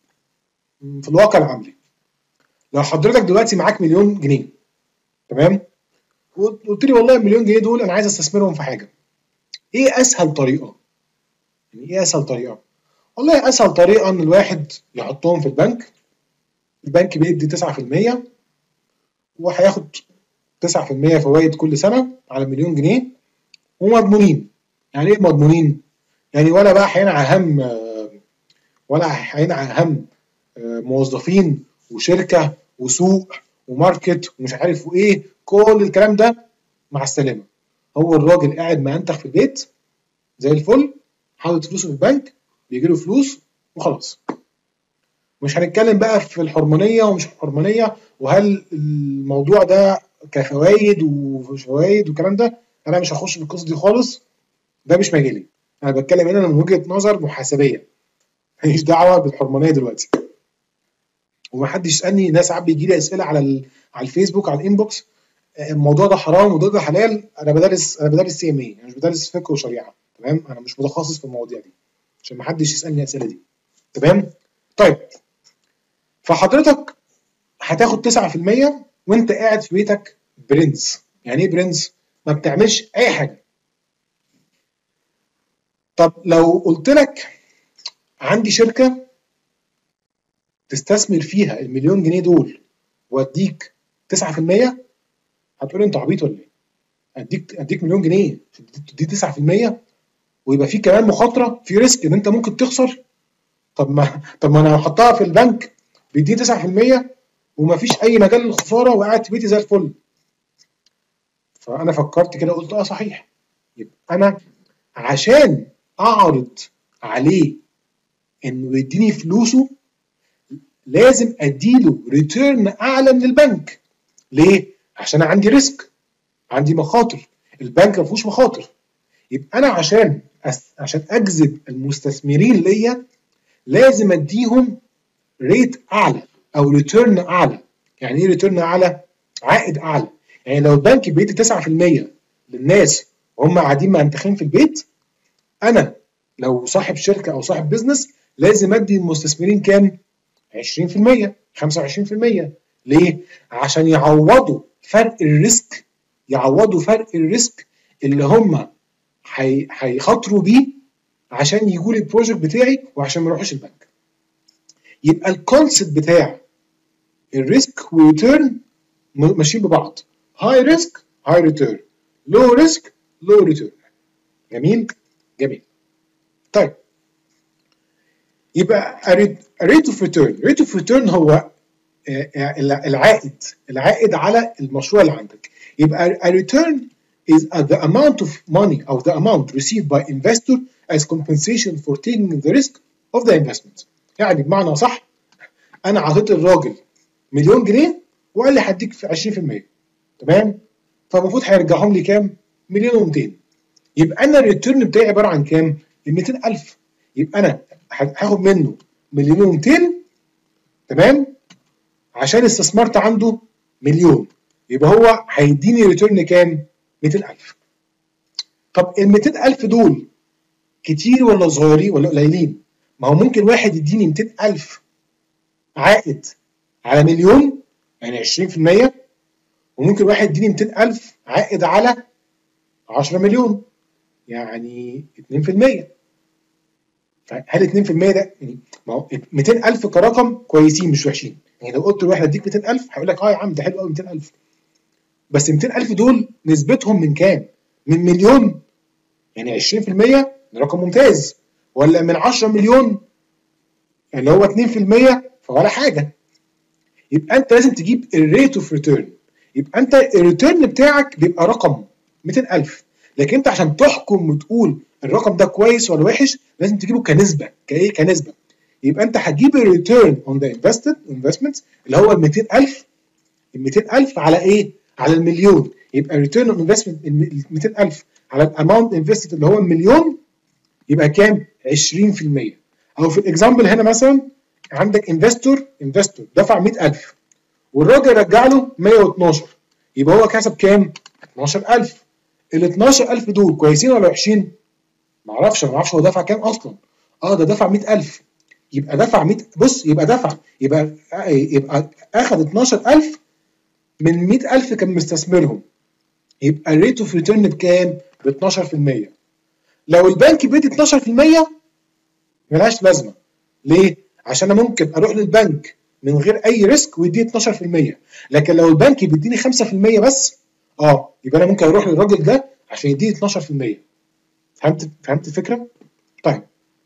في الواقع العملي. لو حضرتك دلوقتي معاك مليون جنيه، تمام؟ وقلت لي والله المليون جنيه دول انا عايز استثمرهم في حاجه، ايه اسهل طريقه؟ يعني ايه اسهل طريقه؟ والله اسهل طريقه ان الواحد يحطهم في البنك، البنك بيدي تسعة في المية وهياخد تسعة في المية فوائد كل سنه على مليون جنيه ومضمونين. يعني ايه مضمونين؟ يعني ولا بقى هينعى هم ولا هينعى هم موظفين وشركه وسوق وماركت ومش عارف وايه، كل الكلام ده مع السلامه. هو الراجل قاعد مأنتخ في البيت زي الفل، حاطط فلوسه في البنك، بيجي له فلوس وخلاص. مش هنتكلم بقى في الحرمانيه ومش الحرمانيه وهل الموضوع ده كفوائد ومش فوائد والكلام ده، انا مش هخش في القصه دي خالص، ده مش مجالي. انا بتكلم هنا من وجهه نظر محاسبيه، ماليش دعوه بالحرمانيه دلوقتي. ومحدش يسالني، ناس ساعات بيجي لي اسئله على ال... على الفيسبوك على الانبوكس، الموضوع ده حرام الموضوع ده حلال. انا بدرس انا بدرس سي ام اي، مش بدرس فقه وشريعه، تمام؟ انا مش متخصص في المواضيع دي عشان محدش يسالني الاسئله دي، تمام؟ طيب فحضرتك هتاخد تسعة في المية وانت قاعد في بيتك برنس. يعني ايه برنس؟ ما بتعملش اي حاجه. طب لو قلت لك عندي شركه تستثمر فيها المليون جنيه دول واديك تسعة في المية، هتقول انت عبيط ولا ايه؟ اديك اديك مليون جنيه تدي تسعة في المية ويبقى في كمان مخاطره، في ريسك ان انت ممكن تخسر. طب ما طب ما انا هحطها في البنك بيديني تسعة في المية ومفيش اي مجال للخساره وقاعد في بيتي زي الفل. فانا فكرت كده قلت اه صحيح، يبقى انا عشان اعرض عليه انه يديني فلوسه لازم اديله ريتيرن اعلى من البنك. ليه؟ عشان انا عندي ريسك، عندي مخاطر، البنك ما فيهوش مخاطر. يبقى انا عشان أس... عشان اجذب المستثمرين ليا لازم اديهم ريت اعلى او ريتيرن اعلى. يعني ايه ريتيرن اعلى؟ عائد اعلى. يعني لو البنك بيدي تسعة في المية للناس وهم قاعدين منتخين في البيت، انا لو صاحب شركه او صاحب بزنس لازم ادي المستثمرين كام؟ عشرين في المية خمسة وعشرين في المية. ليه؟ عشان يعوضوا فرق الريسك، يعوضوا فرق الريسك اللي هم هيخاطروا بيه عشان يجوا لي البروجكت بتاعي وعشان ما يروحوش البنك. يبقى الكونسيبت بتاع الريسك والريتيرن ماشيين ببعض. هاي ريسك هاي ريتيرن، لو ريسك لو ريتيرن. جميل جميل. طيب يبقى ريت اوف ريتيرن، ريت اوف ريتيرن هو العائد العائد على المشروع اللي عندك. يبقى a return is the amount of money or the amount received by investor as compensation for taking the risk of the investment. يعني بمعنى صح، انا عطيت الراجل مليون جنيه وقال لي هديك في عشرين في المية، تمام؟ فالمفروض هيرجعهم لي كام؟ مليون ومئتين. يبقى انا الريتيرن بتاعي عباره عن كام؟ ال مئتين ألف. يبقى انا هاخد منه مليون ومئتين، تمام؟ عشان استثمرت عنده مليون، يبقى هو هيديني ريتيرن كام؟ مئتين ألف. طب ال مئتين ألف دول كتير ولا صغيرين ولا قليلين؟ ما هو ممكن واحد يديني مئتين ألف عائد على مليون، يعني عشرين في المية، وممكن واحد يديني مئتين ألف عائد على عشرة مليون، يعني اتنين في المية. فهل اتنين في المية ده يعني، ما هو مئتين ألف كرقم كويسين مش وحشين. يعني لو قلت لواحد اديك مئتين ألف هيقول لك اه يا عم ده حلو قوي مئتين ألف، بس مئتين ألف دول نسبتهم من كام؟ من مليون، يعني عشرين في المية ده رقم ممتاز، ولا من عشرة مليون اللي هو اتنين في المية فولا حاجه. يبقى انت لازم تجيب الريت اوف ريتيرن. يبقى انت الريتيرن بتاعك بيبقى رقم مئتين ألف، لكن انت عشان تحكم وتقول الرقم ده كويس ولا وحش لازم تجيبه كنسبه. كايه؟ كنسبه. يبقى انت هتجيب الريتيرن اون ذا انفستد انفستمنت اللي هو ال مئتين ألف، ال مئتين ألف على ايه؟ على المليون. يبقى ريتيرن اون انفستمنت ال مئتين ألف على الاماونت انفستد اللي هو المليون يبقى كام؟ عشرين في المية. او في الاكزامبل هنا مثلا عندك انفستور انفستور دفع مئة ألف والراجل رجع له مئة واثناشر، يبقى هو كسب كام؟ اتناشر ألف. ال اتناشر ألف دول كويسين ولا وحشين؟ ما اعرفش، ما اعرفش هو دفع كام اصلا. اه ده دفع مئة ألف، يبقى دفع مئة، بص يبقى دفع يبقى يبقى اخذ اتناشر ألف من مئة ألف كان مستثمرهم، يبقى الريت اوف ريتيرن بكام؟ ب اتناشر في المية. لو البنك بيدي اتناشر في المية ملهاش لازمه. ليه؟ عشان انا ممكن اروح للبنك من غير اي ريسك ويديني اتناشر في المية، لكن لو البنك بيديني خمسة في المية بس اه يبقى انا ممكن اروح للراجل ده عشان يديني اتناشر في المية. فهمت فهمت الفكره؟ طيب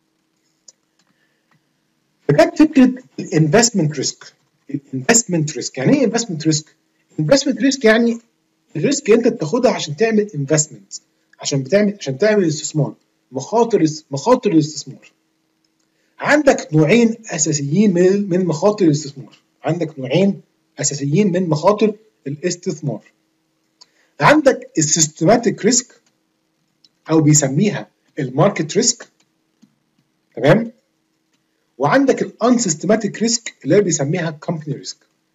فكانت فكره الانفستمنت ريسك. الانفستمنت ريسك يعني ايه انفستمنت ريسك؟ انفستمنت ريسك يعني الريسك انت بتاخدها عشان تعمل انفستمنت، عشان بتعمل عشان تعمل استثمار، مخاطر مخاطر الاستثمار. عندك نوعين اساسيين من من مخاطر الاستثمار. عندك نوعين اساسيين من مخاطر الاستثمار. عندك السيستماتيك ريسك او بيسميها الماركت ريسك، تمام؟ وعندك الانسيستماتيك ريسك اللي بيسميها كومباني ريسك.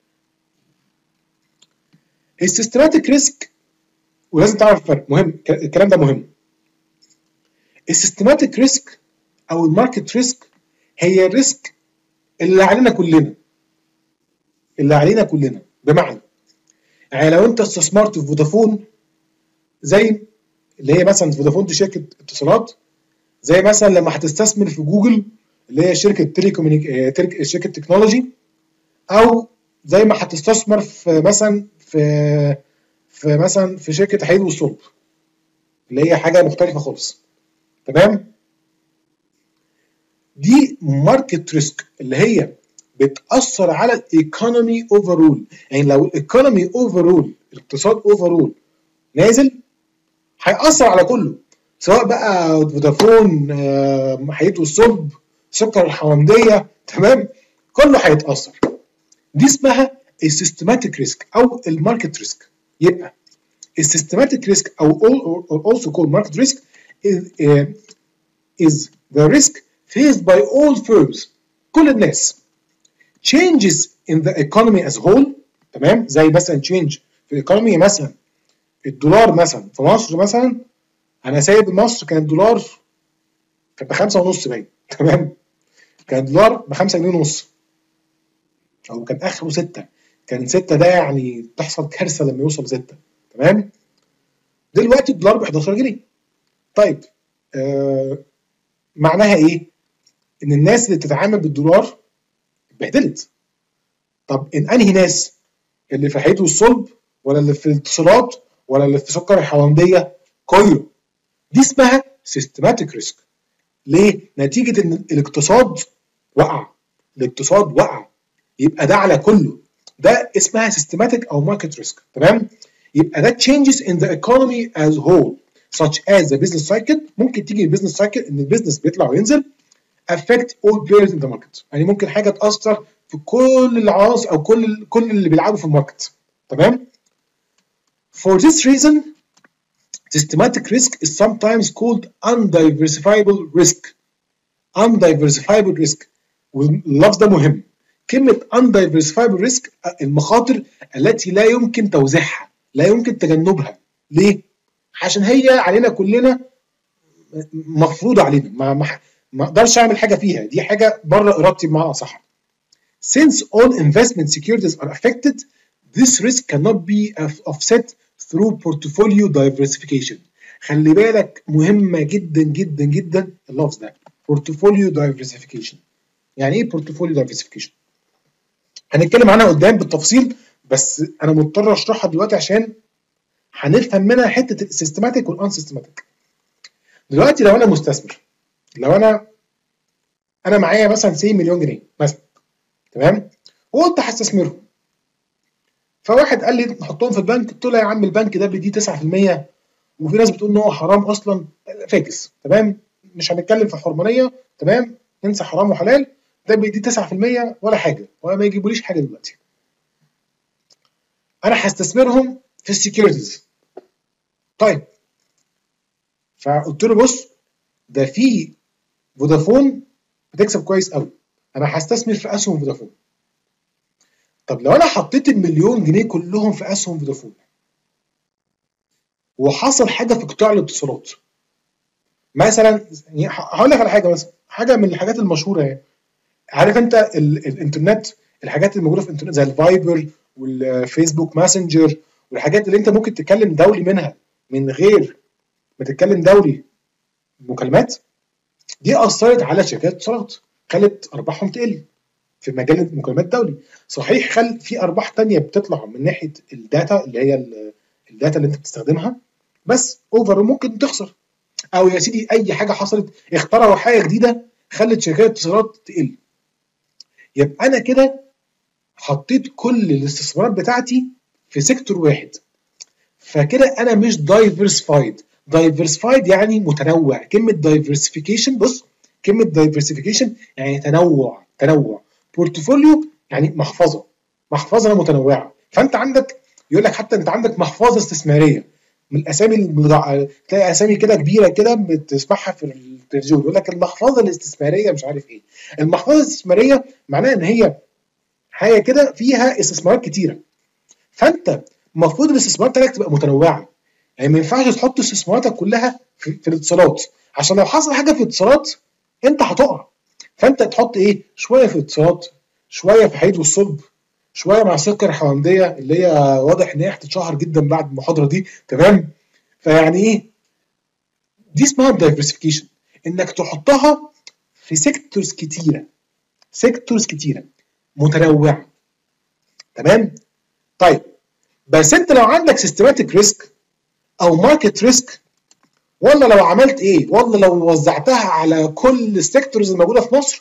السيستماتيك ريسك، ولازم تعرف الفرق، مهم الكلام ده مهم. السيستماتيك ريسك او الماركت ريسك هي الريسك اللي علينا كلنا، اللي علينا كلنا. بمعنى يعني لو انت استثمرت في فودافون، زي اللي هي مثلا فودافون دي شركه اتصالات، زي مثلا لما هتستثمر في جوجل اللي هي شركه تيليكومينيك شركه تكنولوجي، او زي ما هتستثمر في مثلا في في مثلا في شركه الحديد والصلب اللي هي حاجه مختلفه خالص. تمام؟ دي ماركت ريسك اللي هي بتاثر على الايكونومي اوفرول. يعني لو الايكونومي اوفرول، الاقتصاد اوفرول نازل، هيأثر على كله، سواء بقى فودافون، آه، حديد والصلب، سكر الحوامديه، تمام؟ كله هيتأثر. دي اسمها السيستماتيك ريسك او الماركت ريسك. يبقى السيستماتيك ريسك او also called market risk is, uh, is the risk faced by all firms، كل الناس. changes in the economy as whole، تمام؟ زي مثلا change في الايكونومي، مثلا الدولار مثلا في مصر، مثلا انا سايب مصر كان الدولار كان بخمسة ونص باين، تمام؟ كان الدولار بخمسة جنيه ونص، او كان اخره ستة، كان ستة ده يعني تحصل كارثه لما يوصل ستة، تمام؟ دلوقتي الدولار ب حداشر جنيه. طيب آه معناها ايه؟ ان الناس اللي بتتعامل بالدولار اتبهدلت. طب ان انهي ناس؟ اللي في الحديد والصلب، ولا اللي في الاتصالات، ولا اللي في سكر الحوامديه؟ كله. دي اسمها سيستماتيك ريسك. ليه؟ نتيجه ان الاقتصاد وقع، الاقتصاد وقع، يبقى ده على كله. ده اسمها سيستماتيك او ماركت ريسك، تمام؟ يبقى ده changes in the economy as whole such as the business cycle. ممكن تيجي البيزنس سايكل ان البيزنس بيطلع وينزل. affect all players in the market، يعني ممكن حاجه تاثر في كل العناصر او كل كل اللي بيلعبوا في الماركت، تمام؟ For this reason systematic risk is sometimes called undiversifiable risk. undiversifiable risk، واللفظ ده مهم. كلمة undiversifiable risk المخاطر التي لا يمكن توزيعها، لا يمكن تجنبها. ليه؟ عشان هي علينا كلنا، مفروضة علينا، ما ما ما اقدرش اعمل حاجة فيها، دي حاجة بره ارادتي بمعنى اصح. Since all investment securities are affected, this risk cannot be offset through portfolio diversification. خلي بالك، مهمة جدا جدا جدا اللفظ ده، portfolio diversification. يعني ايه portfolio diversification؟ هنتكلم عنها قدام بالتفصيل، بس انا مضطر اشرحها دلوقتي عشان هنفهم منها حته السيستماتيك والان سيستماتيك. دلوقتي لو انا مستثمر، لو انا انا معايا مثلا سي مليون جنيه مثلا، تمام؟ وقلت هستثمرهم، فواحد قال لي نحطهم في البنك، قلت له يا عم البنك ده بيديه تسعة في المية، وفي ناس بتقول ان هو حرام اصلا، فاكس، تمام؟ مش هنتكلم في حرمانيه، تمام؟ ننسى حرام وحلال، ده بيديه تسعة في المية ولا حاجه، ولا ما يجيبوليش حاجه دلوقتي. انا هستثمرهم في السكيورتيز. طيب، فقلت له بص، ده في فودافون بتكسب كويس قوي، انا هستثمر في اسهم فودافون. طب لو انا حطيت المليون جنيه كلهم في اسهم فودافون، وحصل حاجه في قطاع الاتصالات مثلا، يعني هقول لك على حاجه، مثلا حاجه من الحاجات المشهوره، يعني عارف انت ال الانترنت، الحاجات اللي موجوده في الانترنت زي الفايبر والفيسبوك ماسنجر، والحاجات اللي انت ممكن تتكلم دولي منها من غير ما تتكلم دولي مكالمات، دي اثرت على شركات الاتصالات، خلت ارباحهم تقل في مجال المكالمات الدولي. صحيح خل في ارباح تانية بتطلع من ناحيه الداتا اللي هي الداتا اللي انت بتستخدمها، بس اوفر ممكن تخسر، او يا سيدي اي حاجه حصلت، اخترعوا حاجه جديده خلت شركات الاتصالات تقل. يبقى انا كده حطيت كل الاستثمارات بتاعتي في سيكتور واحد، فكده انا مش دايفرسفايد. دايفرسفايد يعني متنوع. كلمه دايفرسيفيكيشن، بص، كلمه دايفرسيفيكيشن يعني تنوع، تنوع. بورتفوليو يعني محفظه، محفظه متنوعه. فانت عندك، يقول لك حتى انت عندك محفظه استثماريه، من الاسامي المضع... تلاقي اسامي كده كبيره كده بتسمعها في التلفزيون، يقول لك المحفظه الاستثماريه مش عارف ايه. المحفظه الاستثماريه معناها ان هي حاجه كده فيها استثمارات كتيره، فانت المفروض الاستثمارات بتاعتك تبقى متنوعه. يعني ما ينفعش تحط استثماراتك كلها في, في الاتصالات، عشان لو حصل حاجه في الاتصالات انت هتقع. فانت تحط ايه؟ شويه في الاتصالات، شويه في حديد والصلب، شويه مع سكر الحوامديه اللي هي واضح ان هي هتتشهر جدا بعد المحاضره دي، تمام؟ فيعني ايه؟ دي اسمها الدايفرسيفيكيشن، انك تحطها في سيكتورز كتيره، سيكتورز كتيره متنوعه، تمام؟ طيب بس انت لو عندك سيستماتيك ريسك او ماركت ريسك، ولا لو عملت ايه، ولا لو وزعتها على كل السيكتورز الموجوده في مصر،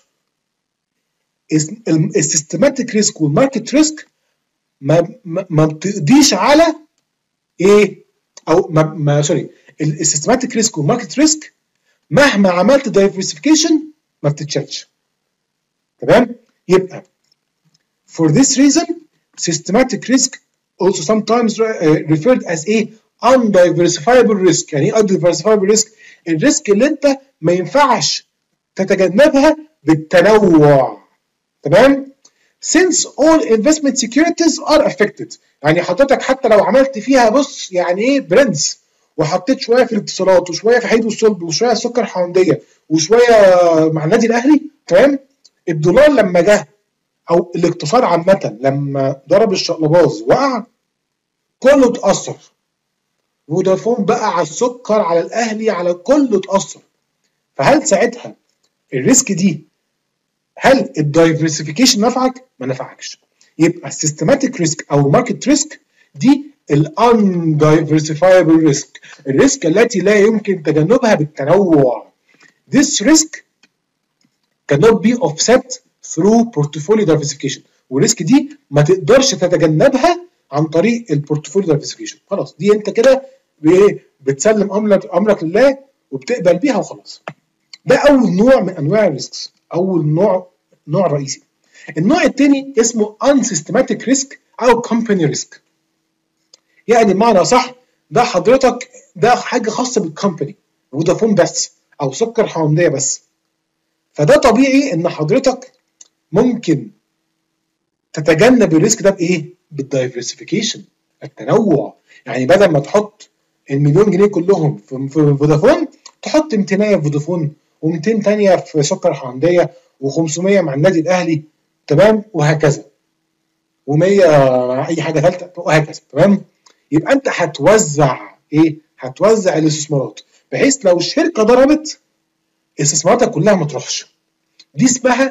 السيستماتيك ريسك والماركت ريسك ما ما, ما بتقضيش على ايه، او ما, ما سوري السيستماتيك ريسك والماركت ريسك مهما عملت دايفرسيفيكيشن ما بتتشالش. تمام؟ يبقى for this reason systematic risk also sometimes referred as a undiversifiable risk. يعني ايه undiversifiable risk؟ الريسك اللي انت ما ينفعش تتجنبها بالتنوع. تمام؟ since all investment securities are affected. يعني حضرتك حتى لو عملت فيها بص يعني ايه برنس، وحطيت شويه في الاتصالات وشويه في حديد والصلب وشويه سكر حونديه وشويه مع النادي الاهلي، تمام؟ الدولار لما جه او الاقتصاد عامه لما ضرب الشقلباز وقع كله اتاثر. فودافون بقى على السكر على الاهلي على كله اتاثر. فهل ساعتها الريسك دي هل الدايفرسيفيكيشن نفعك؟ ما نفعكش. يبقى السيستماتيك ريسك او ماركت ريسك دي الاندايفرسيفايبل ريسك، الريسك التي لا يمكن تجنبها بالتنوع. This risk cannot be offset through portfolio diversification. والريسك دي ما تقدرش تتجنبها عن طريق البورتفوليو دايفرسيفيكيشن. خلاص دي انت كده بتسلم امرك امرك لله وبتقبل بيها وخلاص. ده اول نوع من انواع الريسكس، اول نوع نوع رئيسي. النوع الثاني اسمه unsystematic risk او company risk. يعني بمعنى صح ده حضرتك ده حاجه خاصه بالكومباني، فودافون بس او سكر حونديه بس. فده طبيعي ان حضرتك ممكن تتجنب الريسك ده بايه؟ بالدايفرسيفيكيشن، التنوع. يعني بدل ما تحط المليون جنيه كلهم في فودافون تحط مئتين في فودافون و200 ثانيه في سكر حونديه و500 مع النادي الاهلي، تمام؟ وهكذا و100 مع اي حاجه ثالثه وهكذا. تمام؟ يبقى انت هتوزع ايه؟ هتوزع الاستثمارات بحيث لو الشركه ضربت استثماراتك كلها ما تروحش. دي اسمها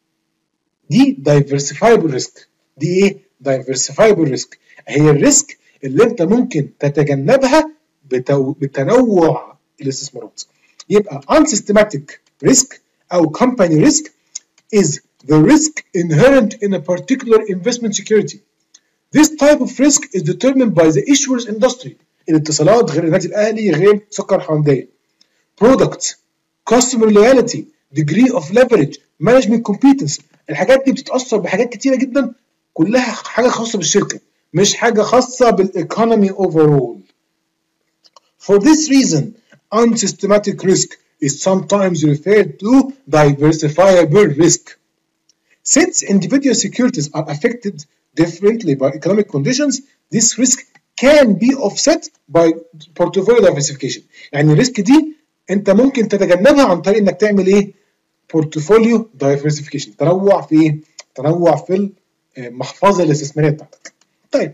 دي دايفرسيفايبل ريسك. دي ايه؟ دايفرسيفايبل ريسك. هي الريسك اللي انت ممكن تتجنبها بتو... بتنوع الاستثمارات. يبقى unsystematic risk او company risk is the risk inherent in a particular investment security. This type of risk is determined by the issuer's industry. الاتصالات غير النادي الاهلي غير سكر حونديه. Products, customer loyalty, degree of leverage, management competence. الحاجات دي بتتاثر بحاجات كتيره جدا، كلها حاجه خاصه بالشركه مش حاجه خاصه بالايكونومي overall. For this reason, unsystematic risk is sometimes referred to diversifiable risk. Since individual securities are affected differently by economic conditions, this risk can be offset by portfolio diversification. يعني الريسك دي انت ممكن تتجنبها عن طريق انك تعمل ايه؟ بورتفوليو دايفرسيفيكيشن، تنوع في ايه؟ تنوع في المحفظه الاستثماريه بتاعتك. طيب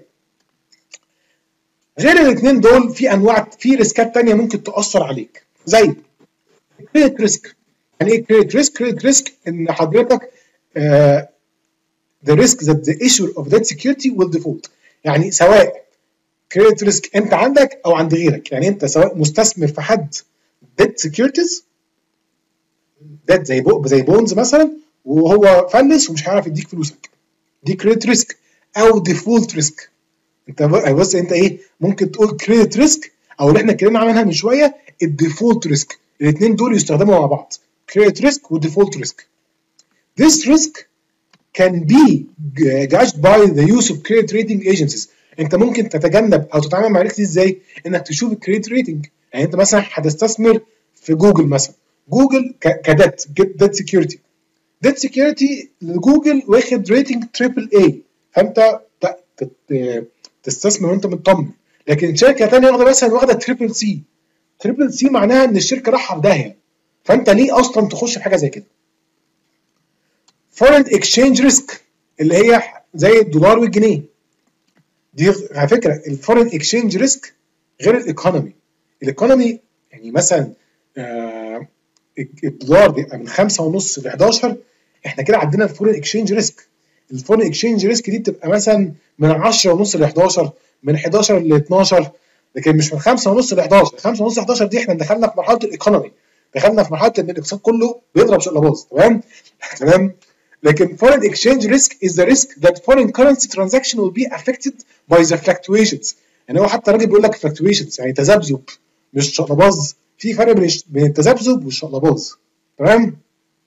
غير الاثنين دول في انواع في ريسكات ثانيه ممكن تاثر عليك زي كريدت ريسك. يعني ايه كريدت ريسك؟ كريدت ريسك ان حضرتك uh, the risk that the issuer of that security will default. يعني سواء كريدت ريسك انت عندك او عند غيرك، يعني انت سواء مستثمر في حد debt securities debt زي بو زي بونز مثلا وهو فلس ومش هيعرف يديك فلوسك، دي كريدت ريسك. او ديفولت ريسك. انت بص انت ايه ممكن تقول كريدت ريسك او اللي احنا اتكلمنا عنها من شويه الديفولت ريسك. الاثنين دول يستخدموا مع بعض، كريدت ريسك وديفولت ريسك. This risk can be judged by the use of credit rating agencies. انت ممكن تتجنب او تتعامل مع الريسك دي ازاي؟ انك تشوف الكريدت ريتنج. يعني انت مثلا هتستثمر في جوجل مثلا، جوجل كدت ديت سكيورتي ديت سكيورتي لجوجل واخد ريتنج تريبل اي، فانت تستثمر وانت مطمن. لكن شركه ثانيه واخده مثلا واخده تريبل سي، تريبل سي معناها ان الشركه رايحه في داهيه، فانت ليه اصلا تخش في حاجه زي كده؟ فورين اكسشينج ريسك اللي هي زي الدولار والجنيه دي على فكره. الفورين اكسشينج ريسك غير الايكونومي. الايكونومي يعني مثلا آه الدولار بيبقى من خمسة ونص ل احداشر، احنا كده عندنا الفورين اكسشينج ريسك. الفورين اكسشينج ريسك دي بتبقى مثلا من عشرة ونص ل احداشر، من حداشر ل اتناشر، لكن مش من خمسة ونص ل حداشر. خمسة ونص ل حداشر دي احنا دخلنا في مرحله الايكونومي، دخلنا في مرحله ان الاقتصاد كله بيضرب شقلباظ. تمام تمام. لكن foreign exchange risk is the risk that foreign currency transaction will be affected by the fluctuations. يعني هو حتى الراجل بيقول لك fluctuations يعني تذبذب مش شقلباظ. في فرق بين التذبذب والشقلباظ. تمام.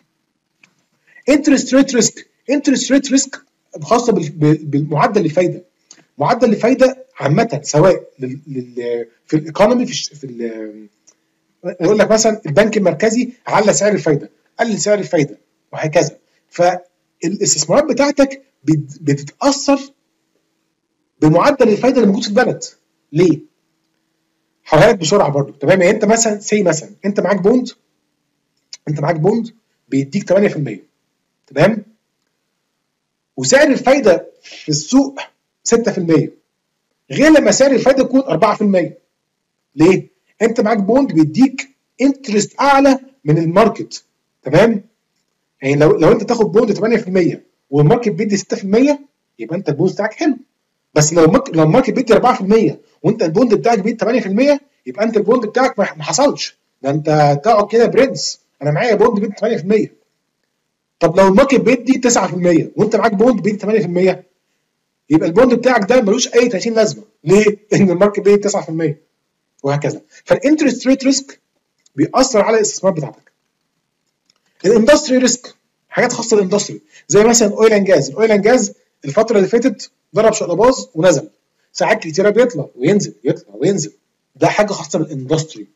interest rate risk interest rate risk خاصه بالمعدل الفايده. معدل الفايده عامه سواء لل... لل... في الايكونومي في في يقول لك مثلا البنك المركزي على سعر الفايده، قلل سعر الفايده وهكذا. فالاستثمارات بتاعتك بتتاثر بمعدل الفايده اللي موجود في البلد. ليه؟ هقولها لك بسرعه برضو. تمام. يعني انت مثلا سي مثلا انت معاك بوند انت معاك بوند بيديك تمانية في المية. تمام. وسعر الفايده في السوق ستة في المية، غير لما سعر الفايده يكون أربعة في المية. ليه؟ انت معاك بوند بيديك انترست اعلى من الماركت. تمام. يعني لو لو انت تاخد بوند تمانية في المية والماركت بيدي ستة في المية يبقى انت البوند بتاعك حلو. بس لو مك... لو الماركت بيدي أربعة في المية وانت البوند بتاعك بيدي تمانية في المية يبقى انت البوند بتاعك ما حصلش. ده انت تقعد كده برنس، انا معايا بوند بيدي تمانية في المية. طب لو الماركت بيدي تسعة في المية وانت معاك بوند بيدي تمانية في المية يبقى البوند بتاعك ده ملوش اي تلاتين لازمه. ليه؟ ان الماركت بيدي تسعة في المية وهكذا. فالانترست ريت ريسك بيأثر على الاستثمار بتاعتك. الاندستري ريسك حاجات خاصه بالاندستري زي مثلا اويل اند جاز. الاويل اند جاز الفتره اللي فاتت ضرب شقلباظ ونزل، ساعات كتيره بيطلع وينزل يطلع وينزل، ده حاجه خاصه بالاندستري.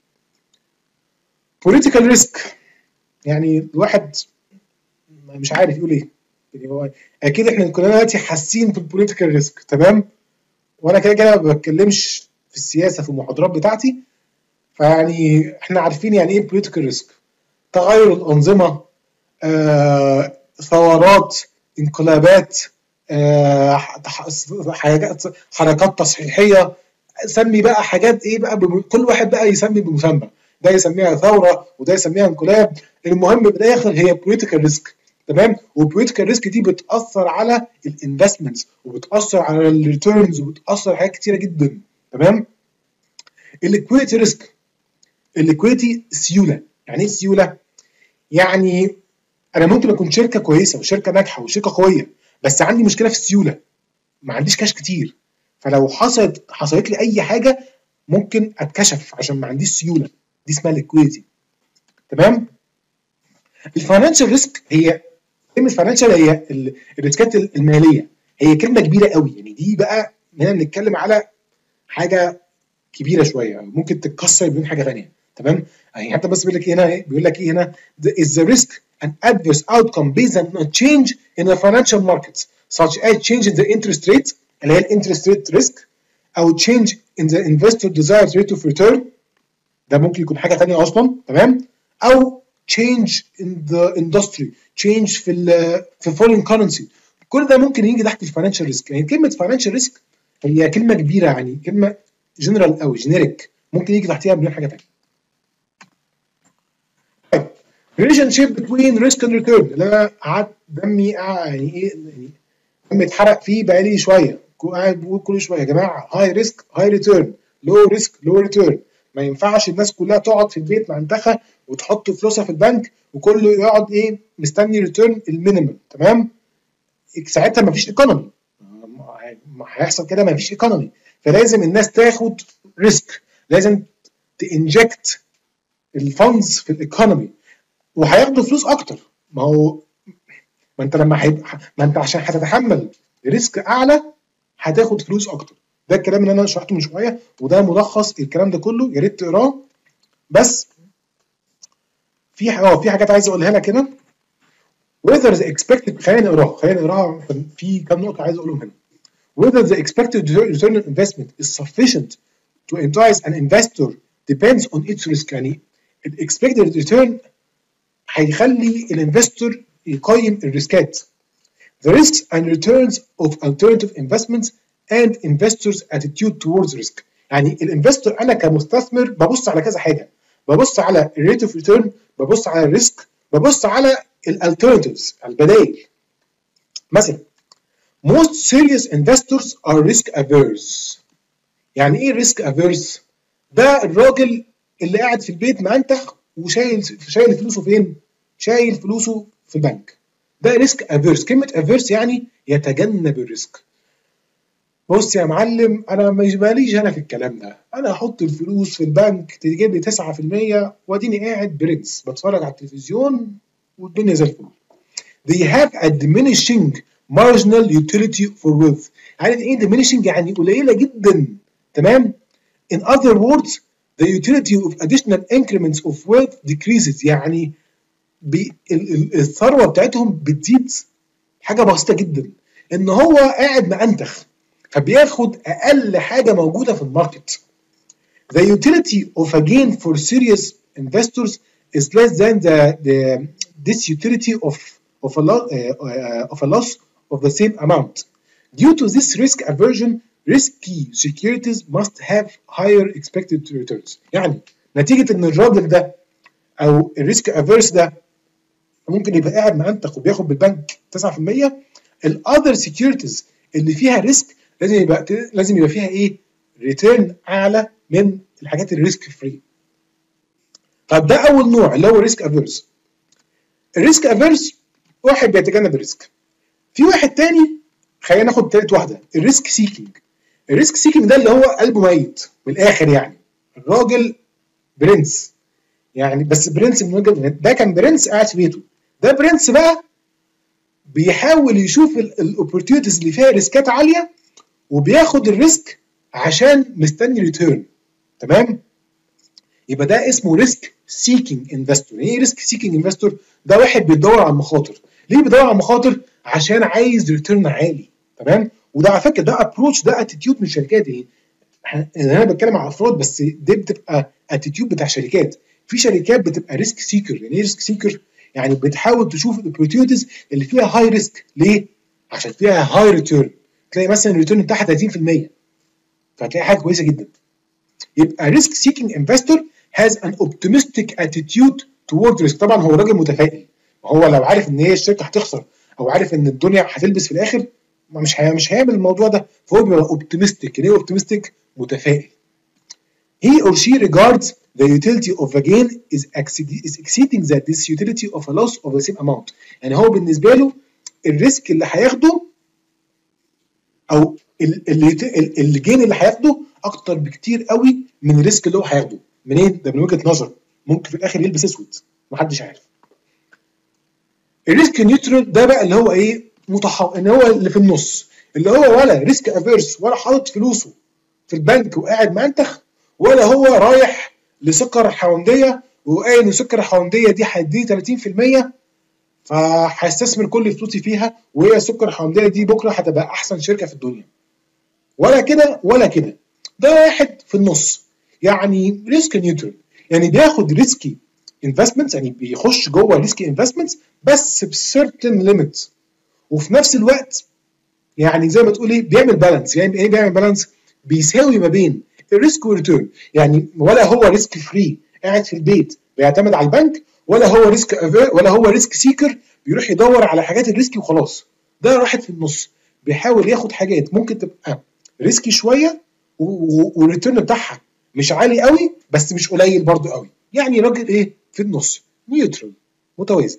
بوليتيكال ريسك يعني الواحد مش عارف يقول ايه. يعني هو اكيد احنا كلنا دلوقتي حاسين في البوليتيكال ريسك. تمام. وانا كده كده ما بتكلمش في السياسه في المحاضرات بتاعتي، فيعني احنا عارفين يعني ايه بوليتيكال ريسك. تغير الانظمه، آه، ثورات، انقلابات، آه، حاجات حركات تصحيحيه، سمي بقى حاجات ايه بقى، كل واحد بقى يسمي بمسمى، ده يسميها ثوره وده يسميها انقلاب. المهم بالاخر هي بوليتيكال ريسك. تمام. والبوليتيكال ريسك دي بتاثر على الانفستمنتس وبتاثر على الريتيرنز وبتاثر على حاجات كتيره جدا. تمام. الليكويديتي ريسك. الليكويديتي سيوله. يعني ايه سيوله؟ يعني انا ممكن اكون شركه كويسه وشركه ناجحه وشركه قويه بس عندي مشكله في السيوله، ما عنديش كاش كتير، فلو حصلت حصلت لي اي حاجه ممكن اتكشف عشان ما عنديش سيوله، دي اسمها ليكويديتي. تمام. الفاينانشال ريسك هي كلمه فاينانشال هي الريسكات الماليه، هي كلمه كبيره قوي. يعني دي بقى هنا بنتكلم على حاجه كبيره شويه ممكن تتكسر بين حاجه ثانيه. تمام. يعني حتى بس بيقول لك هنا ايه، بيقول لك ايه هنا is the risk an adverse outcome based on a change in the financial markets such as change in the interest rate اللي هي الانترست ريت ريسك، او change in the investor desired rate of return، ده ممكن يكون حاجه ثانيه اصلا. تمام. او change in the industry، change في ال في foreign currency، كل ده ممكن يجي تحت الفاينانشال ريسك. يعني كلمه فاينانشال ريسك هي كلمه كبيره، يعني كلمه جنرال قوي جينيريك، ممكن يجي تحتها مليون حاجه ثانيه. طيب relationship between risk and return اللي انا قعدت دمي يعني ايه يعني دمي اتحرق فيه بقالي شويه، قاعد بقول كل شويه يا جماعه هاي ريسك هاي ريتيرن، لو ريسك لو ريتيرن. ما ينفعش الناس كلها تقعد في البيت مع انتخى وتحط فلوسها في البنك وكله يقعد ايه مستني ريتيرن المينيمم. تمام. ساعتها ما فيش ايكونومي، ما هيحصل كده، ما فيش ايكونومي. فلازم الناس تاخد ريسك، لازم تنجكت الفاندز في الايكونومي وهياخدوا فلوس اكتر. ما هو ما انت لما هيبقى ما انت عشان هتتحمل ريسك اعلى هتاخد فلوس اكتر. ده الكلام اللي انا شرحته من شويه وده ملخص الكلام ده كله، يا ريت تقراه. بس في اه في حاجات عايز اقولها لك هنا. whether the expected خلينا نقراها خلينا نقراها في كام نقطه عايز اقولهم هنا. whether the expected return on investment is sufficient to entice an investor depends on its risk. يعني ال expected return هيخلي الانفستور يقيم الريسكات. The risks and returns of alternative investments and investors' attitude towards risk. يعني الانفستور انا كمستثمر ببص على كذا حاجه، ببص على الريت اوف ريتيرن، ببص على الريسك، ببص على الالترناتيفز البدائل. مثلا most serious investors are risk averse. يعني ايه ريسك افيرس؟ ده الراجل اللي قاعد في البيت مأنتخ وشايل شايل فلوسه فين؟ شايل فلوسه في البنك. ده ريسك افيرس. كلمه افيرس يعني يتجنب الريسك. بص يا معلم، انا مش ماليش انا في الكلام ده، انا احط الفلوس في البنك تجيب لي تسعة في المية واديني قاعد برنس بتفرج على التلفزيون والدنيا زي الفل. They have a diminishing marginal utility for wealth. عارف ايه diminishing؟ يعني قليله جدا. تمام؟ In other words, the utility of additional increments of wealth decreases. يعني بي الثروه بتاعتهم بتزيد حاجه بسيطه جدا. ان هو قاعد مأنتخ فبياخد اقل حاجه موجوده في الماركت. The utility of a gain for serious investors is less than the, the this utility of of a, lo- uh, uh, of a loss of the same amount. Due to this risk aversion, risky securities must have higher expected returns. يعني نتيجه ان الراجل ده او الريسك افيرس ده ممكن يبقى قاعد مأنتخ وبياخد بالبنك تسعة في المية، الاذر سكيورتيز اللي فيها ريسك لازم يبقى لازم يبقى فيها ايه؟ ريتيرن اعلى من الحاجات الريسك فري. طب ده اول نوع اللي هو ريسك افيرس. الريسك افيرس واحد بيتجنب الريسك. في واحد تاني، خلينا ناخد تالت واحده، الريسك سيكينج. الريسك سيكينج ده اللي هو قلبه ميت من الاخر، يعني الراجل برنس، يعني بس برنس من وجهه، ده كان برنس قاعد في بيته، ده برنس بقى بيحاول يشوف الاوبورتيونيتيز اللي فيها ريسكات عاليه وبياخد الريسك عشان مستني ريتيرن. تمام؟ يبقى ده اسمه ريسك سيكينج انفستور. ايه ريسك سيكينج انفستور؟ ده واحد بيدور على المخاطر. ليه بيدور على المخاطر؟ عشان عايز ريتيرن عالي. تمام؟ وده على فكره ده ابروتش، ده اتيتيود من الشركات. ايه؟ انا بتكلم على افراد بس دي بتبقى اتيتيود بتاع شركات. في شركات بتبقى ريسك سيكر. يعني ايه ريسك سيكر؟ يعني بتحاول تشوف الاوبورتيونيتيز اللي فيها هاي ريسك. ليه؟ عشان فيها هاي ريتيرن. تلاقي مثلا الريتيرن بتاعها ثلاثين في المية، فهتلاقي حاجه كويسه جدا. يبقى ريسك سيكينج انفستور has an optimistic attitude toward risk. طبعا هو راجل متفائل، هو لو عارف ان هي الشركه هتخسر او عارف ان الدنيا هتلبس في الاخر مش هي مش هيعمل الموضوع ده، فهو بيبقى اوبتيمستيك. يعني ايه اوبتيمستيك؟ متفائل. He or she regards the utility of a gain is exceeding that this utility of a loss of the same amount. يعني هو بالنسبه له الريسك اللي هياخده او الجين اللي هياخده اكتر بكتير قوي من الريسك اللي هو هياخده. منين؟ ده من وجهه نظر، ممكن في الاخر يلبس اسود محدش عارف. الريسك نيوترال ده بقى اللي هو ايه؟ متحول، ان هو اللي في النص، اللي هو ولا ريسك افيرس ولا حاطط فلوسه في البنك وقاعد منتخ، ولا هو رايح لسكر حونديه وقايل ان السكر الحونديه دي هتديه ثلاثين في المية فهستثمر كل فلوسي فيها، وهي السكر الحونديه دي بكره هتبقى احسن شركه في الدنيا. ولا كده ولا كده، ده واحد في النص، يعني ريسك نيوترال. يعني بياخد ريسكي انفستمنتس، يعني بيخش جوه ريسكي انفستمنتس بس بسيرتن ليميت، وفي نفس الوقت يعني زي ما تقول ايه بيعمل بالانس. يعني ايه بيعمل بالانس؟ بيساوي ما بين الريسك والريتيرن. يعني ولا هو ريسك فري قاعد في البيت بيعتمد على البنك، ولا هو ريسك ولا هو ريسك سيكر بيروح يدور على حاجات الريسكي وخلاص. ده واحد في النص بيحاول ياخد حاجات ممكن تبقى ريسكي شويه والريتيرن بتاعها مش عالي قوي بس مش قليل برضو قوي. يعني راجل ايه في النص، نيوترال، متوازن.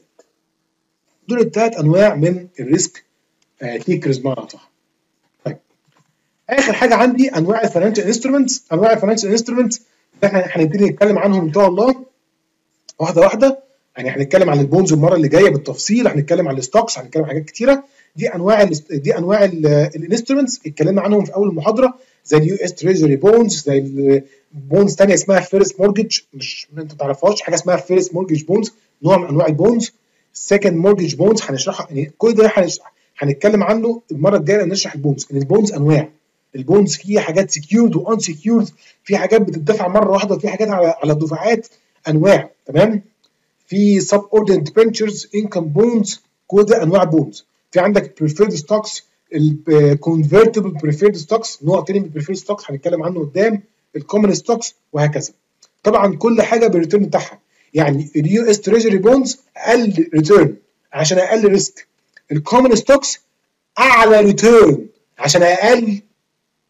دول الثلاث انواع من الريسك تيكرز بمعنى صح. طيب اخر حاجه عندي انواع الفاينانشال انسترومنتس. انواع الفاينانشال انسترومنتس احنا هنبتدي نتكلم عنهم ان شاء الله واحده واحده. يعني هنتكلم عن البونز المره اللي جايه بالتفصيل، هنتكلم عن الستوكس، هنتكلم عن حاجات كتيره. دي انواع ال دي انواع الانسترومنتس اتكلمنا عنهم في اول المحاضره، زي اليو اس تريجري بونز، زي البونز ثانيه اسمها فيرست مورجج، مش انت ما تعرفهاش حاجه اسمها فيرست مورجج بونز، نوع من انواع البونز. السكند مورجج بونز هنشرحها، يعني كل ده هنتكلم عنه المره الجايه. نشرح البونز، ان البونز انواع. البونز فيه حاجات سكيورد وان سكيورد، في حاجات بتدفع مره واحده وفي حاجات على على الدفعات، انواع. تمام؟ في سب اوردنت ديبنتشرز، انكم بونز، كل ده انواع بونز. في عندك بريفيرد ستوكس، الكونفرتبل بريفيرد ستوكس، نوع تاني من البريفيرد ستوكس هنتكلم عنه قدام، الكومن ستوكس، وهكذا. طبعا كل حاجه بالريتيرن بتاعها. يعني اليو اس تريجري بونز اقل ريتيرن عشان اقل ريسك، الكومن ستوكس اعلى ريتيرن عشان اقل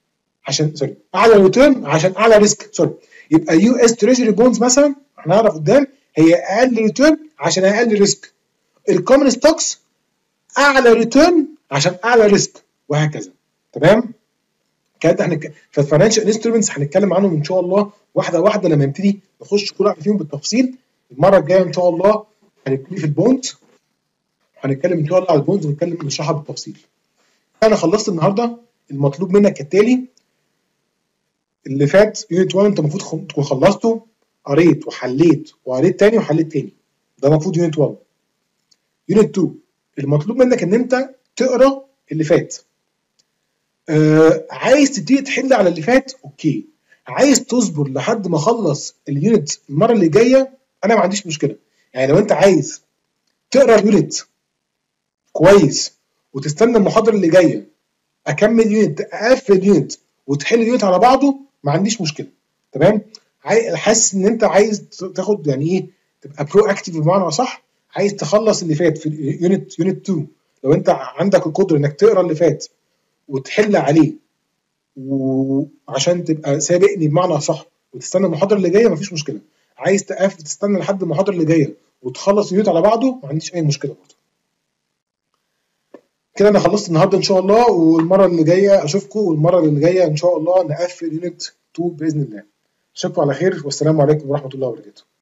عشان سوري اعلى ريتيرن عشان اعلى ريسك سوري يبقى يو اس تريجري بونز مثلا هنعرف قدام هي اقل ريتيرن عشان اقل ريسك. الكومن ستوكس اعلى ريتيرن عشان اعلى ريسك وهكذا. تمام؟ كده احنا في الفاينانشال انسترومنتس هنتكلم عنهم ان شاء الله واحده واحده لما نبتدي نخش كل واحد فيهم بالتفصيل. المره الجايه ان شاء الله هنبتدي في البونز، هنتكلم ان شاء الله على البونز ونتكلم نشرحها بالتفصيل. انا خلصت النهارده. المطلوب منك كالتالي: اللي فات يونت واحد انت المفروض تكون خلصته، قريت وحليت وقريت تاني وحليت تاني، ده المفروض يونت واحد. يونت اتنين المطلوب منك ان انت تقرا اللي فات. آه عايز تبتدي تحل على اللي فات اوكي، عايز تصبر لحد ما اخلص اليونت المره اللي جايه انا ما عنديش مشكله. يعني لو انت عايز تقرا اليونت كويس وتستنى المحاضره اللي جايه اكمل يونت اقفل يونت وتحل اليونت على بعضه ما عنديش مشكله. تمام؟ حاسس ان انت عايز تاخد يعني ايه تبقى برو اكتيف بمعنى صح، عايز تخلص اللي فات في يونت يونت اتنين. لو انت عندك القدره انك تقرا اللي فات وتحل عليه وعشان تبقى سابقني بمعنى صح وتستنى المحاضره اللي جايه مفيش مشكله. عايز تقفل تستنى لحد المحاضره اللي جايه وتخلص اليونت على بعضه ما عنديش اي مشكله برضه. كده انا خلصت النهارده ان شاء الله، والمره اللي جايه اشوفكم، والمره اللي جايه ان شاء الله نقفل يونت اتنين باذن الله. اشوفكم على خير والسلام عليكم ورحمه الله وبركاته.